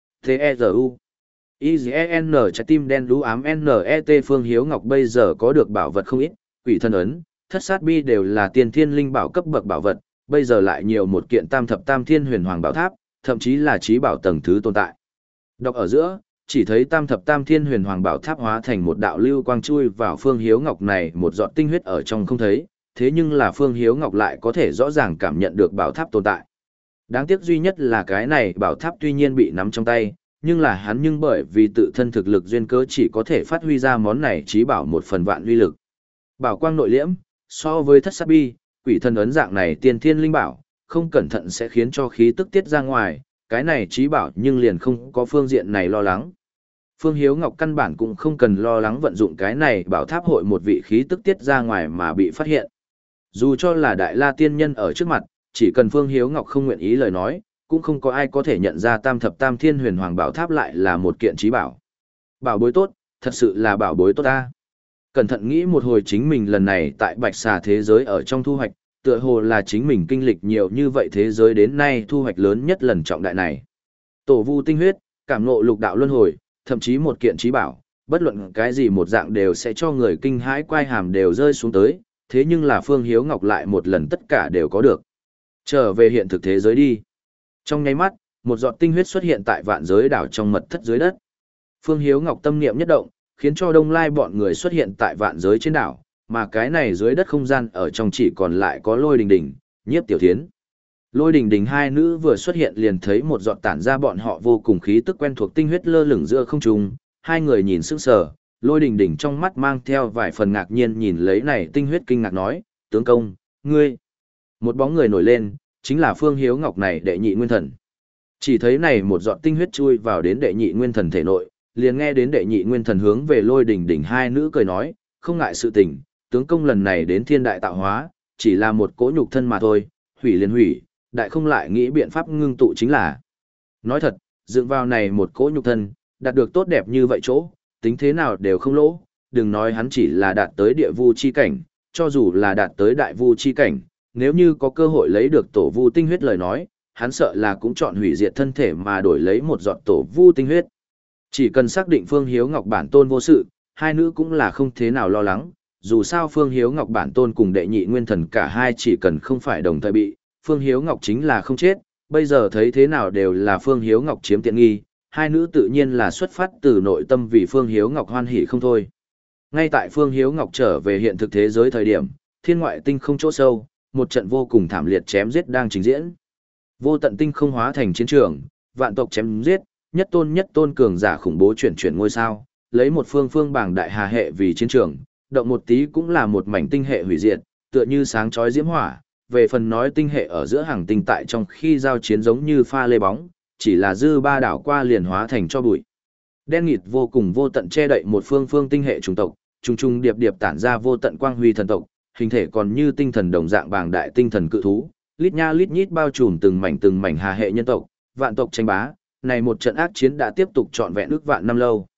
T-E-Z-U I-G-E-N trái tim đen đú ám N-E-T Phương Hiếu Ngọc bây giờ có được bảo vật không ít, quỷ thân ấn, thất sát bi đều là tiên thiên linh bảo cấp bậc bảo vật, bây giờ lại nhiều một kiện tam thập tam thiên huyền hoàng bảo tháp, thậm chí là trí bảo tầng thứ tồn tại. Đọc ở giữa, chỉ thấy tam thập tam thiên huyền hoàng bảo tháp hóa thành một đạo lưu quang chui vào Phương Hiếu Ngọc này một giọt tinh huyết ở trong không thấy, thế nhưng là Phương Hiếu Ngọc lại có thể rõ ràng cảm nhận được bảo tháp tồn tại. Đáng tiếc duy nhất là cái này bảo tháp tuy nhiên bị nắm trong tay, nhưng là hắn nhưng bởi vì tự thân thực lực duyên cớ chỉ có thể phát huy ra món này trí bảo một phần vạn uy lực. Bảo quang nội liễm, so với thất sát bi, quỷ thân ấn dạng này tiên thiên linh bảo, không cẩn thận sẽ khiến cho khí tức tiết ra ngoài, cái này trí bảo nhưng liền không có phương diện này lo lắng. Phương Hiếu Ngọc căn bản cũng không cần lo lắng vận dụng cái này bảo tháp hội một vị khí tức tiết ra ngoài mà bị phát hiện. Dù cho là đại la tiên nhân ở trước mặt, chỉ cần Phương Hiếu Ngọc không nguyện ý lời nói, cũng không có ai có thể nhận ra tam thập tam thiên huyền hoàng bảo tháp lại là một kiện trí bảo. Bảo bối tốt, thật sự là bảo bối tốt ta. Cẩn thận nghĩ một hồi chính mình lần này tại bạch xà thế giới ở trong thu hoạch, tựa hồ là chính mình kinh lịch nhiều như vậy thế giới đến nay thu hoạch lớn nhất lần trọng đại này. Tổ vu tinh huyết, cảm ngộ lục đạo luân hồi, thậm chí một kiện trí bảo, bất luận cái gì một dạng đều sẽ cho người kinh hãi quai hàm đều rơi xuống tới, thế nhưng là Phương Hiếu Ngọc lại một lần tất cả đều có được. Trở về hiện thực thế giới đi. Trong nháy mắt, một giọt tinh huyết xuất hiện tại vạn giới đảo trong mật thất dưới đất. Phương Hiếu Ngọc tâm niệm nhất động, khiến cho Đông Lai bọn người xuất hiện tại vạn giới trên đảo, mà cái này dưới đất không gian ở trong chỉ còn lại có Lôi Đình Đình, Nhiếp Tiểu Thiến. Lôi Đình Đình hai nữ vừa xuất hiện liền thấy một giọt tản ra bọn họ vô cùng khí tức quen thuộc tinh huyết lơ lửng giữa không trung, hai người nhìn sững sờ, Lôi Đình Đình trong mắt mang theo vài phần ngạc nhiên nhìn lấy này tinh huyết kinh ngạc nói, tướng công, ngươi. Một bóng người nổi lên, chính là Phương Hiếu Ngọc này đệ nhị nguyên thần. Chỉ thấy này một giọt tinh huyết chui vào đến đệ nhị nguyên thần thể nội, liền nghe đến đệ nhị nguyên thần hướng về Lôi Đình Đình hai nữ cười nói, không ngại sự tình, tướng công lần này đến thiên đại tạo hóa, chỉ là một cỗ nhục thân mà thôi, hủy liền hủy, đại không lại nghĩ biện pháp ngưng tụ chính là. Nói thật, dựng vào này một cỗ nhục thân, đạt được tốt đẹp như vậy chỗ, tính thế nào đều không lỗ, đừng nói hắn chỉ là đạt tới địa vu chi cảnh, cho dù là đạt tới đại vu chi cảnh, nếu như có cơ hội lấy được tổ vu tinh huyết lời nói, hắn sợ là cũng chọn hủy diệt thân thể mà đổi lấy một giọt tổ vu tinh huyết. Chỉ cần xác định Phương Hiếu Ngọc bản tôn vô sự, hai nữ cũng là không thế nào lo lắng, dù sao Phương Hiếu Ngọc bản tôn cùng đệ nhị nguyên thần cả hai chỉ cần không phải đồng thời bị, Phương Hiếu Ngọc chính là không chết, bây giờ thấy thế nào đều là Phương Hiếu Ngọc chiếm tiện nghi, hai nữ tự nhiên là xuất phát từ nội tâm vì Phương Hiếu Ngọc hoan hỉ không thôi. Ngay tại Phương Hiếu Ngọc trở về hiện thực thế giới thời điểm, thiên ngoại tinh không chỗ sâu, một trận vô cùng thảm liệt chém giết đang trình diễn. Vô tận tinh không hóa thành chiến trường, vạn tộc chém giết, nhất tôn nhất tôn cường giả khủng bố chuyển chuyển ngôi sao, lấy một phương phương bảng đại hà hệ vì chiến trường, động một tí cũng là một mảnh tinh hệ hủy diệt, tựa như sáng chói diễm hỏa. Về phần nói tinh hệ ở giữa hàng tinh tại trong khi giao chiến giống như pha lê bóng, chỉ là dư ba đảo qua liền hóa thành cho bụi. Đen nghịt vô cùng vô tận che đậy một phương phương tinh hệ chủng tộc, trùng trùng điệp điệp tản ra vô tận quang huy thần tộc, hình thể còn như tinh thần đồng dạng bàng đại tinh thần cự thú, lít nha lít nhít bao trùm từng mảnh từng mảnh hà hệ nhân tộc, vạn tộc tranh bá, này một trận ác chiến đã tiếp tục trọn vẹn ước vạn năm lâu.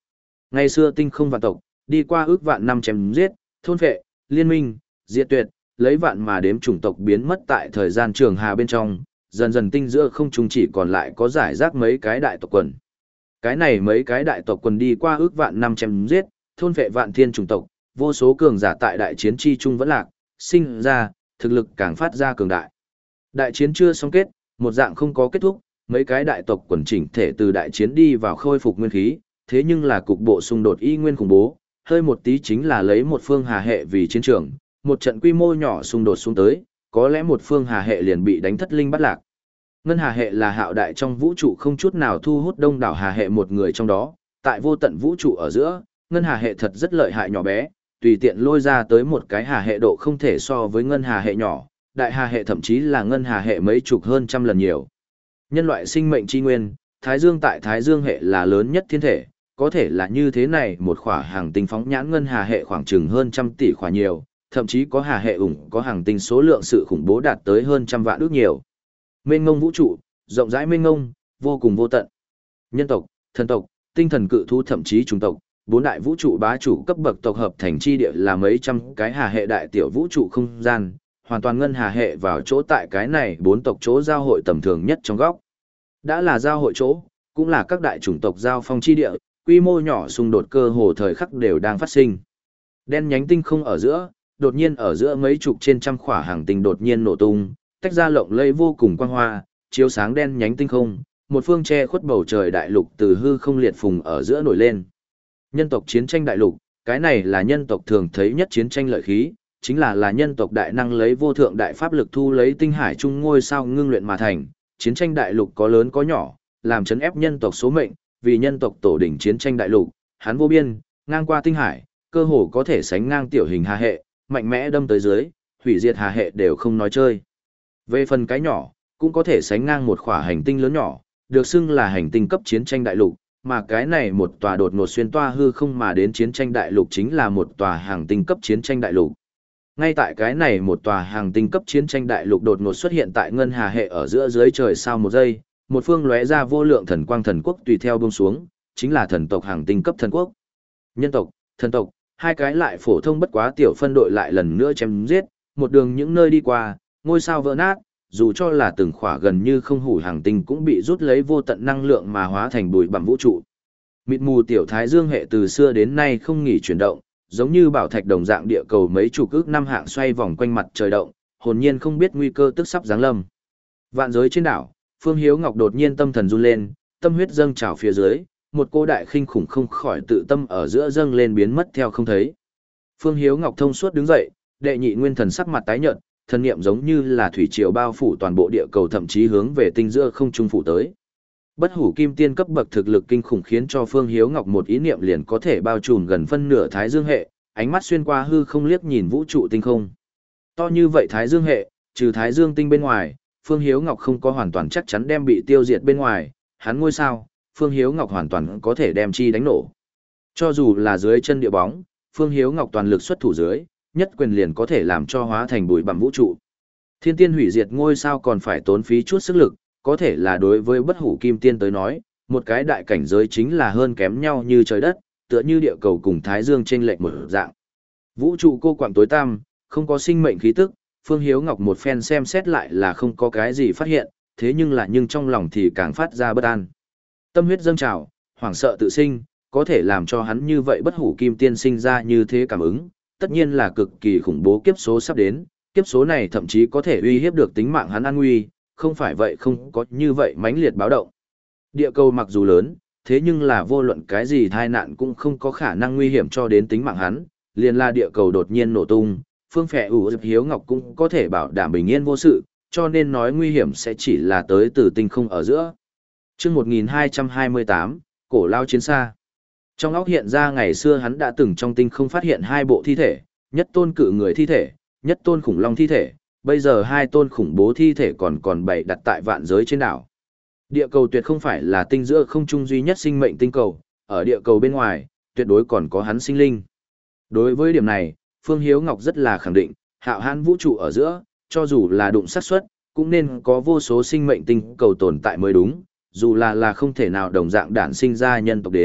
Ngày xưa tinh không vạn tộc, đi qua ước vạn năm chém giết, thôn vệ, liên minh, diệt tuyệt, lấy vạn mà đếm chủng tộc biến mất tại thời gian trường hà bên trong, dần dần tinh giữa không trung chỉ còn lại có giải rác mấy cái đại tộc quần. Cái này mấy cái đại tộc quần đi qua ước vạn năm chém giết, thôn vệ vạn thiên chủng tộc, vô số cường giả tại đại chiến chi trung vẫn lạc, sinh ra, thực lực càng phát ra cường đại. Đại chiến chưa xong kết, một dạng không có kết thúc, mấy cái đại tộc quần chỉnh thể từ đại chiến đi vào khôi phục nguyên khí, thế nhưng là cục bộ xung đột y nguyên khủng bố, hơi một tí chính là lấy một phương hà hệ vì chiến trường, một trận quy mô nhỏ xung đột xuống tới, có lẽ một phương hà hệ liền bị đánh thất linh bắt lạc. Ngân hà hệ là hạo đại trong vũ trụ không chút nào thu hút đông đảo hà hệ một người trong đó, tại vô tận vũ trụ ở giữa, ngân hà hệ thật rất lợi hại nhỏ bé, tùy tiện lôi ra tới một cái hà hệ độ không thể so với ngân hà hệ nhỏ, đại hà hệ thậm chí là ngân hà hệ mấy chục hơn trăm lần nhiều. Nhân loại sinh mệnh chi nguyên, Thái Dương tại Thái Dương hệ là lớn nhất thiên thể, có thể là như thế này một khỏa hàng tinh phóng nhãn ngân hà hệ khoảng chừng hơn trăm tỷ khỏa nhiều, thậm chí có hà hệ ủng có hàng tinh số lượng sự khủng bố đạt tới hơn trăm vạn ước nhiều. Mênh ngông vũ trụ, rộng rãi mênh ngông, vô cùng vô tận. Nhân tộc, thần tộc, tinh thần cự thú thậm chí chủng tộc, bốn đại vũ trụ bá chủ cấp bậc tộc hợp thành chi địa là mấy trăm cái hà hệ đại tiểu vũ trụ không gian, hoàn toàn ngân hà hệ vào chỗ tại cái này bốn tộc chỗ giao hội tầm thường nhất trong góc. Đã là giao hội chỗ, cũng là các đại chủng tộc giao phong chi địa, quy mô nhỏ xung đột cơ hồ thời khắc đều đang phát sinh. Đen nhánh tinh không ở giữa, đột nhiên ở giữa mấy chục trên trăm khỏa hàng tinh đột nhiên nổ tung, tách ra lộng lẫy vô cùng quang hoa, chiếu sáng đen nhánh tinh không, một phương che khuất bầu trời đại lục từ hư không liệt phùng ở giữa nổi lên. Nhân tộc chiến tranh đại lục, cái này là nhân tộc thường thấy nhất chiến tranh lợi khí, chính là là nhân tộc đại năng lấy vô thượng đại pháp lực thu lấy tinh hải trung ngôi sao ngưng luyện mà thành, chiến tranh đại lục có lớn có nhỏ, làm chấn ép nhân tộc số mệnh, vì nhân tộc tổ đỉnh chiến tranh đại lục, hắn vô biên, ngang qua tinh hải, cơ hồ có thể sánh ngang tiểu hình hà hệ, mạnh mẽ đâm tới dưới, hủy diệt hà hệ đều không nói chơi. Về phần cái nhỏ, cũng có thể sánh ngang một khỏa hành tinh lớn nhỏ, được xưng là hành tinh cấp chiến tranh đại lục, mà cái này một tòa đột ngột xuyên toa hư không mà đến chiến tranh đại lục chính là một tòa hàng tinh cấp chiến tranh đại lục. Ngay tại cái này một tòa hàng tinh cấp chiến tranh đại lục đột ngột xuất hiện tại ngân hà hệ ở giữa dưới trời sao một giây, một phương lóe ra vô lượng thần quang thần quốc tùy theo buông xuống, chính là thần tộc hàng tinh cấp thần quốc. Nhân tộc, thần tộc, hai cái lại phổ thông bất quá tiểu phân đội lại lần nữa chém giết, một đường những nơi đi qua, ngôi sao vỡ nát, dù cho là từng khỏa gần như không hủ hàng tinh cũng bị rút lấy vô tận năng lượng mà hóa thành bụi bặm vũ trụ. Mịt mù tiểu thái dương hệ từ xưa đến nay không nghỉ chuyển động, giống như bảo thạch đồng dạng địa cầu mấy chục ước năm hạng xoay vòng quanh mặt trời động, hồn nhiên không biết nguy cơ tức sắp giáng lâm. Vạn giới trên đảo, Phương Hiếu Ngọc đột nhiên tâm thần run lên, tâm huyết dâng trào phía dưới, một cô đại khinh khủng không khỏi tự tâm ở giữa dâng lên biến mất theo không thấy. Phương Hiếu Ngọc thông suốt đứng dậy, đệ nhị nguyên thần sắc mặt tái nhợt, thần niệm giống như là thủy triều bao phủ toàn bộ địa cầu thậm chí hướng về tinh giữa không trung phủ tới. Bất hủ kim tiên cấp bậc thực lực kinh khủng khiến cho Phương Hiếu Ngọc một ý niệm liền có thể bao trùm gần phân nửa Thái Dương hệ, ánh mắt xuyên qua hư không liếc nhìn vũ trụ tinh không. To như vậy Thái Dương hệ, trừ Thái Dương tinh bên ngoài, Phương Hiếu Ngọc không có hoàn toàn chắc chắn đem bị tiêu diệt bên ngoài, hắn ngôi sao, Phương Hiếu Ngọc hoàn toàn có thể đem chi đánh nổ. Cho dù là dưới chân địa bóng, Phương Hiếu Ngọc toàn lực xuất thủ dưới, nhất quyền liền có thể làm cho hóa thành bụi bặm vũ trụ. Thiên tiên hủy diệt ngôi sao còn phải tốn phí chút sức lực, có thể là đối với bất hủ kim tiên tới nói, một cái đại cảnh giới chính là hơn kém nhau như trời đất, tựa như địa cầu cùng Thái Dương trên lệch một dạng. Vũ trụ cô quạng tối tăm, không có sinh mệnh khí tức, Phương Hiếu Ngọc một phen xem xét lại là không có cái gì phát hiện, thế nhưng là nhưng trong lòng thì càng phát ra bất an. Tâm huyết dâng trào, hoảng sợ tự sinh, có thể làm cho hắn như vậy bất hủ kim tiên sinh ra như thế cảm ứng, tất nhiên là cực kỳ khủng bố kiếp số sắp đến, kiếp số này thậm chí có thể uy hiếp được tính mạng hắn an nguy, không phải vậy không có như vậy mãnh liệt báo động. Địa cầu mặc dù lớn, thế nhưng là vô luận cái gì tai nạn cũng không có khả năng nguy hiểm cho đến tính mạng hắn, liền là địa cầu đột nhiên nổ tung, Phương Phệ ủ Diệp Hiếu Ngọc cũng có thể bảo đảm bình yên vô sự, cho nên nói nguy hiểm sẽ chỉ là tới từ tinh không ở giữa. Chương một nghìn hai trăm hai mươi tám, Cổ Lao Chiến Xa. Trong óc hiện ra ngày xưa hắn đã từng trong tinh không phát hiện hai bộ thi thể, nhất tôn cự người thi thể, nhất tôn khủng long thi thể, bây giờ hai tôn khủng bố thi thể còn còn bày đặt tại vạn giới trên đảo. Địa cầu tuyệt không phải là tinh giữa không trung duy nhất sinh mệnh tinh cầu, ở địa cầu bên ngoài, tuyệt đối còn có hắn sinh linh. Đối với điểm này, Phương Hiếu Ngọc rất là khẳng định, hạo hãn vũ trụ ở giữa, cho dù là đụng xác suất, cũng nên có vô số sinh mệnh tinh cầu tồn tại mới đúng, dù là là không thể nào đồng dạng đản sinh ra nhân tộc đến,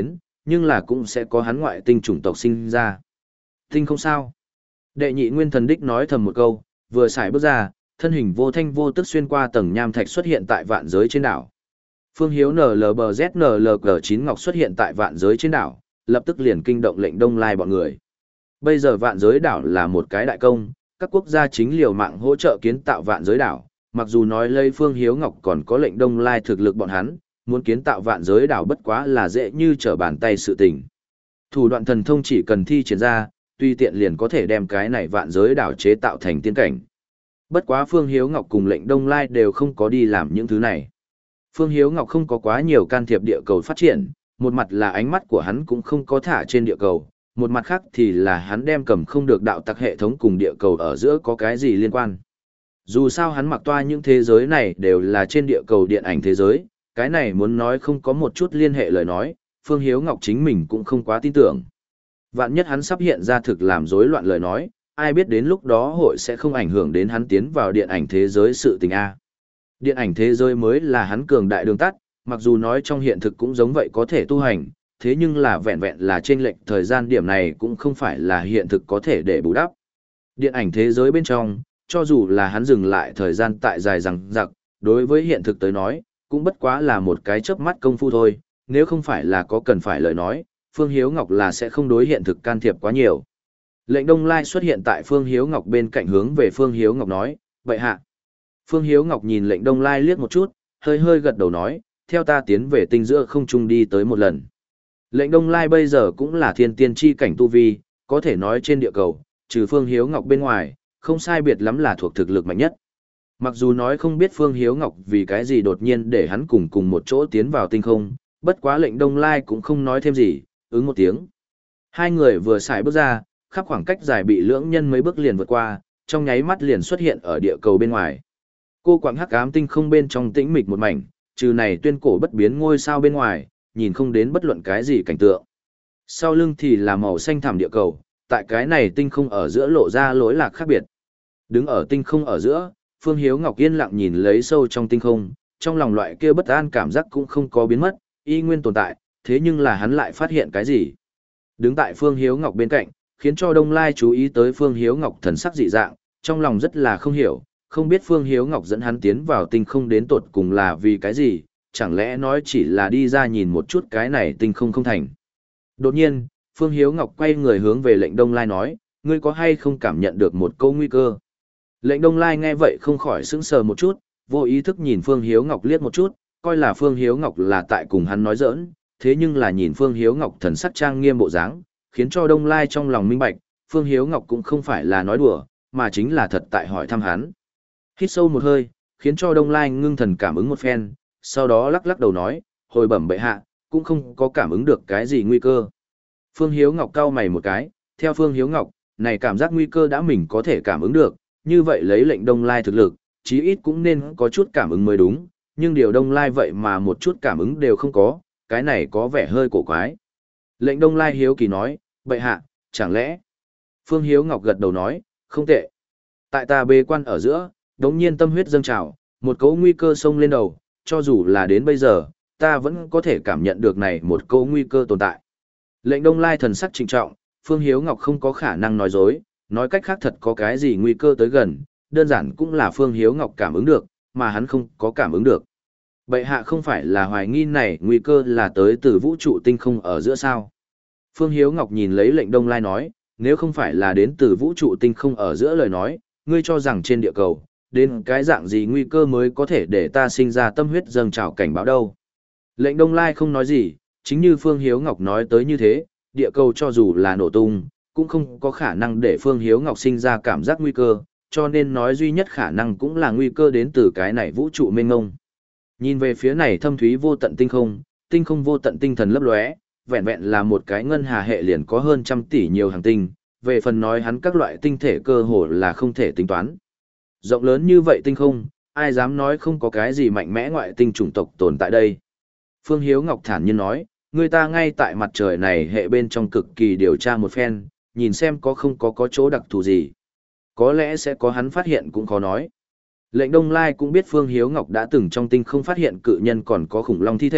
nhưng là cũng sẽ có hắn ngoại tinh chủng tộc sinh ra. Tinh không sao. Đệ nhị nguyên thần đích nói thầm một câu, vừa xài bước ra, thân hình vô thanh vô tức xuyên qua tầng nham thạch xuất hiện tại vạn giới trên đảo. Phương Hiếu N L B Z N L G chín Ngọc xuất hiện tại vạn giới trên đảo, lập tức liền kinh động lệnh Đông Lai bọn người. Bây giờ vạn giới đảo là một cái đại công, các quốc gia chính liều mạng hỗ trợ kiến tạo vạn giới đảo, mặc dù nói lấy Phương Hiếu Ngọc còn có lệnh Đông Lai thực lực bọn hắn, muốn kiến tạo vạn giới đảo bất quá là dễ như trở bàn tay sự tình. Thủ đoạn thần thông chỉ cần thi triển ra, tùy tiện liền có thể đem cái này vạn giới đảo chế tạo thành tiên cảnh. Bất quá Phương Hiếu Ngọc cùng lệnh Đông Lai đều không có đi làm những thứ này. Phương Hiếu Ngọc không có quá nhiều can thiệp địa cầu phát triển, một mặt là ánh mắt của hắn cũng không có thả trên địa cầu, một mặt khác thì là hắn đem cầm không được đạo tặc hệ thống cùng địa cầu ở giữa có cái gì liên quan. Dù sao hắn mặc toa những thế giới này đều là trên địa cầu điện ảnh thế giới, cái này muốn nói không có một chút liên hệ lời nói, Phương Hiếu Ngọc chính mình cũng không quá tin tưởng. Vạn nhất hắn sắp hiện ra thực làm rối loạn lời nói, ai biết đến lúc đó hội sẽ không ảnh hưởng đến hắn tiến vào điện ảnh thế giới sự tình A. Điện ảnh thế giới mới là hắn cường đại đường tắt, mặc dù nói trong hiện thực cũng giống vậy có thể tu hành, thế nhưng là vẹn vẹn là trên lệnh thời gian điểm này cũng không phải là hiện thực có thể để bù đắp. Điện ảnh thế giới bên trong, cho dù là hắn dừng lại thời gian tại dài rằng giặc, đối với hiện thực tới nói, cũng bất quá là một cái chớp mắt công phu thôi, nếu không phải là có cần phải lời nói, Phương Hiếu Ngọc là sẽ không đối hiện thực can thiệp quá nhiều. Lệnh Đông Lai xuất hiện tại Phương Hiếu Ngọc bên cạnh hướng về Phương Hiếu Ngọc nói, vậy hạ. Phương Hiếu Ngọc nhìn lệnh Đông Lai liếc một chút, hơi hơi gật đầu nói, theo ta tiến về tinh giữa không trung đi tới một lần. Lệnh Đông Lai bây giờ cũng là thiên tiên chi cảnh tu vi, có thể nói trên địa cầu, trừ Phương Hiếu Ngọc bên ngoài, không sai biệt lắm là thuộc thực lực mạnh nhất. Mặc dù nói không biết Phương Hiếu Ngọc vì cái gì đột nhiên để hắn cùng cùng một chỗ tiến vào tinh không, bất quá lệnh Đông Lai cũng không nói thêm gì, ứng một tiếng. Hai người vừa xài bước ra, khắp khoảng cách dài bị lưỡng nhân mấy bước liền vượt qua, trong nháy mắt liền xuất hiện ở địa cầu bên ngoài. Cô quạng hắc ám tinh không bên trong tĩnh mịch một mảnh, trừ này tuyên cổ bất biến ngôi sao bên ngoài, nhìn không đến bất luận cái gì cảnh tượng. Sau lưng thì là màu xanh thẳm địa cầu, tại cái này tinh không ở giữa lộ ra lối lạc khác biệt. Đứng ở tinh không ở giữa, Phương Hiếu Ngọc yên lặng nhìn lấy sâu trong tinh không, trong lòng loại kia bất an cảm giác cũng không có biến mất, y nguyên tồn tại, thế nhưng là hắn lại phát hiện cái gì. Đứng tại Phương Hiếu Ngọc bên cạnh, khiến cho Đông Lai chú ý tới Phương Hiếu Ngọc thần sắc dị dạng, trong lòng rất là không hiểu, không biết Phương Hiếu Ngọc dẫn hắn tiến vào tinh không đến tột cùng là vì cái gì, chẳng lẽ nói chỉ là đi ra nhìn một chút cái này tinh không không thành. Đột nhiên, Phương Hiếu Ngọc quay người hướng về lệnh Đông Lai nói, ngươi có hay không cảm nhận được một câu nguy cơ. Lệnh Đông Lai nghe vậy không khỏi sững sờ một chút, vô ý thức nhìn Phương Hiếu Ngọc liếc một chút, coi là Phương Hiếu Ngọc là tại cùng hắn nói giỡn, thế nhưng là nhìn Phương Hiếu Ngọc thần sắc trang nghiêm bộ dáng, khiến cho Đông Lai trong lòng minh bạch, Phương Hiếu Ngọc cũng không phải là nói đùa, mà chính là thật tại hỏi thăm hắn. Hít sâu một hơi, khiến cho Đông Lai ngưng thần cảm ứng một phen, sau đó lắc lắc đầu nói, hồi bẩm bệ hạ, cũng không có cảm ứng được cái gì nguy cơ. Phương Hiếu Ngọc cau mày một cái, theo Phương Hiếu Ngọc, này cảm giác nguy cơ đã mình có thể cảm ứng được, như vậy lấy lệnh Đông Lai thực lực, chí ít cũng nên có chút cảm ứng mới đúng, nhưng điều Đông Lai vậy mà một chút cảm ứng đều không có, cái này có vẻ hơi cổ quái. Lệnh Đông Lai hiếu kỳ nói, bệ hạ, chẳng lẽ? Phương Hiếu Ngọc gật đầu nói, không tệ. Tại ta bê quan ở giữa, đống nhiên tâm huyết dâng trào, một cấu nguy cơ xông lên đầu, cho dù là đến bây giờ, ta vẫn có thể cảm nhận được này một cấu nguy cơ tồn tại. Lệnh Đông Lai thần sắc trịnh trọng, Phương Hiếu Ngọc không có khả năng nói dối, nói cách khác thật có cái gì nguy cơ tới gần, đơn giản cũng là Phương Hiếu Ngọc cảm ứng được, mà hắn không có cảm ứng được. Bệ hạ không phải là hoài nghi này nguy cơ là tới từ vũ trụ tinh không ở giữa sao. Phương Hiếu Ngọc nhìn lấy lệnh Đông Lai nói, nếu không phải là đến từ vũ trụ tinh không ở giữa lời nói, ngươi cho rằng trên địa cầu, đến cái dạng gì nguy cơ mới có thể để ta sinh ra tâm huyết dâng trào cảnh báo đâu. Lệnh Đông Lai không nói gì, chính như Phương Hiếu Ngọc nói tới như thế, địa cầu cho dù là nổ tung, cũng không có khả năng để Phương Hiếu Ngọc sinh ra cảm giác nguy cơ, cho nên nói duy nhất khả năng cũng là nguy cơ đến từ cái này vũ trụ mênh ngông. Nhìn về phía này thâm thúy vô tận tinh không, tinh không vô tận tinh thần lấp lóe, vẹn vẹn là một cái ngân hà hệ liền có hơn trăm tỷ nhiều hành tinh, về phần nói hắn các loại tinh thể cơ hồ là không thể tính toán. Rộng lớn như vậy tinh không, ai dám nói không có cái gì mạnh mẽ ngoại tinh chủng tộc tồn tại đây. Phương Hiếu Ngọc thản nhiên nói, người ta ngay tại mặt trời này hệ bên trong cực kỳ điều tra một phen, nhìn xem có không có có chỗ đặc thù gì. Có lẽ sẽ có hắn phát hiện cũng khó nói. Lệnh Đông Lai cũng biết Phương Hiếu Ngọc đã từng trong tinh không phát hiện cự nhân còn có khủng long thi thể,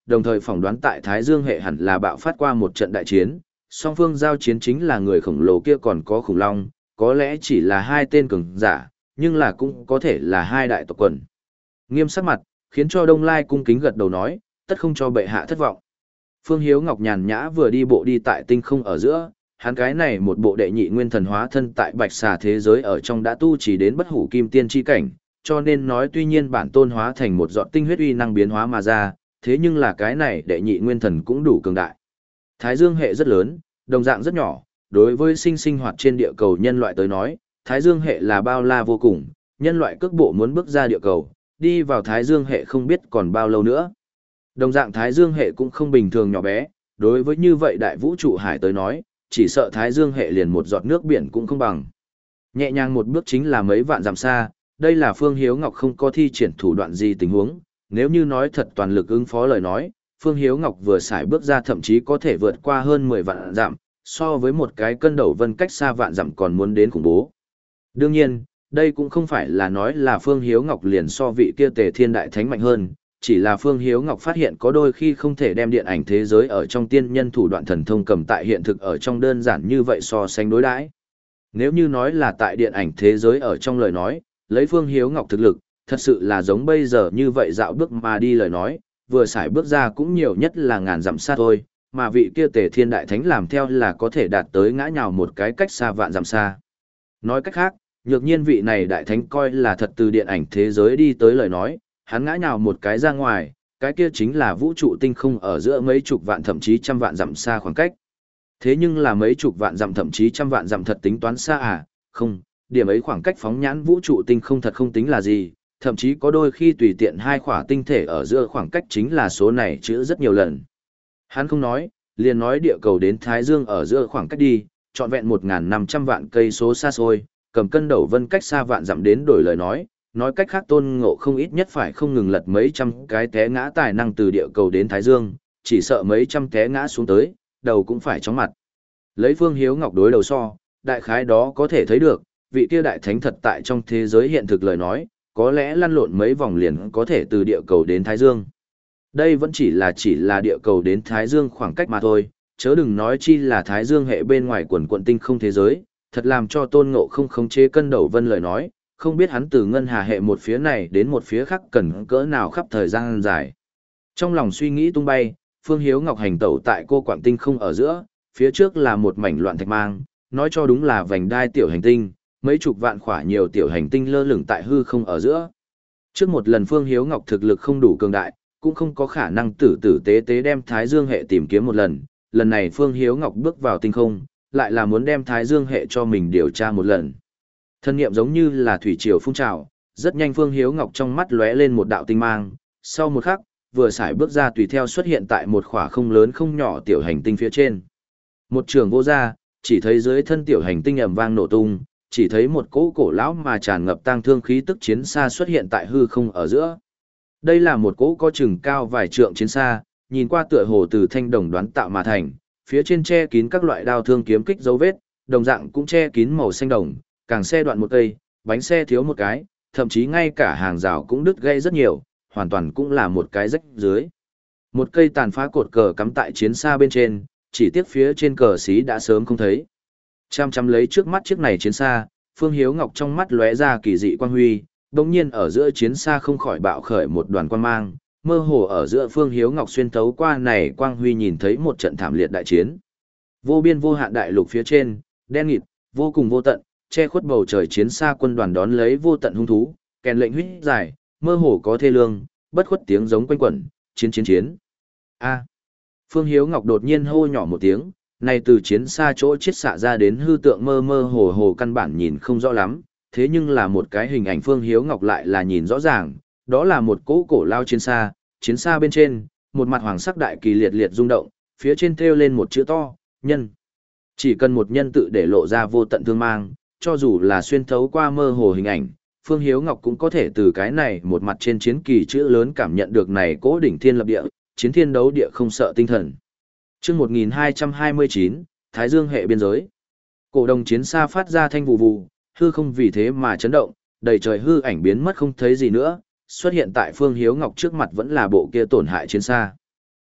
đồng thời phỏng đoán tại Thái Dương hệ hẳn là bạo phát qua một trận đại chiến, song phương giao chiến chính là người khổng lồ kia còn có khủng long, có lẽ chỉ là hai tên cường giả, nhưng là cũng có thể là hai đại tộc quần. Nghiêm sắc mặt, khiến cho Đông Lai cung kính gật đầu nói, tất không cho bệ hạ thất vọng. Phương Hiếu Ngọc nhàn nhã vừa đi bộ đi tại tinh không ở giữa, hắn cái này một bộ đệ nhị nguyên thần hóa thân tại bạch xà thế giới ở trong đã tu chỉ đến bất hủ kim tiên chi cảnh, cho nên nói tuy nhiên bản tôn hóa thành một giọt tinh huyết uy năng biến hóa mà ra, thế nhưng là cái này đệ nhị nguyên thần cũng đủ cường đại. Thái Dương hệ rất lớn, đồng dạng rất nhỏ, đối với sinh sinh hoạt trên địa cầu nhân loại tới nói, Thái Dương hệ là bao la vô cùng, nhân loại cước bộ muốn bước ra địa cầu, đi vào Thái Dương hệ không biết còn bao lâu nữa. Đồng dạng Thái Dương hệ cũng không bình thường nhỏ bé, đối với như vậy đại vũ trụ hải tới nói, chỉ sợ Thái Dương hệ liền một giọt nước biển cũng không bằng. Nhẹ nhàng một bước chính là mấy vạn dặm xa, đây là Phương Hiếu Ngọc không có thi triển thủ đoạn gì tình huống, nếu như nói thật toàn lực ứng phó lời nói, Phương Hiếu Ngọc vừa xài bước ra thậm chí có thể vượt qua hơn mười vạn dặm, so với một cái cân đầu vân cách xa vạn dặm còn muốn đến khủng bố. Đương nhiên, đây cũng không phải là nói là Phương Hiếu Ngọc liền so vị kia Tề Thiên Đại Thánh mạnh hơn, chỉ là Phương Hiếu Ngọc phát hiện có đôi khi không thể đem điện ảnh thế giới ở trong tiên nhân thủ đoạn thần thông cầm tại hiện thực ở trong đơn giản như vậy so sánh đối đãi. Nếu như nói là tại điện ảnh thế giới ở trong lời nói, lấy Phương Hiếu Ngọc thực lực, thật sự là giống bây giờ như vậy dạo bước mà đi lời nói, vừa xài bước ra cũng nhiều nhất là ngàn dặm xa thôi, mà vị kia Tề Thiên Đại Thánh làm theo là có thể đạt tới ngã nhào một cái cách xa vạn dặm xa. Nói cách khác, nhược nhiên vị này Đại Thánh coi là thật từ điện ảnh thế giới đi tới lời nói, hắn ngã nhào một cái ra ngoài, cái kia chính là vũ trụ tinh không ở giữa mấy chục vạn thậm chí trăm vạn dặm xa khoảng cách. Thế nhưng là mấy chục vạn dặm thậm chí trăm vạn dặm thật tính toán xa à? Không, điểm ấy khoảng cách phóng nhãn vũ trụ tinh không thật không tính là gì, thậm chí có đôi khi tùy tiện hai khỏa tinh thể ở giữa khoảng cách chính là số này chữ rất nhiều lần. Hắn không nói, liền nói địa cầu đến Thái Dương ở giữa khoảng cách đi, trọn vẹn một nghìn năm trăm vạn cây số xa xôi, cầm cân đầu vân cách xa vạn dặm đến đổi lời nói, nói cách khác Tôn Ngộ không ít nhất phải không ngừng lật mấy trăm cái té ngã tài năng từ địa cầu đến Thái Dương, chỉ sợ mấy trăm té ngã xuống tới, đầu cũng phải chóng mặt. Lấy Phương Hiếu Ngọc đối đầu so, đại khái đó có thể thấy được, vị kia đại thánh thật tại trong thế giới hiện thực lời nói, có lẽ lăn lộn mấy vòng liền có thể từ địa cầu đến Thái Dương. Đây vẫn chỉ là chỉ là địa cầu đến Thái Dương khoảng cách mà thôi, chớ đừng nói chi là Thái Dương hệ bên ngoài quần quận tinh không thế giới, thật làm cho Tôn Ngộ không khống chế cân đầu vân lời nói, không biết hắn từ ngân hà hệ một phía này đến một phía khác cần cỡ nào khắp thời gian dài. Trong lòng suy nghĩ tung bay, Phương Hiếu Ngọc hành tẩu tại cô quạng tinh không ở giữa, phía trước là một mảnh loạn thạch mang, nói cho đúng là vành đai tiểu hành tinh, mấy chục vạn khỏa nhiều tiểu hành tinh lơ lửng tại hư không ở giữa. Trước một lần Phương Hiếu Ngọc thực lực không đủ cường đại, cũng không có khả năng tử tử tế tế đem Thái Dương hệ tìm kiếm một lần, lần này Phương Hiếu Ngọc bước vào tinh không, lại là muốn đem Thái Dương hệ cho mình điều tra một lần. Thân nghiệm giống như là thủy triều phun trào, rất nhanh Phương Hiếu Ngọc trong mắt lóe lên một đạo tinh mang, sau một khắc, vừa xài bước ra tùy theo xuất hiện tại một khỏa không lớn không nhỏ tiểu hành tinh phía trên. Một trường vô ra, chỉ thấy dưới thân tiểu hành tinh ầm vang nổ tung, chỉ thấy một cỗ cổ lão mà tràn ngập tang thương khí tức chiến xa xuất hiện tại hư không ở giữa. Đây là một cỗ có chừng cao vài trượng chiến xa, nhìn qua tựa hồ từ thanh đồng đoán tạo mà thành, phía trên che kín các loại đao thương kiếm kích dấu vết, đồng dạng cũng che kín màu xanh đồng, càng xe đoạn một cây, bánh xe thiếu một cái, thậm chí ngay cả hàng rào cũng đứt gãy rất nhiều, hoàn toàn cũng là một cái rách dưới. Một cây tàn phá cột cờ cắm tại chiến xa bên trên, chỉ tiếc phía trên cờ xí đã sớm không thấy. Chăm chăm lấy trước mắt chiếc này chiến xa, Phương Hiếu Ngọc trong mắt lóe ra kỳ dị quang huy, đồng nhiên ở giữa chiến xa không khỏi bạo khởi một đoàn quang mang, mơ hồ ở giữa Phương Hiếu Ngọc xuyên thấu qua này quang huy nhìn thấy một trận thảm liệt đại chiến. Vô biên vô hạn đại lục phía trên, đen nghịt, vô cùng vô tận, che khuất bầu trời chiến xa quân đoàn đón lấy vô tận hung thú, kèn lệnh huyết dài, mơ hồ có thê lương, bất khuất tiếng giống quanh quẩn, chiến chiến chiến. A. Phương Hiếu Ngọc đột nhiên hô nhỏ một tiếng, này từ chiến xa chỗ chết xạ ra đến hư tượng mơ mơ hồ hồ căn bản nhìn không rõ lắm, thế nhưng là một cái hình ảnh Phương Hiếu Ngọc lại là nhìn rõ ràng, đó là một cỗ cổ lao chiến xa, chiến xa bên trên, một mặt hoàng sắc đại kỳ liệt liệt rung động, phía trên thêu lên một chữ to, nhân. Chỉ cần một nhân tự để lộ ra vô tận thương mang, cho dù là xuyên thấu qua mơ hồ hình ảnh, Phương Hiếu Ngọc cũng có thể từ cái này một mặt trên chiến kỳ chữ lớn cảm nhận được này cỗ đỉnh thiên lập địa, chiến thiên đấu địa không sợ tinh thần. Chương một nghìn hai trăm hai mươi chín, Thái Dương hệ biên giới. Cổ đồng chiến xa phát ra thanh vụ vụ, hư không vì thế mà chấn động, đầy trời hư ảnh biến mất không thấy gì nữa, xuất hiện tại Phương Hiếu Ngọc trước mặt vẫn là bộ kia tổn hại chiến xa.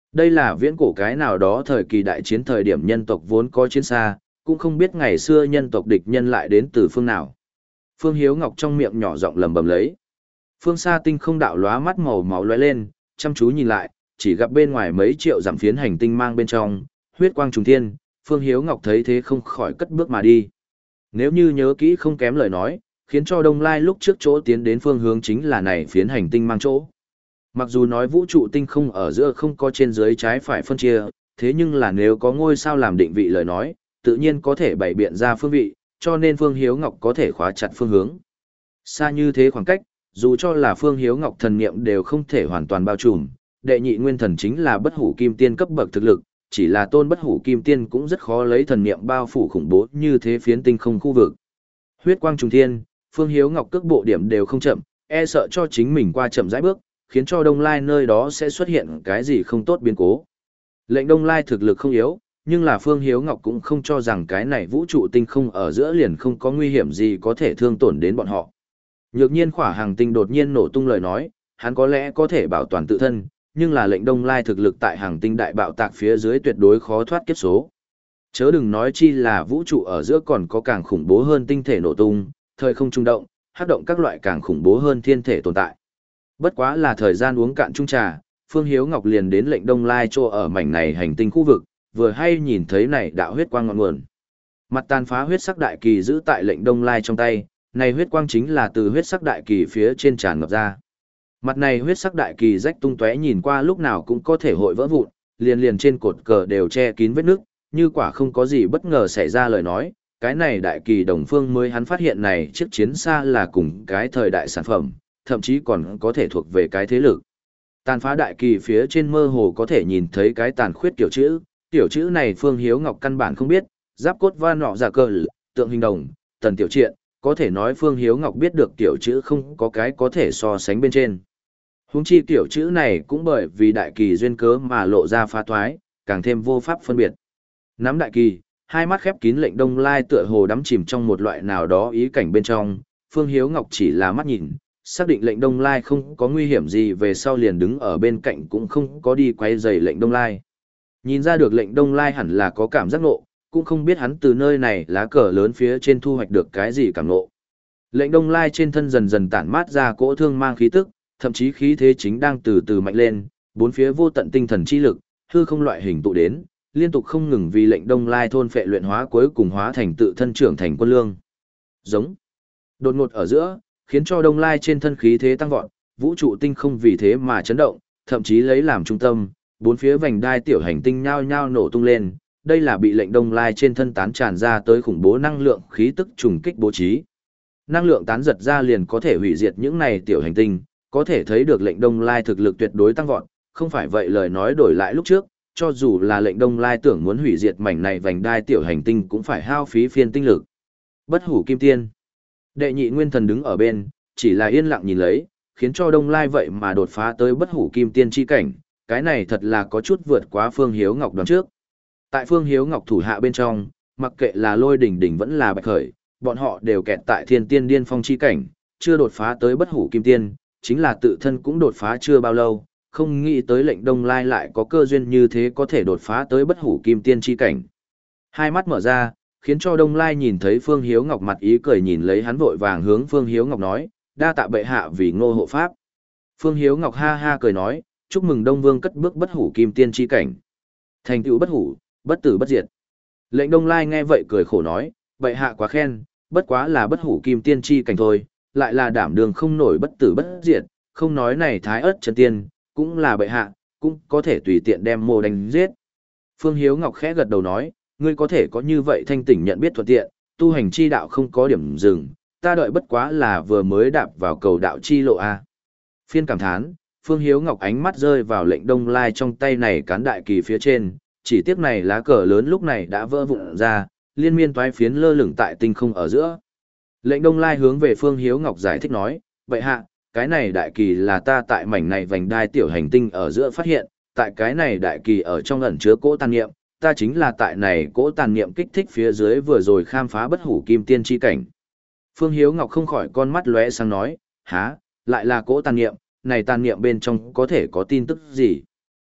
Đây là viễn cổ cái nào đó thời kỳ đại chiến thời điểm nhân tộc vốn có chiến xa, cũng không biết ngày xưa nhân tộc địch nhân lại đến từ phương nào. Phương Hiếu Ngọc trong miệng nhỏ giọng lầm bầm lấy. Phương xa tinh không đạo lóa mắt màu máu lóe lên, chăm chú nhìn lại, chỉ gặp bên ngoài mấy triệu dặm phiến hành tinh mang bên trong, huyết quang trùng thiên, Phương Hiếu Ngọc thấy thế không khỏi cất bước mà đi. Nếu như nhớ kỹ không kém lời nói, khiến cho Đông Lai lúc trước chỗ tiến đến phương hướng chính là này phiến hành tinh mang chỗ. Mặc dù nói vũ trụ tinh không ở giữa không có trên dưới trái phải phân chia, thế nhưng là nếu có ngôi sao làm định vị lời nói, tự nhiên có thể bày biện ra phương vị, cho nên Phương Hiếu Ngọc có thể khóa chặt phương hướng. Xa như thế khoảng cách, dù cho là Phương Hiếu Ngọc thần niệm đều không thể hoàn toàn bao trùm, đệ nhị nguyên thần chính là bất hủ kim tiên cấp bậc thực lực, chỉ là tôn bất hủ kim tiên cũng rất khó lấy thần niệm bao phủ khủng bố như thế phiến tinh không khu vực. Huyết quang trùng thiên, Phương Hiếu Ngọc cước bộ điểm đều không chậm, e sợ cho chính mình qua chậm rãi bước, khiến cho Đông Lai nơi đó sẽ xuất hiện cái gì không tốt biến cố. Lệnh Đông Lai thực lực không yếu, nhưng là Phương Hiếu Ngọc cũng không cho rằng cái này vũ trụ tinh không ở giữa liền không có nguy hiểm gì có thể thương tổn đến bọn họ. Nhược nhiên khỏa hàng tinh đột nhiên nổ tung lời nói, hắn có lẽ có thể bảo toàn tự thân, nhưng là lệnh Đông Lai thực lực tại hàng tinh đại bạo tạc phía dưới tuyệt đối khó thoát kiếp số. Chớ đừng nói chi là vũ trụ ở giữa còn có càng khủng bố hơn tinh thể nổ tung, thời không trung động, hát động các loại càng khủng bố hơn thiên thể tồn tại. Bất quá là thời gian uống cạn chung trà, Phương Hiếu Ngọc liền đến lệnh Đông Lai chỗ ở mảnh này hành tinh khu vực, vừa hay nhìn thấy này đạo huyết quang ngọn nguồn. Mặt tàn phá huyết sắc đại kỳ giữ tại lệnh Đông Lai trong tay, này huyết quang chính là từ huyết sắc đại kỳ phía trên tràn ngập ra. Mặt này huyết sắc đại kỳ rách tung tóe nhìn qua lúc nào cũng có thể hội vỡ vụn, liền liền trên cột cờ đều che kín vết nước, như quả không có gì bất ngờ xảy ra lời nói, cái này đại kỳ đồng phương mới hắn phát hiện này chiếc chiến xa là cùng cái thời đại sản phẩm, thậm chí còn có thể thuộc về cái thế lực. Tàn phá đại kỳ phía trên mơ hồ có thể nhìn thấy cái tàn khuyết kiểu chữ, kiểu chữ này Phương Hiếu Ngọc căn bản không biết, giáp cốt va nọ giả cờ, tượng hình đồng, tần tiểu triện, có thể nói Phương Hiếu Ngọc biết được kiểu chữ không có cái có thể so sánh bên trên. Huống chi kiểu chữ này cũng bởi vì đại kỳ duyên cớ mà lộ ra phá thoái, càng thêm vô pháp phân biệt. Nắm đại kỳ, hai mắt khép kín lệnh Đông Lai tựa hồ đắm chìm trong một loại nào đó ý cảnh bên trong, Phương Hiếu Ngọc chỉ là mắt nhìn, xác định lệnh Đông Lai không có nguy hiểm gì về sau liền đứng ở bên cạnh cũng không có đi quay rầy lệnh Đông Lai. Nhìn ra được lệnh Đông Lai hẳn là có cảm giác ngộ, cũng không biết hắn từ nơi này lá cờ lớn phía trên thu hoạch được cái gì cảm ngộ. Lệnh Đông Lai trên thân dần dần tản mát ra cỗ thương mang khí tức, thậm chí khí thế chính đang từ từ mạnh lên, bốn phía vô tận tinh thần chi lực, hư không loại hình tụ đến, liên tục không ngừng vì lệnh Đông Lai thôn phệ luyện hóa cuối cùng hóa thành tự thân trưởng thành quân lương. Giống. Đột ngột ở giữa, khiến cho Đông Lai trên thân khí thế tăng vọt, vũ trụ tinh không vì thế mà chấn động, thậm chí lấy làm trung tâm, bốn phía vành đai tiểu hành tinh nhao nhao nổ tung lên, đây là bị lệnh Đông Lai trên thân tán tràn ra tới khủng bố năng lượng khí tức trùng kích bố trí. Năng lượng tán giật ra liền có thể hủy diệt những này tiểu hành tinh, có thể thấy được lệnh Đông Lai thực lực tuyệt đối tăng vọt, không phải vậy lời nói đổi lại lúc trước, cho dù là lệnh Đông Lai tưởng muốn hủy diệt mảnh này vành đai tiểu hành tinh cũng phải hao phí phiên tinh lực. Bất hủ kim tiên. Đệ nhị nguyên thần đứng ở bên, chỉ là yên lặng nhìn lấy, khiến cho Đông Lai vậy mà đột phá tới bất hủ kim tiên chi cảnh, cái này thật là có chút vượt quá Phương Hiếu Ngọc đoán trước. Tại Phương Hiếu Ngọc thủ hạ bên trong, mặc kệ là Lôi Đỉnh Đỉnh vẫn là Bạch Khởi, bọn họ đều kẹt tại thiên tiên điên phong chi cảnh, chưa đột phá tới bất hủ kim tiên, chính là tự thân cũng đột phá chưa bao lâu, không nghĩ tới lệnh Đông Lai lại có cơ duyên như thế có thể đột phá tới bất hủ kim tiên chi cảnh. Hai mắt mở ra, khiến cho Đông Lai nhìn thấy Phương Hiếu Ngọc mặt ý cười nhìn lấy hắn vội vàng hướng Phương Hiếu Ngọc nói, đa tạ bệ hạ vì ngô hộ pháp. Phương Hiếu Ngọc ha ha cười nói, chúc mừng Đông Vương cất bước bất hủ kim tiên chi cảnh. Thành tựu bất hủ, bất tử bất diệt. Lệnh Đông Lai nghe vậy cười khổ nói, bệ hạ quá khen, bất quá là bất hủ kim tiên chi cảnh thôi, lại là đảm đường không nổi bất tử bất diệt, không nói này thái ớt chân tiên, cũng là bệ hạ, cũng có thể tùy tiện đem mô đánh giết. Phương Hiếu Ngọc khẽ gật đầu nói, ngươi có thể có như vậy thanh tỉnh nhận biết thuận tiện, tu hành chi đạo không có điểm dừng, ta đợi bất quá là vừa mới đạp vào cầu đạo chi lộ a. Phiên cảm thán, Phương Hiếu Ngọc ánh mắt rơi vào lệnh Đông Lai trong tay này cán đại kỳ phía trên, chỉ tiếc này lá cờ lớn lúc này đã vỡ vụn ra, liên miên toái phiến lơ lửng tại tinh không ở giữa. Lệnh Đông Lai hướng về Phương Hiếu Ngọc giải thích nói, vậy hạ, cái này đại kỳ là ta tại mảnh này vành đai tiểu hành tinh ở giữa phát hiện, tại cái này đại kỳ ở trong ẩn chứa cỗ tàn niệm, ta chính là tại này cỗ tàn niệm kích thích phía dưới vừa rồi khám phá bất hủ kim tiên chi cảnh. Phương Hiếu Ngọc không khỏi con mắt lóe sang nói, há, lại là cỗ tàn niệm, này tàn niệm bên trong có thể có tin tức gì?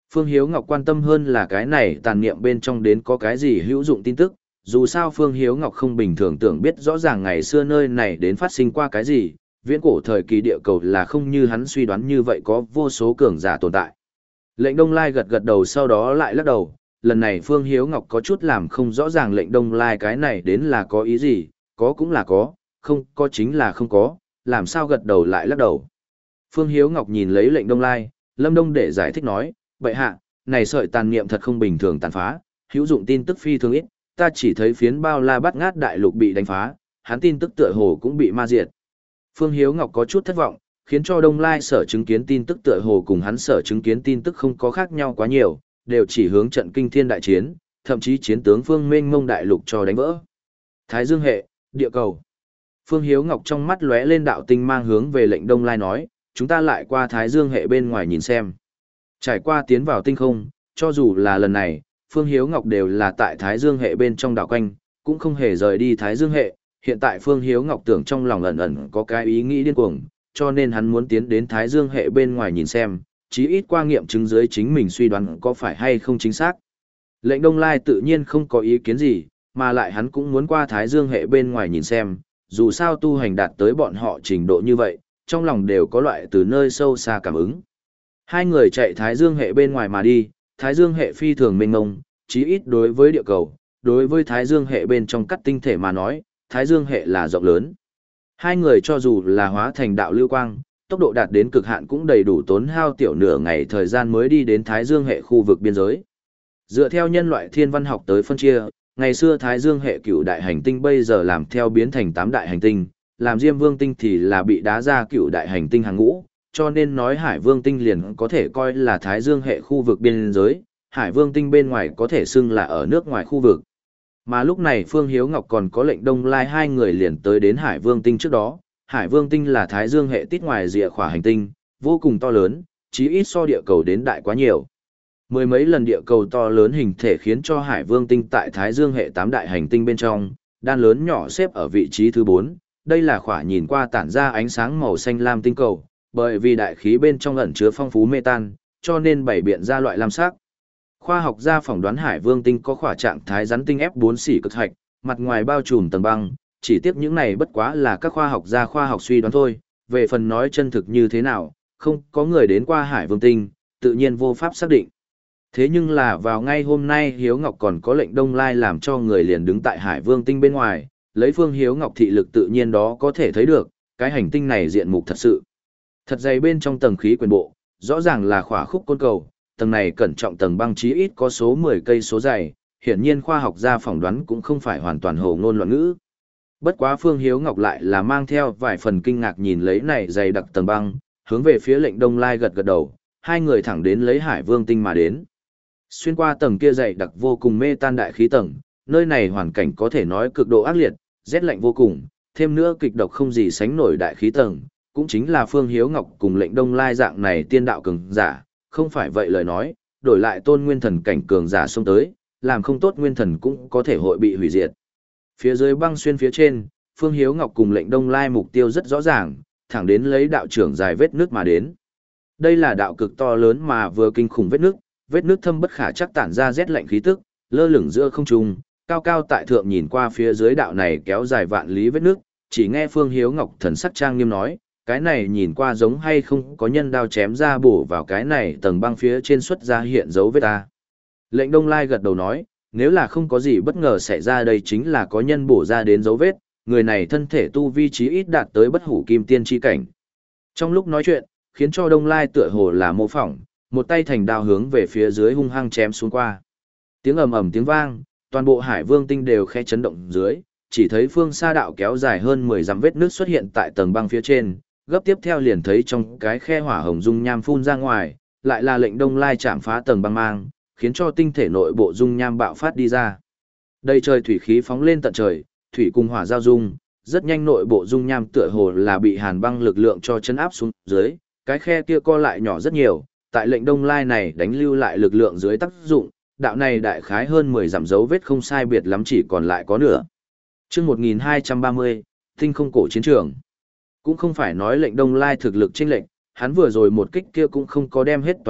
Phương Hiếu Ngọc quan tâm hơn là cái này tàn niệm bên trong đến có cái gì hữu dụng tin tức, dù sao Phương Hiếu Ngọc không bình thường tưởng biết rõ ràng ngày xưa nơi này đến phát sinh qua cái gì, viễn cổ thời kỳ địa cầu là không như hắn suy đoán như vậy có vô số cường giả tồn tại. Lệnh Đông Lai gật gật đầu sau đó lại lắc đầu, lần này Phương Hiếu Ngọc có chút làm không rõ ràng lệnh Đông Lai cái này đến là có ý gì, có cũng là có, không có chính là không có, làm sao gật đầu lại lắc đầu. Phương Hiếu Ngọc nhìn lấy lệnh Đông Lai, Lâm Đông để giải thích nói, vậy hạ, này sợi tàn niệm thật không bình thường tàn phá, hữu dụng tin tức phi thường ít, ta chỉ thấy phiến bao la bắt ngát đại lục bị đánh phá, hắn tin tức tựa hồ cũng bị ma diệt. Phương Hiếu Ngọc có chút thất vọng, khiến cho Đông Lai sở chứng kiến tin tức tựa hồ cùng hắn sở chứng kiến tin tức không có khác nhau quá nhiều, đều chỉ hướng trận kinh thiên đại chiến, thậm chí chiến tướng Phương Mênh Mông đại lục cho đánh vỡ. Thái Dương hệ, địa cầu. Phương Hiếu Ngọc trong mắt lóe lên đạo tinh mang hướng về lệnh Đông Lai nói, chúng ta lại qua Thái Dương hệ bên ngoài nhìn xem. Trải qua tiến vào tinh không, cho dù là lần này, Phương Hiếu Ngọc đều là tại Thái Dương hệ bên trong đảo quanh, cũng không hề rời đi Thái Dương hệ. Hiện tại Phương Hiếu Ngọc tưởng trong lòng ẩn ẩn có cái ý nghĩ điên cuồng, cho nên hắn muốn tiến đến Thái Dương hệ bên ngoài nhìn xem, chí ít qua nghiệm chứng dưới chính mình suy đoán có phải hay không chính xác. Lệnh Đông Lai tự nhiên không có ý kiến gì, mà lại hắn cũng muốn qua Thái Dương hệ bên ngoài nhìn xem, dù sao tu hành đạt tới bọn họ trình độ như vậy, trong lòng đều có loại từ nơi sâu xa cảm ứng. Hai người chạy Thái Dương hệ bên ngoài mà đi, Thái Dương hệ phi thường mênh mông, chí ít đối với địa cầu, đối với Thái Dương hệ bên trong cắt tinh thể mà nói, Thái Dương hệ là rộng lớn. Hai người cho dù là hóa thành đạo lưu quang, tốc độ đạt đến cực hạn cũng đầy đủ tốn hao tiểu nửa ngày thời gian mới đi đến Thái Dương hệ khu vực biên giới. Dựa theo nhân loại thiên văn học tới phân chia, ngày xưa Thái Dương hệ cựu đại hành tinh bây giờ làm theo biến thành tám đại hành tinh, làm Diêm Vương tinh thì là bị đá ra cựu đại hành tinh hàng ngũ, cho nên nói Hải Vương tinh liền có thể coi là Thái Dương hệ khu vực biên giới, Hải Vương tinh bên ngoài có thể xưng là ở nước ngoài khu vực. Mà lúc này Phương Hiếu Ngọc còn có lệnh Đông Lai hai người liền tới đến Hải Vương tinh trước đó. Hải Vương tinh là Thái Dương hệ tít ngoài rìa khỏa hành tinh, vô cùng to lớn, chí ít so địa cầu đến đại quá nhiều. Mười mấy lần địa cầu to lớn hình thể khiến cho Hải Vương tinh tại Thái Dương hệ tám đại hành tinh bên trong, đan lớn nhỏ xếp ở vị trí thứ bốn. Đây là khỏa nhìn qua tản ra ánh sáng màu xanh lam tinh cầu, bởi vì đại khí bên trong ẩn chứa phong phú metan, cho nên bảy biện ra loại lam sắc. Khoa học gia phỏng đoán Hải Vương tinh có khỏa trạng thái rắn tinh ép bốn xỉ cực hạch, mặt ngoài bao trùm tầng băng, chỉ tiếc những này bất quá là các khoa học gia khoa học suy đoán thôi, về phần nói chân thực như thế nào, không có người đến qua Hải Vương tinh, tự nhiên vô pháp xác định. Thế nhưng là vào ngay hôm nay Hiếu Ngọc còn có lệnh Đông Lai làm cho người liền đứng tại Hải Vương tinh bên ngoài, lấy Phương Hiếu Ngọc thị lực tự nhiên đó có thể thấy được, cái hành tinh này diện mục thật sự. Thật dày bên trong tầng khí quyển bộ, rõ ràng là khỏa khúc côn cầu, tầng này cẩn trọng tầng băng chí ít có số mười cây số dày, hiển nhiên khoa học gia phỏng đoán cũng không phải hoàn toàn hồ ngôn loạn ngữ. Bất quá Phương Hiếu Ngọc lại là mang theo vài phần kinh ngạc nhìn lấy này dày đặc tầng băng, hướng về phía lệnh Đông Lai gật gật đầu, hai người thẳng đến lấy Hải Vương tinh mà đến. Xuyên qua tầng kia dày đặc vô cùng mê tan đại khí tầng, nơi này hoàn cảnh có thể nói cực độ ác liệt, rét lạnh vô cùng, thêm nữa kịch độc không gì sánh nổi đại khí tầng, cũng chính là Phương Hiếu Ngọc cùng lệnh Đông Lai dạng này tiên đạo cường giả, không phải vậy lời nói, đổi lại tôn nguyên thần cảnh cường giả xông tới, làm không tốt nguyên thần cũng có thể hội bị hủy diệt. Phía dưới băng xuyên phía trên, Phương Hiếu Ngọc cùng lệnh Đông Lai mục tiêu rất rõ ràng, thẳng đến lấy đạo trưởng dài vết nước mà đến. Đây là đạo cực to lớn mà vừa kinh khủng vết nước, vết nước thâm bất khả chắc tản ra rét lạnh khí tức, lơ lửng giữa không trung, cao cao tại thượng nhìn qua phía dưới đạo này kéo dài vạn lý vết nước, chỉ nghe Phương Hiếu Ngọc thần sắc trang nghiêm nói, cái này nhìn qua giống hay không có nhân đao chém ra bổ vào cái này tầng băng phía trên xuất ra hiện dấu vết ta. Lệnh Đông Lai gật đầu nói, nếu là không có gì bất ngờ xảy ra đây chính là có nhân bổ ra đến dấu vết, người này thân thể tu vi trí ít đạt tới bất hủ kim tiên chi cảnh. Trong lúc nói chuyện, khiến cho Đông Lai tựa hồ là mô phỏng, một tay thành đao hướng về phía dưới hung hăng chém xuống qua. Tiếng ầm ầm tiếng vang, toàn bộ Hải Vương tinh đều khẽ chấn động dưới, chỉ thấy phương xa đạo kéo dài hơn mười dặm vết nước xuất hiện tại tầng băng phía trên, gấp tiếp theo liền thấy trong cái khe hỏa hồng dung nham phun ra ngoài, lại là lệnh Đông Lai chạm phá tầng băng mang, khiến cho tinh thể nội bộ dung nham bạo phát đi ra. Đây trời thủy khí phóng lên tận trời, thủy cùng hỏa giao dung, rất nhanh nội bộ dung nham tựa hồ là bị hàn băng lực lượng cho chấn áp xuống dưới, cái khe kia co lại nhỏ rất nhiều, tại lệnh Đông Lai này đánh lưu lại lực lượng dưới tác dụng, đạo này đại khái hơn mười dặm dấu vết không sai biệt lắm chỉ còn lại có nửa. Chương một nghìn hai trăm ba mươi, tinh không cổ chiến trường. Cũng không phải nói lệnh Đông Lai thực lực chênh lệch, hắn vừa rồi một kích kia cũng không có đem hết toàn lực,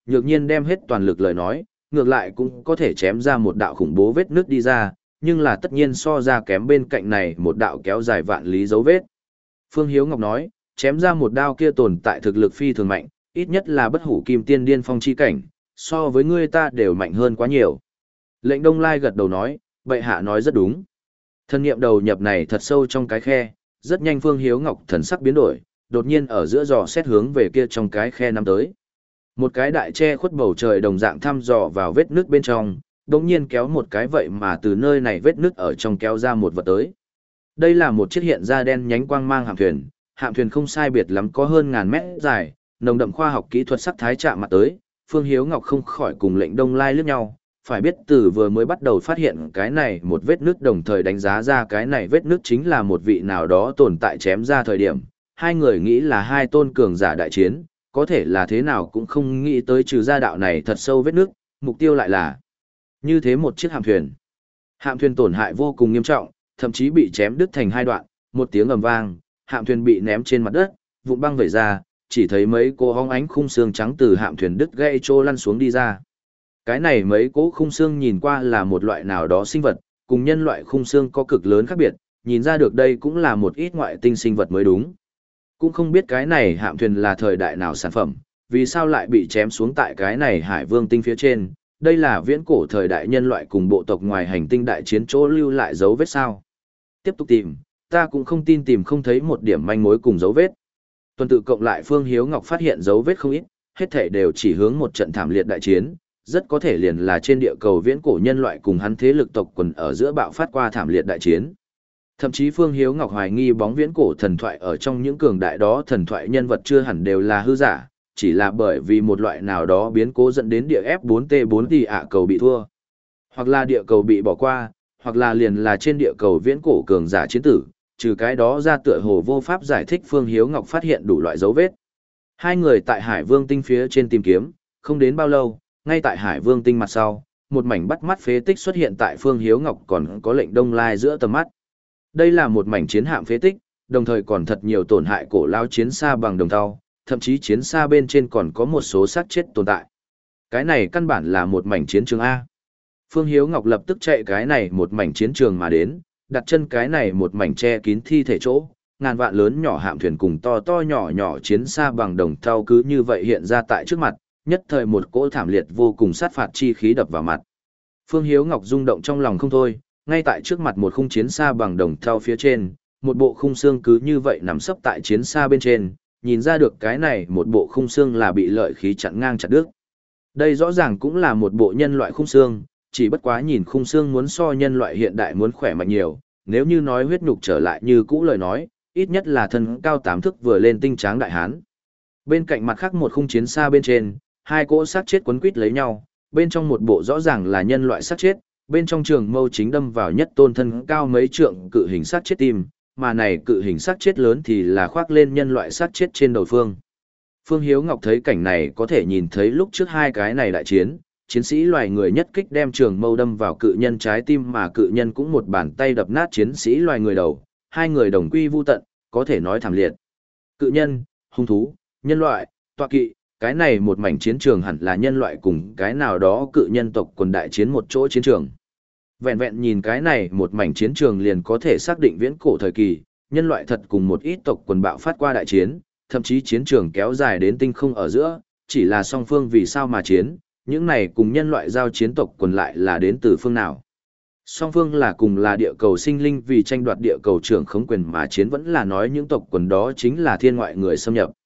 nhược nhiên đem hết toàn lực lời nói, ngược lại cũng có thể chém ra một đạo khủng bố vết nước đi ra, nhưng là tất nhiên so ra kém bên cạnh này một đạo kéo dài vạn lý dấu vết. Phương Hiếu Ngọc nói, chém ra một đao kia tồn tại thực lực phi thường mạnh, ít nhất là bất hủ kim tiên điên phong chi cảnh, so với ngươi ta đều mạnh hơn quá nhiều. Lệnh Đông Lai gật đầu nói, bệ hạ nói rất đúng. Thân niệm đầu nhập này thật sâu trong cái khe, rất nhanh Phương Hiếu Ngọc thần sắc biến đổi, đột nhiên ở giữa dò xét hướng về kia trong cái khe năm tới. Một cái đại che khuất bầu trời đồng dạng thăm dò vào vết nước bên trong, đột nhiên kéo một cái vậy mà từ nơi này vết nước ở trong kéo ra một vật tới. Đây là một chiếc hiện ra đen nhánh quang mang hạm thuyền, hạm thuyền không sai biệt lắm có hơn ngàn mét dài, nồng đậm khoa học kỹ thuật sắc thái chạm mặt tới, Phương Hiếu Ngọc không khỏi cùng Lệnh Đông Lai liếc nhau, phải biết từ vừa mới bắt đầu phát hiện cái này một vết nước đồng thời đánh giá ra cái này vết nước chính là một vị nào đó tồn tại chém ra thời điểm, hai người nghĩ là hai tôn cường giả đại chiến, có thể là thế nào cũng không nghĩ tới trừ ra đạo này thật sâu vết nước, mục tiêu lại là như thế một chiếc hạm thuyền. Hạm thuyền tổn hại vô cùng nghiêm trọng, thậm chí bị chém đứt thành hai đoạn, một tiếng ầm vang, hạm thuyền bị ném trên mặt đất, vụn băng vẩy ra, chỉ thấy mấy cô hóng ánh khung xương trắng từ hạm thuyền đứt gãy trô lăn xuống đi ra. Cái này mấy cỗ khung xương nhìn qua là một loại nào đó sinh vật, cùng nhân loại khung xương có cực lớn khác biệt, nhìn ra được đây cũng là một ít ngoại tinh sinh vật mới đúng. Cũng không biết cái này hạm thuyền là thời đại nào sản phẩm, vì sao lại bị chém xuống tại cái này hải vương tinh phía trên, đây là viễn cổ thời đại nhân loại cùng bộ tộc ngoài hành tinh đại chiến chỗ lưu lại dấu vết sao. Tiếp tục tìm, ta cũng không tin tìm không thấy một điểm manh mối cùng dấu vết. Tuần tự cộng lại Phương Hiếu Ngọc phát hiện dấu vết không ít, hết thể đều chỉ hướng một trận thảm liệt đại chiến, rất có thể liền là trên địa cầu viễn cổ nhân loại cùng hắn thế lực tộc quần ở giữa bạo phát qua thảm liệt đại chiến. Thậm chí Phương Hiếu Ngọc hoài nghi bóng viễn cổ thần thoại ở trong những cường đại đó thần thoại nhân vật chưa hẳn đều là hư giả, chỉ là bởi vì một loại nào đó biến cố dẫn đến địa ép bốn T bốn thì ạ cầu bị thua. Hoặc là địa cầu bị bỏ qua, hoặc là liền là trên địa cầu viễn cổ cường giả chiến tử, trừ cái đó ra tựa hồ vô pháp giải thích Phương Hiếu Ngọc phát hiện đủ loại dấu vết. Hai người tại Hải Vương tinh phía trên tìm kiếm, không đến bao lâu, ngay tại Hải Vương tinh mặt sau, một mảnh bắt mắt phế tích xuất hiện tại Phương Hiếu Ngọc còn có Lệnh Đông Lai giữa tầm mắt. Đây là một mảnh chiến hạm phế tích, đồng thời còn thật nhiều tổn hại cổ lao chiến xa bằng đồng thau, thậm chí chiến xa bên trên còn có một số xác chết tồn tại. Cái này căn bản là một mảnh chiến trường A. Phương Hiếu Ngọc lập tức chạy cái này một mảnh chiến trường mà đến, đặt chân cái này một mảnh che kín thi thể chỗ, ngàn vạn lớn nhỏ hạm thuyền cùng to to nhỏ nhỏ chiến xa bằng đồng thau cứ như vậy hiện ra tại trước mặt, nhất thời một cỗ thảm liệt vô cùng sát phạt chi khí đập vào mặt. Phương Hiếu Ngọc rung động trong lòng không thôi, ngay tại trước mặt một khung chiến xa bằng đồng thau phía trên, một bộ khung xương cứ như vậy nằm sấp tại chiến xa bên trên, nhìn ra được cái này một bộ khung xương là bị lợi khí chặn ngang chặt đứt. Đây rõ ràng cũng là một bộ nhân loại khung xương, chỉ bất quá nhìn khung xương muốn so nhân loại hiện đại muốn khỏe mạnh nhiều, nếu như nói huyết nhục trở lại như cũ lời nói, ít nhất là thân cao tám thước vừa lên tinh tráng đại hán. Bên cạnh mặt khác một khung chiến xa bên trên, hai cỗ xác chết quấn quít lấy nhau, bên trong một bộ rõ ràng là nhân loại xác chết, bên trong trường mâu chính đâm vào nhất tôn thân cao mấy trượng cự hình xác chết tim, mà này cự hình xác chết lớn thì là khoác lên nhân loại xác chết trên đầu phương. Phương Hiếu Ngọc thấy cảnh này có thể nhìn thấy lúc trước hai cái này đại chiến, chiến sĩ loài người nhất kích đem trường mâu đâm vào cự nhân trái tim mà cự nhân cũng một bàn tay đập nát chiến sĩ loài người đầu, hai người đồng quy vu tận, có thể nói thảm liệt. Cự nhân, hung thú, nhân loại, tọa kỵ, cái này một mảnh chiến trường hẳn là nhân loại cùng cái nào đó cự nhân tộc quần đại chiến một chỗ chiến trường. Vẹn vẹn nhìn cái này một mảnh chiến trường liền có thể xác định viễn cổ thời kỳ, nhân loại thật cùng một ít tộc quần bạo phát qua đại chiến, thậm chí chiến trường kéo dài đến tinh không ở giữa, chỉ là song phương vì sao mà chiến, những này cùng nhân loại giao chiến tộc quần lại là đến từ phương nào. Song phương là cùng là địa cầu sinh linh vì tranh đoạt địa cầu trưởng khống quyền mà chiến, vẫn là nói những tộc quần đó chính là thiên ngoại người xâm nhập.